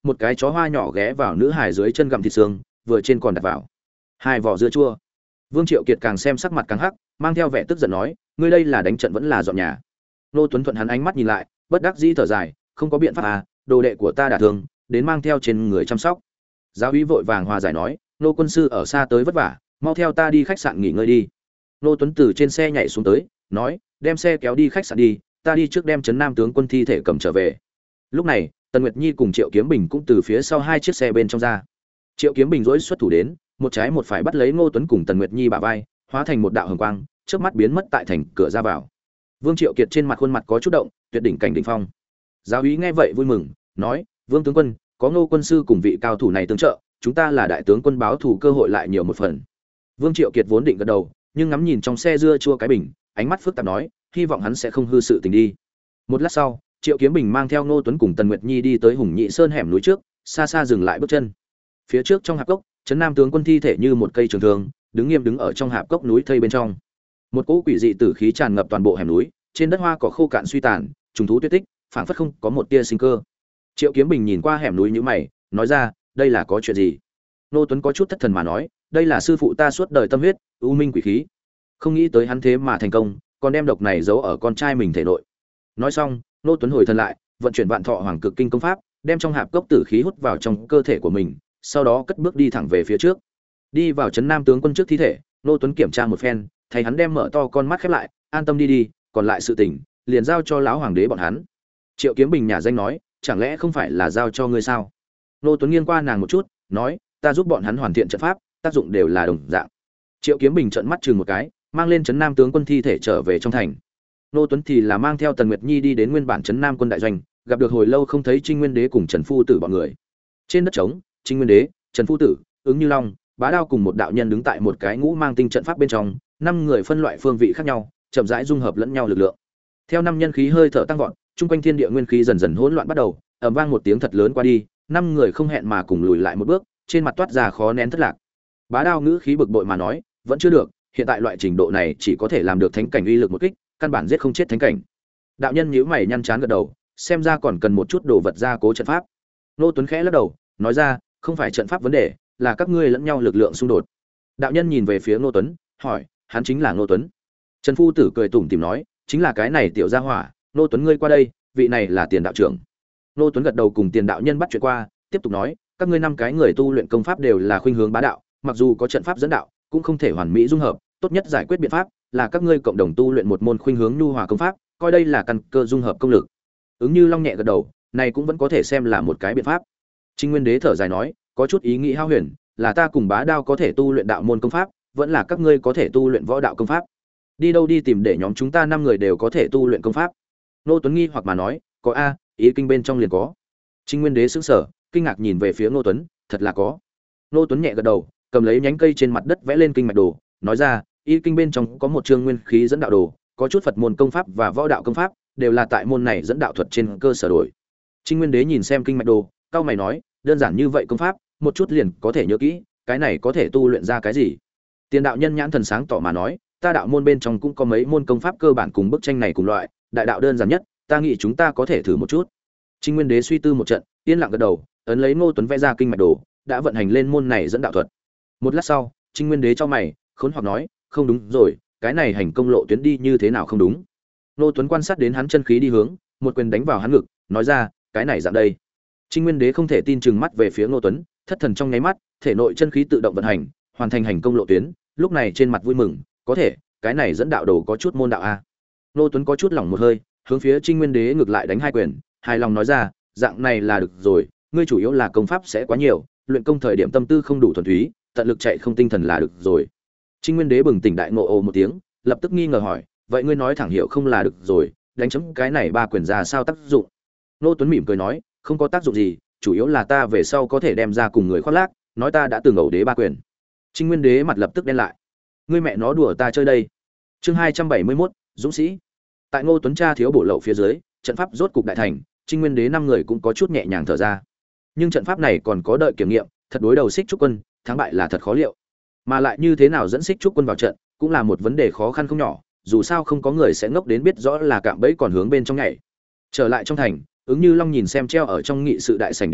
một cái chó hoa nhỏ ghé vào nữ hài dưới chân gặm thịt xương, vừa trên còn đặt vào hai vỏ dưa chua. Vương Triệu Kiệt càng xem sắc mặt càng hắc, mang theo vẻ tức giận nói, ngươi đây là đánh trận vẫn là dọn nhà? Nô Tuấn Thuận hắn ánh mắt nhìn lại, bất đắc dĩ thở dài, không có biện pháp à, đồ đệ của ta đả thương, đến mang theo trên người chăm sóc. Giáo úy vội vàng hòa giải nói, nô quân sư ở xa tới vất vả, mau theo ta đi khách sạn nghỉ ngơi đi. Nô Tuấn từ trên xe nhảy xuống tới, nói, đem xe kéo đi khách sạn đi, ta đi trước đem trấn Nam tướng quân thi thể cầm trở về. Lúc này, Tần Nguyệt Nhi cùng Triệu Kiếm Bình cũng từ phía sau hai chiếc xe bên trong ra. Triệu Kiếm Bình rỗi xuất thủ đến, một trái một phải bắt lấy Ngô Tuấn cùng Tần Nguyệt Nhi bả vai, hóa thành một đạo hồng quang, trước mắt biến mất tại thành cửa ra vào. Vương Triệu Kiệt trên mặt khuôn mặt có chút động, tuyệt đỉnh cảnh đỉnh phong. Giáo úy nghe vậy vui mừng, nói, Vương tướng quân, có Ngô quân sư cùng vị cao thủ này tương trợ, chúng ta là đại tướng quân báo thù cơ hội lại nhiều một phần. Vương Triệu Kiệt vốn định gật đầu, nhưng ngắm nhìn trong xe dưa chua cái bình, ánh mắt phức tạp nói, hy vọng hắn sẽ không hư sự tình đi. Một lát sau, Triệu Kiếm Bình mang theo Ngô Tuấn cùng Tần Nguyệt Nhi đi tới Hùng Nhị Sơn hẻm núi trước, xa xa dừng lại bước chân. Phía trước trong hạp cốc, trấn Nam tướng quân thi thể như một cây trường thương, đứng nghiêm đứng ở trong hạp cốc núi thây bên trong. Một cỗ quỷ dị tử khí tràn ngập toàn bộ hẻm núi, trên đất hoa cỏ khô cạn suy tàn, trùng thú tuyệt tích, phảng phất không có một tia sinh cơ. Triệu Kiếm Bình nhìn qua hẻm núi như mày, nói ra, đây là có chuyện gì? Ngô Tuấn có chút thất thần mà nói, đây là sư phụ ta suốt đời tâm huyết, u minh quỷ khí. Không nghĩ tới hắn thế mà thành công, còn đem độc này giấu ở con trai mình thể nội. Nói xong, Ngô Tuấn hồi thần lại, vận chuyển vạn thọ hoàng cực kinh công pháp, đem trong hạp cốc tử khí hút vào trong cơ thể của mình, sau đó cất bước đi thẳng về phía trước. Đi vào trấn Nam tướng quân trước thi thể, Ngô Tuấn kiểm tra một phen, thấy hắn đem mở to con mắt khép lại, an tâm đi đi, còn lại sự tình, liền giao cho lão hoàng đế bọn hắn. Triệu Kiếm Bình nhà danh nói, chẳng lẽ không phải là giao cho ngươi sao? Ngô Tuấn nghiêng qua nàng một chút, nói, ta giúp bọn hắn hoàn thiện trận pháp, tác dụng đều là đồng dạng. Triệu Kiếm Bình trợn mắt chừng một cái, mang lên trấn Nam tướng quân thi thể trở về trong thành. Ngô Tuấn thì là mang theo Tần Nguyệt Nhi đi đến nguyên bản trấn Nam quân đại doanh, gặp được hồi lâu không thấy Trinh Nguyên Đế cùng Trần Phu Tử bọn người. Trên đất trống, Trinh Nguyên Đế, Trần Phu Tử, Ứng Như Long, Bá Đao cùng một đạo nhân đứng tại một cái ngũ mang tinh trận pháp bên trong, năm người phân loại phương vị khác nhau, chậm rãi dung hợp lẫn nhau lực lượng. Theo năm nhân khí hơi thở tăng vọt, trung quanh thiên địa nguyên khí dần dần hỗn loạn bắt đầu, ầm vang một tiếng thật lớn qua đi, năm người không hẹn mà cùng lùi lại một bước, trên mặt toát ra khó nén thất lạc. Bá Đao ngữ khí bực bội mà nói, vẫn chưa được, hiện tại loại trình độ này chỉ có thể làm được thánh cảnh uy lực một kích, căn bản giết không chết thánh cảnh. Đạo nhân nhíu mày nhăn chán gật đầu, xem ra còn cần một chút đồ vật gia cố trận pháp. Nô Tuấn khẽ lắc đầu, nói ra, không phải trận pháp vấn đề, là các ngươi lẫn nhau lực lượng xung đột. Đạo nhân nhìn về phía Nô Tuấn, hỏi, hắn chính là Nô Tuấn? Trần Phu Tử cười tủm tỉm nói, chính là cái này tiểu gia hỏa, Nô Tuấn ngươi qua đây, vị này là Tiền đạo trưởng. Nô Tuấn gật đầu cùng Tiền đạo nhân bắt chuyện qua, tiếp tục nói, các ngươi năm cái người tu luyện công pháp đều là khuynh hướng bá đạo, mặc dù có trận pháp dẫn đạo, cũng không thể hoàn mỹ dung hợp, tốt nhất giải quyết biện pháp là các ngươi cộng đồng tu luyện một môn khuynh hướng nhu hòa công pháp, coi đây là căn cơ dung hợp công lực. Ứng Như Long nhẹ gật đầu, này cũng vẫn có thể xem là một cái biện pháp. Trinh Nguyên Đế thở dài nói, có chút ý nghĩ hao huyền, là ta cùng Bá Đao có thể tu luyện đạo môn công pháp, vẫn là các ngươi có thể tu luyện võ đạo công pháp. Đi đâu đi tìm để nhóm chúng ta năm người đều có thể tu luyện công pháp? Nô Tuấn nghi hoặc mà nói, có a, ý kinh bên trong liền có. Trinh Nguyên Đế sững sờ, kinh ngạc nhìn về phía Nô Tuấn, thật là có. Nô Tuấn nhẹ gật đầu, cầm lấy nhánh cây trên mặt đất vẽ lên kinh mạch đồ, nói ra, ý kinh bên trong có một chương nguyên khí dẫn đạo đồ, có chút Phật môn công pháp và võ đạo công pháp, đều là tại môn này dẫn đạo thuật trên cơ sở đổi. Trinh Nguyên Đế nhìn xem kinh mạch đồ, cao mày nói, đơn giản như vậy công pháp, một chút liền có thể nhớ kỹ, cái này có thể tu luyện ra cái gì? Tiền đạo nhân nhãn thần sáng tỏ mà nói, ta đạo môn bên trong cũng có mấy môn công pháp cơ bản cùng bức tranh này cùng loại, đại đạo đơn giản nhất, ta nghĩ chúng ta có thể thử một chút. Trinh Nguyên Đế suy tư một trận, yên lặng gật đầu, ấn lấy Ngô Tuấn vẽ ra kinh mạch đồ, đã vận hành lên môn này dẫn đạo thuật. Một lát sau, Trinh Nguyên Đế chau mày, khốn hoặc nói, không đúng rồi, cái này hành công lộ tuyến đi như thế nào không đúng? Ngô Tuấn quan sát đến hắn chân khí đi hướng, một quyền đánh vào hắn ngực, nói ra, cái này dạng đây. Trinh Nguyên Đế không thể tin chừng mắt về phía Ngô Tuấn, thất thần trong nháy mắt, thể nội chân khí tự động vận hành, hoàn thành hành công lộ tuyến, lúc này trên mặt vui mừng, có thể, cái này dẫn đạo đồ có chút môn đạo a. Ngô Tuấn có chút lỏng một hơi, hướng phía Trinh Nguyên Đế ngược lại đánh hai quyền, hài lòng nói ra, dạng này là được rồi, ngươi chủ yếu là công pháp sẽ quá nhiều, luyện công thời điểm tâm tư không đủ thuần túy, tận lực chạy không tinh thần là được rồi. Trinh Nguyên Đế bừng tỉnh đại ngộ ồ một tiếng, lập tức nghi ngờ hỏi, vậy ngươi nói thẳng hiểu không là được rồi, đánh chấm cái này ba quyền ra sao tác dụng? Ngô Tuấn mỉm cười nói, không có tác dụng gì, chủ yếu là ta về sau có thể đem ra cùng người khoác lác, nói ta đã từng ẩu đế ba quyền. Trinh Nguyên Đế mặt lập tức đen lại. Ngươi mẹ nó đùa ta chơi đây. Chương hai trăm bảy mươi mốt, dũng sĩ. Tại Ngô Tuấn tra thiếu bổ lậu phía dưới, trận pháp rốt cục đại thành, Trinh Nguyên Đế năm người cũng có chút nhẹ nhàng thở ra. Nhưng trận pháp này còn có đợi kiểm nghiệm, thật đối đầu Xích Trúc Quân, thắng bại là thật khó liệu. Mà lại như thế nào dẫn Xích Trúc Quân vào trận, cũng là một vấn đề khó khăn không nhỏ, dù sao không có người sẽ ngốc đến biết rõ là cạm bẫy còn hướng bên trong nhảy. Trở lại trong thành, Ứng Như Long nhìn xem treo ở trong nghị sự đại sảnh địa đồ,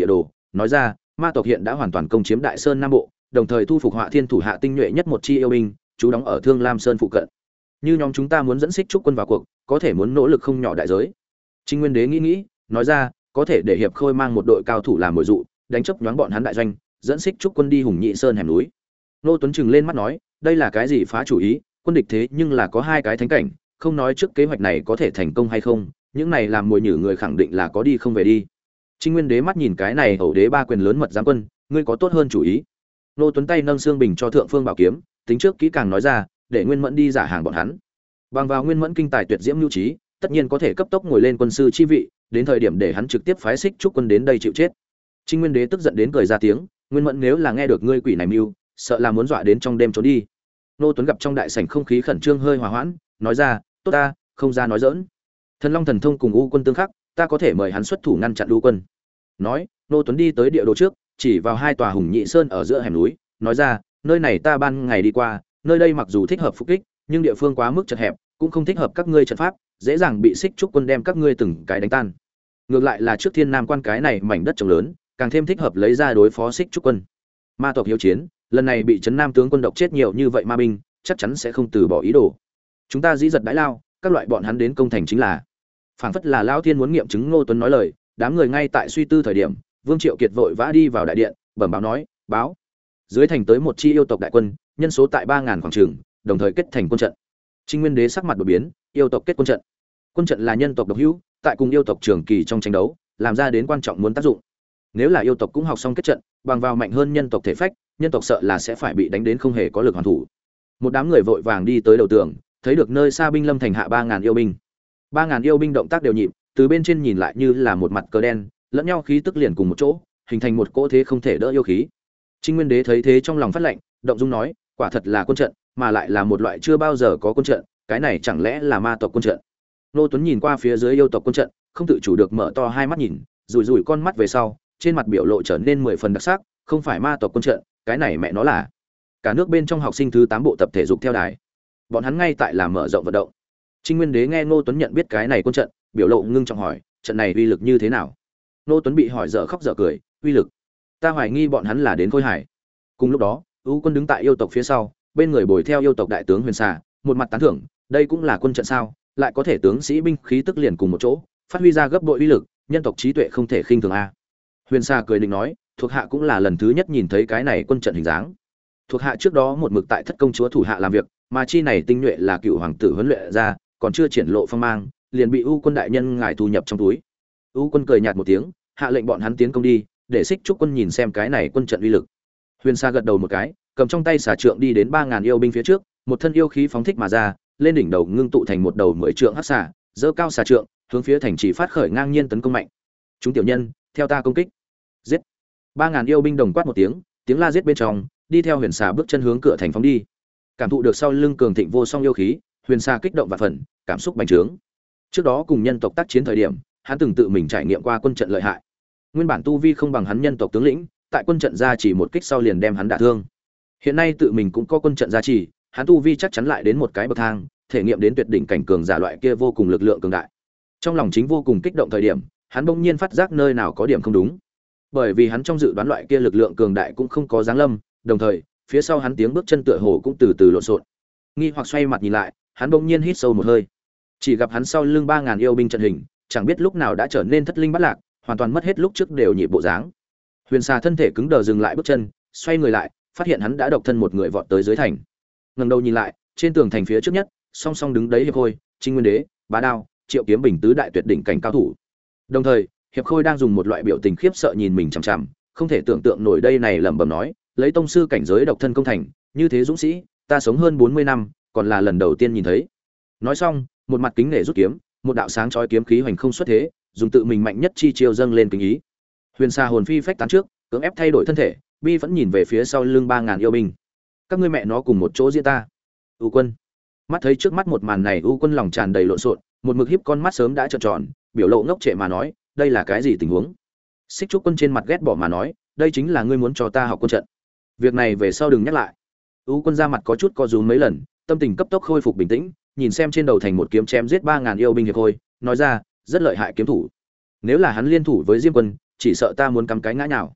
nói ra ma tộc hiện đã hoàn toàn công chiếm Đại Sơn Nam Bộ, đồng thời thu phục Họa Thiên thủ hạ tinh nhuệ nhất một chi yêu binh, trú đóng ở Thương Lam Sơn phụ cận. Như nhóm chúng ta muốn dẫn Xích Trúc quân vào cuộc, có thể muốn nỗ lực không nhỏ đại giới. Trinh Nguyên Đế nghĩ nghĩ, nói ra, có thể để Hiệp Khôi mang một đội cao thủ làm mồi dụ, đánh chấp nhoáng bọn hắn đại doanh, dẫn Xích Trúc quân đi Hùng Nhị Sơn hẻm núi. Nô Tuấn trừng lên mắt nói, đây là cái gì phá chủ ý, quân địch thế nhưng là có hai cái thánh cảnh, không nói trước kế hoạch này có thể thành công hay không, những này làm mồi nhử người khẳng định là có đi không về đi. Trinh Nguyên Đế mắt nhìn cái này hậu đế ba quyền lớn mật giáng quân, ngươi có tốt hơn chủ ý. Nô Tuấn tay nâng xương bình cho Thượng Phương Bảo kiếm, tính trước kỹ càng nói ra, để Nguyên Mẫn đi giả hàng bọn hắn. Bằng vào Nguyên Mẫn kinh tài tuyệt diễm nhu trí, tất nhiên có thể cấp tốc ngồi lên quân sư chi vị, đến thời điểm để hắn trực tiếp phái Xích Trúc quân đến đây chịu chết. Trinh Nguyên Đế tức giận đến cười ra tiếng, Nguyên Mẫn nếu là nghe được ngươi quỷ này mưu, sợ là muốn dọa đến trong đêm trốn đi. Nô Tuấn gặp trong đại sảnh không khí khẩn trương hơi hòa hoãn, nói ra, tốt ta, không ra nói giỡn. Thần Long thần thông cùng U quân tương khắc, ta có thể mời hắn xuất thủ ngăn chặn U quân. Nói, Nô Tuấn đi tới địa đồ trước, chỉ vào hai tòa Hùng Nhị Sơn ở giữa hẻm núi, nói ra, nơi này ta ban ngày đi qua, nơi đây mặc dù thích hợp phục kích, nhưng địa phương quá mức chật hẹp, cũng không thích hợp các ngươi trận pháp, dễ dàng bị Xích Trúc quân đem các ngươi từng cái đánh tan. Ngược lại là trước Thiên Nam quan cái này mảnh đất trống lớn, càng thêm thích hợp lấy ra đối phó Xích Trúc quân. Ma tộc hiếu chiến, lần này bị trấn Nam tướng quân độc chết nhiều như vậy ma binh, chắc chắn sẽ không từ bỏ ý đồ. Chúng ta dĩ giật đãi lao, các loại bọn hắn đến công thành chính là. Phảng phất là lão thiên muốn nghiệm chứng Ngô Tuấn nói lời, đám người ngay tại suy tư thời điểm, Vương Triệu Kiệt vội vã đi vào đại điện, bẩm báo nói, báo. Dưới thành tới một chi yêu tộc đại quân, nhân số tại ba ngàn khoảng trường, đồng thời kết thành quân trận. Trinh Nguyên Đế sắc mặt đột biến, yêu tộc kết quân trận. Quân trận là nhân tộc độc hữu, tại cùng yêu tộc trường kỳ trong tranh đấu, làm ra đến quan trọng muốn tác dụng. Nếu là yêu tộc cũng học xong kết trận, bằng vào mạnh hơn nhân tộc thể phách, nhân tộc sợ là sẽ phải bị đánh đến không hề có lực hoàn thủ. Một đám người vội vàng đi tới đầu tường, thấy được nơi xa binh lâm thành hạ ba ngàn yêu binh. Ba ngàn yêu binh động tác đều nhịp, từ bên trên nhìn lại như là một mặt cờ đen, lẫn nhau khí tức liền cùng một chỗ, hình thành một cỗ thế không thể đỡ yêu khí. Trinh Nguyên Đế thấy thế trong lòng phát lạnh, động dung nói, quả thật là quân trận, mà lại là một loại chưa bao giờ có quân trận, cái này chẳng lẽ là ma tộc quân trận? Nô Tuấn nhìn qua phía dưới yêu tộc quân trận, không tự chủ được mở to hai mắt nhìn, rủi rủi con mắt về sau, trên mặt biểu lộ trở nên mười phần đặc sắc, không phải ma tộc quân trận, cái này mẹ nó là. Cả nước bên trong học sinh thứ tám bộ tập thể dục theo đài. Bọn hắn ngay tại làm mở rộng vận động. Trinh Nguyên Đế nghe Ngô Tuấn nhận biết cái này quân trận, biểu lộ ngưng trọng hỏi, trận này uy lực như thế nào? Ngô Tuấn bị hỏi dở khóc dở cười, uy lực, ta hoài nghi bọn hắn là đến Khôi Hải. Cùng lúc đó, U quân đứng tại yêu tộc phía sau, bên người bồi theo yêu tộc đại tướng Huyền Xà, một mặt tán thưởng, đây cũng là quân trận sao, lại có thể tướng sĩ binh khí tức liền cùng một chỗ, phát huy ra gấp bội uy lực, nhân tộc trí tuệ không thể khinh thường a. Huyền Xà cười định nói, thuộc hạ cũng là lần thứ nhất nhìn thấy cái này quân trận hình dáng. Thuộc hạ trước đó một mực tại Thất công chúa thủ hạ làm việc, mà chi này tinh nhuệ là cựu hoàng tử huấn luyện ra, còn chưa triển lộ phong mang, liền bị U quân đại nhân ngài thu nhập trong túi. U quân cười nhạt một tiếng, hạ lệnh bọn hắn tiến công đi, để Xích Trúc quân nhìn xem cái này quân trận uy lực. Huyền Sa gật đầu một cái, cầm trong tay xà trượng đi đến ba ngàn yêu binh phía trước, một thân yêu khí phóng thích mà ra, lên đỉnh đầu ngưng tụ thành một đầu mười trượng hắc xà, giơ cao xà trượng, hướng phía thành trì phát khởi ngang nhiên tấn công mạnh. Chúng tiểu nhân, theo ta công kích. Giết. Ba ngàn yêu binh đồng quát một tiếng, tiếng la giết bên trong, đi theo Huyền Sa bước chân hướng cửa thành phóng đi. Cảm thụ được sau lưng cường thịnh vô song yêu khí, Huyền Sa kích động và phần, cảm xúc bành trướng. Trước đó cùng nhân tộc tác chiến thời điểm, hắn từng tự mình trải nghiệm qua quân trận lợi hại. Nguyên bản tu vi không bằng hắn nhân tộc tướng lĩnh, tại quân trận ra chỉ một kích sau liền đem hắn đả thương. Hiện nay tự mình cũng có quân trận gia trì, hắn tu vi chắc chắn lại đến một cái bậc thang, thể nghiệm đến tuyệt đỉnh cảnh cường giả loại kia vô cùng lực lượng cường đại. Trong lòng chính vô cùng kích động thời điểm, hắn bỗng nhiên phát giác nơi nào có điểm không đúng. Bởi vì hắn trong dự đoán loại kia lực lượng cường đại cũng không có giáng lâm, đồng thời, phía sau hắn tiếng bước chân tựa hồ cũng từ từ lộn xộn. Nghi hoặc xoay mặt nhìn lại, hắn bỗng nhiên hít sâu một hơi. Chỉ gặp hắn sau lưng ba ngàn yêu binh trận hình, chẳng biết lúc nào đã trở nên thất linh bất lạc, hoàn toàn mất hết lúc trước đều nhịp bộ dáng. Huyền Sa thân thể cứng đờ dừng lại bước chân, xoay người lại, phát hiện hắn đã độc thân một người vọt tới dưới thành. Ngẩng đầu nhìn lại, trên tường thành phía trước nhất, song song đứng đấy Hiệp Khôi, Trinh Nguyên Đế, Bá Đao, Triệu Kiếm Bình tứ đại tuyệt đỉnh cảnh cao thủ. Đồng thời, Hiệp Khôi đang dùng một loại biểu tình khiếp sợ nhìn mình chằm chằm, không thể tưởng tượng nổi đây này lẩm bẩm nói, lấy tông sư cảnh giới độc thân công thành, như thế dũng sĩ, ta sống hơn bốn mươi năm, còn là lần đầu tiên nhìn thấy. Nói xong, một mặt kính nể rút kiếm, một đạo sáng chói kiếm khí hoành không xuất thế, dùng tự mình mạnh nhất chi chiêu dâng lên kính ý. Huyền Sa hồn phi phách tán trước, cưỡng ép thay đổi thân thể, bi vẫn nhìn về phía sau lưng ba ngàn yêu binh. Các ngươi mẹ nó cùng một chỗ diễn ta. U Quân. Mắt thấy trước mắt một màn này, U Quân lòng tràn đầy lộn xộn, một mực híp con mắt sớm đã trợn tròn, biểu lộ ngốc trệ mà nói, đây là cái gì tình huống? Xích Trúc Quân trên mặt ghét bỏ mà nói, đây chính là ngươi muốn cho ta học quân trận. Việc này về sau đừng nhắc lại. U Quân ra mặt có chút co rúm mấy lần, tâm tình cấp tốc khôi phục bình tĩnh, nhìn xem trên đầu thành một kiếm chém giết ba ngàn yêu binh Hiệp Khôi, nói ra, rất lợi hại kiếm thủ. Nếu là hắn liên thủ với Diêm Quân, chỉ sợ ta muốn cắm cái ngã nào.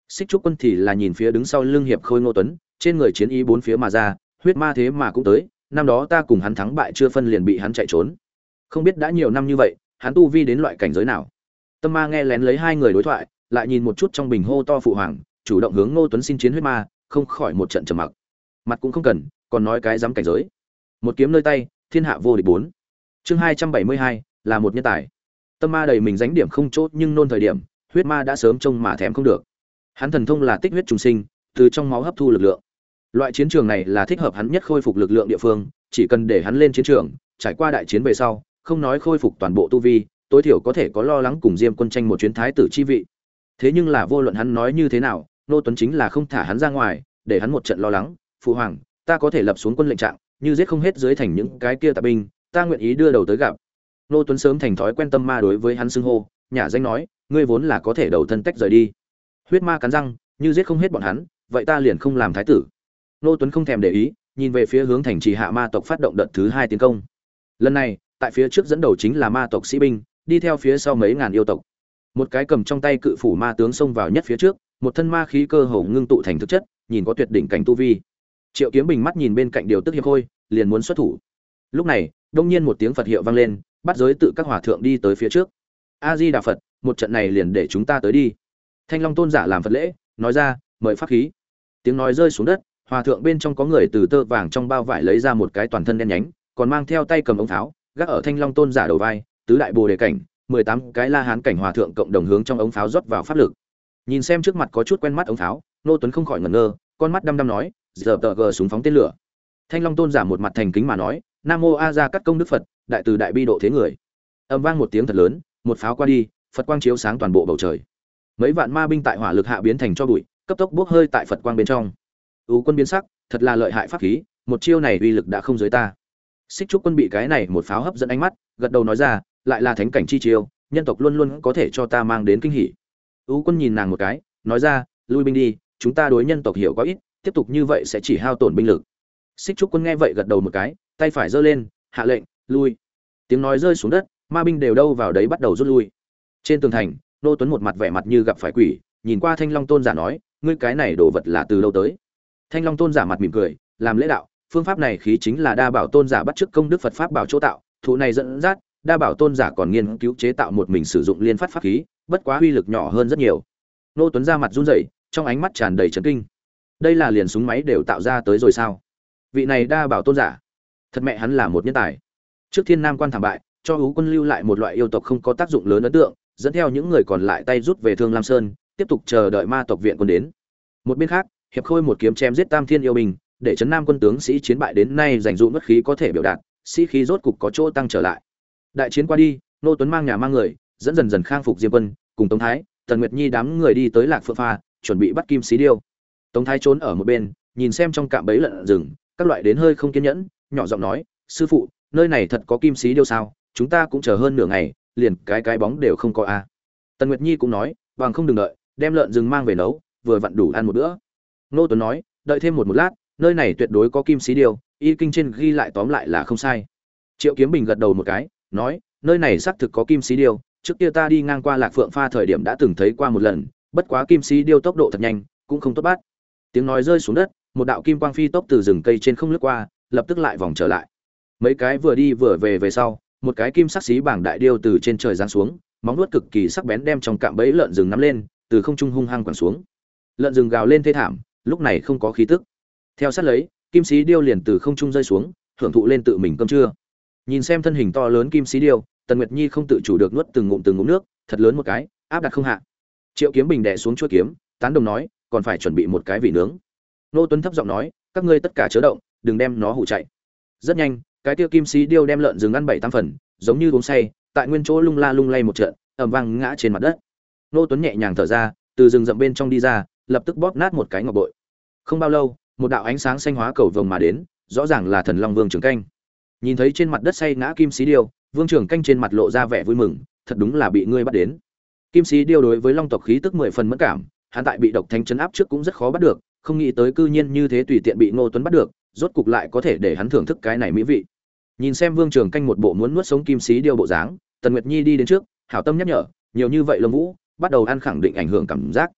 Xích Trúc Quân thì là nhìn phía đứng sau lưng hiệp khôi Ngô Tuấn, trên người chiến ý bốn phía mà ra, huyết ma thế mà cũng tới, năm đó ta cùng hắn thắng bại chưa phân liền bị hắn chạy trốn. Không biết đã nhiều năm như vậy, hắn tu vi đến loại cảnh giới nào. Tâm Ma nghe lén lấy hai người đối thoại, lại nhìn một chút trong bình hô to phụ hoàng, chủ động hướng Ngô Tuấn xin chiến huyết ma, không khỏi một trận trầm mặc. Mặt cũng không cần, còn nói cái dám cảnh giới. Một kiếm nơi tay, thiên hạ vô địch bốn. Chương hai trăm bảy mươi hai là một nhân tài. Tâm Ma đầy mình dánh điểm không chốt nhưng nôn thời điểm, huyết ma đã sớm trông mà thèm không được. Hắn thần thông là tích huyết trùng sinh, từ trong máu hấp thu lực lượng. Loại chiến trường này là thích hợp hắn nhất khôi phục lực lượng địa phương, chỉ cần để hắn lên chiến trường, trải qua đại chiến về sau, không nói khôi phục toàn bộ tu vi, tối thiểu có thể có lo lắng cùng Diêm Quân tranh một chuyến thái tử chi vị. Thế nhưng là vô luận hắn nói như thế nào, Nô Tuấn chính là không thả hắn ra ngoài, để hắn một trận lo lắng, "Phụ hoàng, ta có thể lập xuống quân lệnh trạng, như giết không hết dưới thành những cái kia tạp binh, ta nguyện ý đưa đầu tới gặp." Nô Tuấn sớm thành thói quen Tâm Ma đối với hắn xưng hô, nhả danh nói, "Ngươi vốn là có thể đầu thân tách rời đi." Huyết ma cắn răng, "Như giết không hết bọn hắn, vậy ta liền không làm thái tử." Nô Tuấn không thèm để ý, nhìn về phía hướng thành trì hạ ma tộc phát động đợt thứ hai tiến công. Lần này, tại phía trước dẫn đầu chính là ma tộc sĩ binh, đi theo phía sau mấy ngàn yêu tộc. Một cái cầm trong tay cự phủ ma tướng xông vào nhất phía trước, một thân ma khí cơ hồ ngưng tụ thành thực chất, nhìn có tuyệt đỉnh cảnh tu vi. Triệu Kiếm Bình mắt nhìn bên cạnh điều tức hiệp khôi, liền muốn xuất thủ. Lúc này, đông nhiên một tiếng Phật hiệu vang lên, bắt giới tự các hòa thượng đi tới phía trước. A Di Đà Phật, một trận này liền để chúng ta tới đi. Thanh Long tôn giả làm Phật lễ, nói ra, mời pháp khí. Tiếng nói rơi xuống đất, hòa thượng bên trong có người từ tơ vàng trong bao vải lấy ra một cái toàn thân đen nhánh, còn mang theo tay cầm ống pháo, gác ở Thanh Long tôn giả đầu vai, tứ đại bồ đề cảnh, mười tám cái la hán cảnh hòa thượng cộng đồng hướng trong ống pháo rót vào pháp lực. Nhìn xem trước mặt có chút quen mắt ống pháo, Nô Tuấn không khỏi ngẩn ngơ, con mắt đăm đăm nói, giờ tờ gờ súng phóng tên lửa. Thanh Long tôn giả một mặt thành kính mà nói, Nam mô A Ra cắt công đức Phật, đại từ đại bi độ thế người. Âm vang một tiếng thật lớn, một pháo qua đi, Phật quang chiếu sáng toàn bộ bầu trời. Mấy vạn ma binh tại hỏa lực hạ biến thành cho bụi, cấp tốc bốc hơi tại Phật quang bên trong. U quân biến sắc, thật là lợi hại pháp khí, một chiêu này uy lực đã không dưới ta. Xích Trúc Quân bị cái này một pháo hấp dẫn ánh mắt, gật đầu nói ra, lại là thánh cảnh chi chiêu, nhân tộc luôn luôn có thể cho ta mang đến kinh hỉ. U quân nhìn nàng một cái, nói ra, lui binh đi, chúng ta đối nhân tộc hiểu quá ít, tiếp tục như vậy sẽ chỉ hao tổn binh lực. Xích Trúc Quân nghe vậy gật đầu một cái, tay phải giơ lên, hạ lệnh, lui. Tiếng nói rơi xuống đất, ma binh đều đâu vào đấy bắt đầu rút lui. Trên tường thành, Nô Tuấn một mặt vẻ mặt như gặp phải quỷ, nhìn qua Thanh Long tôn giả nói, ngươi cái này đồ vật là từ lâu tới. Thanh Long tôn giả mặt mỉm cười, làm lễ đạo, phương pháp này khí chính là đa bảo tôn giả bắt chước công đức Phật pháp bảo chỗ tạo, thụ này dẫn dắt, đa bảo tôn giả còn nghiên cứu chế tạo một mình sử dụng liên phát pháp khí, bất quá uy lực nhỏ hơn rất nhiều. Nô Tuấn ra mặt run rẩy, trong ánh mắt tràn đầy chấn kinh. Đây là liền súng máy đều tạo ra tới rồi sao? Vị này đa bảo tôn giả, thật mẹ hắn là một nhân tài. Trước Thiên Nam quan thảm bại, cho Ú quân lưu lại một loại yêu tộc không có tác dụng lớn ấn tượng, dẫn theo những người còn lại tay rút về Thương Lam Sơn, tiếp tục chờ đợi ma tộc viện quân đến. Một bên khác, hiệp khôi một kiếm chém giết Tam Thiên yêu binh, để trấn Nam quân tướng sĩ chiến bại đến nay dành dụ mất khí có thể biểu đạt, sĩ khí rốt cục có chỗ tăng trở lại. Đại chiến qua đi, Nô Tuấn mang nhà mang người, dẫn dần dần khang phục Diêm Quân, cùng Tống Thái, Tần Nguyệt Nhi đám người đi tới Lạc Phượng Pha, chuẩn bị bắt Kim Xí Điêu. Tống Thái trốn ở một bên, nhìn xem trong cạm bẫy lợn rừng, các loại đến hơi không kiên nhẫn, nhỏ giọng nói, sư phụ, nơi này thật có Kim Xí Điêu sao? Chúng ta cũng chờ hơn nửa ngày, liền cái cái bóng đều không có a. À. Tần Nguyệt Nhi cũng nói, bằng không đừng đợi, đem lợn rừng mang về nấu, vừa vặn đủ ăn một bữa. Nô Tuấn nói, đợi thêm một một lát, nơi này tuyệt đối có Kim Xí Điêu, y kinh trên ghi lại tóm lại là không sai. Triệu Kiếm Bình gật đầu một cái, nói, nơi này xác thực có Kim Xí Điêu, trước kia ta đi ngang qua Lạc Phượng Pha thời điểm đã từng thấy qua một lần, bất quá Kim Xí Điêu tốc độ thật nhanh, cũng không tốt bắt. Tiếng nói rơi xuống đất, một đạo kim quang phi tốc từ rừng cây trên không lướt qua, lập tức lại vòng trở lại. Mấy cái vừa đi vừa về về sau, một cái kim sắc xí bảng đại điêu từ trên trời giáng xuống, móng vuốt cực kỳ sắc bén đem trong cạm bẫy lợn rừng nắm lên, từ không trung hung hăng quẳng xuống. Lợn rừng gào lên thê thảm, lúc này không có khí tức. Theo sát lấy, Kim Xí Điêu liền từ không trung rơi xuống, hưởng thụ lên tự mình cơm trưa. Nhìn xem thân hình to lớn Kim Xí Điêu, Tần Nguyệt Nhi không tự chủ được nuốt từng ngụm từng ngụm nước, thật lớn một cái, áp đặt không hạ. Triệu Kiếm Bình đè xuống chuôi kiếm, tán đồng nói, còn phải chuẩn bị một cái vị nướng. Nô Tuấn thấp giọng nói, các ngươi tất cả chớ động, đừng đem nó hù chạy. Rất nhanh, cái tiêu Kim Xí Điêu đem lợn rừng ăn bảy tám phần, giống như uống say, tại nguyên chỗ lung la lung lay một trận, ầm vang ngã trên mặt đất. Nô Tuấn nhẹ nhàng thở ra, từ rừng rậm bên trong đi ra, lập tức bóp nát một cái ngọc bội. Không bao lâu, một đạo ánh sáng xanh hóa cầu vồng mà đến, rõ ràng là Thần Long Vương Trường Canh. Nhìn thấy trên mặt đất say ngã Kim Xí Điêu, Vương Trường Canh trên mặt lộ ra vẻ vui mừng, thật đúng là bị ngươi bắt đến. Kim Xí Điêu đối với long tộc khí tức mười phần mẫn cảm, hắn tại bị độc thánh trấn áp trước cũng rất khó bắt được, không nghĩ tới cư nhiên như thế tùy tiện bị Ngô Tuấn bắt được, rốt cục lại có thể để hắn thưởng thức cái này mỹ vị. Nhìn xem Vương Trường Canh một bộ muốn nuốt sống Kim Xí Điêu bộ dáng, Tần Nguyệt Nhi đi đến trước, hảo tâm nhắc nhở, nhiều như vậy lông vũ, bắt đầu ăn khẳng định ảnh hưởng cảm giác.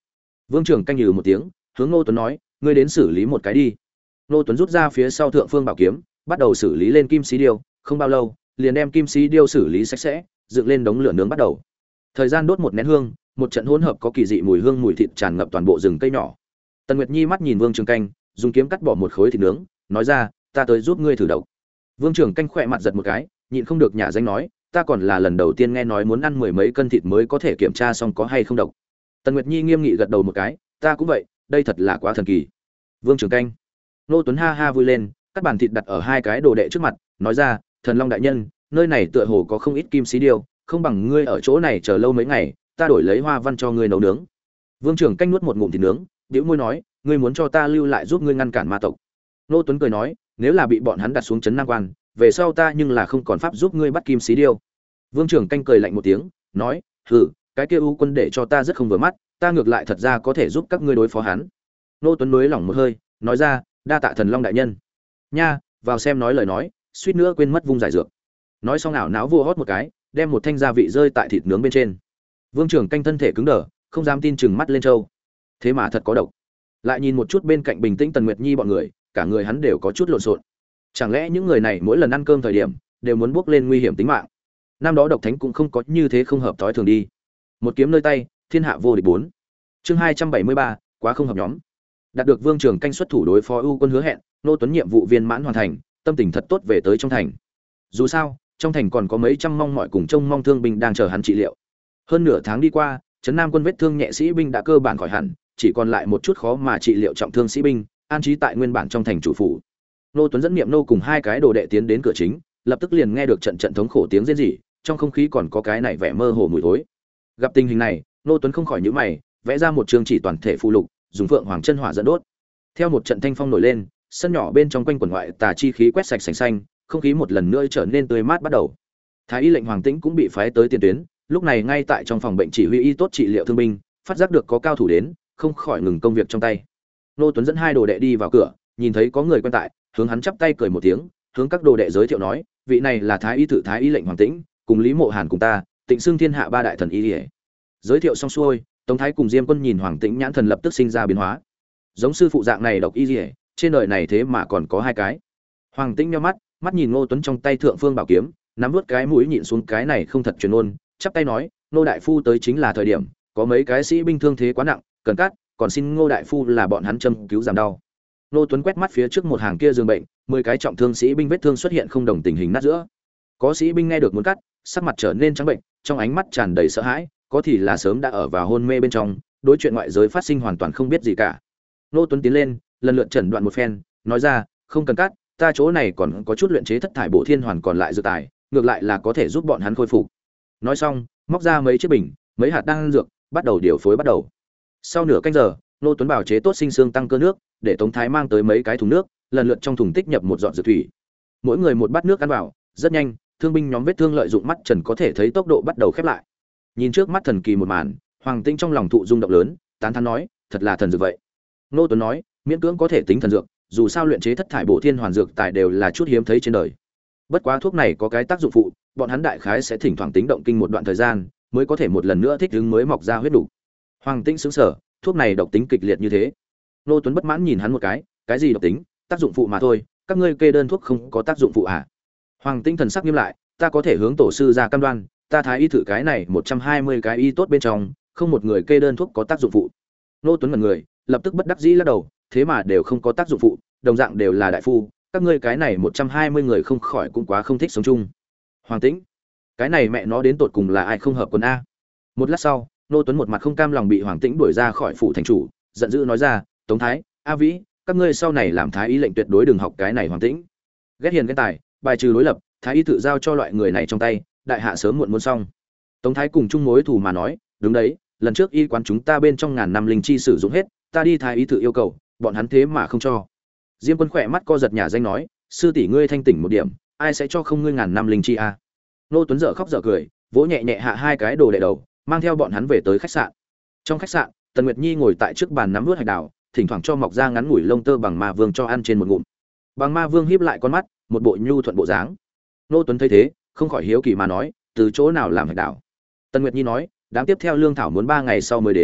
Vương Trường Canh nhừ một tiếng, hướng Ngô Tuấn nói, ngươi đến xử lý một cái đi. Ngô Tuấn rút ra phía sau thượng phương bảo kiếm, bắt đầu xử lý lên kim xí điêu, không bao lâu, liền đem kim xí điêu xử lý sạch sẽ, dựng lên đống lửa nướng bắt đầu. Thời gian đốt một nén hương, một trận hỗn hợp có kỳ dị mùi hương mùi thịt tràn ngập toàn bộ rừng cây nhỏ. Tần Nguyệt Nhi mắt nhìn Vương Trường Canh, dùng kiếm cắt bỏ một khối thịt nướng, nói ra, ta tới giúp ngươi thử độc. Vương Trường Canh khỏe mặt giật một cái, nhịn không được nhả danh nói, ta còn là lần đầu tiên nghe nói muốn ăn mười mấy cân thịt mới có thể kiểm tra xong có hay không độc. Tần Nguyệt Nhi nghiêm nghị gật đầu một cái, ta cũng vậy, đây thật là quá thần kỳ. Vương Trường Canh. Nô Tuấn ha ha vui lên, cắt bàn thịt đặt ở hai cái đồ đệ trước mặt, nói ra, Thần Long đại nhân, nơi này tựa hồ có không ít kim xí điêu, không bằng ngươi ở chỗ này chờ lâu mấy ngày, ta đổi lấy hoa văn cho ngươi nấu nướng. Vương Trường Canh nuốt một ngụm thịt nướng, bĩu môi nói, ngươi muốn cho ta lưu lại giúp ngươi ngăn cản ma tộc. Nô Tuấn cười nói, nếu là bị bọn hắn đặt xuống trấn Nam Quan, về sau ta nhưng là không còn pháp giúp ngươi bắt kim xí điêu. Vương Trường Canh cười lạnh một tiếng, nói, hừ, cái kia U quân để cho ta rất không vừa mắt, ta ngược lại thật ra có thể giúp các ngươi đối phó hắn. Nô Tuấn nới lỏng một hơi, nói ra, đa tạ Thần Long đại nhân. Nha, vào xem nói lời nói, suýt nữa quên mất vung giải dược. Nói xong ảo não vua hót một cái, đem một thanh gia vị rơi tại thịt nướng bên trên. Vương Trường Canh thân thể cứng đờ, không dám tin chừng mắt lên trâu. Thế mà thật có độc. Lại nhìn một chút bên cạnh bình tĩnh Tần Nguyệt Nhi bọn người, cả người hắn đều có chút lộn xộn. Chẳng lẽ những người này mỗi lần ăn cơm thời điểm đều muốn bước lên nguy hiểm tính mạng? Năm đó độc thánh cũng không có như thế không hợp thói thường đi. Một kiếm nơi tay, thiên hạ vô địch bốn. Chương hai trăm bảy mươi ba, quá không hợp nhóm. Đạt được Vương Trường Canh xuất thủ đối phó U quân hứa hẹn, Nô Tuấn nhiệm vụ viên mãn hoàn thành, tâm tình thật tốt về tới trong thành. Dù sao, trong thành còn có mấy trăm mong mỏi cùng trông mong thương binh đang chờ hắn trị liệu. Hơn nửa tháng đi qua, trấn Nam quân vết thương nhẹ sĩ binh đã cơ bản khỏi hẳn, chỉ còn lại một chút khó mà trị liệu trọng thương sĩ binh, an trí tại nguyên bản trong thành chủ phủ. Nô Tuấn dẫn niệm nô cùng hai cái đồ đệ tiến đến cửa chính, lập tức liền nghe được trận trận thống khổ tiếng rên rỉ, trong không khí còn có cái này vẻ mơ hồ mùi thối. Gặp tình hình này, Nô Tuấn không khỏi nhíu mày, vẽ ra một chương chỉ toàn thể phù lục, dùng phượng hoàng chân hỏa dẫn đốt. Theo một trận thanh phong nổi lên, sân nhỏ bên trong quanh quần ngoại tà chi khí quét sạch sành xanh, không khí một lần nữa trở nên tươi mát bắt đầu. Thái y lệnh Hoàng Tĩnh cũng bị phái tới tiền tuyến, lúc này ngay tại trong phòng bệnh chỉ huy y tốt trị liệu thương binh, phát giác được có cao thủ đến, không khỏi ngừng công việc trong tay. Nô Tuấn dẫn hai đồ đệ đi vào cửa, nhìn thấy có người quen tại, hướng hắn chắp tay cười một tiếng, hướng các đồ đệ giới thiệu nói, vị này là Thái y tự Thái y lệnh Hoàng Tĩnh, cùng Lý Mộ Hàn cùng ta, Tịnh xưng thiên hạ ba đại thần y. Giới thiệu xong xuôi, Tống Thái cùng Diêm Quân nhìn Hoàng Tĩnh nhãn thần lập tức sinh ra biến hóa. Giống sư phụ dạng này độc y liễu, trên đời này thế mà còn có hai cái. Hoàng Tĩnh nhíu mắt, mắt nhìn Ngô Tuấn trong tay thượng phương bảo kiếm, nắm vút cái mũi nhịn xuống cái này không thật truyền ôn, chắp tay nói, Ngô đại phu tới chính là thời điểm, có mấy cái sĩ binh thương thế quá nặng, cần cắt, còn xin Ngô đại phu là bọn hắn châm cứu giảm đau. Ngô Tuấn quét mắt phía trước một hàng kia giường bệnh, mười cái trọng thương sĩ binh vết thương xuất hiện không đồng tình hình nát giữa. Có sĩ binh nghe được muốn cắt, sắc mặt trở nên trắng bệnh, trong ánh mắt tràn đầy sợ hãi, có thì là sớm đã ở vào hôn mê bên trong, đối chuyện ngoại giới phát sinh hoàn toàn không biết gì cả. Ngô Tuấn tiến lên, lần lượt chẩn đoạn một phen, nói ra, không cần cắt, ta chỗ này còn có chút luyện chế thất thải bộ thiên hoàn còn lại dược tài, ngược lại là có thể giúp bọn hắn khôi phục. Nói xong, móc ra mấy chiếc bình, mấy hạt đan dược, bắt đầu điều phối bắt đầu. Sau nửa canh giờ, Ngô Tuấn bảo chế tốt sinh xương tăng cơ nước, để Tống Thái mang tới mấy cái thùng nước, lần lượt trong thùng tích nhập một giọt dược thủy. Mỗi người một bát nước ăn vào, rất nhanh, thương binh nhóm vết thương lợi dụng mắt trần có thể thấy tốc độ bắt đầu khép lại. Nhìn trước mắt thần kỳ một màn, Hoàng Tĩnh trong lòng thụ rung động lớn, tán thán nói, thật là thần dược vậy. Ngô Tuấn nói, miễn cưỡng có thể tính thần dược, dù sao luyện chế thất thải bộ thiên hoàn dược tài đều là chút hiếm thấy trên đời. Bất quá thuốc này có cái tác dụng phụ, bọn hắn đại khái sẽ thỉnh thoảng tính động kinh một đoạn thời gian, mới có thể một lần nữa thích ứng mới mọc ra huyết đủ. Hoàng Tĩnh sững sờ, thuốc này độc tính kịch liệt như thế. Ngô Tuấn bất mãn nhìn hắn một cái, cái gì độc tính, tác dụng phụ mà thôi, các ngươi kê đơn thuốc không có tác dụng phụ à? Hoàng Tĩnh thần sắc nghiêm lại, ta có thể hướng tổ sư ra cam đoan, ta thái y thử cái này một trăm hai mươi cái y tốt bên trong, không một người kê đơn thuốc có tác dụng phụ. Ngô Tuấn ngẩn người, lập tức bất đắc dĩ lắc đầu, thế mà đều không có tác dụng phụ, đồng dạng đều là đại phu, các ngươi cái này một trăm hai mươi người không khỏi cũng quá không thích sống chung. Hoàng Tĩnh, cái này mẹ nó đến tột cùng là ai không hợp quần a? Một lát sau, Ngô Tuấn một mặt không cam lòng bị Hoàng Tĩnh đuổi ra khỏi phủ thành chủ, giận dữ nói ra, Tống Thái, A Vĩ, các ngươi sau này làm thái y lệnh tuyệt đối đừng học cái này Hoàng Tĩnh. Ghét hiền ghen tài, bài trừ đối lập, thái y tự giao cho loại người này trong tay, đại hạ sớm muộn muốn xong. Tống Thái cùng chung mối thù mà nói, đúng đấy, lần trước y quán chúng ta bên trong ngàn năm linh chi sử dụng hết, ta đi thái y tự yêu cầu, bọn hắn thế mà không cho. Diêm Quân khỏe mắt co giật nhà danh nói, sư tỷ ngươi thanh tỉnh một điểm, ai sẽ cho không ngươi ngàn năm linh chi a? Nô Tuấn dở khóc dở cười, vỗ nhẹ nhẹ hạ hai cái đồ đệ đầu, mang theo bọn hắn về tới khách sạn. Trong khách sạn, Tần Nguyệt Nhi ngồi tại trước bàn nắm nuốt hạch đào, thỉnh thoảng cho mọc ra ngắn ngủi lông tơ bằng ma vương cho ăn trên một ngụm. Bằng ma vương híp lại con mắt, một bộ nhu thuận bộ dáng. Nô Tuấn thấy thế, không khỏi hiếu kỳ mà nói, từ chỗ nào làm hạch đào? Tần Nguyệt Nhi nói, đám tiếp theo lương thảo muốn ba ngày sau mới đến,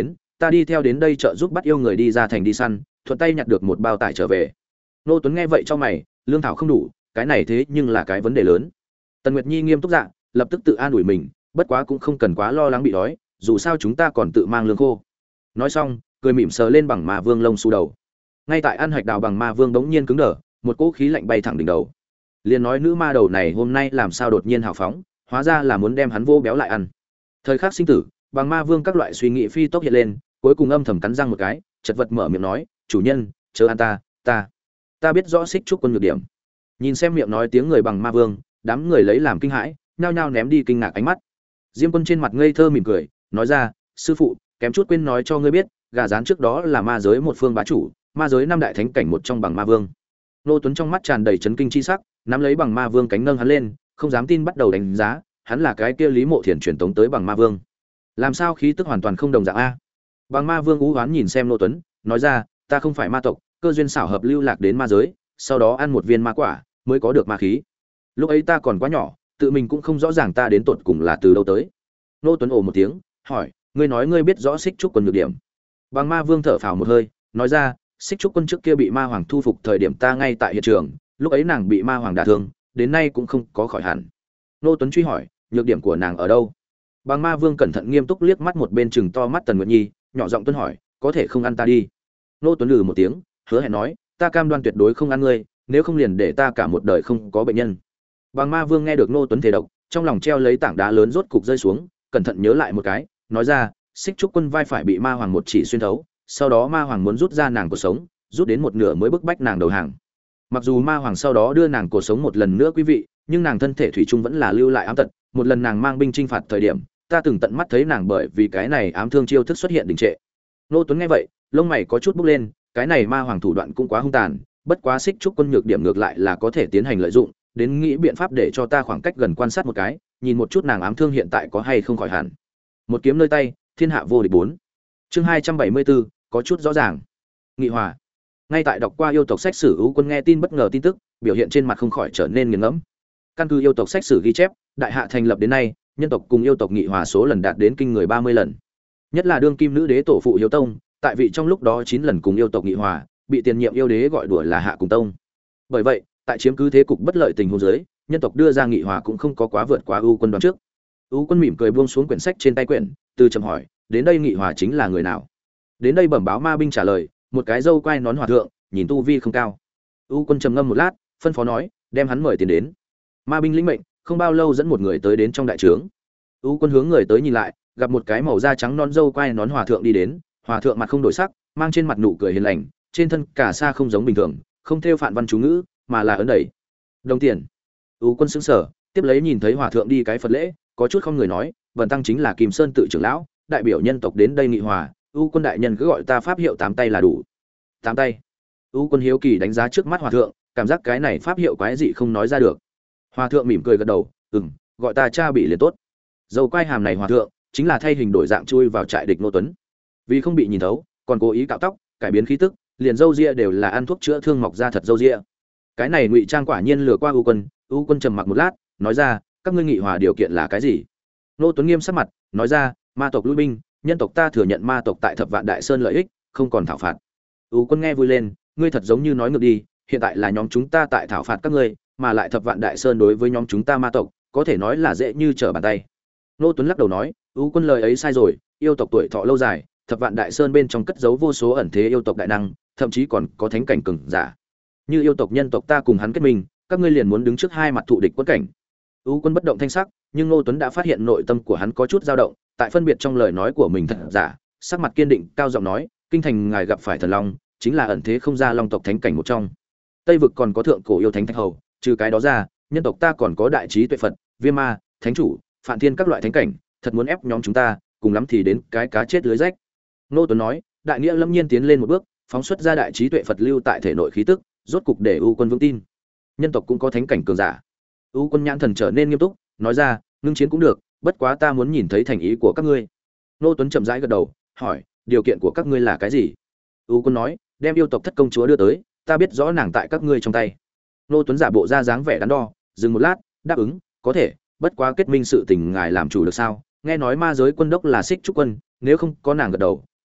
ta đi theo đến đây trợ giúp bắt yêu người đi ra thành đi săn, thuận tay nhặt được một bao tải trở về. Nô Tuấn nghe vậy cho mày, lương thảo không đủ, cái này thế nhưng là cái vấn đề lớn. Tần Nguyệt Nhi nghiêm túc dạ, lập tức tự an ủi mình, bất quá cũng không cần quá lo lắng bị đói, dù sao chúng ta còn tự mang lương khô. Nói xong, cười mỉm sờ lên bằng ma vương lông xù đầu. Ngay tại ăn hạch đào bằng ma vương bỗng nhiên cứng đờ, một cỗ khí lạnh bay thẳng đỉnh đầu. Liền nói nữ ma đầu này hôm nay làm sao đột nhiên hào phóng, hóa ra là muốn đem hắn vô béo lại ăn. Thời khắc sinh tử, bằng ma vương các loại suy nghĩ phi tốc hiện lên, cuối cùng âm thầm cắn răng một cái, chật vật mở miệng nói, chủ nhân, chớ ăn ta, ta, ta biết rõ Xích Trúc Quân nhược điểm. Nhìn xem miệng nói tiếng người bằng ma vương, đám người lấy làm kinh hãi, nhao nhao ném đi kinh ngạc ánh mắt. Diêm Quân trên mặt ngây thơ mỉm cười, nói ra, sư phụ, kém chút quên nói cho ngươi biết, gà rán trước đó là ma giới một phương bá chủ, ma giới năm đại thánh cảnh một trong bằng ma vương. Nô Tuấn trong mắt tràn đầy chấn kinh chi sắc, nắm lấy bằng ma vương cánh nâng hắn lên, không dám tin bắt đầu đánh giá, hắn là cái kia Lý Mộ Thiền truyền tống tới bằng ma vương. Làm sao khí tức hoàn toàn không đồng dạng a? Bằng ma vương ú hoán nhìn xem Nô Tuấn, nói ra, ta không phải ma tộc, cơ duyên xảo hợp lưu lạc đến ma giới, sau đó ăn một viên ma quả, mới có được ma khí. Lúc ấy ta còn quá nhỏ, tự mình cũng không rõ ràng ta đến tột cùng là từ đâu tới. Nô Tuấn ồ một tiếng, hỏi, ngươi nói ngươi biết rõ Xích Trúc Quân nhược điểm? Bằng ma vương thở phào một hơi, nói ra, Xích Trúc Quân trước kia bị ma hoàng thu phục thời điểm ta ngay tại hiện trường, lúc ấy nàng bị ma hoàng đả thương, đến nay cũng không có khỏi hẳn. Nô Tuấn truy hỏi, nhược điểm của nàng ở đâu? Bằng ma vương cẩn thận nghiêm túc liếc mắt một bên chừng to mắt Tần Nguyệt Nhi, nhỏ giọng tuân hỏi, có thể không ăn ta đi? Nô Tuấn lừ một tiếng, hứa hẹn nói, ta cam đoan tuyệt đối không ăn ngươi, nếu không liền để ta cả một đời không có bệnh nhân. Bằng ma vương nghe được Nô Tuấn thề độc, trong lòng treo lấy tảng đá lớn rốt cục rơi xuống, cẩn thận nhớ lại một cái, nói ra, Xích Trúc Quân vai phải bị ma hoàng một chỉ xuyên thấu, sau đó ma hoàng muốn rút ra nàng cuộc sống, rút đến một nửa mới bức bách nàng đầu hàng. Mặc dù ma hoàng sau đó đưa nàng cuộc sống một lần nữa quý vị, nhưng nàng thân thể thủy chung vẫn là lưu lại ám tật, một lần nàng mang binh chinh phạt thời điểm, ta từng tận mắt thấy nàng bởi vì cái này ám thương chiêu thức xuất hiện đình trệ. Nô Tuấn nghe vậy, lông mày có chút bốc lên, cái này ma hoàng thủ đoạn cũng quá hung tàn, bất quá Xích Trúc Quân nhược điểm ngược lại là có thể tiến hành lợi dụng, đến nghĩ biện pháp để cho ta khoảng cách gần quan sát một cái, nhìn một chút nàng ám thương hiện tại có hay không khỏi hẳn. Một kiếm nơi tay, thiên hạ vô địch bốn. Chương hai trăm bảy mươi bốn, có chút rõ ràng. Nghị hòa. Ngay tại đọc qua yêu tộc sách sử ưu quân nghe tin bất ngờ tin tức, biểu hiện trên mặt không khỏi trở nên nghiền ngẫm. Căn cứ yêu tộc sách sử ghi chép, đại hạ thành lập đến nay, nhân tộc cùng yêu tộc nghị hòa số lần đạt đến kinh người ba mươi lần. Nhất là đương kim nữ đế tổ phụ Hiếu Tông, tại vị trong lúc đó chín lần cùng yêu tộc nghị hòa, bị tiền nhiệm yêu đế gọi đùa là Hạ cùng Tông. Bởi vậy, tại chiếm cứ thế cục bất lợi tình huống dưới, nhân tộc đưa ra nghị hòa cũng không có quá vượt qua ưu quân đoán trước. Ưu quân mỉm cười buông xuống quyển sách trên tay quyển, từ trầm hỏi, đến đây nghị hòa chính là người nào? Đến đây bẩm báo ma binh trả lời, một cái râu quai nón hòa thượng, nhìn tu vi không cao. Ưu quân trầm ngâm một lát, phân phó nói, đem hắn mời tiền đến. Ma binh lĩnh mệnh, không bao lâu dẫn một người tới đến trong đại trướng. Ưu quân hướng người tới nhìn lại, gặp một cái màu da trắng non râu quai nón hòa thượng đi đến, hòa thượng mặt không đổi sắc, mang trên mặt nụ cười hiền lành, trên thân cả sa không giống bình thường, không theo phản văn chú ngữ, mà là ấn đầy đồng tiền. Ưu quân sững sờ, tiếp lấy nhìn thấy hòa thượng đi cái Phật lễ, có chút không người nói, vần tăng chính là Kim Sơn tự trưởng lão, đại biểu nhân tộc đến đây nghị hòa, Ưu quân đại nhân cứ gọi ta pháp hiệu tám tay là đủ. Tám tay. Ưu quân hiếu kỳ đánh giá trước mắt hòa thượng, cảm giác cái này pháp hiệu quái dị không nói ra được. Hòa thượng mỉm cười gật đầu, ừm, gọi ta cha bị liền tốt. Dầu quai hàm này hòa thượng chính là thay hình đổi dạng chui vào trại địch Nô Tuấn. Vì không bị nhìn thấu, còn cố ý cạo tóc, cải biến khí tức, liền râu ria đều là ăn thuốc chữa thương mọc ra thật râu ria. Cái này ngụy trang quả nhiên lừa qua Ưu quân. Ưu quân trầm mặc một lát, nói ra, các ngươi nghị hòa điều kiện là cái gì? Nô Tuấn nghiêm sắc mặt, nói ra, ma tộc lui binh, nhân tộc ta thừa nhận ma tộc tại Thập Vạn Đại Sơn lợi ích, không còn thảo phạt. Ưu quân nghe vui lên, ngươi thật giống như nói ngược đi, hiện tại là nhóm chúng ta tại thảo phạt các ngươi, mà lại Thập Vạn Đại Sơn đối với nhóm chúng ta ma tộc, có thể nói là dễ như trở bàn tay. Nô Tuấn lắc đầu nói, Ưu quân lời ấy sai rồi, yêu tộc tuổi thọ lâu dài, Thập Vạn Đại Sơn bên trong cất giấu vô số ẩn thế yêu tộc đại năng, thậm chí còn có thánh cảnh cường giả. Như yêu tộc nhân tộc ta cùng hắn kết minh, các ngươi liền muốn đứng trước hai mặt thụ địch quân cảnh. Ưu quân bất động thanh sắc, nhưng Nô Tuấn đã phát hiện nội tâm của hắn có chút dao động, tại phân biệt trong lời nói của mình thật giả, sắc mặt kiên định, cao giọng nói, kinh thành ngài gặp phải thần long, chính là ẩn thế không ra long tộc thánh cảnh một trong. Tây vực còn có thượng cổ yêu thánh thạch hầu, trừ cái đó ra, nhân tộc ta còn có đại trí tuệ Phật, Viêm Ma, Thánh chủ, Phạn Thiên các loại thánh cảnh, thật muốn ép nhóm chúng ta, cùng lắm thì đến cái cá chết lưới rách. Nô Tuấn nói, đại nghĩa lâm nhiên tiến lên một bước, phóng xuất ra đại trí tuệ Phật lưu tại thể nội khí tức, rốt cục để Ưu quân vững tin. Nhân tộc cũng có thánh cảnh cường giả. Ưu quân nhãn thần trở nên nghiêm túc, nói ra, ngưng chiến cũng được, bất quá ta muốn nhìn thấy thành ý của các ngươi. Nô Tuấn chậm rãi gật đầu, hỏi, điều kiện của các ngươi là cái gì? Ưu quân nói, đem yêu tộc thất công chúa đưa tới, ta biết rõ nàng tại các ngươi trong tay. Nô Tuấn giả bộ ra dáng vẻ đắn đo, dừng một lát, đáp ứng, có thể, bất quá kết minh sự tình ngài làm chủ được sao? Nghe nói ma giới quân đốc là Xích Trúc Quân, nếu không có nàng gật đầu,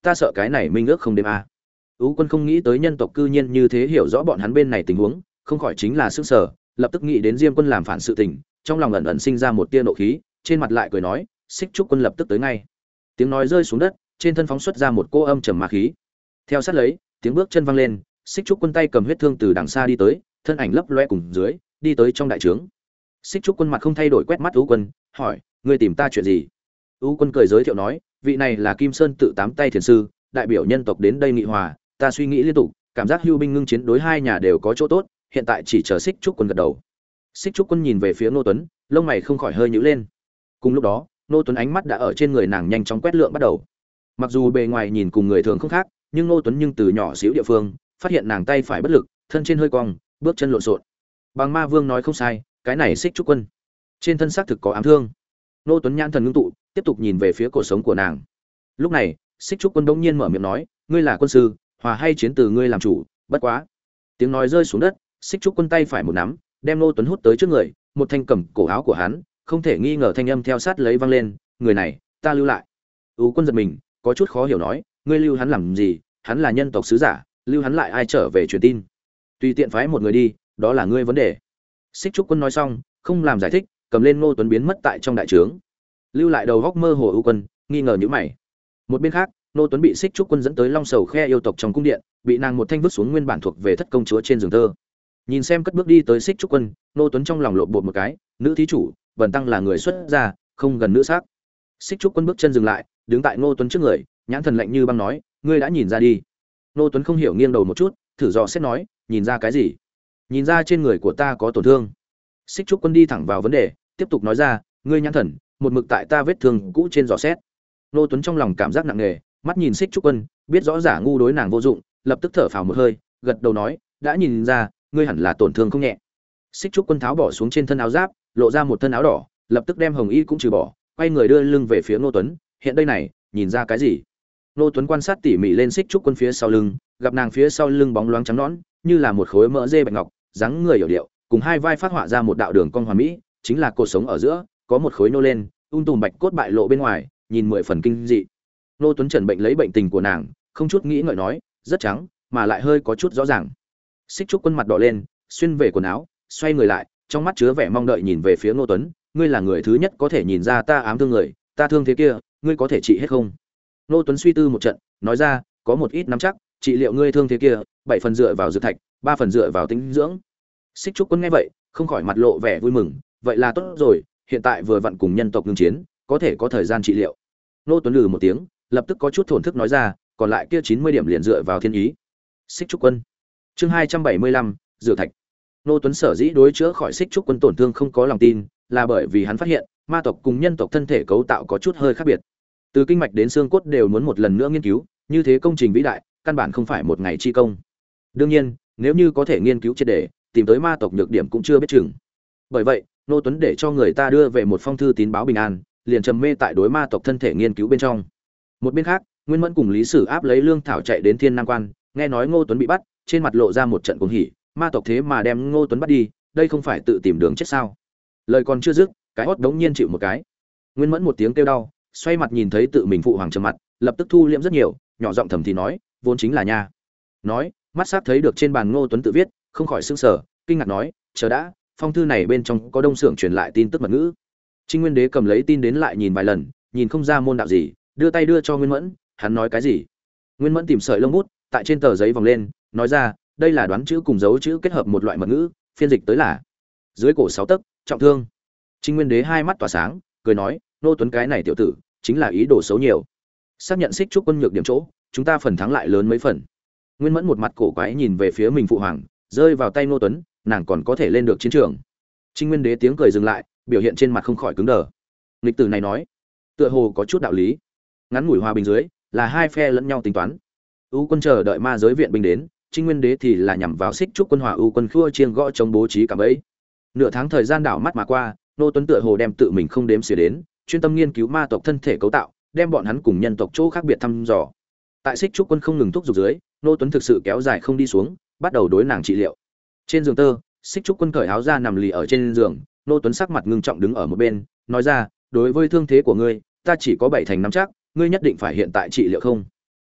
ta sợ cái này minh ước không đêm a. Ú Quân không nghĩ tới nhân tộc cư nhiên như thế hiểu rõ bọn hắn bên này tình huống, không khỏi chính là sức sở, lập tức nghĩ đến Diêm Quân làm phản sự tình, trong lòng ẩn ẩn sinh ra một tia nộ khí, trên mặt lại cười nói, Xích Trúc Quân lập tức tới ngay. Tiếng nói rơi xuống đất, trên thân phóng xuất ra một cô âm trầm ma khí. Theo sát lấy, tiếng bước chân vang lên, Xích Trúc Quân tay cầm huyết thương từ đằng xa đi tới, thân ảnh lấp loe cùng dưới, đi tới trong đại trướng. Xích Trúc Quân mặt không thay đổi quét mắt Ú Quân, hỏi, ngươi tìm ta chuyện gì? Ú Quân cười giới thiệu nói, vị này là Kim Sơn tự tám tay thiền sư, đại biểu nhân tộc đến đây nghị hòa, ta suy nghĩ liên tục, cảm giác hưu binh ngưng chiến đối hai nhà đều có chỗ tốt, hiện tại chỉ chờ Xích Trúc Quân gật đầu. Xích Trúc Quân nhìn về phía Ngô Tuấn, lông mày không khỏi hơi nhíu lên. Cùng lúc đó, Ngô Tuấn ánh mắt đã ở trên người nàng nhanh chóng quét lượng bắt đầu. Mặc dù bề ngoài nhìn cùng người thường không khác, nhưng Ngô Tuấn nhưng từ nhỏ xíu địa phương, phát hiện nàng tay phải bất lực, thân trên hơi cong, bước chân lộn xộn. Bằng Ma Vương nói không sai, cái này Xích Trúc Quân trên thân xác thực có ám thương. Ngô Tuấn nhãn thần ngưng tụ, tiếp tục nhìn về phía cổ sống của nàng. Lúc này, Xích Trúc Quân đống nhiên mở miệng nói, ngươi là quân sư, hòa hay chiến từ ngươi làm chủ, bất quá. Tiếng nói rơi xuống đất, Xích Trúc Quân tay phải một nắm, đem Ngô Tuấn hút tới trước người, một thanh cầm cổ áo của hắn, không thể nghi ngờ thanh âm theo sát lấy vang lên, người này, ta lưu lại. Ú Quân giật mình, có chút khó hiểu nói, ngươi lưu hắn làm gì, hắn là nhân tộc sứ giả, lưu hắn lại ai trở về truyền tin? Tùy tiện phái một người đi, đó là ngươi vấn đề. Xích Trúc Quân nói xong, không làm giải thích, cầm lên Ngô Tuấn biến mất tại trong đại trướng. Lưu lại đầu góc mơ hồ Ú Quân, nghi ngờ nhíu mày. Một bên khác, Ngô Tuấn bị Xích Trúc Quân dẫn tới Long Sầu Khe yêu tộc trong cung điện, bị nàng một thanh vứt xuống nguyên bản thuộc về thất công chúa trên giường tơ. Nhìn xem cất bước đi tới Xích Trúc Quân, Ngô Tuấn trong lòng lộn bột một cái, nữ thí chủ, Bần tăng là người xuất gia, không gần nữ sắc. Xích Trúc Quân bước chân dừng lại, đứng tại Ngô Tuấn trước người, nhãn thần lạnh như băng nói, ngươi đã nhìn ra đi. Ngô Tuấn không hiểu nghiêng đầu một chút, thử dò xét nói, nhìn ra cái gì? Nhìn ra trên người của ta có tổn thương. Xích Trúc Quân đi thẳng vào vấn đề, tiếp tục nói ra, ngươi nhãn thần, một mực tại ta vết thương cũ trên dò xét. Ngô Tuấn trong lòng cảm giác nặng nề, mắt nhìn Xích Trúc Quân, biết rõ giả ngu đối nàng vô dụng, lập tức thở phào một hơi, gật đầu nói, đã nhìn ra, ngươi hẳn là tổn thương không nhẹ. Xích Trúc Quân tháo bỏ xuống trên thân áo giáp, lộ ra một thân áo đỏ, lập tức đem hồng y cũng trừ bỏ, quay người đưa lưng về phía Ngô Tuấn, hiện đây này, nhìn ra cái gì? Ngô Tuấn quan sát tỉ mỉ lên Xích Trúc Quân phía sau lưng, gặp nàng phía sau lưng bóng loáng trắng nõn, như là một khối mỡ dê bạch ngọc, dáng người hiểu điệu, cùng hai vai phát họa ra một đạo đường cong hoàn mỹ, chính là cột sống ở giữa, có một khối nô lên, ung tùm bạch cốt bại lộ bên ngoài, nhìn mười phần kinh dị. Ngô Tuấn trần bệnh lấy bệnh tình của nàng, không chút nghĩ ngợi nói, rất trắng, mà lại hơi có chút rõ ràng. Xích Trúc Quân mặt đỏ lên, xuyên về quần áo, xoay người lại, trong mắt chứa vẻ mong đợi nhìn về phía Ngô Tuấn, ngươi là người thứ nhất có thể nhìn ra ta ám thương người, ta thương thế kia, ngươi có thể trị hết không? Ngô Tuấn suy tư một trận, nói ra, có một ít nắm chắc, trị liệu ngươi thương thế kia, bảy phần dựa vào dược thạch, ba phần dựa vào tính dưỡng. Xích Trúc Quân nghe vậy, không khỏi mặt lộ vẻ vui mừng, vậy là tốt rồi, hiện tại vừa vặn cùng nhân tộc ngưng chiến, có thể có thời gian trị liệu. Ngô Tuấn lừ một tiếng, lập tức có chút thổn thức nói ra, còn lại kia chín mươi điểm liền dựa vào thiên ý. Xích Trúc Quân. Chương hai trăm bảy mươi lăm, dược thạch. Ngô Tuấn sở dĩ đối chữa khỏi Xích Trúc Quân tổn thương không có lòng tin, là bởi vì hắn phát hiện, ma tộc cùng nhân tộc thân thể cấu tạo có chút hơi khác biệt. Từ kinh mạch đến xương cốt đều muốn một lần nữa nghiên cứu, như thế công trình vĩ đại, căn bản không phải một ngày chi công. Đương nhiên, nếu như có thể nghiên cứu triệt để, tìm tới ma tộc nhược điểm cũng chưa biết chừng. Bởi vậy, Ngô Tuấn để cho người ta đưa về một phong thư tín báo bình an, liền trầm mê tại đối ma tộc thân thể nghiên cứu bên trong. Một bên khác, Nguyên Mẫn cùng Lý Sử áp lấy lương thảo chạy đến Thiên Nam Quan, nghe nói Ngô Tuấn bị bắt, trên mặt lộ ra một trận cuồng hỉ, ma tộc thế mà đem Ngô Tuấn bắt đi, đây không phải tự tìm đường chết sao? Lời còn chưa dứt, cái hót đống nhiên chịu một cái. Nguyên Mẫn một tiếng kêu đau, xoay mặt nhìn thấy tự mình phụ hoàng trầm mặt, lập tức thu liễm rất nhiều, nhỏ giọng thầm thì nói, vốn chính là nha. Nói, mắt sắc thấy được trên bàn Ngô Tuấn tự viết, không khỏi sửng sở, kinh ngạc nói, chờ đã, phong thư này bên trong có đông xưởng truyền lại tin tức mật ngữ. Trinh Nguyên Đế cầm lấy tin đến lại nhìn vài lần, nhìn không ra môn đạo gì, đưa tay đưa cho Nguyên Mẫn, hắn nói cái gì? Nguyên Mẫn tìm sợi lông bút, tại trên tờ giấy vòng lên, nói ra, đây là đoán chữ cùng dấu chữ kết hợp một loại mật ngữ, phiên dịch tới là dưới cổ sáu tấc, trọng thương. Trinh Nguyên Đế hai mắt tỏa sáng, cười nói, Ngô Tuấn cái này tiểu tử, chính là ý đồ xấu nhiều. Xác nhận Xích Trúc Quân nhược điểm chỗ, chúng ta phần thắng lại lớn mấy phần. Nguyên Mẫn một mặt cổ quái nhìn về phía mình phụ hoàng, rơi vào tay Ngô Tuấn, nàng còn có thể lên được chiến trường. Trinh Nguyên Đế tiếng cười dừng lại, biểu hiện trên mặt không khỏi cứng đờ. Lịch tử này nói, tựa hồ có chút đạo lý. Ngắn ngủi hòa bình dưới, là hai phe lẫn nhau tính toán. U quân chờ đợi ma giới viện binh đến, Trinh Nguyên Đế thì là nhằm vào Xích Trúc Quân hòa U quân khua chiêng gõ chống bố trí cả bẫy. Nửa tháng thời gian đảo mắt mà qua, Ngô Tuấn tựa hồ đem tự mình không đếm xỉa đến, chuyên tâm nghiên cứu ma tộc thân thể cấu tạo, đem bọn hắn cùng nhân tộc chỗ khác biệt thăm dò. Tại Xích Trúc Quân không ngừng thúc giục dưới, Ngô Tuấn thực sự kéo dài không đi xuống, bắt đầu đối nàng trị liệu. Trên giường tơ, Xích Trúc Quân cởi áo ra nằm lì ở trên giường, Ngô Tuấn sắc mặt ngưng trọng đứng ở một bên, nói ra, đối với thương thế của ngươi, ta chỉ có bảy thành nắm chắc, ngươi nhất định phải hiện tại trị liệu không?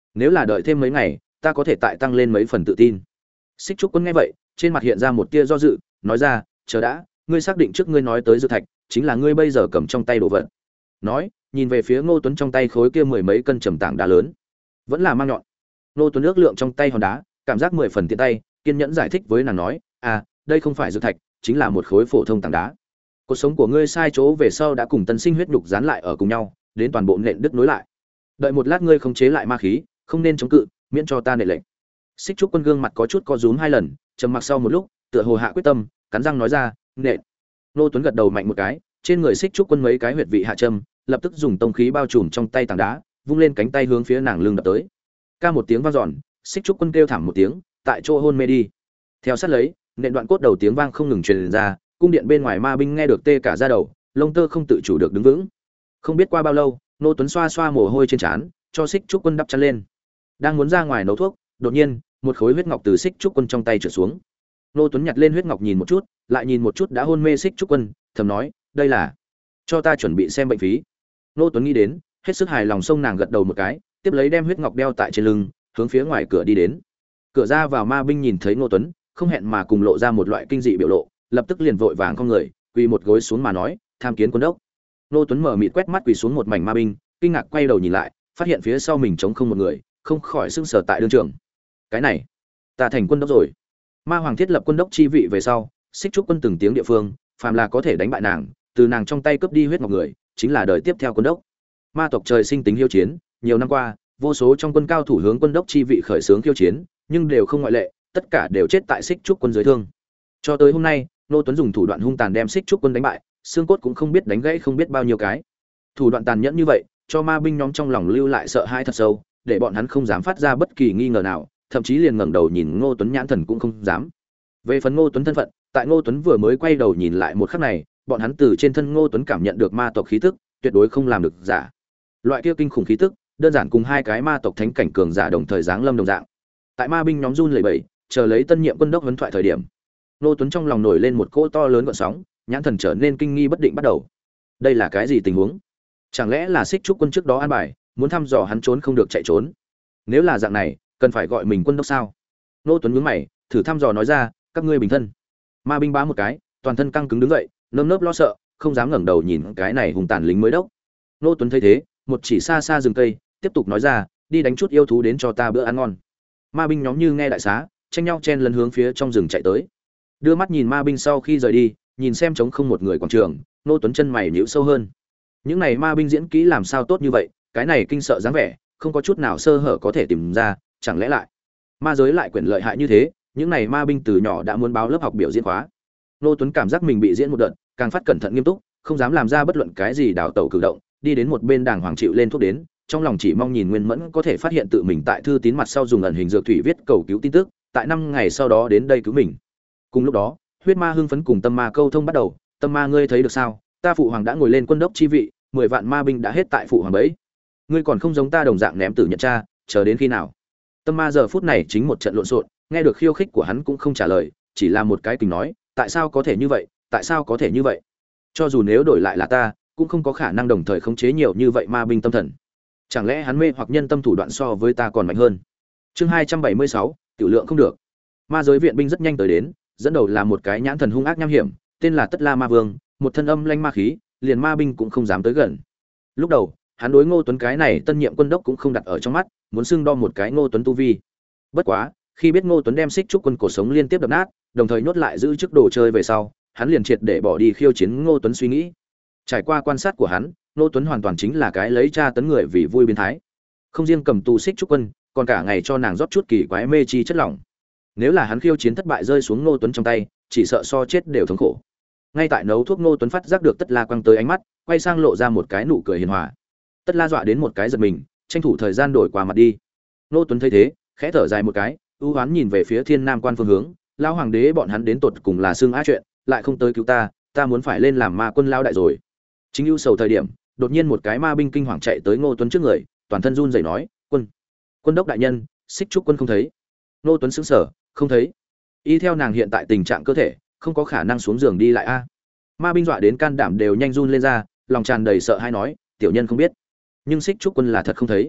nếu là đợi thêm mấy ngày ta có thể tại tăng lên mấy phần tự tin. Xích Trúc Quân nghe vậy trên mặt hiện ra một tia do dự, nói ra, chờ đã, ngươi xác định trước ngươi nói tới dược thạch chính là ngươi bây giờ cầm trong tay đồ vật? Nói nhìn về phía Ngô Tuấn trong tay khối kia mười mấy cân trầm tảng đá lớn, vẫn là mang nhọn. Ngô Tuấn ước lượng trong tay hòn đá, cảm giác mười phần tiện tay, kiên nhẫn giải thích với nàng nói, à, đây không phải dược thạch, chính là một khối phổ thông tảng đá. Cuộc sống của ngươi sai chỗ về sau đã cùng tân sinh huyết nhục dán lại ở cùng nhau, đến toàn bộ nện đứt nối lại. Đợi một lát ngươi khống chế lại ma khí, không nên chống cự, miễn cho ta nệ lệnh. Xích Trúc Quân gương mặt có chút co rúm hai lần, trầm mặc sau một lúc, tựa hồ hạ quyết tâm, cắn răng nói ra, nện. Ngô Tuấn gật đầu mạnh một cái, trên người Xích Trúc Quân mấy cái huyệt vị hạ châm, lập tức dùng tông khí bao trùm trong tay tảng đá, vung lên cánh tay hướng phía nàng lưng đập tới. Ca một tiếng vang dọn, Xích Trúc Quân kêu thảm một tiếng, tại chỗ hôn mê đi. Theo sát lấy, nện đoạn cốt đầu tiếng vang không ngừng truyền ra, cung điện bên ngoài ma binh nghe được tê cả da đầu, lông tơ không tự chủ được đứng vững. Không biết qua bao lâu, Ngô Tuấn xoa xoa mồ hôi trên trán, cho Xích Trúc Quân đắp chăn lên. Đang muốn ra ngoài nấu thuốc, đột nhiên, một khối huyết ngọc từ Xích Trúc Quân trong tay trượt xuống. Ngô Tuấn nhặt lên huyết ngọc nhìn một chút, lại nhìn một chút đã hôn mê Xích Trúc Quân, thầm nói, đây là cho ta chuẩn bị xem bệnh phí. Ngô Tuấn nghĩ đến, hết sức hài lòng xông nàng gật đầu một cái, tiếp lấy đem huyết ngọc đeo tại trên lưng, hướng phía ngoài cửa đi đến. Cửa ra vào ma binh nhìn thấy Ngô Tuấn, không hẹn mà cùng lộ ra một loại kinh dị biểu lộ, lập tức liền vội vàng con người, quỳ một gối xuống mà nói, tham kiến quân đốc. Ngô Tuấn mở mịt quét mắt quỳ xuống một mảnh ma binh, kinh ngạc quay đầu nhìn lại, phát hiện phía sau mình trống không một người, không khỏi sững sờ tại đương trường. Cái này, ta thành quân đốc rồi. Ma hoàng thiết lập quân đốc chi vị về sau, Xích Trúc Quân từng tiếng địa phương, phàm là có thể đánh bại nàng, từ nàng trong tay cướp đi huyết ngọc người, chính là đời tiếp theo quân đốc. Ma tộc trời sinh tính hiếu chiến, nhiều năm qua, vô số trong quân cao thủ hướng quân đốc chi vị khởi xướng khiêu chiến, nhưng đều không ngoại lệ, tất cả đều chết tại Xích Trúc Quân dưới thương. Cho tới hôm nay, Ngô Tuấn dùng thủ đoạn hung tàn đem Xích Trúc Quân đánh bại, xương cốt cũng không biết đánh gãy không biết bao nhiêu cái. Thủ đoạn tàn nhẫn như vậy, cho ma binh nhóm trong lòng lưu lại sợ hãi thật sâu, để bọn hắn không dám phát ra bất kỳ nghi ngờ nào, thậm chí liền ngẩng đầu nhìn Ngô Tuấn nhãn thần cũng không dám. Về phần Ngô Tuấn thân phận, tại Ngô Tuấn vừa mới quay đầu nhìn lại một khắc này, bọn hắn từ trên thân Ngô Tuấn cảm nhận được ma tộc khí tức, tuyệt đối không làm được giả. Loại kia kinh khủng khí tức, đơn giản cùng hai cái ma tộc thánh cảnh cường giả đồng thời giáng lâm đồng dạng. Tại ma binh nhóm run lẩy bẩy, chờ lấy tân nhiệm quân đốc huấn thoại thời điểm, Ngô Tuấn trong lòng nổi lên một cỗ to lớn gợn sóng, nhãn thần trở nên kinh nghi bất định bắt đầu. Đây là cái gì tình huống? Chẳng lẽ là Xích Trúc Quân trước đó an bài, muốn thăm dò hắn trốn không được chạy trốn? Nếu là dạng này, cần phải gọi mình quân đốc sao? Ngô Tuấn nhướng mày, thử thăm dò nói ra, các ngươi bình thân. Ma binh bá một cái, toàn thân căng cứng đứng dậy, nơm nớp lo sợ, không dám ngẩng đầu nhìn cái này hùng tàn lính mới đốc. Ngô Tuấn thấy thế, một chỉ xa xa rừng cây, tiếp tục nói ra, đi đánh chút yêu thú đến cho ta bữa ăn ngon. Ma binh nhóm như nghe đại xá, tranh nhau chen lấn hướng phía trong rừng chạy tới. Đưa mắt nhìn ma binh sau khi rời đi, nhìn xem trống không một người quảng trường, Ngô Tuấn chân mày nhíu sâu hơn. Những này ma binh diễn kỹ làm sao tốt như vậy, cái này kinh sợ dáng vẻ, không có chút nào sơ hở có thể tìm ra, chẳng lẽ lại ma giới lại quyền lợi hại như thế? Những này ma binh từ nhỏ đã muốn báo lớp học biểu diễn khóa. Ngô Tuấn cảm giác mình bị diễn một đợt, càng phát cẩn thận nghiêm túc, không dám làm ra bất luận cái gì đảo tẩu cử động, đi đến một bên đàng hoàng chịu lên thuốc đến, trong lòng chỉ mong nhìn Nguyên Mẫn có thể phát hiện tự mình tại thư tín mặt sau dùng ẩn hình dược thủy viết cầu cứu tin tức, tại năm ngày sau đó đến đây cứu mình. Cùng lúc đó, huyết ma hưng phấn cùng tâm ma câu thông bắt đầu, tâm ma ngươi thấy được sao? Ta phụ hoàng đã ngồi lên quân đốc chi vị, mười vạn ma binh đã hết tại phụ hoàng bẫy. Ngươi còn không giống ta đồng dạng ném tử nhận cha, chờ đến khi nào? Tâm ma giờ phút này chính một trận lộn xộn, nghe được khiêu khích của hắn cũng không trả lời, chỉ là một cái kình nói, tại sao có thể như vậy, tại sao có thể như vậy? Cho dù nếu đổi lại là ta, cũng không có khả năng đồng thời khống chế nhiều như vậy ma binh tâm thần. Chẳng lẽ hắn mê hoặc nhân tâm thủ đoạn so với ta còn mạnh hơn? Chương hai trăm bảy mươi sáu, tiểu lượng không được. Ma giới viện binh rất nhanh tới đến, dẫn đầu là một cái nhãn thần hung ác nham hiểm, tên là Tất La Ma Vương, một thân âm lanh ma khí, liền ma binh cũng không dám tới gần. Lúc đầu, hắn đối Ngô Tuấn cái này tân nhiệm quân đốc cũng không đặt ở trong mắt, muốn xưng đo một cái Ngô Tuấn tu vi. Bất quá, khi biết Ngô Tuấn đem Xích Trúc Quân cổ sống liên tiếp đập nát, đồng thời nhốt lại giữ chức đồ chơi về sau, hắn liền triệt để bỏ đi khiêu chiến Ngô Tuấn suy nghĩ. Trải qua quan sát của hắn, Ngô Tuấn hoàn toàn chính là cái lấy tra tấn người vì vui biến thái. Không riêng cầm tù Xích Trúc Quân, còn cả ngày cho nàng rót chút kỳ quái mê chi chất lỏng. Nếu là hắn khiêu chiến thất bại rơi xuống Ngô Tuấn trong tay, chỉ sợ so chết đều thống khổ. Ngay tại nấu thuốc, Ngô Tuấn phát giác được Tất La quăng tới ánh mắt, quay sang lộ ra một cái nụ cười hiền hòa. Tất La dọa đến một cái giật mình, tranh thủ thời gian đổi qua mặt đi. Ngô Tuấn thấy thế, khẽ thở dài một cái, ưu hoán nhìn về phía Thiên Nam quan phương hướng, lão hoàng đế bọn hắn đến tột cùng là xương á chuyện, lại không tới cứu ta, ta muốn phải lên làm ma quân lao đại rồi. Chính ưu sầu thời điểm, đột nhiên một cái ma binh kinh hoàng chạy tới Ngô Tuấn trước người, toàn thân run rẩy nói, "Quân, quân đốc đại nhân, Xích Trúc Quân không thấy." Ngô Tuấn sững sờ, "Không thấy?" Y theo nàng hiện tại tình trạng cơ thể, không có khả năng xuống giường đi lại a. Ma binh dọa đến can đảm đều nhanh run lên ra, lòng tràn đầy sợ hãi nói, "Tiểu nhân không biết, nhưng Xích Trúc Quân là thật không thấy."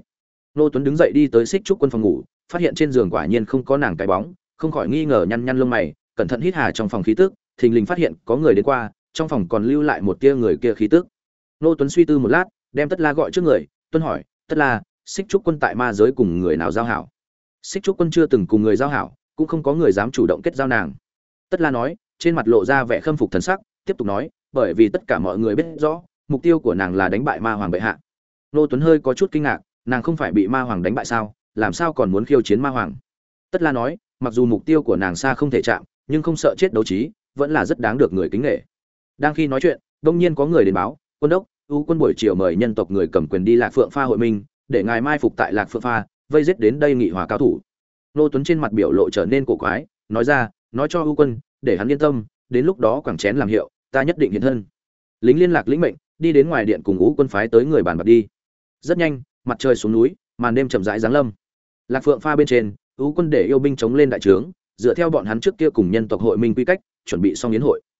Nô Tuấn đứng dậy đi tới Xích Trúc Quân phòng ngủ, phát hiện trên giường quả nhiên không có nàng cái bóng, không khỏi nghi ngờ nhăn nhăn lông mày, cẩn thận hít hà trong phòng khí tức, thình lình phát hiện có người đến qua, trong phòng còn lưu lại một tia người kia khí tức. Nô Tuấn suy tư một lát, đem Tất La gọi trước người, tuân hỏi, "Tất La, Xích Trúc Quân tại ma giới cùng người nào giao hảo?" Xích Trúc Quân chưa từng cùng người giao hảo, cũng không có người dám chủ động kết giao nàng. Tất La nói, trên mặt lộ ra vẻ khâm phục thần sắc, tiếp tục nói, bởi vì tất cả mọi người biết rõ, mục tiêu của nàng là đánh bại ma hoàng bệ hạ. Nô Tuấn hơi có chút kinh ngạc, nàng không phải bị ma hoàng đánh bại sao, làm sao còn muốn khiêu chiến ma hoàng? Tất La nói, mặc dù mục tiêu của nàng xa không thể chạm, nhưng không sợ chết đấu trí, vẫn là rất đáng được người kính nể. Đang khi nói chuyện, đột nhiên có người đến báo, "Quân đốc, U quân buổi chiều mời nhân tộc người cầm quyền đi Lạc Phượng Pha hội minh, để ngài mai phục tại Lạc Phượng Pha, vây giết đến đây nghị hòa cao thủ." Nô Tuấn trên mặt biểu lộ trở nên cổ quái, nói ra, nói cho U quân, để hắn yên tâm, đến lúc đó quẳng chén làm hiệu, ta nhất định hiện thân. Lính liên lạc lĩnh mệnh, đi đến ngoài điện cùng U quân phái tới người bàn bạc đi. Rất nhanh, mặt trời xuống núi, màn đêm chậm rãi giáng lâm. Lạc Phượng Pha bên trên, U quân để yêu binh chống lên đại trướng, dựa theo bọn hắn trước kia cùng nhân tộc hội minh quy cách, chuẩn bị xong yến hội.